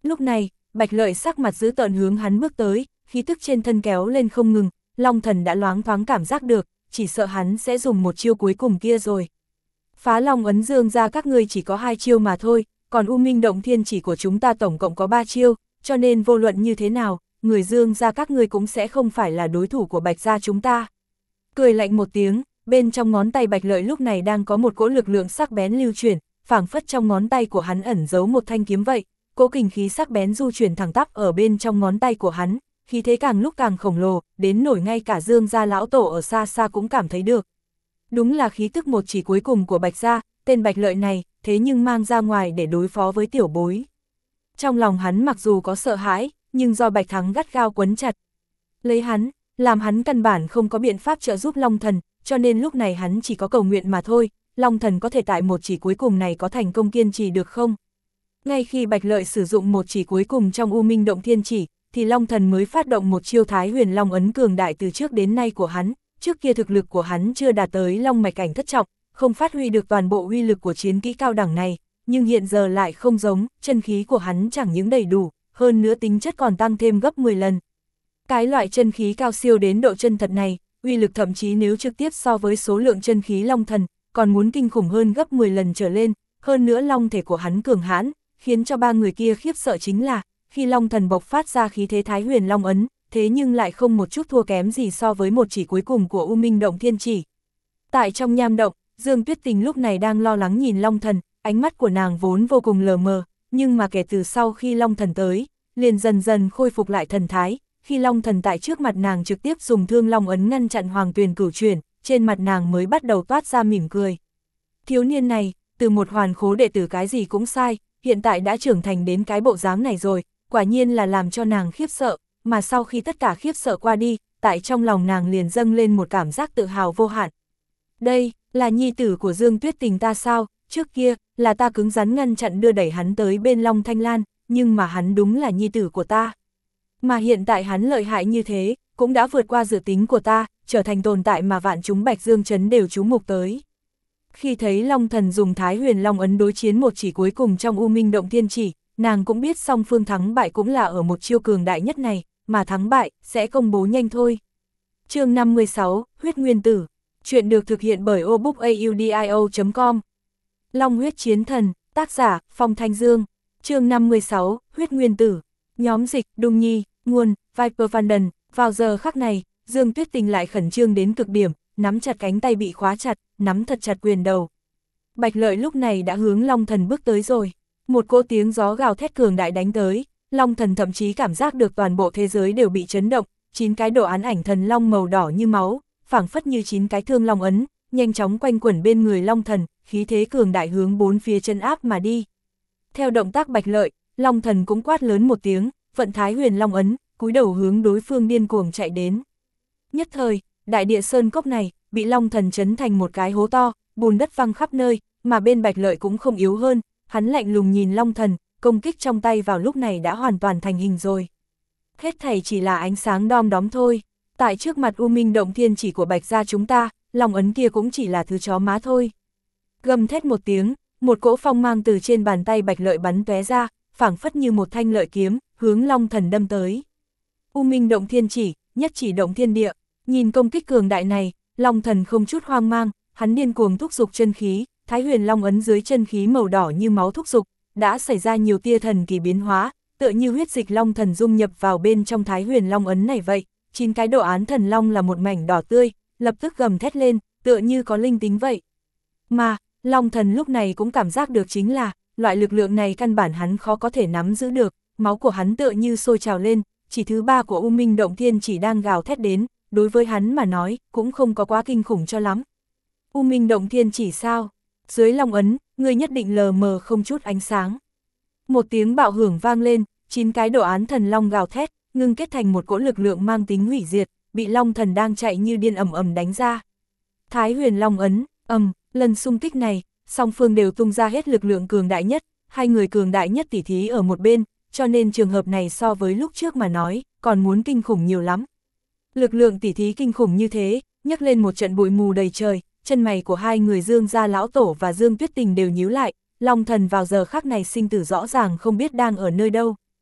Lúc này, Bạch Lợi sắc mặt dữ tợn hướng hắn bước tới, khí tức trên thân kéo lên không ngừng, Long Thần đã loáng thoáng cảm giác được, chỉ sợ hắn sẽ dùng một chiêu cuối cùng kia rồi. Phá Long ấn Dương ra các ngươi chỉ có hai chiêu mà thôi, còn U Minh Động Thiên chỉ của chúng ta tổng cộng có ba chiêu, cho nên vô luận như thế nào, người Dương ra các ngươi cũng sẽ không phải là đối thủ của Bạch gia chúng ta. Cười lạnh một tiếng, bên trong ngón tay Bạch Lợi lúc này đang có một cỗ lực lượng sắc bén lưu chuyển, phảng phất trong ngón tay của hắn ẩn giấu một thanh kiếm vậy, cỗ kình khí sắc bén du chuyển thẳng tắp ở bên trong ngón tay của hắn, khí thế càng lúc càng khổng lồ, đến nổi ngay cả Dương gia lão tổ ở xa xa cũng cảm thấy được. Đúng là khí tức một chỉ cuối cùng của Bạch gia, tên Bạch Lợi này, thế nhưng mang ra ngoài để đối phó với tiểu bối. Trong lòng hắn mặc dù có sợ hãi, nhưng do Bạch Thắng gắt gao quấn chặt lấy hắn, làm hắn căn bản không có biện pháp trợ giúp Long Thần, cho nên lúc này hắn chỉ có cầu nguyện mà thôi, Long Thần có thể tại một chỉ cuối cùng này có thành công kiên trì được không? Ngay khi Bạch Lợi sử dụng một chỉ cuối cùng trong U Minh Động Thiên chỉ, thì Long Thần mới phát động một chiêu Thái Huyền Long ấn cường đại từ trước đến nay của hắn, trước kia thực lực của hắn chưa đạt tới Long mạch cảnh thất trọng, không phát huy được toàn bộ uy lực của chiến kỹ cao đẳng này, nhưng hiện giờ lại không giống, chân khí của hắn chẳng những đầy đủ, hơn nữa tính chất còn tăng thêm gấp mười lần. Cái loại chân khí cao siêu đến độ chân thật này, uy lực thậm chí nếu trực tiếp so với số lượng chân khí Long Thần, còn muốn kinh khủng hơn gấp mười lần trở lên, hơn nữa long thể của hắn cường hãn, khiến cho ba người kia khiếp sợ chính là, khi Long Thần bộc phát ra khí thế Thái Huyền Long ấn, thế nhưng lại không một chút thua kém gì so với một chỉ cuối cùng của U Minh Động Thiên chỉ. Tại trong nham động, Dương Tuyết Tình lúc này đang lo lắng nhìn Long Thần, ánh mắt của nàng vốn vô cùng lờ mờ, nhưng mà kể từ sau khi Long Thần tới, liền dần dần khôi phục lại thần thái, khi Long Thần tại trước mặt nàng trực tiếp dùng Thương Long ấn ngăn chặn Hoàng Tuyền cửu chuyển, trên mặt nàng mới bắt đầu toát ra mỉm cười. Thiếu niên này, từ một hoàn khố đệ tử cái gì cũng sai, hiện tại đã trưởng thành đến cái bộ dáng này rồi, quả nhiên là làm cho nàng khiếp sợ, mà sau khi tất cả khiếp sợ qua đi, tại trong lòng nàng liền dâng lên một cảm giác tự hào vô hạn. Đây, là nhi tử của Dương Tuyết Tình ta sao, trước kia, là ta cứng rắn ngăn chặn đưa đẩy hắn tới bên Long Thanh Lan, nhưng mà hắn đúng là nhi tử của ta. Mà hiện tại hắn lợi hại như thế, cũng đã vượt qua dự tính của ta, trở thành tồn tại mà vạn chúng Bạch Dương Trấn đều chú mục tới. Khi thấy Long Thần dùng Thái Huyền Long ấn đối chiến một chỉ cuối cùng trong U Minh Động Thiên chỉ, nàng cũng biết song phương thắng bại cũng là ở một chiêu cường đại nhất này, mà thắng bại sẽ công bố nhanh thôi. Chương năm mươi sáu, Huyết Nguyên Tử. Chuyện được thực hiện bởi obookaudio chấm com. Long huyết chiến thần, tác giả, Phong Thanh Dương. Chương năm mươi sáu, Huyết Nguyên Tử. Nhóm dịch, Đung Nhi, nguồn, Viper Vanden. Vào giờ khắc này, Dương Tuyết Tình lại khẩn trương đến cực điểm, nắm chặt cánh tay bị khóa chặt, nắm thật chặt quyền đầu. Bạch Lợi lúc này đã hướng Long Thần bước tới rồi. Một cỗ tiếng gió gào thét cường đại đánh tới, Long Thần thậm chí cảm giác được toàn bộ thế giới đều bị chấn động, chín cái đồ án ảnh thần long màu đỏ như máu, phảng phất như chín cái thương long ấn, nhanh chóng quanh quẩn bên người Long Thần, khí thế cường đại hướng bốn phía chân áp mà đi. Theo động tác Bạch Lợi, Long Thần cũng quát lớn một tiếng, vận Thái Huyền Long ấn, cúi đầu hướng đối phương điên cuồng chạy đến. Nhất thời, đại địa sơn cốc này bị Long Thần chấn thành một cái hố to, bùn đất văng khắp nơi, mà bên Bạch Lợi cũng không yếu hơn, hắn lạnh lùng nhìn Long Thần, công kích trong tay vào lúc này đã hoàn toàn thành hình rồi. Hết thảy chỉ là ánh sáng đom đóm thôi, tại trước mặt U Minh Động Thiên chỉ của Bạch gia chúng ta, Long ấn kia cũng chỉ là thứ chó má thôi. Gầm thét một tiếng, một cỗ phong mang từ trên bàn tay Bạch Lợi bắn tóe ra, phảng phất như một thanh lợi kiếm, hướng Long Thần đâm tới. U Minh Động Thiên chỉ, nhất chỉ động thiên địa, nhìn công kích cường đại này, Long Thần không chút hoang mang, hắn điên cuồng thúc dục chân khí, Thái Huyền Long ấn dưới chân khí màu đỏ như máu thúc dục, đã xảy ra nhiều tia thần kỳ biến hóa, tựa như huyết dịch Long Thần dung nhập vào bên trong Thái Huyền Long ấn này vậy, chín cái đồ án thần long là một mảnh đỏ tươi, lập tức gầm thét lên, tựa như có linh tính vậy. Mà, Long Thần lúc này cũng cảm giác được chính là, loại lực lượng này căn bản hắn khó có thể nắm giữ được, máu của hắn tựa như sôi trào lên, chỉ thứ ba của U Minh Động Thiên chỉ đang gào thét đến, đối với hắn mà nói, cũng không có quá kinh khủng cho lắm. U Minh Động Thiên chỉ sao? Dưới Long ấn, người nhất định lờ mờ không chút ánh sáng. Một tiếng bạo hưởng vang lên, chín cái đồ án thần long gào thét, ngưng kết thành một cỗ lực lượng mang tính hủy diệt, bị Long Thần đang chạy như điên ầm ầm đánh ra. Thái Huyền Long ấn, ầm, lần xung kích này, song phương đều tung ra hết lực lượng cường đại nhất, hai người cường đại nhất tỉ thí ở một bên, cho nên trường hợp này so với lúc trước mà nói, còn muốn kinh khủng nhiều lắm. Lực lượng tỉ thí kinh khủng như thế, nhấc lên một trận bụi mù đầy trời, chân mày của hai người Dương gia lão tổ và Dương Tuyết Tình đều nhíu lại, Long Thần vào giờ khắc này sinh tử rõ ràng không biết đang ở nơi đâu.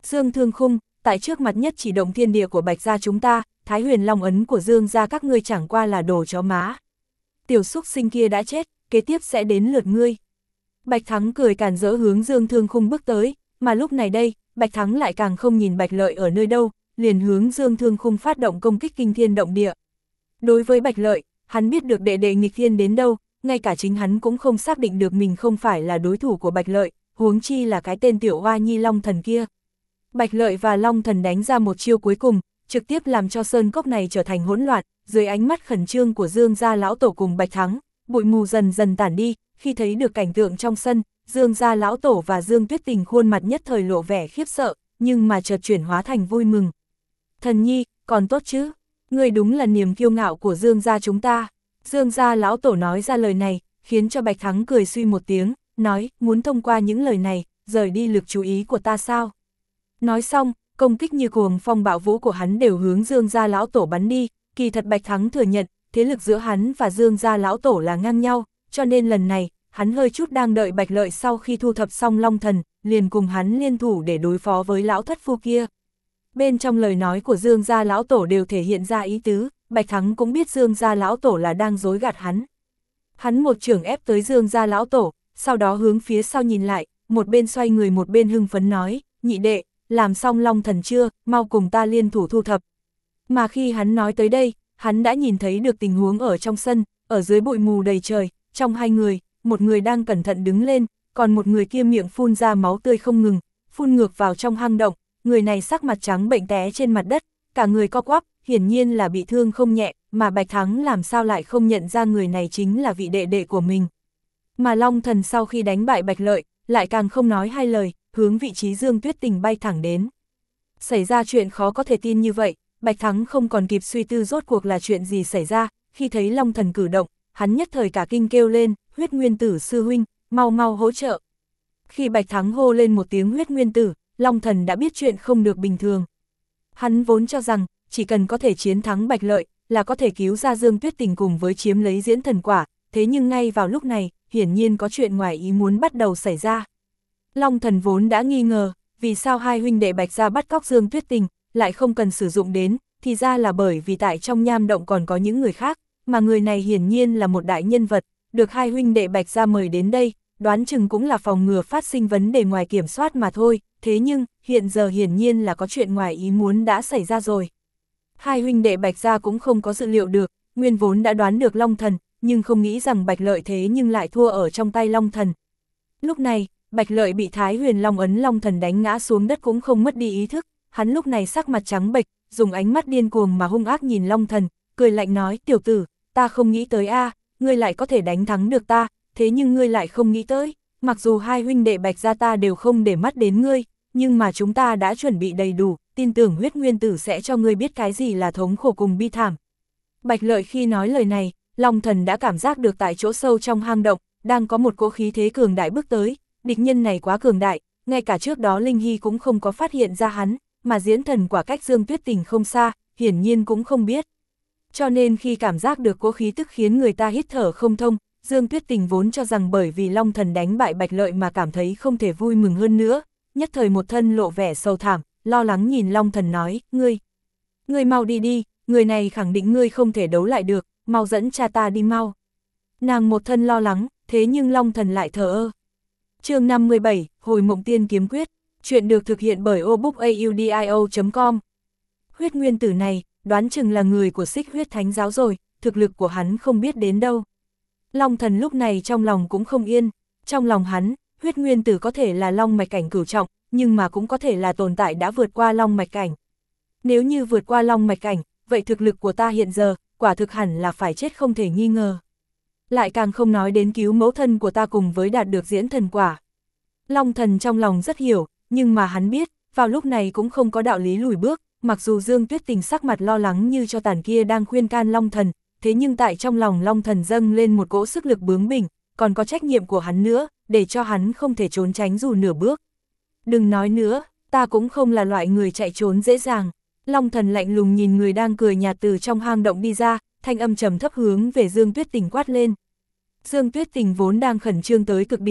Dương Thương Khung, tại trước mặt nhất chỉ động thiên địa của Bạch gia chúng ta, Thái Huyền Long ấn của Dương gia các ngươi chẳng qua là đồ chó má. Tiểu xúc sinh kia đã chết, kế tiếp sẽ đến lượt ngươi. Bạch Thắng cười càn rỡ hướng Dương Thương Khung bước tới, mà lúc này đây, Bạch Thắng lại càng không nhìn Bạch Lợi ở nơi đâu, liền hướng Dương Thương Khung phát động công kích kinh thiên động địa. Đối với Bạch Lợi, hắn biết được đệ đệ nghịch thiên đến đâu, ngay cả chính hắn cũng không xác định được mình không phải là đối thủ của Bạch Lợi, huống chi là cái tên tiểu oa nhi Long Thần kia. Bạch Lợi và Long Thần đánh ra một chiêu cuối cùng, trực tiếp làm cho sơn cốc này trở thành hỗn loạn, dưới ánh mắt khẩn trương của Dương gia lão tổ cùng Bạch Thắng, bụi mù dần dần tản đi, khi thấy được cảnh tượng trong sân, Dương gia lão tổ và Dương Tuyết Tình khuôn mặt nhất thời lộ vẻ khiếp sợ, nhưng mà chợt chuyển hóa thành vui mừng. Thần nhi, còn tốt chứ, ngươi đúng là niềm kiêu ngạo của Dương gia chúng ta. Dương gia lão tổ nói ra lời này, khiến cho Bạch Thắng cười suy một tiếng, nói, muốn thông qua những lời này, rời đi lực chú ý của ta sao? Nói xong, công kích như cuồng phong bạo vũ của hắn đều hướng Dương gia lão tổ bắn đi, kỳ thật Bạch Thắng thừa nhận, thế lực giữa hắn và Dương gia lão tổ là ngang nhau, cho nên lần này, hắn hơi chút đang đợi Bạch Lợi sau khi thu thập xong Long Thần, liền cùng hắn liên thủ để đối phó với lão thất phu kia. Bên trong lời nói của Dương gia lão tổ đều thể hiện ra ý tứ, Bạch Thắng cũng biết Dương gia lão tổ là đang dối gạt hắn. Hắn một chưởng ép tới Dương gia lão tổ, sau đó hướng phía sau nhìn lại, một bên xoay người một bên hưng phấn nói, nhị đệ, làm xong Long Thần chưa, mau cùng ta liên thủ thu thập. Mà khi hắn nói tới đây, hắn đã nhìn thấy được tình huống ở trong sân, ở dưới bụi mù đầy trời, trong hai người, một người đang cẩn thận đứng lên, còn một người kia miệng phun ra máu tươi không ngừng, phun ngược vào trong hang động, người này sắc mặt trắng bệnh té trên mặt đất, cả người co quắp, hiển nhiên là bị thương không nhẹ, mà Bạch Thắng làm sao lại không nhận ra người này chính là vị đệ đệ của mình. Mà Long Thần sau khi đánh bại Bạch Lợi, lại càng không nói hai lời, hướng vị trí Dương Tuyết Tình bay thẳng đến. Xảy ra chuyện khó có thể tin như vậy, Bạch Thắng không còn kịp suy tư rốt cuộc là chuyện gì xảy ra, khi thấy Long Thần cử động, hắn nhất thời cả kinh kêu lên, Huyết Nguyên Tử sư huynh, mau mau hỗ trợ. Khi Bạch Thắng hô lên một tiếng Huyết Nguyên Tử, Long Thần đã biết chuyện không được bình thường. Hắn vốn cho rằng, chỉ cần có thể chiến thắng Bạch Lợi, là có thể cứu ra Dương Tuyết Tình cùng với chiếm lấy diễn thần quả, thế nhưng ngay vào lúc này, hiển nhiên có chuyện ngoài ý muốn bắt đầu xảy ra. Long Thần vốn đã nghi ngờ, vì sao hai huynh đệ Bạch gia bắt cóc Dương Tuyết Tình, lại không cần sử dụng đến, thì ra là bởi vì tại trong nham động còn có những người khác, mà người này hiển nhiên là một đại nhân vật, được hai huynh đệ Bạch gia mời đến đây, đoán chừng cũng là phòng ngừa phát sinh vấn đề ngoài kiểm soát mà thôi, thế nhưng, hiện giờ hiển nhiên là có chuyện ngoài ý muốn đã xảy ra rồi. Hai huynh đệ Bạch gia cũng không có dự liệu được, nguyên vốn đã đoán được Long Thần, nhưng không nghĩ rằng Bạch Lợi thế nhưng lại thua ở trong tay Long Thần. Lúc này, Bạch Lợi bị Thái Huyền Long ấn Long Thần đánh ngã xuống đất cũng không mất đi ý thức, hắn lúc này sắc mặt trắng bệch, dùng ánh mắt điên cuồng mà hung ác nhìn Long Thần, cười lạnh nói, tiểu tử, ta không nghĩ tới a, ngươi lại có thể đánh thắng được ta, thế nhưng ngươi lại không nghĩ tới, mặc dù hai huynh đệ Bạch gia ta đều không để mắt đến ngươi, nhưng mà chúng ta đã chuẩn bị đầy đủ, tin tưởng Huyết Nguyên Tử sẽ cho ngươi biết cái gì là thống khổ cùng bi thảm. Bạch Lợi khi nói lời này, Long Thần đã cảm giác được tại chỗ sâu trong hang động, đang có một cỗ khí thế cường đại bước tới, địch nhân này quá cường đại, ngay cả trước đó Linh Hy cũng không có phát hiện ra hắn, mà diễn thần quả cách Dương Tuyết Tình không xa, hiển nhiên cũng không biết. Cho nên khi cảm giác được cỗ khí tức khiến người ta hít thở không thông, Dương Tuyết Tình vốn cho rằng bởi vì Long Thần đánh bại Bạch Lợi mà cảm thấy không thể vui mừng hơn nữa, nhất thời một thân lộ vẻ sầu thảm, lo lắng nhìn Long Thần nói, ngươi, ngươi mau đi đi, người này khẳng định ngươi không thể đấu lại được, mau dẫn cha ta đi mau. Nàng một thân lo lắng, thế nhưng Long Thần lại thờ ơ. Chương năm mươi bảy, Hồi Mộng Tiên Kiếm Quyết, chuyện được thực hiện bởi obookaudio chấm com. Huyết Nguyên Tử này, đoán chừng là người của Xích Huyết Thánh giáo rồi, thực lực của hắn không biết đến đâu. Long Thần lúc này trong lòng cũng không yên, trong lòng hắn, Huyết Nguyên Tử có thể là long mạch cảnh cửu trọng, nhưng mà cũng có thể là tồn tại đã vượt qua long mạch cảnh. Nếu như vượt qua long mạch cảnh, vậy thực lực của ta hiện giờ, quả thực hẳn là phải chết không thể nghi ngờ. Lại càng không nói đến cứu mẫu thân của ta cùng với đạt được diễn thần quả. Long Thần trong lòng rất hiểu, nhưng mà hắn biết, vào lúc này cũng không có đạo lý lùi bước, mặc dù Dương Tuyết Tình sắc mặt lo lắng như cho tàn kia đang khuyên can Long Thần, thế nhưng tại trong lòng Long Thần dâng lên một cỗ sức lực bướng bỉnh, còn có trách nhiệm của hắn nữa, để cho hắn không thể trốn tránh dù nửa bước. Đừng nói nữa, ta cũng không là loại người chạy trốn dễ dàng. Long Thần lạnh lùng nhìn người đang cười nhạt từ trong hang động đi ra, thanh âm trầm thấp hướng về Dương Tuyết Tình quát lên. Dương Tuyết Tình vốn đang khẩn trương tới cực điểm,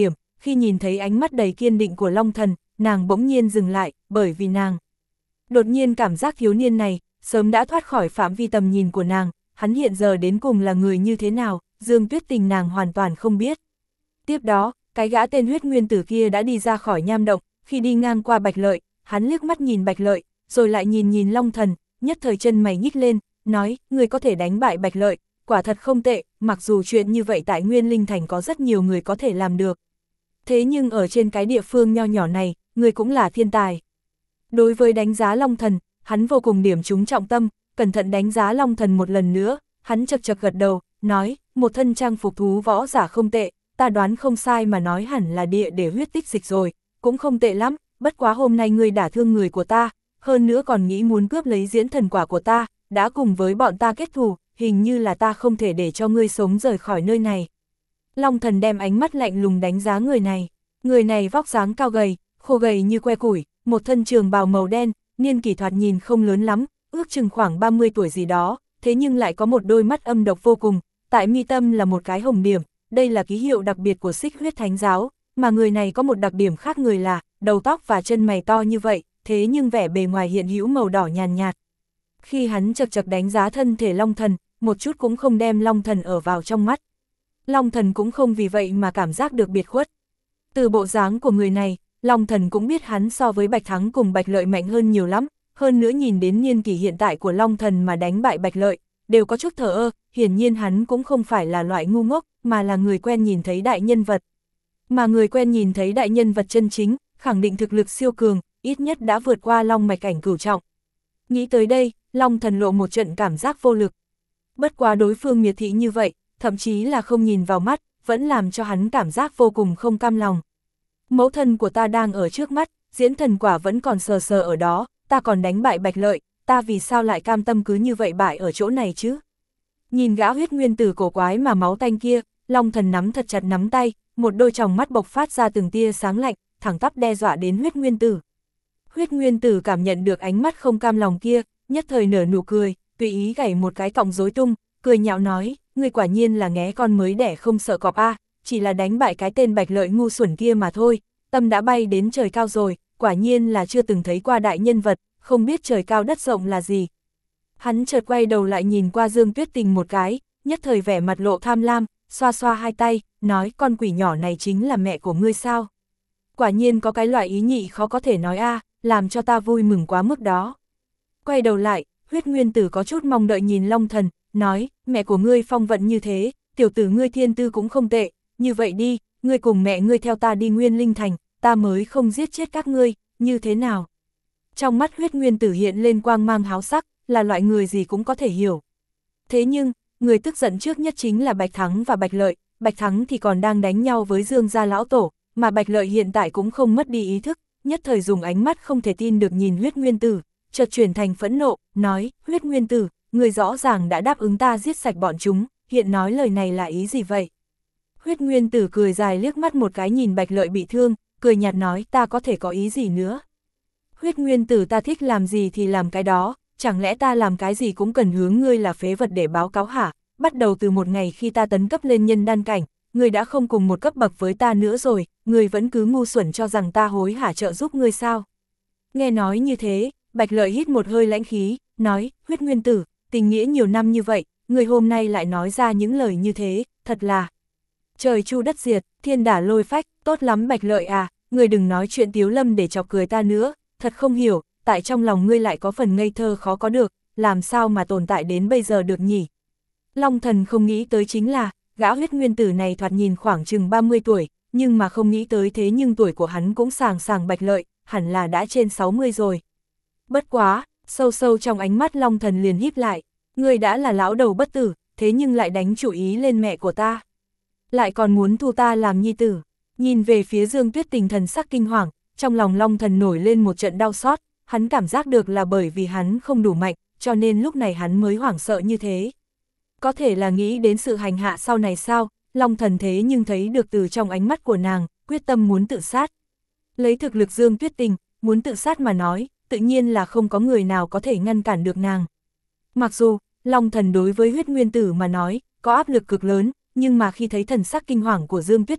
khi nhìn thấy ánh mắt đầy kiên định của Long Thần, nàng bỗng nhiên dừng lại, bởi vì nàng đột nhiên cảm giác thiếu niên này, sớm đã thoát khỏi phạm vi tầm nhìn của nàng, hắn hiện giờ đến cùng là người như thế nào, Dương Tuyết Tình nàng hoàn toàn không biết. Tiếp đó, cái gã tên huyết nguyên tử kia đã đi ra khỏi nham động, khi đi ngang qua Bạch Lợi, hắn liếc mắt nhìn Bạch Lợi, rồi lại nhìn nhìn Long Thần, nhất thời chân mày nhích lên, nói, người có thể đánh bại Bạch Lợi, quả thật không tệ, mặc dù chuyện như vậy tại Nguyên Linh Thành có rất nhiều người có thể làm được. Thế nhưng ở trên cái địa phương nho nhỏ này, người cũng là thiên tài. Đối với đánh giá Long Thần, hắn vô cùng điểm trúng trọng tâm, cẩn thận đánh giá Long Thần một lần nữa, hắn chật chật gật đầu, nói, một thân trang phục thú võ giả không tệ, ta đoán không sai mà nói hẳn là địa để huyết tích dịch rồi, cũng không tệ lắm, bất quá hôm nay ngươi đả thương người của ta, hơn nữa còn nghĩ muốn cướp lấy diễn thần quả của ta, đã cùng với bọn ta kết thù, hình như là ta không thể để cho ngươi sống rời khỏi nơi này. Long Thần đem ánh mắt lạnh lùng đánh giá người này, người này vóc dáng cao gầy, khô gầy như que củi, một thân trường bào màu đen, niên kỷ thoạt nhìn không lớn lắm, ước chừng khoảng ba mươi tuổi gì đó, thế nhưng lại có một đôi mắt âm độc vô cùng, tại mi tâm là một cái hồng điểm, đây là ký hiệu đặc biệt của Xích Huyết Thánh giáo, mà người này có một đặc điểm khác người là, đầu tóc và chân mày to như vậy, thế nhưng vẻ bề ngoài hiện hữu màu đỏ nhàn nhạt. Khi hắn chật chật đánh giá thân thể Long Thần, một chút cũng không đem Long Thần ở vào trong mắt. Long Thần cũng không vì vậy mà cảm giác được biệt khuất. Từ bộ dáng của người này, Long Thần cũng biết hắn so với Bạch Thắng cùng Bạch Lợi mạnh hơn nhiều lắm, hơn nữa nhìn đến niên kỷ hiện tại của Long Thần mà đánh bại Bạch Lợi, đều có chút thờ ơ, hiển nhiên hắn cũng không phải là loại ngu ngốc, mà là người quen nhìn thấy đại nhân vật. Mà người quen nhìn thấy đại nhân vật chân chính, khẳng định thực lực siêu cường, ít nhất đã vượt qua Long mạch cảnh cửu trọng. Nghĩ tới đây, Long Thần lộ một trận cảm giác vô lực. Bất quá đối phương miệt thị như vậy, thậm chí là không nhìn vào mắt, vẫn làm cho hắn cảm giác vô cùng không cam lòng. Mẫu thân của ta đang ở trước mắt, diễn thần quả vẫn còn sờ sờ ở đó, ta còn đánh bại Bạch Lợi, ta vì sao lại cam tâm cứ như vậy bại ở chỗ này chứ? Nhìn gã huyết nguyên tử cổ quái mà máu tanh kia, Long Thần nắm thật chặt nắm tay, một đôi tròng mắt bộc phát ra từng tia sáng lạnh, thẳng tắp đe dọa đến huyết nguyên tử. Huyết nguyên tử cảm nhận được ánh mắt không cam lòng kia, nhất thời nở nụ cười, tùy ý gảy một cái cọng rối tung, cười nhạo nói, ngươi quả nhiên là nghé con mới đẻ không sợ cọp a, chỉ là đánh bại cái tên Bạch Lợi ngu xuẩn kia mà thôi, tâm đã bay đến trời cao rồi, quả nhiên là chưa từng thấy qua đại nhân vật, không biết trời cao đất rộng là gì. Hắn chợt quay đầu lại nhìn qua Dương Tuyết Tình một cái, nhất thời vẻ mặt lộ tham lam, xoa xoa hai tay, nói con quỷ nhỏ này chính là mẹ của ngươi sao? Quả nhiên có cái loại ý nhị khó có thể nói a, làm cho ta vui mừng quá mức đó. Quay đầu lại, huyết nguyên tử có chút mong đợi nhìn Long Thần, nói, mẹ của ngươi phong vận như thế, tiểu tử ngươi thiên tư cũng không tệ, như vậy đi, ngươi cùng mẹ ngươi theo ta đi Nguyên Linh Thành, ta mới không giết chết các ngươi, như thế nào? Trong mắt huyết nguyên tử hiện lên quang mang háo sắc, là loại người gì cũng có thể hiểu. Thế nhưng, người tức giận trước nhất chính là Bạch Thắng và Bạch Lợi, Bạch Thắng thì còn đang đánh nhau với Dương gia lão tổ, mà Bạch Lợi hiện tại cũng không mất đi ý thức, nhất thời dùng ánh mắt không thể tin được nhìn huyết nguyên tử, chợt chuyển thành phẫn nộ, nói, huyết nguyên tử, người rõ ràng đã đáp ứng ta giết sạch bọn chúng, hiện nói lời này là ý gì vậy? Huyết nguyên tử cười dài liếc mắt một cái nhìn Bạch Lợi bị thương, cười nhạt nói ta có thể có ý gì nữa? Huyết nguyên tử ta thích làm gì thì làm cái đó, chẳng lẽ ta làm cái gì cũng cần hướng ngươi là phế vật để báo cáo hả? Bắt đầu từ một ngày khi ta tấn cấp lên nhân đan cảnh, ngươi đã không cùng một cấp bậc với ta nữa rồi, ngươi vẫn cứ ngu xuẩn cho rằng ta hối hả trợ giúp ngươi sao? Nghe nói như thế, Bạch Lợi hít một hơi lãnh khí, nói, huyết nguyên tử, tình nghĩa nhiều năm như vậy, ngươi hôm nay lại nói ra những lời như thế, thật là trời chu đất diệt, thiên đả lôi phách, tốt lắm Bạch Lợi à, ngươi đừng nói chuyện tiếu lâm để chọc cười ta nữa, thật không hiểu, tại trong lòng ngươi lại có phần ngây thơ khó có được, làm sao mà tồn tại đến bây giờ được nhỉ? Long Thần không nghĩ tới chính là, gã huyết nguyên tử này thoạt nhìn khoảng chừng ba mươi tuổi, nhưng mà không nghĩ tới thế nhưng tuổi của hắn cũng sàng sàng Bạch Lợi, hẳn là đã trên sáu mươi rồi. Bất quá, sâu sâu trong ánh mắt Long Thần liền híp lại, ngươi đã là lão đầu bất tử, thế nhưng lại đánh chủ ý lên mẹ của ta. Lại còn muốn thu ta làm nhi tử. Nhìn về phía Dương Tuyết Tình thần sắc kinh hoàng, trong lòng Long Thần nổi lên một trận đau xót, hắn cảm giác được là bởi vì hắn không đủ mạnh, cho nên lúc này hắn mới hoảng sợ như thế. Có thể là nghĩ đến sự hành hạ sau này sao, Long Thần thế nhưng thấy được từ trong ánh mắt của nàng, quyết tâm muốn tự sát. Lấy thực lực Dương Tuyết Tình, muốn tự sát mà nói, tự nhiên là không có người nào có thể ngăn cản được nàng. Mặc dù, Long Thần đối với huyết nguyên tử mà nói, có áp lực cực lớn, nhưng mà khi thấy thần sắc kinh hoàng của Dương Tuyết Tình,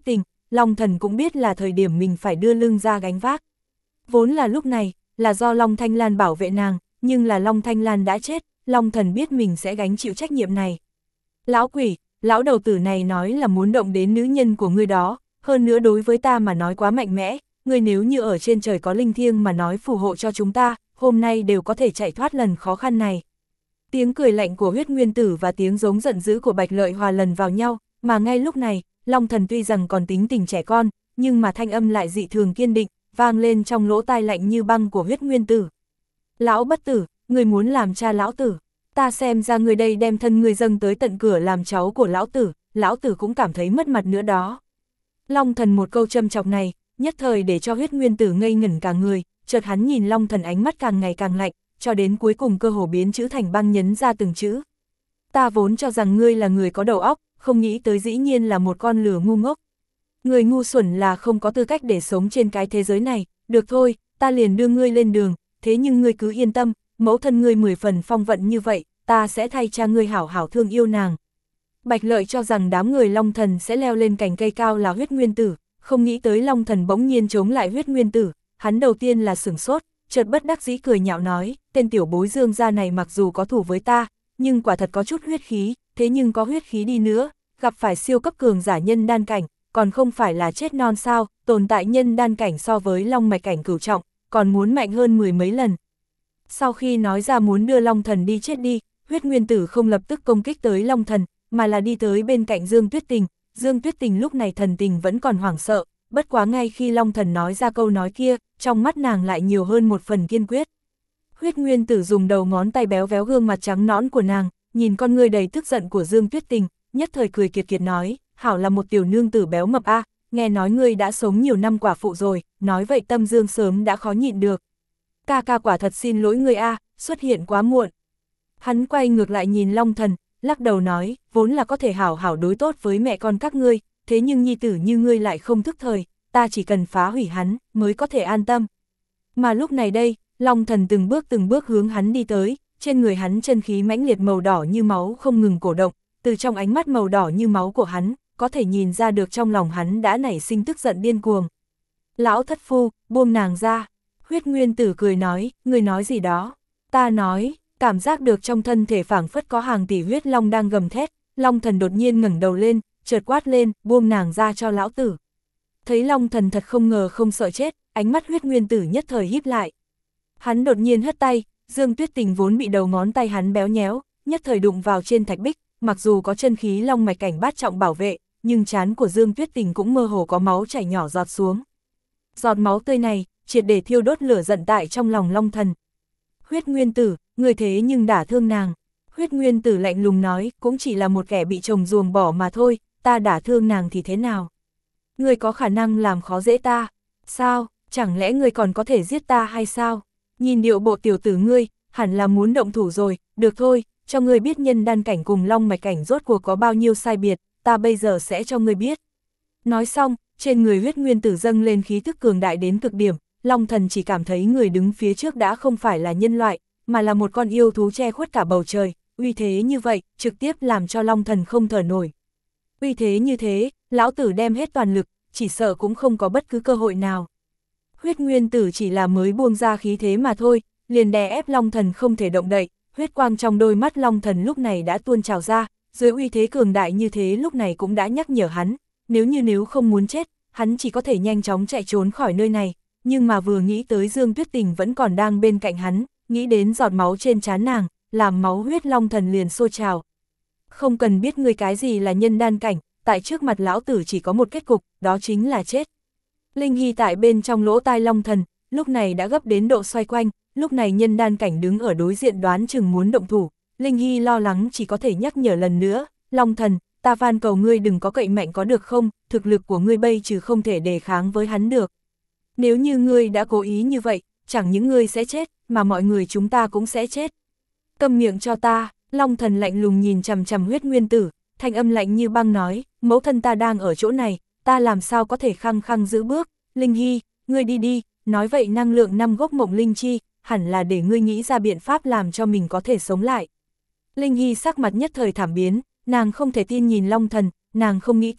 Long Thần cũng biết là thời điểm mình phải đưa lưng ra gánh vác. Vốn là lúc này, là do Long Thanh Lan bảo vệ nàng, nhưng là Long Thanh Lan đã chết, Long Thần biết mình sẽ gánh chịu trách nhiệm này. Lão quỷ, lão đầu tử này nói là muốn động đến nữ nhân của ngươi đó, hơn nữa đối với ta mà nói quá mạnh mẽ, ngươi nếu như ở trên trời có linh thiêng mà nói phù hộ cho chúng ta, hôm nay đều có thể chạy thoát lần khó khăn này. Tiếng cười lạnh của Huyết Nguyên Tử và tiếng giống giận dữ của Bạch Lợi hòa lần vào nhau, mà ngay lúc này, Long Thần tuy rằng còn tính tình trẻ con, nhưng mà thanh âm lại dị thường kiên định, vang lên trong lỗ tai lạnh như băng của Huyết Nguyên Tử. Lão bất tử, người muốn làm cha lão tử, ta xem ra người đây đem thân người dâng tới tận cửa làm cháu của lão tử, lão tử cũng cảm thấy mất mặt nữa đó. Long Thần một câu châm chọc này, nhất thời để cho Huyết Nguyên Tử ngây ngẩn cả người, chợt hắn nhìn Long Thần ánh mắt càng ngày càng lạnh, cho đến cuối cùng cơ hồ biến chữ thành băng nhấn ra từng chữ. Ta vốn cho rằng ngươi là người có đầu óc, không nghĩ tới dĩ nhiên là một con lừa ngu ngốc. Người ngu xuẩn là không có tư cách để sống trên cái thế giới này, được thôi, ta liền đưa ngươi lên đường, thế nhưng ngươi cứ yên tâm, mẫu thân ngươi mười phần phong vận như vậy, ta sẽ thay cha ngươi hảo hảo thương yêu nàng. Bạch Lợi cho rằng đám người Long Thần sẽ leo lên cành cây cao là Huyết Nguyên Tử, không nghĩ tới Long Thần bỗng nhiên chống lại Huyết Nguyên Tử, hắn đầu tiên là sửng sốt, chợt bất đắc dĩ cười nhạo nói, tên tiểu bối Dương gia này mặc dù có thủ với ta, nhưng quả thật có chút huyết khí, thế nhưng có huyết khí đi nữa, gặp phải siêu cấp cường giả nhân đan cảnh, còn không phải là chết non sao, tồn tại nhân đan cảnh so với long mạch cảnh cửu trọng, còn muốn mạnh hơn mười mấy lần. Sau khi nói ra muốn đưa Long Thần đi chết đi, Huyết Nguyên Tử không lập tức công kích tới Long Thần, mà là đi tới bên cạnh Dương Tuyết Tình. Dương Tuyết Tình lúc này thần tình vẫn còn hoảng sợ, bất quá ngay khi Long Thần nói ra câu nói kia, trong mắt nàng lại nhiều hơn một phần kiên quyết. Huyết Nguyên Tử dùng đầu ngón tay béo véo gương mặt trắng nõn của nàng, nhìn con ngươi đầy tức giận của Dương Tuyết Tình, nhất thời cười kiệt kiệt nói, hảo là một tiểu nương tử béo mập a, à, nghe nói ngươi đã sống nhiều năm quả phụ rồi, nói vậy tâm Dương sớm đã khó nhịn được. Ca ca quả thật xin lỗi ngươi a, à, xuất hiện quá muộn. Hắn quay ngược lại nhìn Long Thần, lắc đầu nói, vốn là có thể hảo hảo đối tốt với mẹ con các ngươi, thế nhưng nhi tử như ngươi lại không thức thời, ta chỉ cần phá hủy hắn, mới có thể an tâm. Mà lúc này đây, Long Thần từng bước từng bước hướng hắn đi tới, trên người hắn chân khí mãnh liệt màu đỏ như máu không ngừng cổ động, từ trong ánh mắt màu đỏ như máu của hắn, có thể nhìn ra được trong lòng hắn đã nảy sinh tức giận điên cuồng. Lão thất phu, buông nàng ra. Huyết Nguyên Tử cười nói, người nói gì đó? Ta nói, cảm giác được trong thân thể phảng phất có hàng tỷ huyết long đang gầm thét, Long Thần đột nhiên ngẩng đầu lên, chợt quát lên, buông nàng ra cho lão tử. Thấy Long Thần thật không ngờ không sợ chết, ánh mắt Huyết Nguyên Tử nhất thời híp lại. Hắn đột nhiên hất tay, Dương Tuyết Tình vốn bị đầu ngón tay hắn béo nhéo, nhất thời đụng vào trên thạch bích, mặc dù có chân khí long mạch cảnh bát trọng bảo vệ, nhưng trán của Dương Tuyết Tình cũng mơ hồ có máu chảy nhỏ giọt xuống. Giọt máu tươi này, triệt để thiêu đốt lửa giận tại trong lòng Long Thần. Huyết Nguyên Tử, người thế nhưng đả thương nàng. Huyết Nguyên Tử lạnh lùng nói, cũng chỉ là một kẻ bị chồng ruồng bỏ mà thôi, ta đả thương nàng thì thế nào? Người có khả năng làm khó dễ ta? Sao, chẳng lẽ người còn có thể giết ta hay sao? Nhìn điệu bộ tiểu tử ngươi, hẳn là muốn động thủ rồi, được thôi, cho ngươi biết nhân đan cảnh cùng long mạch cảnh rốt cuộc có bao nhiêu sai biệt, ta bây giờ sẽ cho ngươi biết. Nói xong, trên người Huyết Nguyên Tử dâng lên khí thức cường đại đến cực điểm, Long Thần chỉ cảm thấy người đứng phía trước đã không phải là nhân loại, mà là một con yêu thú che khuất cả bầu trời, uy thế như vậy, trực tiếp làm cho Long Thần không thở nổi. Uy thế như thế, lão tử đem hết toàn lực, chỉ sợ cũng không có bất cứ cơ hội nào. Huyết Nguyên Tử chỉ là mới buông ra khí thế mà thôi, liền đè ép Long Thần không thể động đậy, huyết quang trong đôi mắt Long Thần lúc này đã tuôn trào ra, dưới uy thế cường đại như thế lúc này cũng đã nhắc nhở hắn, nếu như nếu không muốn chết, hắn chỉ có thể nhanh chóng chạy trốn khỏi nơi này, nhưng mà vừa nghĩ tới Dương Tuyết Tình vẫn còn đang bên cạnh hắn, nghĩ đến giọt máu trên trán nàng, làm máu huyết Long Thần liền sôi trào. Không cần biết ngươi cái gì là nhân đan cảnh, tại trước mặt lão tử chỉ có một kết cục, đó chính là chết. Linh Hy tại bên trong lỗ tai Long Thần, lúc này đã gấp đến độ xoay quanh, lúc này nhân đan cảnh đứng ở đối diện đoán chừng muốn động thủ, Linh Hy lo lắng chỉ có thể nhắc nhở lần nữa, Long Thần, ta van cầu ngươi đừng có cậy mạnh có được không, thực lực của ngươi bây trừ không thể đề kháng với hắn được. Nếu như ngươi đã cố ý như vậy, chẳng những ngươi sẽ chết, mà mọi người chúng ta cũng sẽ chết. Câm miệng cho ta, Long Thần lạnh lùng nhìn chằm chằm Huyết Nguyên Tử, thanh âm lạnh như băng nói, mẫu thân ta đang ở chỗ này, ta làm sao có thể khăng khăng giữ bước, Linh Hy, ngươi đi đi, nói vậy năng lượng năm gốc mộng linh chi, hẳn là để ngươi nghĩ ra biện pháp làm cho mình có thể sống lại. Linh Hy sắc mặt nhất thời thảm biến, nàng không thể tin nhìn Long Thần, nàng không nghĩ tới,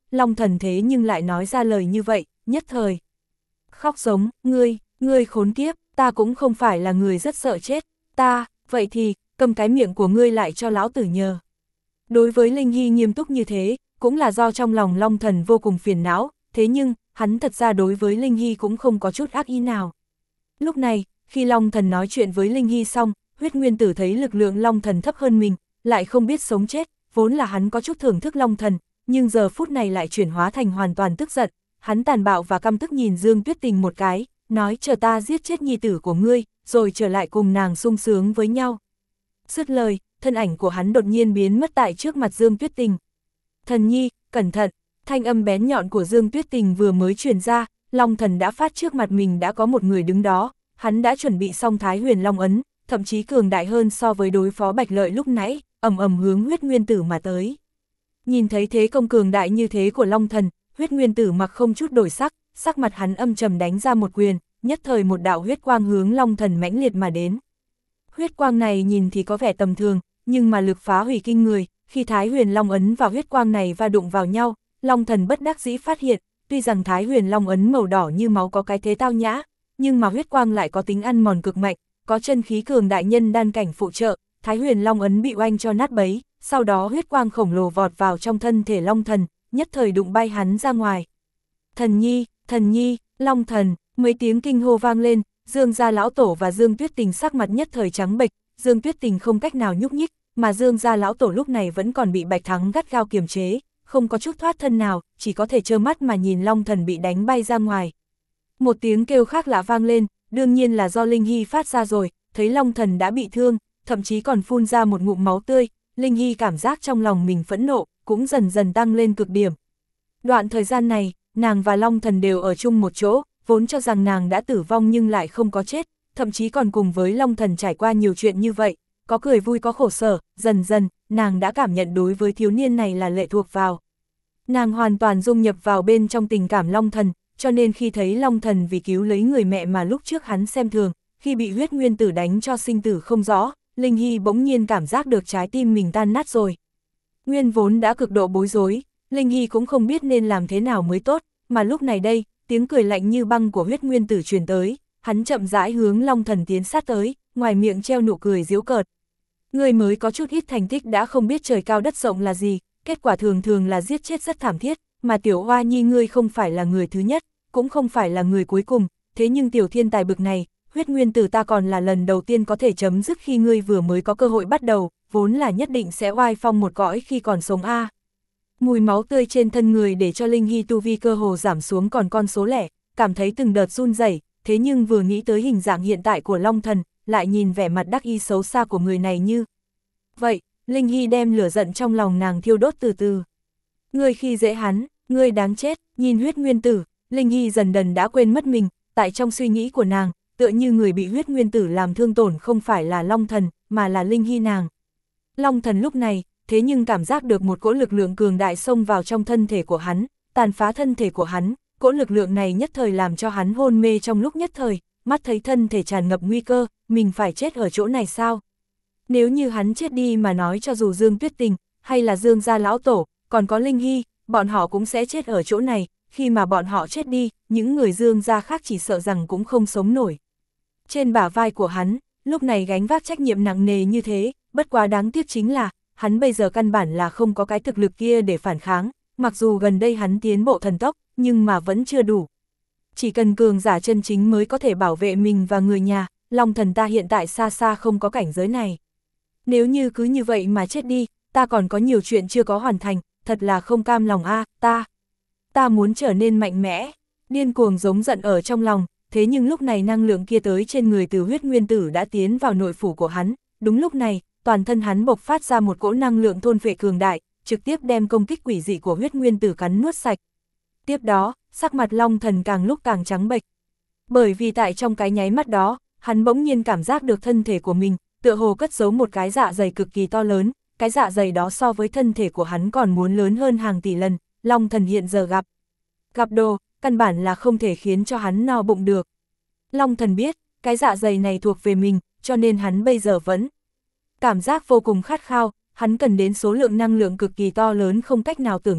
Long Thần thế nhưng lại nói ra lời như vậy, nhất thời. Khóc giống, ngươi, ngươi khốn kiếp, ta cũng không phải là người rất sợ chết, ta, vậy thì, cầm cái miệng của ngươi lại cho lão tử nhờ. Đối với Linh Hy nghiêm túc như thế, cũng là do trong lòng Long Thần vô cùng phiền não, thế nhưng, hắn thật ra đối với Linh Hy cũng không có chút ác ý nào. Lúc này, khi Long Thần nói chuyện với Linh Hy xong, huyết nguyên tử thấy lực lượng Long Thần thấp hơn mình, lại không biết sống chết, vốn là hắn có chút thưởng thức Long Thần, nhưng giờ phút này lại chuyển hóa thành hoàn toàn tức giận, hắn tàn bạo và căm tức nhìn Dương Tuyết Tình một cái, nói chờ ta giết chết nhi tử của ngươi, rồi trở lại cùng nàng sung sướng với nhau. Dứt lời, thân ảnh của hắn đột nhiên biến mất tại trước mặt Dương Tuyết Tình. Thần nhi, cẩn thận, thanh âm bén nhọn của Dương Tuyết Tình vừa mới truyền ra, Long Thần đã phát trước mặt mình đã có một người đứng đó, hắn đã chuẩn bị xong Thái Huyền Long ấn, thậm chí cường đại hơn so với đối phó Bạch Lợi lúc nãy, ầm ầm hướng huyết nguyên tử mà tới. Nhìn thấy thế công cường đại như thế của Long Thần, huyết nguyên tử mặc không chút đổi sắc, sắc mặt hắn âm trầm đánh ra một quyền, nhất thời một đạo huyết quang hướng Long Thần mãnh liệt mà đến. Huyết quang này nhìn thì có vẻ tầm thường, nhưng mà lực phá hủy kinh người, khi Thái Huyền Long ấn và huyết quang này va đụng vào nhau, Long Thần bất đắc dĩ phát hiện, tuy rằng Thái Huyền Long ấn màu đỏ như máu có cái thế tao nhã, nhưng mà huyết quang lại có tính ăn mòn cực mạnh, có chân khí cường đại nhân đan cảnh phụ trợ, Thái Huyền Long ấn bị oanh cho nát bấy, sau đó huyết quang khổng lồ vọt vào trong thân thể Long Thần, nhất thời đụng bay hắn ra ngoài. Thần nhi, thần nhi, Long Thần, mấy tiếng kinh hô vang lên, Dương gia lão tổ và Dương Tuyết Tình sắc mặt nhất thời trắng bệch, Dương Tuyết Tình không cách nào nhúc nhích, mà Dương gia lão tổ lúc này vẫn còn bị Bạch Thắng gắt gao kiềm chế, không có chút thoát thân nào, chỉ có thể trơ mắt mà nhìn Long Thần bị đánh bay ra ngoài. Một tiếng kêu khác lạ vang lên, đương nhiên là do Linh Hy phát ra rồi, thấy Long Thần đã bị thương, thậm chí còn phun ra một ngụm máu tươi, Linh Hy cảm giác trong lòng mình phẫn nộ, cũng dần dần tăng lên cực điểm. Đoạn thời gian này, nàng và Long Thần đều ở chung một chỗ, vốn cho rằng nàng đã tử vong nhưng lại không có chết, thậm chí còn cùng với Long Thần trải qua nhiều chuyện như vậy, có cười vui có khổ sở, dần dần, nàng đã cảm nhận đối với thiếu niên này là lệ thuộc vào. Nàng hoàn toàn dung nhập vào bên trong tình cảm Long Thần, cho nên khi thấy Long Thần vì cứu lấy người mẹ mà lúc trước hắn xem thường, khi bị huyết nguyên tử đánh cho sinh tử không rõ, Linh Hy bỗng nhiên cảm giác được trái tim mình tan nát rồi. Nguyên vốn đã cực độ bối rối, Linh Hy cũng không biết nên làm thế nào mới tốt, mà lúc này đây, tiếng cười lạnh như băng của huyết nguyên tử truyền tới, hắn chậm rãi hướng Long Thần tiến sát tới, ngoài miệng treo nụ cười giễu cợt. Người mới có chút ít thành tích đã không biết trời cao đất rộng là gì, kết quả thường thường là giết chết rất thảm thiết, mà tiểu hoa nhi ngươi không phải là người thứ nhất, cũng không phải là người cuối cùng, thế nhưng tiểu thiên tài bực này, huyết nguyên tử ta còn là lần đầu tiên có thể chấm dứt khi ngươi vừa mới có cơ hội bắt đầu, vốn là nhất định sẽ oai phong một cõi khi còn sống a. À. Mùi máu tươi trên thân người để cho Linh Hy tu vi cơ hồ giảm xuống còn con số lẻ, cảm thấy từng đợt run rẩy, thế nhưng vừa nghĩ tới hình dạng hiện tại của Long Thần, lại nhìn vẻ mặt đắc ý xấu xa của người này như vậy, Linh Hy đem lửa giận trong lòng nàng thiêu đốt từ từ. Ngươi khi dễ hắn, ngươi đáng chết, nhìn huyết nguyên tử, Linh Hy dần dần đã quên mất mình, tại trong suy nghĩ của nàng, tựa như người bị huyết nguyên tử làm thương tổn không phải là Long Thần, mà là Linh Hy nàng. Long Thần lúc này, thế nhưng cảm giác được một cỗ lực lượng cường đại xông vào trong thân thể của hắn, tàn phá thân thể của hắn, cỗ lực lượng này nhất thời làm cho hắn hôn mê trong lúc nhất thời, mắt thấy thân thể tràn ngập nguy cơ, mình phải chết ở chỗ này sao? Nếu như hắn chết đi mà nói cho dù Dương Tuyết Tình, hay là Dương gia lão tổ, còn có Linh Hy, bọn họ cũng sẽ chết ở chỗ này, khi mà bọn họ chết đi, những người Dương gia khác chỉ sợ rằng cũng không sống nổi. Trên bả vai của hắn, lúc này gánh vác trách nhiệm nặng nề như thế, bất quá đáng tiếc chính là, hắn bây giờ căn bản là không có cái thực lực kia để phản kháng, mặc dù gần đây hắn tiến bộ thần tốc, nhưng mà vẫn chưa đủ. Chỉ cần cường giả chân chính mới có thể bảo vệ mình và người nhà, Long Thần ta hiện tại xa xa không có cảnh giới này. Nếu như cứ như vậy mà chết đi, ta còn có nhiều chuyện chưa có hoàn thành, thật là không cam lòng a, à, ta. Ta muốn trở nên mạnh mẽ, điên cuồng giống giận ở trong lòng, thế nhưng lúc này năng lượng kia tới trên người từ huyết nguyên tử đã tiến vào nội phủ của hắn, đúng lúc này, toàn thân hắn bộc phát ra một cỗ năng lượng thôn phệ cường đại, trực tiếp đem công kích quỷ dị của huyết nguyên tử cắn nuốt sạch. Tiếp đó, sắc mặt Long Thần càng lúc càng trắng bệch. Bởi vì tại trong cái nháy mắt đó, hắn bỗng nhiên cảm giác được thân thể của mình, tựa hồ cất giấu một cái dạ dày cực kỳ to lớn, cái dạ dày đó so với thân thể của hắn còn muốn lớn hơn hàng tỷ lần, Long Thần hiện giờ gặp. Gặp đồ, căn bản là không thể khiến cho hắn no bụng được. Long Thần biết, cái dạ dày này thuộc về mình, cho nên hắn bây giờ vẫn cảm giác vô cùng khát khao, hắn cần đến số lượng năng lượng cực kỳ to lớn không cách nào tưởng tượng,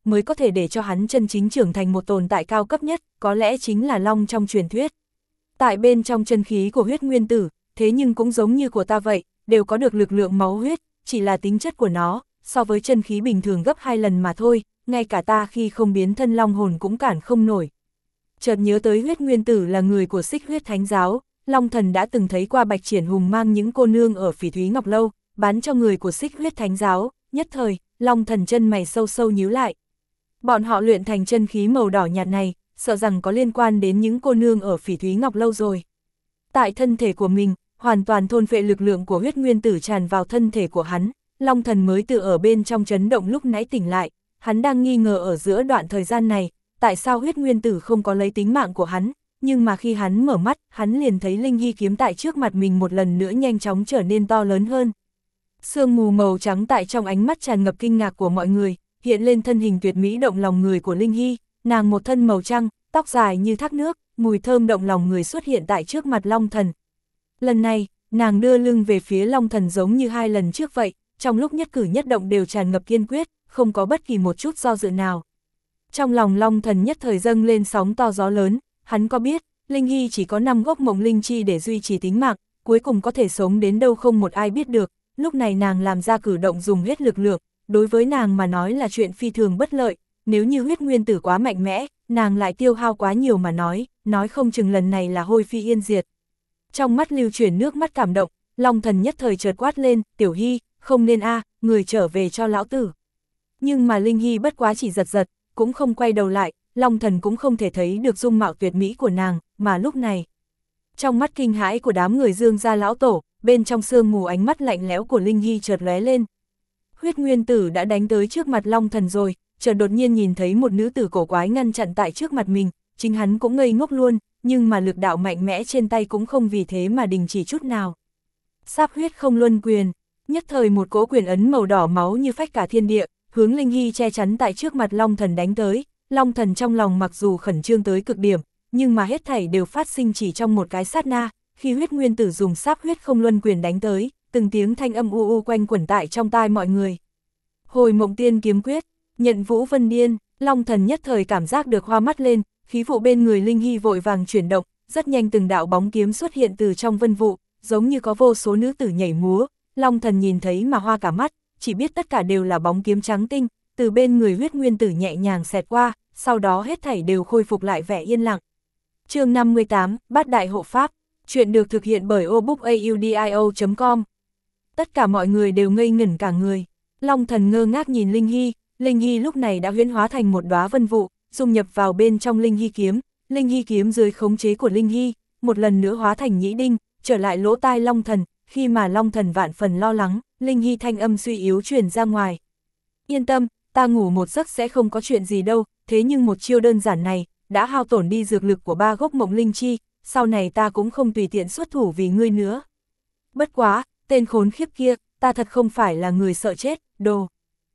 mới có thể để cho hắn chân chính trưởng thành một tồn tại cao cấp nhất, có lẽ chính là long trong truyền thuyết. Tại bên trong chân khí của huyết nguyên tử, thế nhưng cũng giống như của ta vậy, đều có được lực lượng máu huyết, chỉ là tính chất của nó, so với chân khí bình thường gấp hai lần mà thôi, ngay cả ta khi không biến thân long hồn cũng cản không nổi. Chợt nhớ tới huyết nguyên tử là người của Xích Huyết Thánh Giáo, Long Thần đã từng thấy qua Bạch Triển Hùng mang những cô nương ở Phỉ Thúy Ngọc Lâu, bán cho người của Xích Huyết Thánh Giáo, nhất thời, Long Thần chân mày sâu sâu nhíu lại. Bọn họ luyện thành chân khí màu đỏ nhạt này, sợ rằng có liên quan đến những cô nương ở Phỉ Thúy Ngọc Lâu rồi. Tại thân thể của mình, hoàn toàn thôn phệ lực lượng của huyết nguyên tử tràn vào thân thể của hắn, Long Thần mới từ ở bên trong chấn động lúc nãy tỉnh lại, hắn đang nghi ngờ ở giữa đoạn thời gian này, tại sao huyết nguyên tử không có lấy tính mạng của hắn, nhưng mà khi hắn mở mắt, hắn liền thấy Linh Hy kiếm tại trước mặt mình một lần nữa nhanh chóng trở nên to lớn hơn. Sương mù màu trắng tại trong ánh mắt tràn ngập kinh ngạc của mọi người, hiện lên thân hình tuyệt mỹ động lòng người của Linh Hy, nàng một thân màu trắng, tóc dài như thác nước, mùi thơm động lòng người xuất hiện tại trước mặt Long Thần. Lần này, nàng đưa lưng về phía Long Thần giống như hai lần trước vậy, trong lúc nhất cử nhất động đều tràn ngập kiên quyết, không có bất kỳ một chút do dự nào. Trong lòng Long Thần nhất thời dâng lên sóng to gió lớn, hắn có biết, Linh Hy chỉ có năm gốc mộng linh chi để duy trì tính mạng, cuối cùng có thể sống đến đâu không một ai biết được, lúc này nàng làm ra cử động dùng hết lực lượng, đối với nàng mà nói là chuyện phi thường bất lợi, nếu như huyết nguyên tử quá mạnh mẽ, nàng lại tiêu hao quá nhiều mà nói, nói không chừng lần này là hôi phi yên diệt. Trong mắt lưu chuyển nước mắt cảm động, Long Thần nhất thời chợt quát lên, Tiểu Hy, không nên a, người trở về cho lão tử. Nhưng mà Linh Hy bất quá chỉ giật giật, cũng không quay đầu lại, Long Thần cũng không thể thấy được dung mạo tuyệt mỹ của nàng, mà lúc này. Trong mắt kinh hãi của đám người Dương gia lão tổ, bên trong sương mù ánh mắt lạnh lẽo của Linh Hy chợt lóe lên. Huyết nguyên tử đã đánh tới trước mặt Long Thần rồi, chợt đột nhiên nhìn thấy một nữ tử cổ quái ngăn chặn tại trước mặt mình, chính hắn cũng ngây ngốc luôn, nhưng mà lực đạo mạnh mẽ trên tay cũng không vì thế mà đình chỉ chút nào. Sáp huyết không luân quyền, nhất thời một cỗ quyền ấn màu đỏ máu như phách cả thiên địa, hướng Linh Hy che chắn tại trước mặt Long Thần đánh tới. Long Thần trong lòng mặc dù khẩn trương tới cực điểm, nhưng mà hết thảy đều phát sinh chỉ trong một cái sát na, khi huyết nguyên tử dùng sáp huyết không luân quyền đánh tới, từng tiếng thanh âm u u quanh quẩn tại trong tai mọi người. Hồi mộng tiên kiếm quyết, nhận vũ vân điên, Long Thần nhất thời cảm giác được hoa mắt lên, khí vụ bên người Linh Hy vội vàng chuyển động, rất nhanh từng đạo bóng kiếm xuất hiện từ trong vân vụ, giống như có vô số nữ tử nhảy múa, Long Thần nhìn thấy mà hoa cả mắt, chỉ biết tất cả đều là bóng kiếm trắng tinh, từ bên người huyết nguyên tử nhẹ nhàng xẹt qua, sau đó hết thảy đều khôi phục lại vẻ yên lặng. Chương năm mươi tám, Bát Đại Hộ Pháp, chuyện được thực hiện bởi obookaudio chấm com. Tất cả mọi người đều ngây ngẩn cả người. Long Thần ngơ ngác nhìn Linh Hy, Linh Hy lúc này đã huyễn hóa thành một đóa vân vụ, dung nhập vào bên trong Linh Hy kiếm, Linh Hy kiếm dưới khống chế của Linh Hy, một lần nữa hóa thành nhĩ đinh, trở lại lỗ tai Long Thần, khi mà Long Thần vạn phần lo lắng, Linh Hy thanh âm suy yếu truyền ra ngoài. Yên tâm, ta ngủ một giấc sẽ không có chuyện gì đâu, thế nhưng một chiêu đơn giản này, đã hao tổn đi dược lực của ba gốc mộng linh chi, sau này ta cũng không tùy tiện xuất thủ vì ngươi nữa. Bất quá, tên khốn khiếp kia, ta thật không phải là người sợ chết, đồ.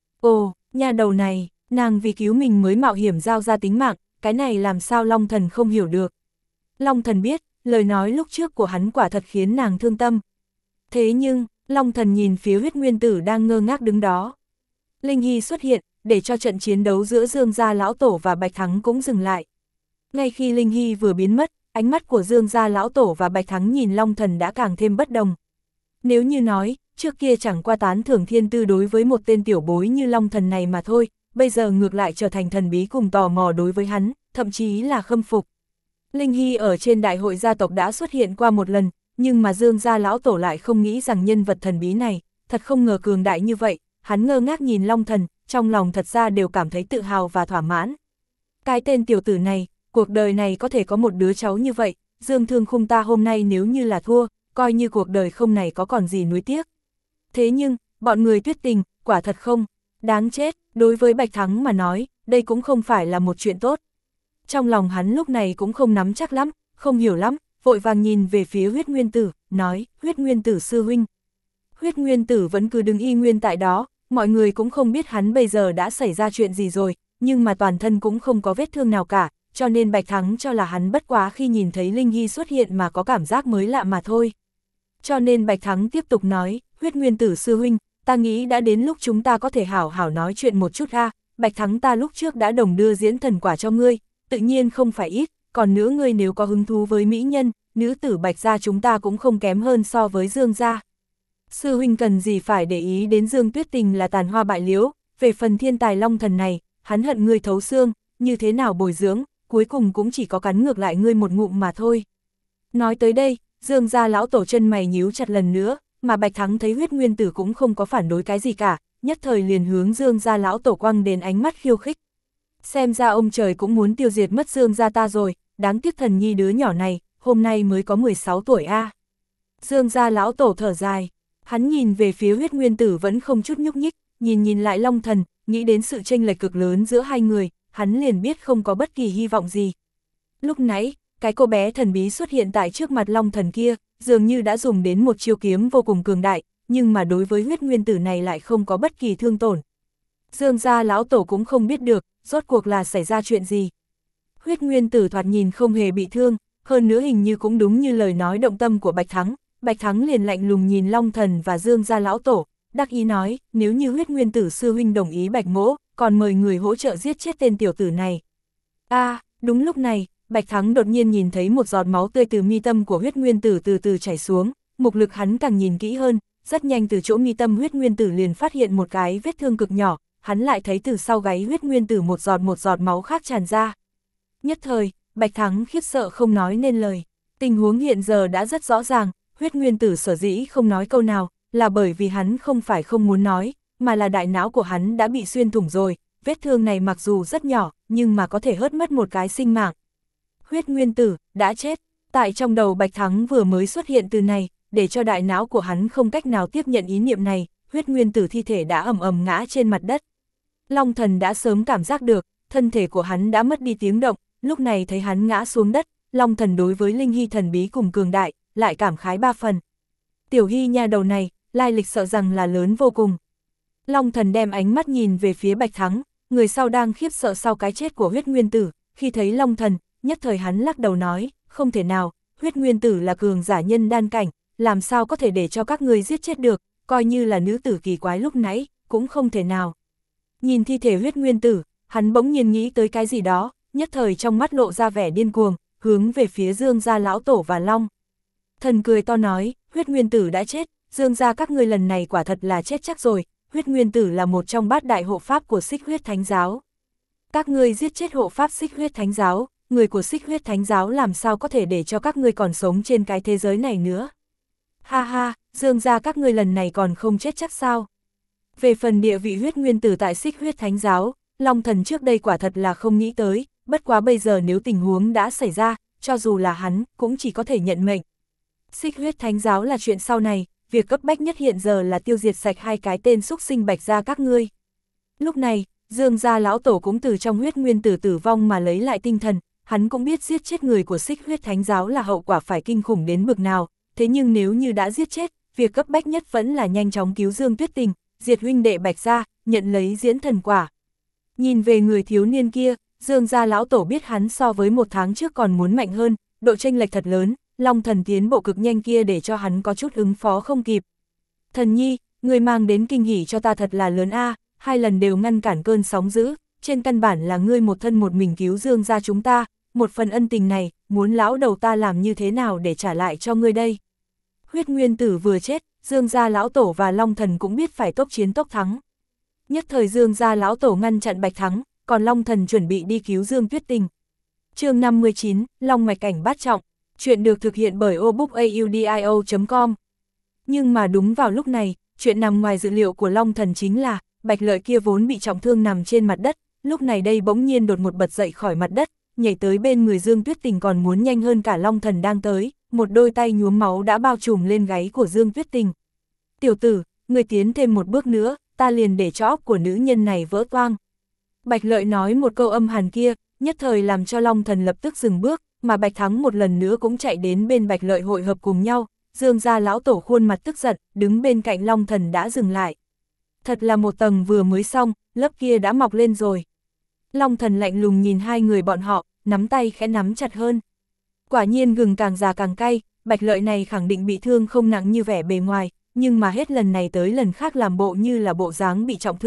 Ồ, nhà đầu này, nàng vì cứu mình mới mạo hiểm giao ra tính mạng, cái này làm sao Long Thần không hiểu được. Long Thần biết, lời nói lúc trước của hắn quả thật khiến nàng thương tâm. Thế nhưng, Long Thần nhìn phía huyết nguyên tử đang ngơ ngác đứng đó. Linh Hy xuất hiện, để cho trận chiến đấu giữa Dương gia lão tổ và Bạch Thắng cũng dừng lại. Ngay khi Linh Hy vừa biến mất, ánh mắt của Dương gia lão tổ và Bạch Thắng nhìn Long Thần đã càng thêm bất đồng. Nếu như nói, trước kia chẳng qua tán thưởng thiên tư đối với một tên tiểu bối như Long Thần này mà thôi, bây giờ ngược lại trở thành thần bí cùng tò mò đối với hắn, thậm chí là khâm phục. Linh Hy ở trên đại hội gia tộc đã xuất hiện qua một lần, nhưng mà Dương gia lão tổ lại không nghĩ rằng nhân vật thần bí này, thật không ngờ cường đại như vậy, hắn ngơ ngác nhìn Long Thần, trong lòng thật ra đều cảm thấy tự hào và thỏa mãn. Cái tên tiểu tử này, cuộc đời này có thể có một đứa cháu như vậy, Dương Thương Khung ta hôm nay nếu như là thua, coi như cuộc đời không này có còn gì nuối tiếc. Thế nhưng, bọn người Tuyết Tình, quả thật không, đáng chết, đối với Bạch Thắng mà nói, đây cũng không phải là một chuyện tốt. Trong lòng hắn lúc này cũng không nắm chắc lắm, không hiểu lắm, vội vàng nhìn về phía huyết nguyên tử, nói, huyết nguyên tử sư huynh. Huyết nguyên tử vẫn cứ đứng y nguyên tại đó, mọi người cũng không biết hắn bây giờ đã xảy ra chuyện gì rồi, nhưng mà toàn thân cũng không có vết thương nào cả, cho nên Bạch Thắng cho là hắn bất quá khi nhìn thấy Linh Hy xuất hiện mà có cảm giác mới lạ mà thôi. Cho nên Bạch Thắng tiếp tục nói, huyết nguyên tử sư huynh, ta nghĩ đã đến lúc chúng ta có thể hảo hảo nói chuyện một chút ha, Bạch Thắng ta lúc trước đã đồng đưa diễn thần quả cho ngươi, tự nhiên không phải ít, còn nữa ngươi nếu có hứng thú với mỹ nhân, nữ tử Bạch gia chúng ta cũng không kém hơn so với Dương gia. Sư huynh cần gì phải để ý đến Dương Tuyết Tình là tàn hoa bại liễu, về phần thiên tài long thần này, hắn hận ngươi thấu xương, như thế nào bồi dưỡng, cuối cùng cũng chỉ có cắn ngược lại ngươi một ngụm mà thôi. Nói tới đây, Dương gia lão tổ chân mày nhíu chặt lần nữa, mà Bạch Thắng thấy huyết nguyên tử cũng không có phản đối cái gì cả, nhất thời liền hướng Dương gia lão tổ quăng đến ánh mắt khiêu khích. Xem ra ông trời cũng muốn tiêu diệt mất Dương gia ta rồi, đáng tiếc thần nhi đứa nhỏ này, hôm nay mới có mười sáu tuổi a. À. Dương gia lão tổ thở dài, hắn nhìn về phía huyết nguyên tử vẫn không chút nhúc nhích, nhìn nhìn lại Long Thần, nghĩ đến sự chênh lệch cực lớn giữa hai người, hắn liền biết không có bất kỳ hy vọng gì. Lúc nãy, cái cô bé thần bí xuất hiện tại trước mặt Long Thần kia, dường như đã dùng đến một chiêu kiếm vô cùng cường đại, nhưng mà đối với huyết nguyên tử này lại không có bất kỳ thương tổn. Dương gia lão tổ cũng không biết được, rốt cuộc là xảy ra chuyện gì. Huyết nguyên tử thoạt nhìn không hề bị thương, hơn nữa hình như cũng đúng như lời nói động tâm của Bạch Thắng. Bạch Thắng liền lạnh lùng nhìn Long Thần và Dương gia lão tổ, đắc ý nói, nếu như huyết nguyên tử sư huynh đồng ý Bạch mỗ, còn mời người hỗ trợ giết chết tên tiểu tử này. A, à, đúng lúc này, Bạch Thắng đột nhiên nhìn thấy một giọt máu tươi từ mi tâm của huyết nguyên tử từ từ chảy xuống, mục lực hắn càng nhìn kỹ hơn, rất nhanh từ chỗ mi tâm huyết nguyên tử liền phát hiện một cái vết thương cực nhỏ, hắn lại thấy từ sau gáy huyết nguyên tử một giọt một giọt máu khác tràn ra. Nhất thời, Bạch Thắng khiếp sợ không nói nên lời, tình huống hiện giờ đã rất rõ ràng, huyết nguyên tử sở dĩ không nói câu nào, là bởi vì hắn không phải không muốn nói, mà là đại não của hắn đã bị xuyên thủng rồi, vết thương này mặc dù rất nhỏ, nhưng mà có thể hớt mất một cái sinh mạng. Huyết nguyên tử, đã chết, tại trong đầu Bạch Thắng vừa mới xuất hiện từ này, để cho đại não của hắn không cách nào tiếp nhận ý niệm này, huyết nguyên tử thi thể đã ầm ầm ngã trên mặt đất. Long Thần đã sớm cảm giác được, thân thể của hắn đã mất đi tiếng động, lúc này thấy hắn ngã xuống đất, Long Thần đối với linh hy thần bí cùng cường đại, lại cảm khái ba phần. Tiểu hy nha đầu này, lai lịch sợ rằng là lớn vô cùng. Long Thần đem ánh mắt nhìn về phía Bạch Thắng, người sau đang khiếp sợ sau cái chết của huyết nguyên tử, khi thấy Long Thần, nhất thời hắn lắc đầu nói, không thể nào, huyết nguyên tử là cường giả nhân đan cảnh, làm sao có thể để cho các người giết chết được, coi như là nữ tử kỳ quái lúc nãy, cũng không thể nào. Nhìn thi thể huyết nguyên tử, hắn bỗng nhiên nghĩ tới cái gì đó, nhất thời trong mắt lộ ra vẻ điên cuồng, hướng về phía Dương gia lão tổ và Long Thần cười to nói, huyết nguyên tử đã chết, Dương gia các ngươi lần này quả thật là chết chắc rồi, huyết nguyên tử là một trong bát đại hộ pháp của Xích Huyết Thánh Giáo. Các ngươi giết chết hộ pháp Xích Huyết Thánh Giáo, người của Xích Huyết Thánh Giáo làm sao có thể để cho các ngươi còn sống trên cái thế giới này nữa. Ha ha, Dương gia các ngươi lần này còn không chết chắc sao. Về phần địa vị huyết nguyên tử tại Xích Huyết Thánh Giáo, Long Thần trước đây quả thật là không nghĩ tới, bất quá bây giờ nếu tình huống đã xảy ra, cho dù là hắn, cũng chỉ có thể nhận mệnh. Xích Huyết Thánh Giáo là chuyện sau này, việc cấp bách nhất hiện giờ là tiêu diệt sạch hai cái tên xúc sinh Bạch gia các ngươi. Lúc này, Dương gia lão tổ cũng từ trong huyết nguyên tử tử vong mà lấy lại tinh thần, hắn cũng biết giết chết người của Xích Huyết Thánh Giáo là hậu quả phải kinh khủng đến bực nào, thế nhưng nếu như đã giết chết, việc cấp bách nhất vẫn là nhanh chóng cứu Dương Tuyết Tình, diệt huynh đệ Bạch gia, nhận lấy diễn thần quả. Nhìn về người thiếu niên kia, Dương gia lão tổ biết hắn so với một tháng trước còn muốn mạnh hơn, độ chênh lệch thật lớn, Long Thần tiến bộ cực nhanh kia để cho hắn có chút ứng phó không kịp. Thần nhi, người mang đến kinh hỉ cho ta thật là lớn a, hai lần đều ngăn cản cơn sóng dữ, trên căn bản là ngươi một thân một mình cứu Dương gia chúng ta, một phần ân tình này, muốn lão đầu ta làm như thế nào để trả lại cho ngươi đây. Huyết nguyên tử vừa chết, Dương gia lão tổ và Long Thần cũng biết phải tốc chiến tốc thắng. Nhất thời Dương gia lão tổ ngăn chặn Bạch Thắng, còn Long Thần chuẩn bị đi cứu Dương Tuyết Tình. Chương năm mươi chín, Long mạch cảnh bát trọng, chuyện được thực hiện bởi obookaudio chấm com. Nhưng mà đúng vào lúc này, chuyện nằm ngoài dự liệu của Long Thần chính là, Bạch Lợi kia vốn bị trọng thương nằm trên mặt đất, lúc này đây bỗng nhiên đột một bật dậy khỏi mặt đất, nhảy tới bên người Dương Tuyết Tình còn muốn nhanh hơn cả Long Thần đang tới, một đôi tay nhuốm máu đã bao trùm lên gáy của Dương Tuyết Tình. Tiểu tử, người tiến thêm một bước nữa, ta liền để cho óc của nữ nhân này vỡ toang. Bạch Lợi nói một câu âm hàn kia, nhất thời làm cho Long Thần lập tức dừng bước, mà Bạch Thắng một lần nữa cũng chạy đến bên Bạch Lợi hội hợp cùng nhau, Dương gia lão tổ khuôn mặt tức giận, đứng bên cạnh Long Thần đã dừng lại. Thật là một tầng vừa mới xong, lớp kia đã mọc lên rồi. Long Thần lạnh lùng nhìn hai người bọn họ, nắm tay khẽ nắm chặt hơn. Quả nhiên gừng càng già càng cay, Bạch Lợi này khẳng định bị thương không nặng như vẻ bề ngoài, nhưng mà hết lần này tới lần khác làm bộ như là bộ dáng bị trọng thương,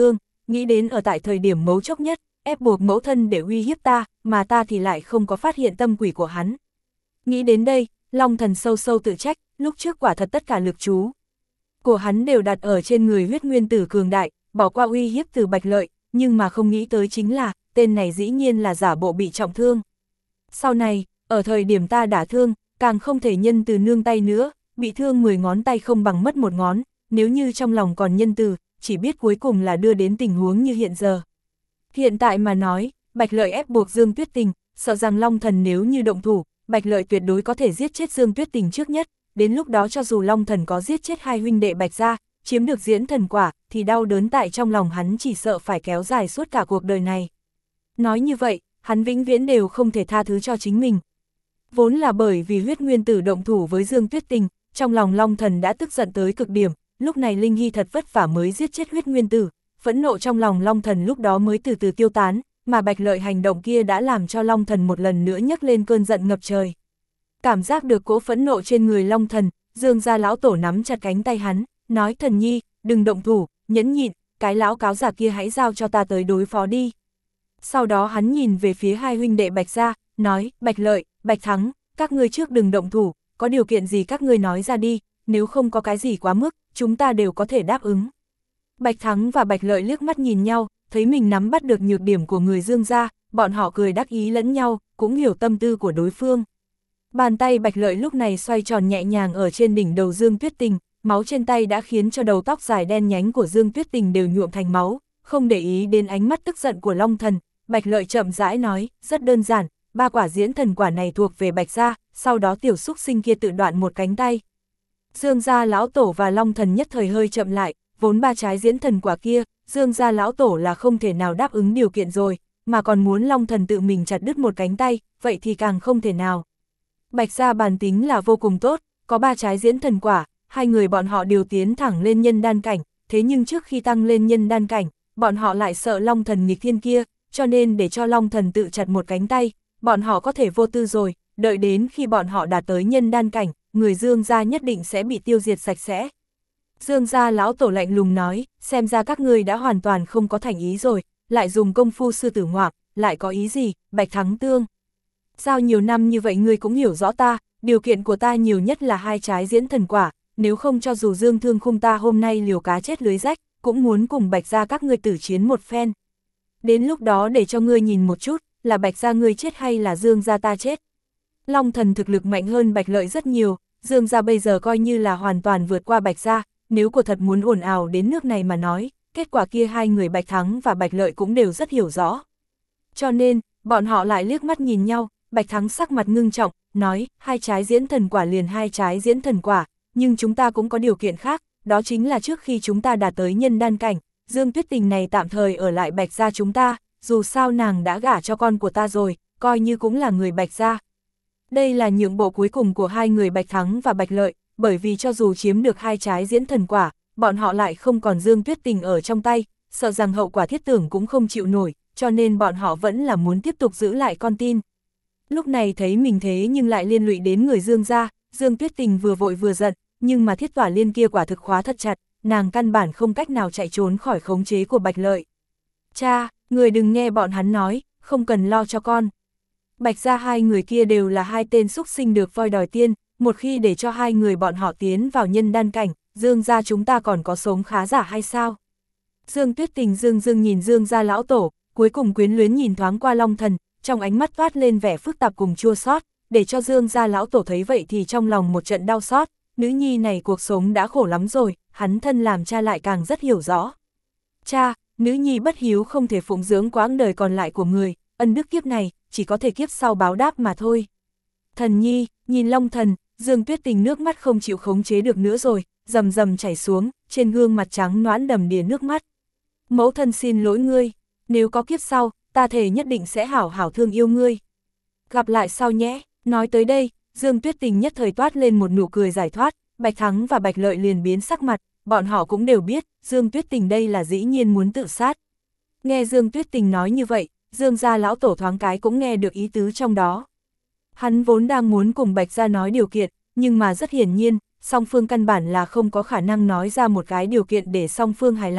nghĩ đến ở tại thời điểm mấu chốc nhất, ép buộc mẫu thân để uy hiếp ta, mà ta thì lại không có phát hiện tâm quỷ của hắn. Nghĩ đến đây, Long Thần sâu sâu tự trách, lúc trước quả thật tất cả lực chú của hắn đều đặt ở trên người huyết nguyên tử cường đại, bỏ qua uy hiếp từ Bạch Lợi, nhưng mà không nghĩ tới chính là, tên này dĩ nhiên là giả bộ bị trọng thương. Sau này, ở thời điểm ta đả thương, càng không thể nhân từ nương tay nữa, bị thương mười ngón tay không bằng mất một ngón, nếu như trong lòng còn nhân từ, chỉ biết cuối cùng là đưa đến tình huống như hiện giờ. Hiện tại mà nói, Bạch Lợi ép buộc Dương Tuyết Tình, sợ rằng Long Thần nếu như động thủ, Bạch Lợi tuyệt đối có thể giết chết Dương Tuyết Tình trước nhất, đến lúc đó cho dù Long Thần có giết chết hai huynh đệ Bạch gia, chiếm được diễn thần quả, thì đau đớn tại trong lòng hắn chỉ sợ phải kéo dài suốt cả cuộc đời này. Nói như vậy, hắn vĩnh viễn đều không thể tha thứ cho chính mình. Vốn là bởi vì huyết nguyên tử động thủ với Dương Tuyết Tình, trong lòng Long Thần đã tức giận tới cực điểm, lúc này Linh Hy thật vất vả mới giết chết huyết nguyên tử, phẫn nộ trong lòng Long Thần lúc đó mới từ từ tiêu tán, mà Bạch Lợi hành động kia đã làm cho Long Thần một lần nữa nhấc lên cơn giận ngập trời. Cảm giác được cỗ phẫn nộ trên người Long Thần, Dương gia lão tổ nắm chặt cánh tay hắn, nói: Thần nhi, đừng động thủ, nhẫn nhịn, cái lão cáo già kia hãy giao cho ta tới đối phó đi. Sau đó hắn nhìn về phía hai huynh đệ Bạch gia, nói: Bạch Lợi, Bạch Thắng, các ngươi trước đừng động thủ, có điều kiện gì các ngươi nói ra đi, nếu không có cái gì quá mức, chúng ta đều có thể đáp ứng. Bạch Thắng và Bạch Lợi liếc mắt nhìn nhau, thấy mình nắm bắt được nhược điểm của người Dương gia, bọn họ cười đắc ý lẫn nhau, cũng hiểu tâm tư của đối phương. Bàn tay Bạch Lợi lúc này xoay tròn nhẹ nhàng ở trên đỉnh đầu Dương Tuyết Tình, máu trên tay đã khiến cho đầu tóc dài đen nhánh của Dương Tuyết Tình đều nhuộm thành máu, không để ý đến ánh mắt tức giận của Long Thần, Bạch Lợi chậm rãi nói: Rất đơn giản, ba quả diễn thần quả này thuộc về Bạch gia, sau đó tiểu xúc sinh kia tự đoạn một cánh tay. Dương gia lão tổ và Long Thần nhất thời hơi chậm lại, vốn ba trái diễn thần quả kia, Dương gia lão tổ là không thể nào đáp ứng điều kiện rồi, mà còn muốn Long Thần tự mình chặt đứt một cánh tay, vậy thì càng không thể nào. Bạch gia bản tính là vô cùng tốt, có ba trái diễn thần quả, hai người bọn họ đều tiến thẳng lên nhân đan cảnh, thế nhưng trước khi tăng lên nhân đan cảnh, bọn họ lại sợ Long Thần nghịch thiên kia, cho nên để cho Long Thần tự chặt một cánh tay, bọn họ có thể vô tư rồi, đợi đến khi bọn họ đạt tới nhân đan cảnh, người Dương gia nhất định sẽ bị tiêu diệt sạch sẽ. Dương gia lão tổ lạnh lùng nói: Xem ra các ngươi đã hoàn toàn không có thành ý rồi, lại dùng công phu sư tử ngoạm, lại có ý gì? Bạch Thắng Tương, sao nhiều năm như vậy ngươi cũng hiểu rõ ta, điều kiện của ta nhiều nhất là hai trái diễn thần quả, nếu không cho dù Dương Thương Khung ta hôm nay liều cá chết lưới rách, cũng muốn cùng Bạch gia các ngươi tử chiến một phen. Đến lúc đó để cho ngươi nhìn một chút, là Bạch gia ngươi chết hay là Dương gia ta chết. Long Thần thực lực mạnh hơn Bạch Lợi rất nhiều, Dương gia bây giờ coi như là hoàn toàn vượt qua Bạch gia, nếu của thật muốn ồn ào đến nước này mà nói, kết quả kia hai người Bạch Thắng và Bạch Lợi cũng đều rất hiểu rõ. Cho nên, bọn họ lại liếc mắt nhìn nhau, Bạch Thắng sắc mặt ngưng trọng, nói: Hai trái diễn thần quả liền hai trái diễn thần quả, nhưng chúng ta cũng có điều kiện khác, đó chính là trước khi chúng ta đạt tới nhân đan cảnh, Dương Tuyết Tình này tạm thời ở lại Bạch gia chúng ta, dù sao nàng đã gả cho con của ta rồi, coi như cũng là người Bạch gia. Đây là nhượng bộ cuối cùng của hai người Bạch Thắng và Bạch Lợi, bởi vì cho dù chiếm được hai trái diễn thần quả, bọn họ lại không còn Dương Tuyết Tình ở trong tay, sợ rằng hậu quả thiết tưởng cũng không chịu nổi, cho nên bọn họ vẫn là muốn tiếp tục giữ lại con tin. Lúc này thấy mình thế nhưng lại liên lụy đến người Dương gia, Dương Tuyết Tình vừa vội vừa giận, nhưng mà thiết tỏa liên kia quả thực khóa thật chặt, nàng căn bản không cách nào chạy trốn khỏi khống chế của Bạch Lợi. Cha, người đừng nghe bọn hắn nói, không cần lo cho con. Bạch gia hai người kia đều là hai tên xúc sinh được voi đòi tiên, một khi để cho hai người bọn họ tiến vào nhân đan cảnh, Dương gia chúng ta còn có sống khá giả hay sao? Dương Tuyết Tình dương dương nhìn Dương gia lão tổ, cuối cùng quyến luyến nhìn thoáng qua Long Thần, trong ánh mắt toát lên vẻ phức tạp cùng chua xót, để cho Dương gia lão tổ thấy vậy thì trong lòng một trận đau xót, nữ nhi này cuộc sống đã khổ lắm rồi, hắn thân làm cha lại càng rất hiểu rõ. Cha, nữ nhi bất hiếu không thể phụng dưỡng quãng đời còn lại của người, ân đức kiếp này, chỉ có thể kiếp sau báo đáp mà thôi. Thần nhi, nhìn Long Thần, Dương Tuyết Tình nước mắt không chịu khống chế được nữa rồi, rầm rầm chảy xuống, trên gương mặt trắng nõn đầm đìa nước mắt. Mẫu thân xin lỗi ngươi, nếu có kiếp sau, ta thề nhất định sẽ hảo hảo thương yêu ngươi. Gặp lại sau nhé. Nói tới đây, Dương Tuyết Tình nhất thời toát lên một nụ cười giải thoát, Bạch Thắng và Bạch Lợi liền biến sắc mặt, bọn họ cũng đều biết, Dương Tuyết Tình đây là dĩ nhiên muốn tự sát. Nghe Dương Tuyết Tình nói như vậy, Dương gia lão tổ thoáng cái cũng nghe được ý tứ trong đó. Hắn vốn đang muốn cùng Bạch gia nói điều kiện, nhưng mà rất hiển nhiên, song phương căn bản là không có khả năng nói ra một cái điều kiện để song phương hài lòng,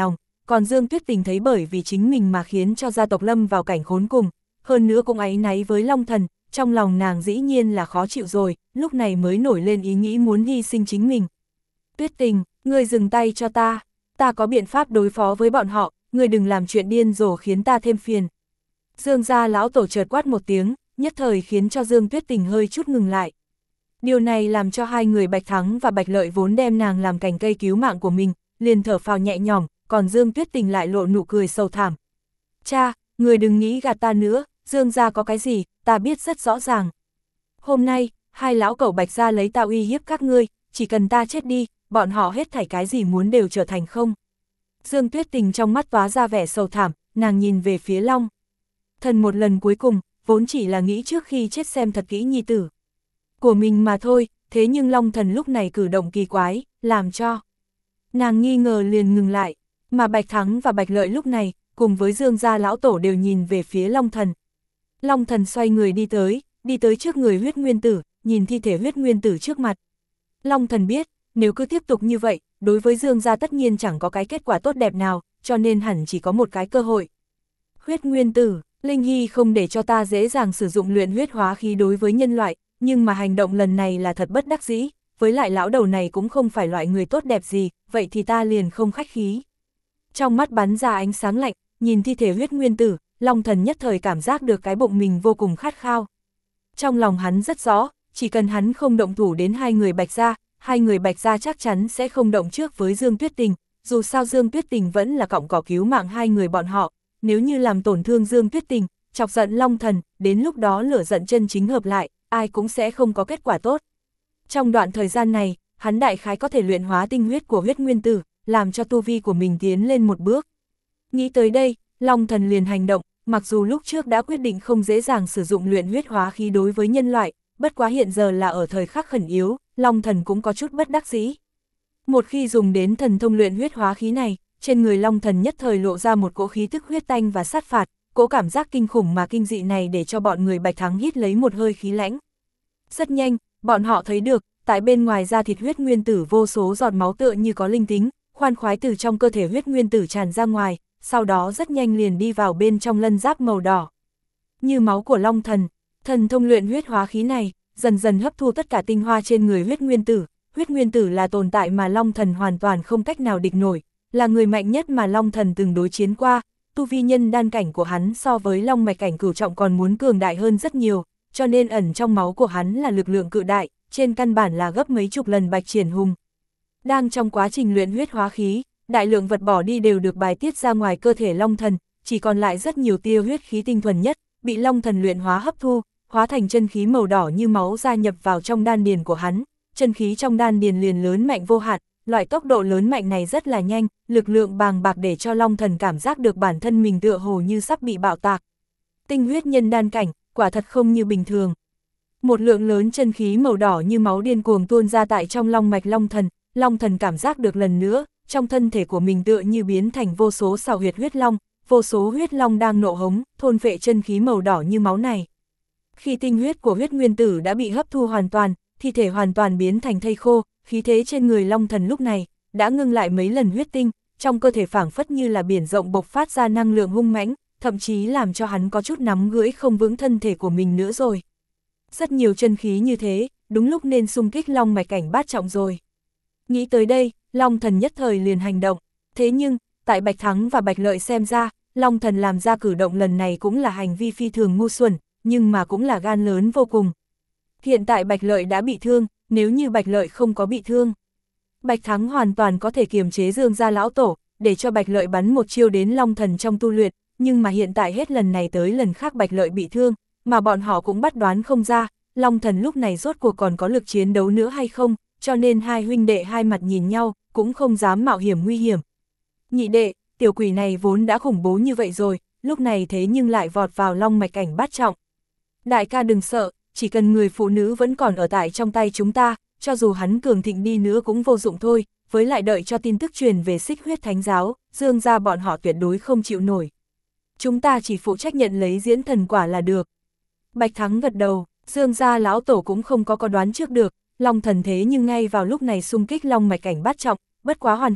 còn Dương Tuyết Tình thấy bởi vì chính mình mà khiến cho gia tộc lâm vào cảnh khốn cùng, hơn nữa cũng áy náy với Long Thần, trong lòng nàng dĩ nhiên là khó chịu rồi, lúc này mới nổi lên ý nghĩ muốn hy sinh chính mình. Tuyết Tình, ngươi dừng tay cho ta, ta có biện pháp đối phó với bọn họ, ngươi đừng làm chuyện điên rồ khiến ta thêm phiền. Dương gia lão tổ chợt quát một tiếng, nhất thời khiến cho Dương Tuyết Tình hơi chút ngừng lại. Điều này làm cho hai người Bạch Thắng và Bạch Lợi vốn đem nàng làm cành cây cứu mạng của mình, liền thở phào nhẹ nhõm, còn Dương Tuyết Tình lại lộ nụ cười sầu thảm. Cha, người đừng nghĩ gạt ta nữa, Dương gia có cái gì, ta biết rất rõ ràng. Hôm nay, hai lão cẩu Bạch gia lấy ta uy hiếp các ngươi, chỉ cần ta chết đi, bọn họ hết thảy cái gì muốn đều trở thành không. Dương Tuyết Tình trong mắt tóa ra vẻ sầu thảm, nàng nhìn về phía Long Thần một lần cuối cùng, vốn chỉ là nghĩ trước khi chết xem thật kỹ nhi tử của mình mà thôi, thế nhưng Long Thần lúc này cử động kỳ quái, làm cho nàng nghi ngờ liền ngừng lại, mà Bạch Thắng và Bạch Lợi lúc này, cùng với Dương gia lão tổ đều nhìn về phía Long Thần. Long Thần xoay người đi tới, đi tới trước người huyết nguyên tử, nhìn thi thể huyết nguyên tử trước mặt. Long Thần biết, nếu cứ tiếp tục như vậy, đối với Dương gia tất nhiên chẳng có cái kết quả tốt đẹp nào, cho nên hẳn chỉ có một cái cơ hội. Huyết nguyên tử, Linh Hy không để cho ta dễ dàng sử dụng luyện huyết hóa khí đối với nhân loại, nhưng mà hành động lần này là thật bất đắc dĩ, với lại lão đầu này cũng không phải loại người tốt đẹp gì, vậy thì ta liền không khách khí. Trong mắt bắn ra ánh sáng lạnh, nhìn thi thể huyết nguyên tử, Long Thần nhất thời cảm giác được cái bụng mình vô cùng khát khao. Trong lòng hắn rất rõ, chỉ cần hắn không động thủ đến hai người Bạch gia, hai người Bạch gia chắc chắn sẽ không động trước với Dương Tuyết Tình, dù sao Dương Tuyết Tình vẫn là cọng cỏ cứu mạng hai người bọn họ, nếu như làm tổn thương Dương Tuyết Tình, chọc giận Long Thần, đến lúc đó lửa giận chân chính hợp lại, ai cũng sẽ không có kết quả tốt. Trong đoạn thời gian này, hắn đại khái có thể luyện hóa tinh huyết của huyết nguyên tử, làm cho tu vi của mình tiến lên một bước. Nghĩ tới đây, Long Thần liền hành động, mặc dù lúc trước đã quyết định không dễ dàng sử dụng luyện huyết hóa khí đối với nhân loại, bất quá hiện giờ là ở thời khắc khẩn yếu, Long Thần cũng có chút bất đắc dĩ. Một khi dùng đến thần thông luyện huyết hóa khí này, trên người Long Thần nhất thời lộ ra một cỗ khí tức huyết tanh và sát phạt, cỗ cảm giác kinh khủng mà kinh dị này để cho bọn người Bạch Thắng hít lấy một hơi khí lãnh. Rất nhanh, bọn họ thấy được, tại bên ngoài da thịt huyết nguyên tử vô số giọt máu tựa như có linh tính, khoan khoái từ trong cơ thể huyết nguyên tử tràn ra ngoài, sau đó rất nhanh liền đi vào bên trong lân giáp màu đỏ. Như máu của Long Thần, thần thông luyện huyết hóa khí này, dần dần hấp thu tất cả tinh hoa trên người huyết nguyên tử. Huyết nguyên tử là tồn tại mà Long Thần hoàn toàn không cách nào địch nổi, là người mạnh nhất mà Long Thần từng đối chiến qua, tu vi nhân đan cảnh của hắn so với Long mạch cảnh cửu trọng còn muốn cường đại hơn rất nhiều, cho nên ẩn trong máu của hắn là lực lượng cự đại, trên căn bản là gấp mấy chục lần Bạch Triển Hùng. Đang trong quá trình luyện huyết hóa khí, đại lượng vật bỏ đi đều được bài tiết ra ngoài cơ thể Long Thần, chỉ còn lại rất nhiều tia huyết khí tinh thuần nhất, bị Long Thần luyện hóa hấp thu, hóa thành chân khí màu đỏ như máu gia nhập vào trong đan điền của hắn, chân khí trong đan điền liền lớn mạnh vô hạn, loại tốc độ lớn mạnh này rất là nhanh, lực lượng bàng bạc để cho Long Thần cảm giác được bản thân mình tựa hồ như sắp bị bạo tạc. Tinh huyết nhân đan cảnh, quả thật không như bình thường. Một lượng lớn chân khí màu đỏ như máu điên cuồng tuôn ra tại trong long mạch Long Thần, Long Thần cảm giác được lần nữa, trong thân thể của mình tựa như biến thành vô số sào huyệt huyết long, vô số huyết long đang nộ hống, thôn phệ chân khí màu đỏ như máu này. Khi tinh huyết của huyết nguyên tử đã bị hấp thu hoàn toàn, thi thể hoàn toàn biến thành thây khô, khí thế trên người Long Thần lúc này đã ngưng lại mấy lần huyết tinh, trong cơ thể phảng phất như là biển rộng bộc phát ra năng lượng hung mãnh, thậm chí làm cho hắn có chút nắm gưỡi không vững thân thể của mình nữa rồi. Rất nhiều chân khí như thế, đúng lúc nên xung kích long mạch cảnh bát trọng rồi. Nghĩ tới đây, Long Thần nhất thời liền hành động, thế nhưng, tại Bạch Thắng và Bạch Lợi xem ra, Long Thần làm ra cử động lần này cũng là hành vi phi thường ngu xuẩn, nhưng mà cũng là gan lớn vô cùng. Hiện tại Bạch Lợi đã bị thương, nếu như Bạch Lợi không có bị thương, Bạch Thắng hoàn toàn có thể kiềm chế Dương gia lão tổ, để cho Bạch Lợi bắn một chiêu đến Long Thần trong tu luyện, nhưng mà hiện tại hết lần này tới lần khác Bạch Lợi bị thương, mà bọn họ cũng bắt đoán không ra, Long Thần lúc này rốt cuộc còn có lực chiến đấu nữa hay không, cho nên hai huynh đệ hai mặt nhìn nhau, cũng không dám mạo hiểm nguy hiểm. Nhị đệ, tiểu quỷ này vốn đã khủng bố như vậy rồi, lúc này thế nhưng lại vọt vào long mạch cảnh bát trọng. Đại ca đừng sợ, chỉ cần người phụ nữ vẫn còn ở tại trong tay chúng ta, cho dù hắn cường thịnh đi nữa cũng vô dụng thôi, với lại đợi cho tin tức truyền về Xích Huyết Thánh Giáo, Dương gia bọn họ tuyệt đối không chịu nổi. Chúng ta chỉ phụ trách nhận lấy diễn thần quả là được. Bạch Thắng gật đầu, Dương gia lão tổ cũng không có có đoán trước được, Long Thần thế nhưng ngay vào lúc này xung kích long mạch cảnh bát trọng, bất quá hoàn hảo,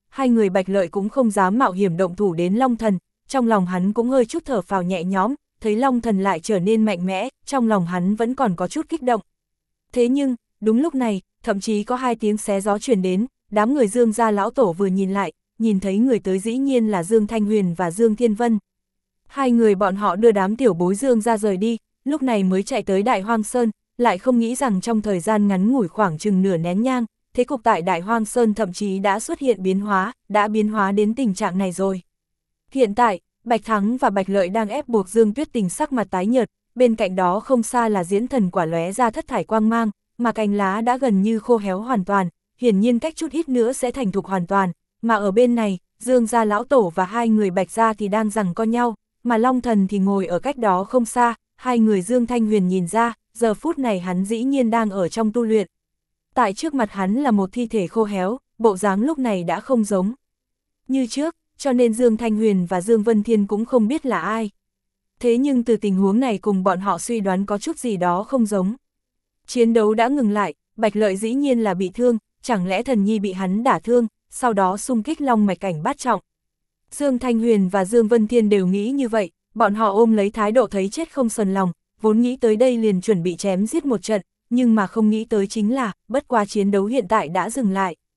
hai người Bạch Lợi cũng không dám mạo hiểm động thủ đến Long Thần, trong lòng hắn cũng hơi chút thở phào nhẹ nhõm, thấy Long Thần lại trở nên mạnh mẽ, trong lòng hắn vẫn còn có chút kích động. Thế nhưng, đúng lúc này, thậm chí có hai tiếng xé gió truyền đến, đám người Dương gia lão tổ vừa nhìn lại, nhìn thấy người tới dĩ nhiên là Dương Thanh Huyền và Dương Thiên Vân. Hai người bọn họ đưa đám tiểu bối Dương ra rời đi, lúc này mới chạy tới Đại Hoang Sơn, lại không nghĩ rằng trong thời gian ngắn ngủi khoảng chừng nửa nén nhang, thế cục tại Đại Hoang Sơn thậm chí đã xuất hiện biến hóa, đã biến hóa đến tình trạng này rồi. Hiện tại, Bạch Thắng và Bạch Lợi đang ép buộc Dương Tuyết Tình sắc mặt tái nhợt, bên cạnh đó không xa là diễn thần quả lóe ra thất thải quang mang, mà cành lá đã gần như khô héo hoàn toàn, hiển nhiên cách chút ít nữa sẽ thành thục hoàn toàn, mà ở bên này, Dương gia lão tổ và hai người Bạch gia thì đang giằng co nhau, mà Long Thần thì ngồi ở cách đó không xa, hai người Dương Thanh Huyền nhìn ra, giờ phút này hắn dĩ nhiên đang ở trong tu luyện. Tại trước mặt hắn là một thi thể khô héo, bộ dáng lúc này đã không giống như trước, cho nên Dương Thanh Huyền và Dương Vân Thiên cũng không biết là ai. Thế nhưng từ tình huống này cùng bọn họ suy đoán có chút gì đó không giống. Chiến đấu đã ngừng lại, Bạch Lợi dĩ nhiên là bị thương, chẳng lẽ thần nhi bị hắn đả thương, sau đó xung kích long mạch cảnh bát trọng. Dương Thanh Huyền và Dương Vân Thiên đều nghĩ như vậy, bọn họ ôm lấy thái độ thấy chết không sờn lòng, vốn nghĩ tới đây liền chuẩn bị chém giết một trận, nhưng mà không nghĩ tới chính là, bất quá chiến đấu hiện tại đã dừng lại.